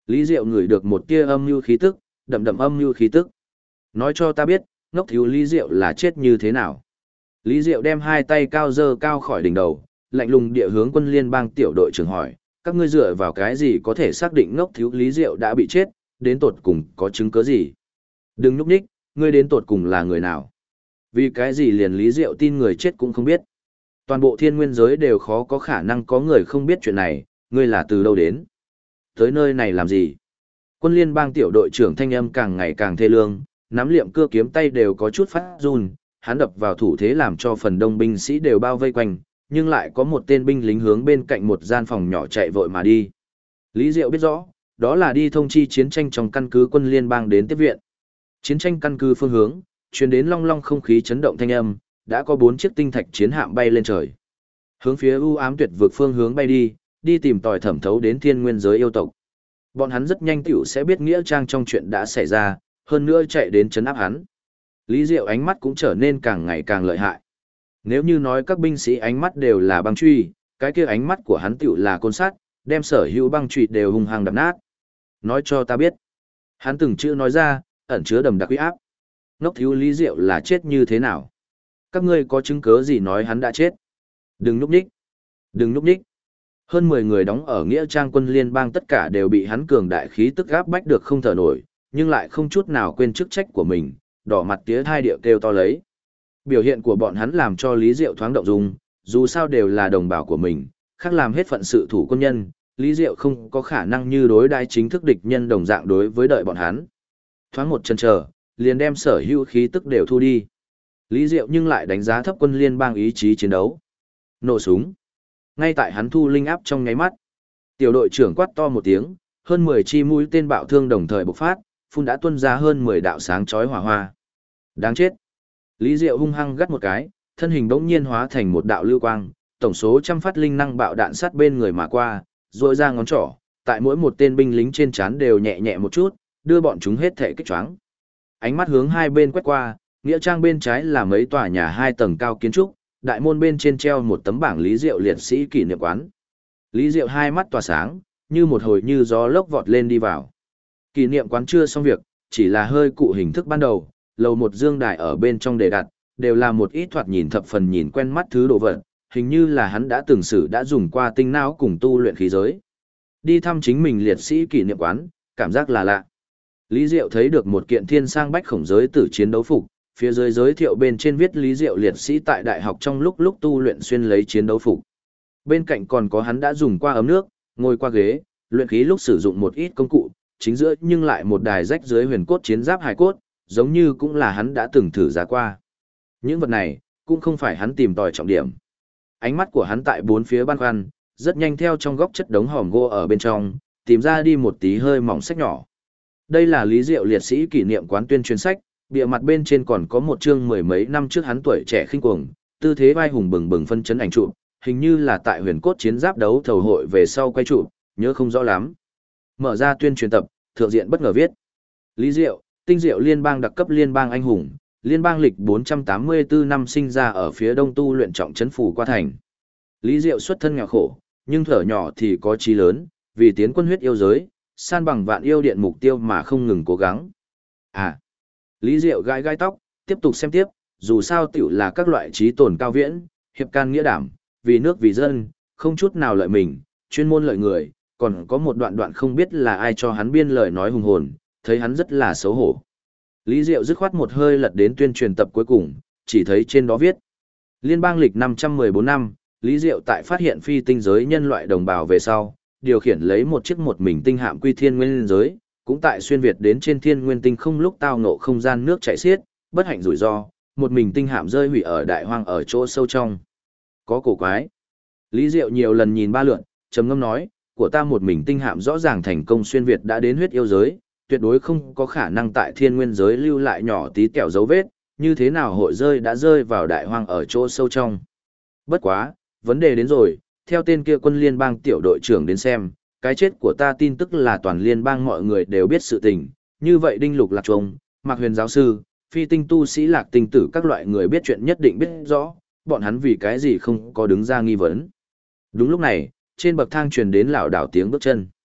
Lý Diệu ngửi được một tia âm mưu khí tức, đậm đậm âm mưu khí tức. Nói cho ta biết, ngốc thiếu Lý Diệu là chết như thế nào. Lý Diệu đem hai tay cao dơ cao khỏi đỉnh đầu, lạnh lùng địa hướng quân liên bang tiểu đội trưởng hỏi, các ngươi dựa vào cái gì có thể xác định ngốc thiếu Lý Diệu đã bị chết, đến tột cùng có chứng cứ gì? Đừng núp ních, ngươi đến tột cùng là người nào? Vì cái gì liền Lý Diệu tin người chết cũng không biết. Toàn bộ thiên nguyên giới đều khó có khả năng có người không biết chuyện này, ngươi là từ đâu đến? Tới nơi này làm gì? Quân liên bang tiểu đội trưởng thanh âm càng ngày càng thê lương, nắm liệm cưa kiếm tay đều có chút phát run, hắn đập vào thủ thế làm cho phần đông binh sĩ đều bao vây quanh, nhưng lại có một tên binh lính hướng bên cạnh một gian phòng nhỏ chạy vội mà đi. Lý Diệu biết rõ, đó là đi thông chi chiến tranh trong căn cứ quân liên bang đến tiếp viện. Chiến tranh căn cứ phương hướng, truyền đến long long không khí chấn động thanh âm, đã có 4 chiếc tinh thạch chiến hạm bay lên trời. Hướng phía u ám tuyệt vực phương hướng bay đi, đi tìm tòi thẩm thấu đến thiên nguyên giới yêu tộc. Bọn hắn rất nhanh tiểu sẽ biết nghĩa trang trong chuyện đã xảy ra, hơn nữa chạy đến trấn áp hắn. Lý Diệu ánh mắt cũng trở nên càng ngày càng lợi hại. Nếu như nói các binh sĩ ánh mắt đều là băng truy, cái kia ánh mắt của hắn tiểu là côn sắt, đem sở hữu băng truy đều hung hăng đập nát. Nói cho ta biết. Hắn từng chữ nói ra, ẩn chứa đầm đặc uy áp. Ngốc thiếu Lý Diệu là chết như thế nào? Các ngươi có chứng cứ gì nói hắn đã chết? Đừng núp nhích. Đừng núp nhích. Hơn 10 người đóng ở nghĩa trang quân liên bang tất cả đều bị hắn cường đại khí tức áp bách được không thở nổi, nhưng lại không chút nào quên chức trách của mình, đỏ mặt tía thai điệu kêu to lấy. Biểu hiện của bọn hắn làm cho Lý Diệu thoáng động dung, dù sao đều là đồng bào của mình, khác làm hết phận sự thủ quân nhân, Lý Diệu không có khả năng như đối đãi chính thức địch nhân đồng dạng đối với đợi bọn hắn. Thoáng một chân chờ, liền đem sở hữu khí tức đều thu đi. Lý Diệu nhưng lại đánh giá thấp quân liên bang ý chí chiến đấu. Nổ súng. Ngay tại hắn thu linh áp trong nháy mắt, tiểu đội trưởng quát to một tiếng, hơn 10 chi mũi tên bạo thương đồng thời bộc phát, phun đã tuôn ra hơn 10 đạo sáng chói hỏa hoa. Đáng chết. Lý Diệu hung hăng gắt một cái, thân hình bỗng nhiên hóa thành một đạo lưu quang, tổng số trăm phát linh năng bạo đạn sát bên người mà qua, rũa ra ngón trỏ, tại mỗi một tên binh lính trên trán đều nhẹ nhẹ một chút, đưa bọn chúng hết thể kích choáng. Ánh mắt hướng hai bên quét qua, nghĩa trang bên trái là mấy tòa nhà 2 tầng cao kiến trúc, đại môn bên trên treo một tấm bảng Lý Diệu liệt sĩ kỷ niệm quán. Lý Diệu hai mắt tỏa sáng, như một hồi như gió lốc vọt lên đi vào. Kỷ niệm quán chưa xong việc, chỉ là hơi cụ hình thức ban đầu, lầu một dương đài ở bên trong đề đặt, đều là một ít thoạt nhìn thập phần nhìn quen mắt thứ đồ vật, hình như là hắn đã từng sử đã dùng qua tinh não cùng tu luyện khí giới. Đi thăm chính mình liệt sĩ kỷ niệm quán, cảm giác là lạ. Lý Diệu thấy được một kiện thiên sang bách khổng giới tử chiến đấu phục, phía dưới giới thiệu bên trên viết Lý Diệu liệt sĩ tại đại học trong lúc tu luyện xuyên lấy chiến đấu phục. Bên cạnh còn có hắn đã dùng qua ấm nước, ngồi qua ghế, luyện khí lúc sử dụng một ít công cụ, chính giữa nhưng lại một đài rách dưới huyền cốt chiến giáp hài cốt, giống như cũng là hắn đã từng thử giá qua. Những vật này, cũng không phải hắn tìm tòi trọng điểm. Ánh mắt của hắn tại bốn phía băn khoăn, rất nhanh theo trong góc chất đống hòm gỗ ở bên trong, tìm ra đi một tí hơi mỏng sách nhỏ. Đây là Lý Diệu liệt sĩ kỷ niệm quán tuyên truyền sách, bìa mặt bên trên còn có một chương mười mấy năm trước hắn tuổi trẻ khinh cuồng, tư thế vai hùng bừng bừng phân chấn ảnh chụp, hình như là tại huyền cốt chiến giáp đấu thầu hội về sau quay chụp, nhớ không rõ lắm. Mở ra tuyên truyền tập, thượng diện bất ngờ viết: Lý Diệu, tinh diệu liên bang đặc cấp liên bang anh hùng, liên bang lịch 484 năm sinh ra ở phía đông tu luyện trọng trấn phủ qua thành. Lý Diệu xuất thân nghèo khổ, nhưng thở nhỏ thì có chí lớn, vì tiến quân huyết yêu giới, san bằng vạn yêu điện mục tiêu mà không ngừng cố gắng. À, Lý Diệu gai gai tóc, tiếp tục xem tiếp, dù sao tiểu là các loại trí tồn cao viễn, hiệp can nghĩa đảm, vì nước vì dân, không chút nào lợi mình, chuyên môn lợi người, còn có một đoạn không biết là ai cho hắn biên lời nói hùng hồn, thấy hắn rất là xấu hổ. Lý Diệu dứt khoát một hơi lật đến tuyên truyền tập cuối cùng, chỉ thấy trên đó viết: Liên bang lịch 514 năm, Lý Diệu tại phát hiện phi tinh giới nhân loại đồng bào về sau, điều khiển lấy một chiếc một mình tinh hạm quy thiên nguyên giới, cũng tại xuyên việt đến trên thiên nguyên tinh không lúc tao ngộ không gian nước chảy xiết, bất hạnh rủi ro, một mình tinh hạm rơi hủy ở đại hoang ở chỗ sâu trong. Có cổ quái. Lý Diệu nhiều lần nhìn ba lượn, trầm ngâm nói, của ta một mình tinh hạm rõ ràng thành công xuyên việt đã đến huyết yêu giới, tuyệt đối không có khả năng tại thiên nguyên giới lưu lại nhỏ tí tẹo dấu vết, như thế nào hội đã rơi vào đại hoang ở chỗ sâu trong. Bất quá, vấn đề đến rồi, theo tên kia quân liên bang tiểu đội trưởng đến xem, cái chết của ta tin tức là toàn liên bang mọi người đều biết sự tình, như vậy Đinh Lục Lạc Trung, Mạc Huyền giáo sư, phi tinh tu sĩ Lạc Tinh tử các loại người biết chuyện nhất định biết rõ, bọn hắn vì cái gì không có đứng ra nghi vấn. Đúng lúc này, trên bậc thang truyền đến lảo đảo tiếng bước chân.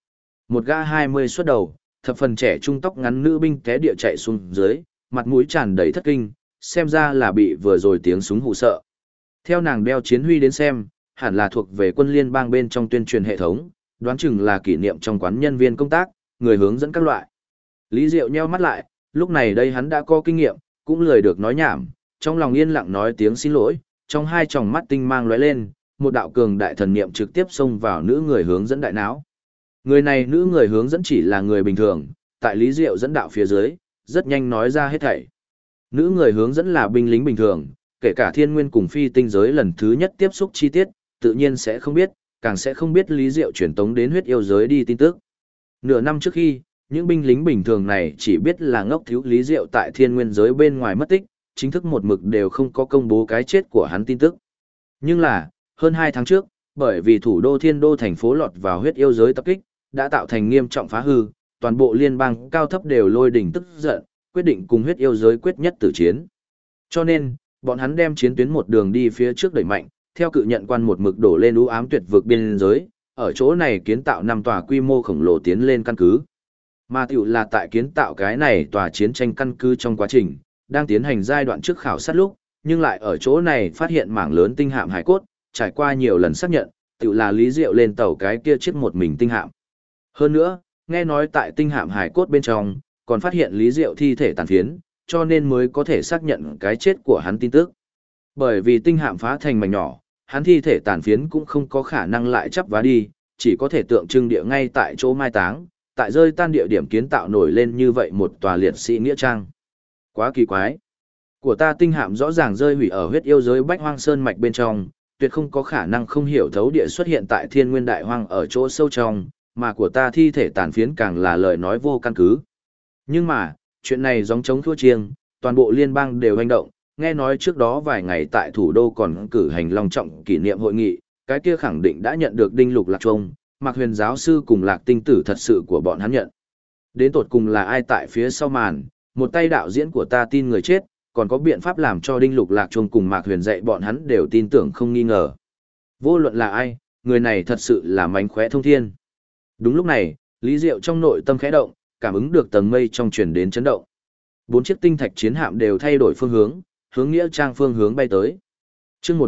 Một gã 20 xuất đầu, thập phần trẻ trung tóc ngắn nữ binh té địa chạy xuống dưới, mặt mũi tràn đầy thất kinh, xem ra là bị vừa rồi tiếng súng hù sợ. Theo nàng đeo chiến huy đến xem, hẳn là thuộc về quân liên bang bên trong tuyên truyền hệ thống, đoán chừng là kỷ niệm trong quán nhân viên công tác, người hướng dẫn các loại. Lý Diệu nheo mắt lại, lúc này đây hắn đã có kinh nghiệm, cũng lười được nói nhảm, trong lòng yên lặng nói tiếng xin lỗi, trong hai tròng mắt tinh mang lóe lên, một đạo cường đại thần niệm trực tiếp xông vào nữ người hướng dẫn đại não. Người này nữ người hướng dẫn chỉ là người bình thường, tại Lý Diệu dẫn đạo phía dưới, rất nhanh nói ra hết thảy. Nữ người hướng dẫn là binh lính bình thường, kể cả thiên nguyên cùng phi tinh giới lần thứ nhất tiếp xúc chi tiết, tự nhiên sẽ không biết, càng sẽ không biết Lý Diệu truyền tống đến huyết yêu giới đi tin tức. Nửa năm trước khi, những binh lính bình thường này chỉ biết là ngốc thiếu Lý Diệu tại thiên nguyên giới bên ngoài mất tích, chính thức một mực đều không có công bố cái chết của hắn tin tức. Nhưng là, hơn 2 tháng trước, bởi vì thủ đô thiên đô thành phố lọt vào huyết yêu giới tập kích, đã tạo thành nghiêm trọng phá hư, toàn bộ liên bang cao thấp đều lôi đỉnh tức giận, quyết định cùng huyết yêu giới quyết nhất tử chiến. Cho nên, bọn hắn đem chiến tuyến một đường đi phía trước đẩy mạnh, theo cự nhận quan một mực đổ lên u ám tuyệt vực biên giới, ở chỗ này kiến tạo 5 tòa quy mô khổng lồ tiến lên căn cứ. Mà tiểu là tại kiến tạo cái này tòa chiến tranh căn cứ trong quá trình, đang tiến hành giai đoạn trước khảo sát lúc, nhưng lại ở chỗ này phát hiện mảng lớn tinh hạm hải cốt, trải qua nhiều lần xác nhận, tiểu là Lý Diệu lên tàu cái kia chiếc một mình tinh hạm. Hơn nữa, nghe nói tại tinh hạm hải cốt bên trong, còn phát hiện Lý Diệu thi thể tàn phiến, cho nên mới có thể xác nhận cái chết của hắn tin tức. Bởi vì tinh hạm phá thành mảnh nhỏ, hắn thi thể tàn phiến cũng không có khả năng lại chắp vá đi, chỉ có thể tượng trưng địa ngay tại chỗ mai táng, tại rơi tan địa điểm kiến tạo nổi lên như vậy một tòa liệt sĩ nghĩa trang. Quá kỳ quái. Của ta tinh hạm rõ ràng rơi hủy ở huyết yêu giới Bách Hoang Sơn mạch bên trong, tuyệt không có khả năng không hiểu thấu địa xuất hiện tại Thiên Nguyên Đại Hoang ở chỗ sâu trong, mà của ta thi thể tàn phiến càng là lời nói vô căn cứ. Nhưng mà, chuyện này gióng trống thua chiêng, toàn bộ liên bang đều hành động, nghe nói trước đó vài ngày tại thủ đô còn cử hành long trọng kỷ niệm hội nghị, cái kia khẳng định đã nhận được Đinh Lục Lạc Trung, Mạc Huyền giáo sư cùng Lạc Tinh tử thật sự của bọn hắn nhận. Đến tột cùng là ai tại phía sau màn, một tay đạo diễn của ta tin người chết, còn có biện pháp làm cho Đinh Lục Lạc Trung cùng Mạc Huyền dạy bọn hắn đều tin tưởng không nghi ngờ. Vô luận là ai, người này thật sự là mánh khóe thông thiên. Đúng lúc này, Lý Diệu trong nội tâm khẽ động, cảm ứng được tầng mây trong truyền đến chấn động. 4 chiếc tinh thạch chiến hạm đều thay đổi phương hướng, hướng nghĩa trang phương hướng bay tới. Chương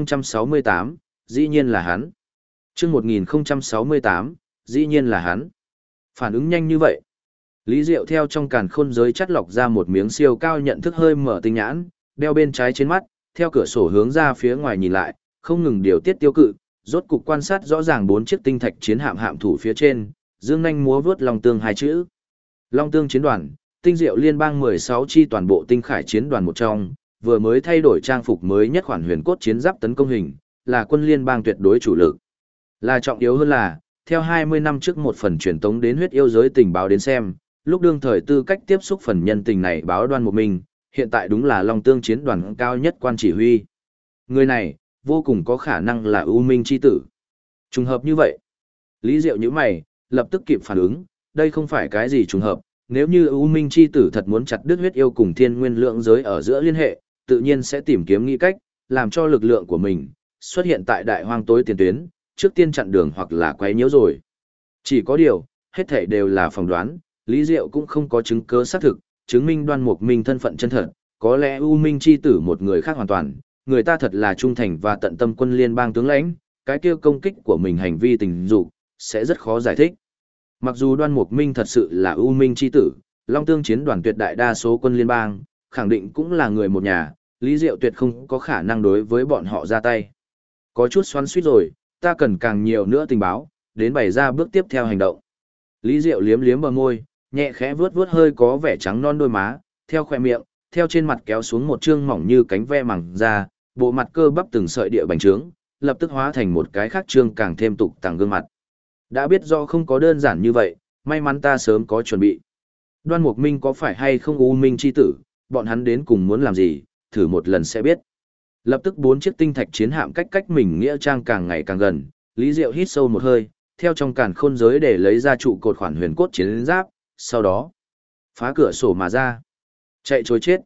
1068, dĩ nhiên là hắn. Chương 1068, dĩ nhiên là hắn. Phản ứng nhanh như vậy. Lý Diệu theo trong càn khôn giới chắt lọc ra một miếng siêu cao nhận thức hơi mở tinh nhãn, đeo bên trái trên mắt, theo cửa sổ hướng ra phía ngoài nhìn lại, không ngừng điều tiết tiêu cự, rốt cục quan sát rõ ràng 4 chiếc tinh thạch chiến hạm hạm thủ phía trên, dương nhanh múa vớt long tương 2 chữ. Long tương chiến đoàn, tinh diệu liên bang 16 chi toàn bộ tinh khải chiến đoàn một trong, vừa mới thay đổi trang phục mới nhất khoản huyền cốt chiến giáp tấn công hình, là quân liên bang tuyệt đối chủ lực. Là trọng yếu hơn là, theo 20 năm trước một phần truyền tống đến huyết yêu giới tình báo đến xem, lúc đương thời tư cách tiếp xúc phần nhân tình này báo Đoan Mục Minh, hiện tại đúng là Long Tương chiến đoàn cao nhất quan chỉ huy. Người này, vô cùng có khả năng là U Minh chi tử. Trùng hợp như vậy. Lý Diệu nhíu mày, lập tức kịp phản ứng, đây không phải cái gì trùng hợp, nếu như U Minh chi tử thật muốn chặt đứt huyết yêu cùng thiên nguyên lượng giới ở giữa liên hệ, tự nhiên sẽ tìm kiếm nghĩ cách, làm cho lực lượng của mình xuất hiện tại đại hoang tối tiền tuyến, trước tiên chặn đường hoặc là quấy nhiễu rồi. Chỉ có điều, hết thảy đều là phỏng đoán, Lý Diệu cũng không có chứng cứ xác thực, chứng minh Đoan Mục Minh thân phận chân thật, có lẽ U Minh chi tử một người khác hoàn toàn, người ta thật là trung thành và tận tâm quân liên bang tướng lãnh, cái kia công kích của mình hành vi tình dục sẽ rất khó giải thích. Mặc dù Đoan Mục Minh thật sự là U Minh chi tử, Long Tương chiến đoàn tuyệt đại đa số quân liên bang, khẳng định cũng là người một nhà, Lý Diệu tuyệt không có khả năng đối với bọn họ ra tay. Có chút xoắn xuýt rồi, ta cần càng nhiều nữa tình báo, đến bày ra bước tiếp theo hành động. Lý Diệu liếm liếm bờ môi, nhẹ khẽ vuốt vuốt hơi có vẻ trắng non đôi má, theo khóe miệng, theo trên mặt kéo xuống một trương mỏng như cánh ve màng da, bộ mặt cơ bắp từng sợi địa bành trướng, lập tức hóa thành một cái khác trương càng thêm tục tàng gương mặt. Đã biết do không có đơn giản như vậy, may mắn ta sớm có chuẩn bị. Đoan Mục Minh có phải hay không U Minh chi tử, bọn hắn đến cùng muốn làm gì, thử một lần sẽ biết. Lập tức 4 chiếc tinh thạch chiến hạm cách mình nghĩa trang càng ngày càng gần, Lý Diệu hít sâu một hơi, theo trong càn khôn giới để lấy ra trụ cột khoản huyền cốt chiến giáp, sau đó phá cửa sổ mà ra, chạy trối chết.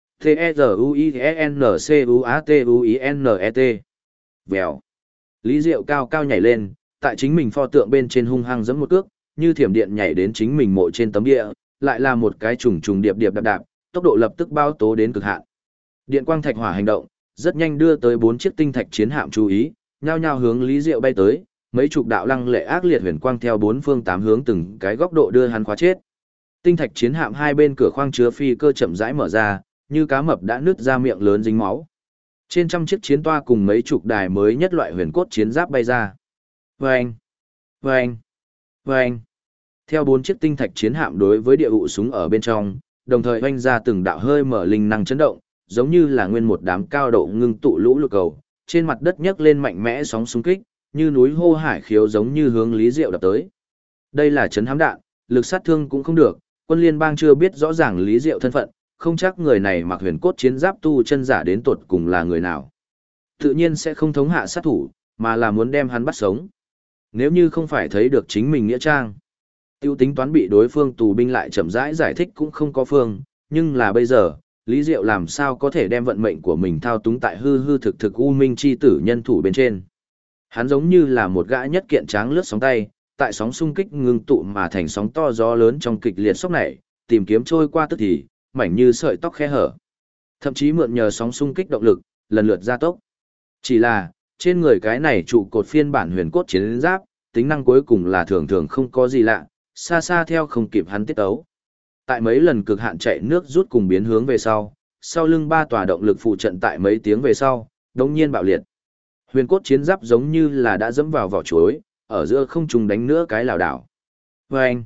T-E-Z-U-I-N-C-U-A-T-U-I-N-E-T. Vèo. Lý Diệu cao cao nhảy lên, tại chính mình pho tượng bên trên hung hăng giẫm một cước, như thiểm điện nhảy đến chính mình mộ trên tấm địa, lại là một cái trùng trùng điệp điệp đạp đạp, tốc độ lập tức bao tố đến cực hạn. Điện quang thạch hỏa hành động, rất nhanh đưa tới 4 chiếc tinh thạch chiến hạm chú ý, nhao nhao hướng Lý Diệu bay tới, mấy chục đạo lăng lệ ác liệt huyền quang theo 4 phương 8 hướng từng cái góc độ đưa hắn khóa chết. Tinh thạch chiến hạm hai bên cửa khoang chứa phi cơ chậm rãi mở ra, như cá mập đã nứt ra miệng lớn dính máu. Trên trăm chiếc chiến toa cùng mấy chục đài mới nhất loại huyền cốt chiến giáp bay ra. Vâng! Vâng! Vâng! Theo 4 chiếc tinh thạch chiến hạm đối với địa vụ súng ở bên trong, đồng thời oanh ra từng đạo hơi mở linh năng chấn động, giống như là nguyên một đám cao độ ngưng tụ lũ lụt cầu, trên mặt đất nhấc lên mạnh mẽ sóng xung kích, như núi hô hải khiếu giống như hướng Lý Diệu đập tới. Đây là chấn hám đạn, lực sát thương cũng không được, quân liên bang chưa biết rõ ràng Lý Diệu thân phận, không chắc người này mặc huyền cốt chiến giáp tu chân giả đến tột cùng là người nào. Tự nhiên sẽ không thống hạ sát thủ, mà là muốn đem hắn bắt sống. Nếu như không phải thấy được chính mình nghĩa trang, tiêu tính toán bị đối phương tù binh lại chậm rãi giải thích cũng không có phương, nhưng là bây giờ, Lý Diệu làm sao có thể đem vận mệnh của mình thao túng tại hư hư thực thực u minh chi tử nhân thủ bên trên. Hắn giống như là một gã nhất kiện tráng lướt sóng tay, tại sóng xung kích ngưng tụ mà thành sóng to gió lớn trong kịch liệt sốc này, tìm kiếm trôi qua tức thì, mảnh như sợi tóc khe hở. Thậm chí mượn nhờ sóng xung kích động lực, lần lượt gia tốc. Chỉ là, trên người cái này trụ cột phiên bản huyền cốt chiến giáp, tính năng cuối cùng là thường thường không có gì lạ, xa xa theo không kịp hắn tiết ấu. Tại mấy lần cực hạn chạy nước rút cùng biến hướng về sau lưng 3 tòa động lực phụ trận tại mấy tiếng về sau, đột nhiên bạo liệt. Huyền cốt chiến giáp giống như là đã dẫm vào vỏ chuối, ở giữa không trùng đánh nữa cái lảo đảo. Vâng!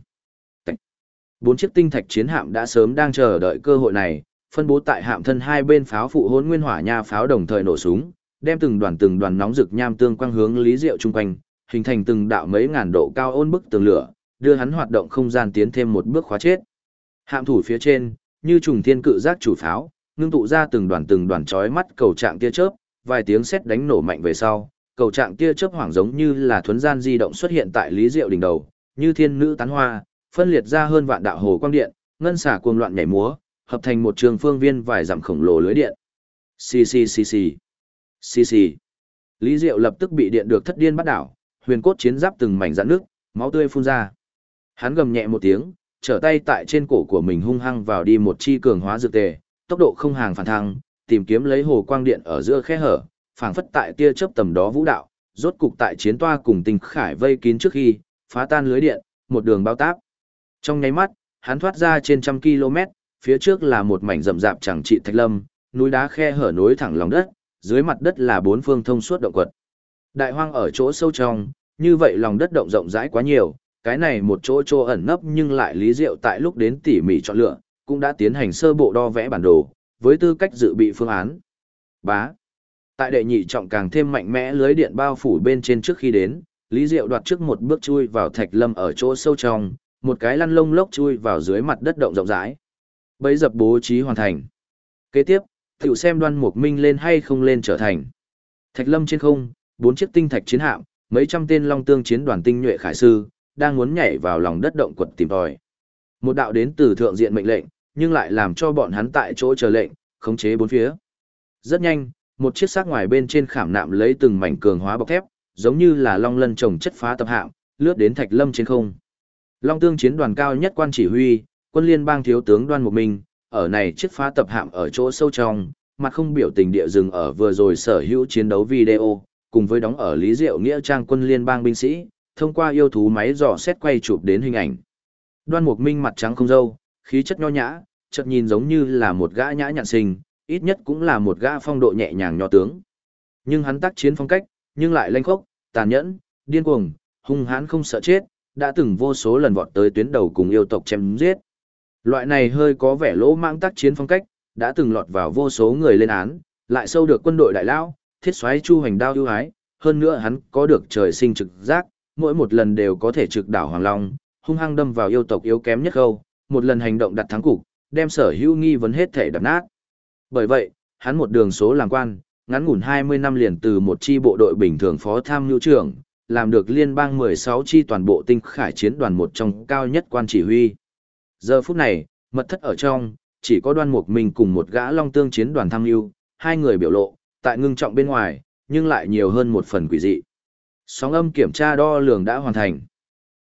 4 chiếc tinh thạch chiến hạm đã sớm đang chờ đợi cơ hội này, phân bố tại hạm thân hai bên pháo phụ hỗn nguyên hỏa nha pháo đồng thời nổ súng, đem từng đoàn nóng rực nham tương quang hướng Lý Diệu chung quanh, hình thành từng đạo mấy ngàn độ cao ôn bức tường lửa, đưa hắn hoạt động không gian tiến thêm một bước khóa chết. Hạm thủ phía trên, như trùng thiên cự giác chủ pháo, ngưng tụ ra từng đoàn chói mắt cầu trạng tia chớp, vài tiếng sét đánh nổ mạnh về sau, cầu trạng tia chớp hoảng giống như là thuấn gian di động xuất hiện tại Lý Diệu đỉnh đầu, như thiên nữ tán hoa, phân liệt ra hơn vạn đạo hồ quang điện, ngân xả cuồng loạn nhảy múa, hợp thành một trường phương viên vài dặm khổng lồ lưới điện. Xì xì xì xì. Xì xì. Lý Diệu lập tức bị điện được thất điên bắt đảo, huyền cốt chiến giáp từng mảnh rạn nước, máu tươi phun ra. Hắn gầm nhẹ một tiếng, trở tay tại trên cổ của mình hung hăng vào đi một chi cường hóa dược tề, tốc độ không hàng phản thăng, tìm kiếm lấy hồ quang điện ở giữa khe hở, phảng phất tại tia chớp tầm đó vũ đạo, rốt cục tại chiến toa cùng Tinh Khải vây kín trước khi phá tan lưới điện, một đường bao táp. Trong nháy mắt, hắn thoát ra trên 100 km, phía trước là một mảnh rậm rạp chẳng trị thạch lâm, núi đá khe hở nối thẳng lòng đất, dưới mặt đất là 4 phương thông suốt động quật. Đại hoang ở chỗ sâu trong, như vậy lòng đất động rộng rãi quá nhiều, cái này một chỗ ẩn nấp nhưng lại Lý Diệu tại lúc đến tỉ mỉ chọn lựa, cũng đã tiến hành sơ bộ đo vẽ bản đồ, với tư cách dự bị phương án. Bá. Tại đệ nhị trọng càng thêm mạnh mẽ lưới điện bao phủ bên trên trước khi đến, Lý Diệu đoạt trước một bước chui vào thạch lâm ở chỗ sâu trong, một cái lăn lông lốc chui vào dưới mặt đất động rộng rãi. Bấy dập bố trí hoàn thành. Kế tiếp, tiểu xem Đoan Mục Minh lên hay không lên trở thành. Thạch lâm trên không, 4 chiếc tinh thạch chiến hạm, mấy trăm tên long tương chiến đoàn tinh nhuệ khải sư, đang muốn nhảy vào lòng đất động quật tìm tòi. Một đạo đến từ thượng diện mệnh lệnh, nhưng lại làm cho bọn hắn tại chỗ chờ lệnh, khống chế bốn phía. Rất nhanh, một chiếc xác ngoài bên trên khảm nạm lấy từng mảnh cường hóa bọc thép, giống như là long lân trồng chất phá tập hạm, lướt đến thạch lâm trên không. Long tương chiến đoàn cao nhất quan chỉ huy, quân liên bang thiếu tướng Đoan Mục Minh, ở này chiếc phá tập hạm ở chỗ sâu trong, mặt không biểu tình địa dừng ở vừa rồi sở hữu chiến đấu video, cùng với đóng ở Lý Diệu nghĩa trang quân liên bang binh sĩ, thông qua yêu thú máy dò xét quay chụp đến hình ảnh. Đoan Mục Minh mặt trắng không râu, khí chất nho nhã, chợt nhìn giống như là một gã nhã nhặn sinh, ít nhất cũng là một gã phong độ nhẹ nhàng nho tướng. Nhưng hắn tác chiến phong cách, nhưng lại lanh khốc, tàn nhẫn, điên cuồng, hung hãn không sợ chết, đã từng vô số lần vọt tới tuyến đầu cùng yêu tộc chém giết. Loại này hơi có vẻ lỗ mãng tác chiến phong cách, đã từng lọt vào vô số người lên án, lại sâu được quân đội đại lao, thiết soái Chu Hoành Đao ưu ái, hơn nữa hắn có được trời sinh trực giác, mỗi một lần đều có thể trực đảo Hoàng Long, hung hăng đâm vào yêu tộc yếu kém nhất khâu, một lần hành động đặt thắng cục, đem sở hữu nghi vấn hết thể đập nát. Bởi vậy, hắn một đường số làm quan, ngắn ngủn 20 năm liền từ một chi bộ đội bình thường phó tham mưu trưởng, làm được liên bang 16 chi toàn bộ tinh khải chiến đoàn một trong cao nhất quan chỉ huy. Giờ phút này, mật thất ở trong, chỉ có Đoan Mục Minh cùng một gã long tương chiến đoàn tham mưu, hai người biểu lộ, tại ngưng trọng bên ngoài, nhưng lại nhiều hơn một phần quỷ dị. Sóng âm kiểm tra đo lường đã hoàn thành.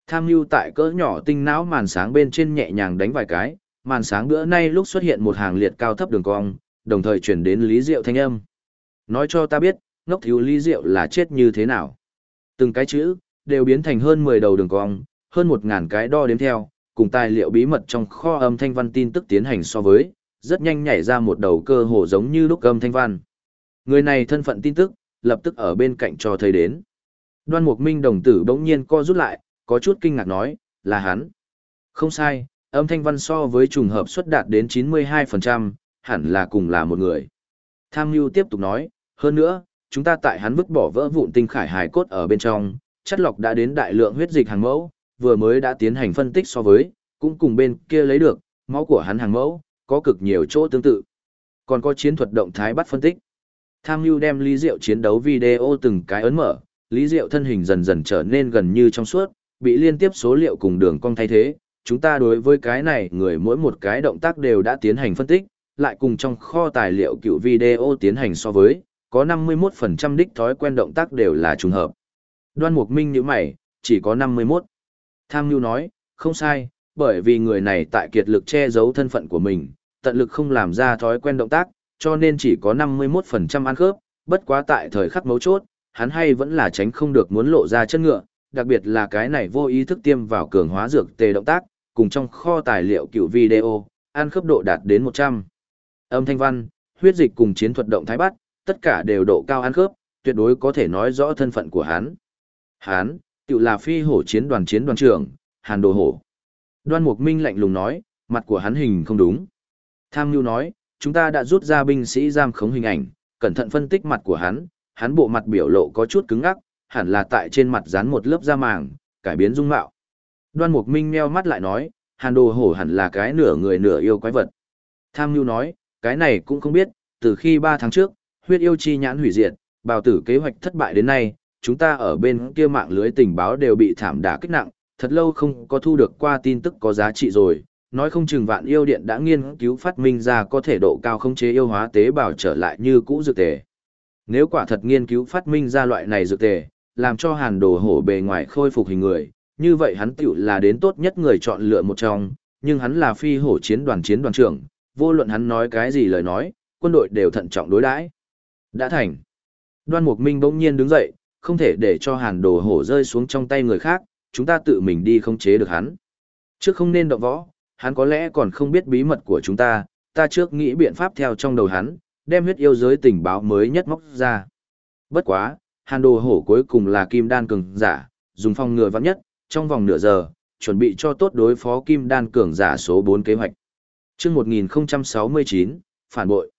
Tham mưu tại cỡ nhỏ tinh não màn sáng bên trên nhẹ nhàng đánh vài cái, màn sáng bữa nay lúc xuất hiện một hàng liệt cao thấp đường cong, đồng thời chuyển đến Lý Diệu thanh âm. Nói cho ta biết, ngốc thiếu Lý Diệu là chết như thế nào. Từng cái chữ, đều biến thành hơn 10 đầu đường cong, hơn 1.000 cái đo đếm theo, cùng tài liệu bí mật trong kho âm thanh văn tin tức tiến hành so với, rất nhanh nhảy ra một đầu cơ hồ giống như lúc âm thanh văn. Người này thân phận tin tức, lập tức ở bên cạnh cho thấy đến. Đoan Mục Minh đồng tử bỗng nhiên co rút lại, có chút kinh ngạc nói, là hắn. Không sai, âm thanh văn so với trùng hợp suất đạt đến 92%, hẳn là cùng là một người. Tham Nhu tiếp tục nói, hơn nữa, chúng ta tại hắn vứt bỏ vỡ vụn tinh khải hài cốt ở bên trong, chất lọc đã đến đại lượng huyết dịch hàng mẫu, vừa mới đã tiến hành phân tích so với, cũng cùng bên kia lấy được, máu của hắn hàng mẫu, có cực nhiều chỗ tương tự. Còn có chiến thuật động thái bắt phân tích. Tham Nhu đem Lý Diệu chiến đấu video từng cái ấn mở, Lý Diệu thân hình dần dần trở nên gần như trong suốt, bị liên tiếp số liệu cùng đường cong thay thế. Chúng ta đối với cái này người mỗi một cái động tác đều đã tiến hành phân tích, lại cùng trong kho tài liệu cựu video tiến hành so với, có 51% đích thói quen động tác đều là trùng hợp. Đoan Mục Minh nhíu mày, chỉ có 51. Tham Nhu nói, không sai, bởi vì người này tại kiệt lực che giấu thân phận của mình, tận lực không làm ra thói quen động tác, cho nên chỉ có 51% ăn khớp, bất quá tại thời khắc mấu chốt, hắn hay vẫn là tránh không được muốn lộ ra chân ngựa, đặc biệt là cái này vô ý thức tiêm vào cường hóa dược tề động tác, cùng trong kho tài liệu cựu video, ăn khớp độ đạt đến 100. Âm thanh văn, huyết dịch cùng chiến thuật động thái bắt, tất cả đều độ cao ăn khớp, tuyệt đối có thể nói rõ thân phận của hắn. Hắn, tự là phi hổ chiến đoàn trưởng, Hàn Đồ Hổ. Đoan Mục Minh lạnh lùng nói, mặt của hắn hình không đúng. Tham Nhu nói, chúng ta đã rút ra binh sĩ giam khống hình ảnh, cẩn thận phân tích mặt của hắn bộ mặt biểu lộ có chút cứng ngắc, hẳn là tại trên mặt dán một lớp da màng, cải biến dung mạo. Đoan Mục Minh meo mắt lại nói, Hàn Đồ Hổ hẳn là cái nửa người nửa yêu quái vật. Tham Nhu nói, cái này cũng không biết, từ khi 3 tháng trước, huyết yêu chi nhãn hủy diệt, bào tử kế hoạch thất bại đến nay, chúng ta ở bên kia mạng lưới tình báo đều bị thảm đả kích nặng, thật lâu không có thu được qua tin tức có giá trị rồi, nói không chừng Vạn Yêu Điện đã nghiên cứu phát minh ra có thể độ cao khống chế yêu hóa tế bào trở lại như cũ dược tề. Nếu quả thật nghiên cứu phát minh ra loại này dược tề, làm cho Hàn Đồ Hổ bề ngoài khôi phục hình người, như vậy hắn tiểu là đến tốt nhất người chọn lựa một trong, nhưng hắn là phi hổ chiến đoàn trưởng, vô luận hắn nói cái gì lời nói, quân đội đều thận trọng đối đãi. Đã thành. Đoan Mục Minh bỗng nhiên đứng dậy, không thể để cho Hàn Đồ Hổ rơi xuống trong tay người khác, chúng ta tự mình đi khống chế được hắn. Trước không nên động võ, hắn có lẽ còn không biết bí mật của chúng ta trước nghĩ biện pháp theo trong đầu hắn, đem huyết yêu giới tình báo mới nhất móc ra. Bất quá, Hàn Đồ Hổ cuối cùng là kim đan cường giả, dùng phòng ngừa vắn nhất, trong vòng nửa giờ, chuẩn bị cho tốt đối phó kim đan cường giả số 4 kế hoạch. Chương 1069, phản bội.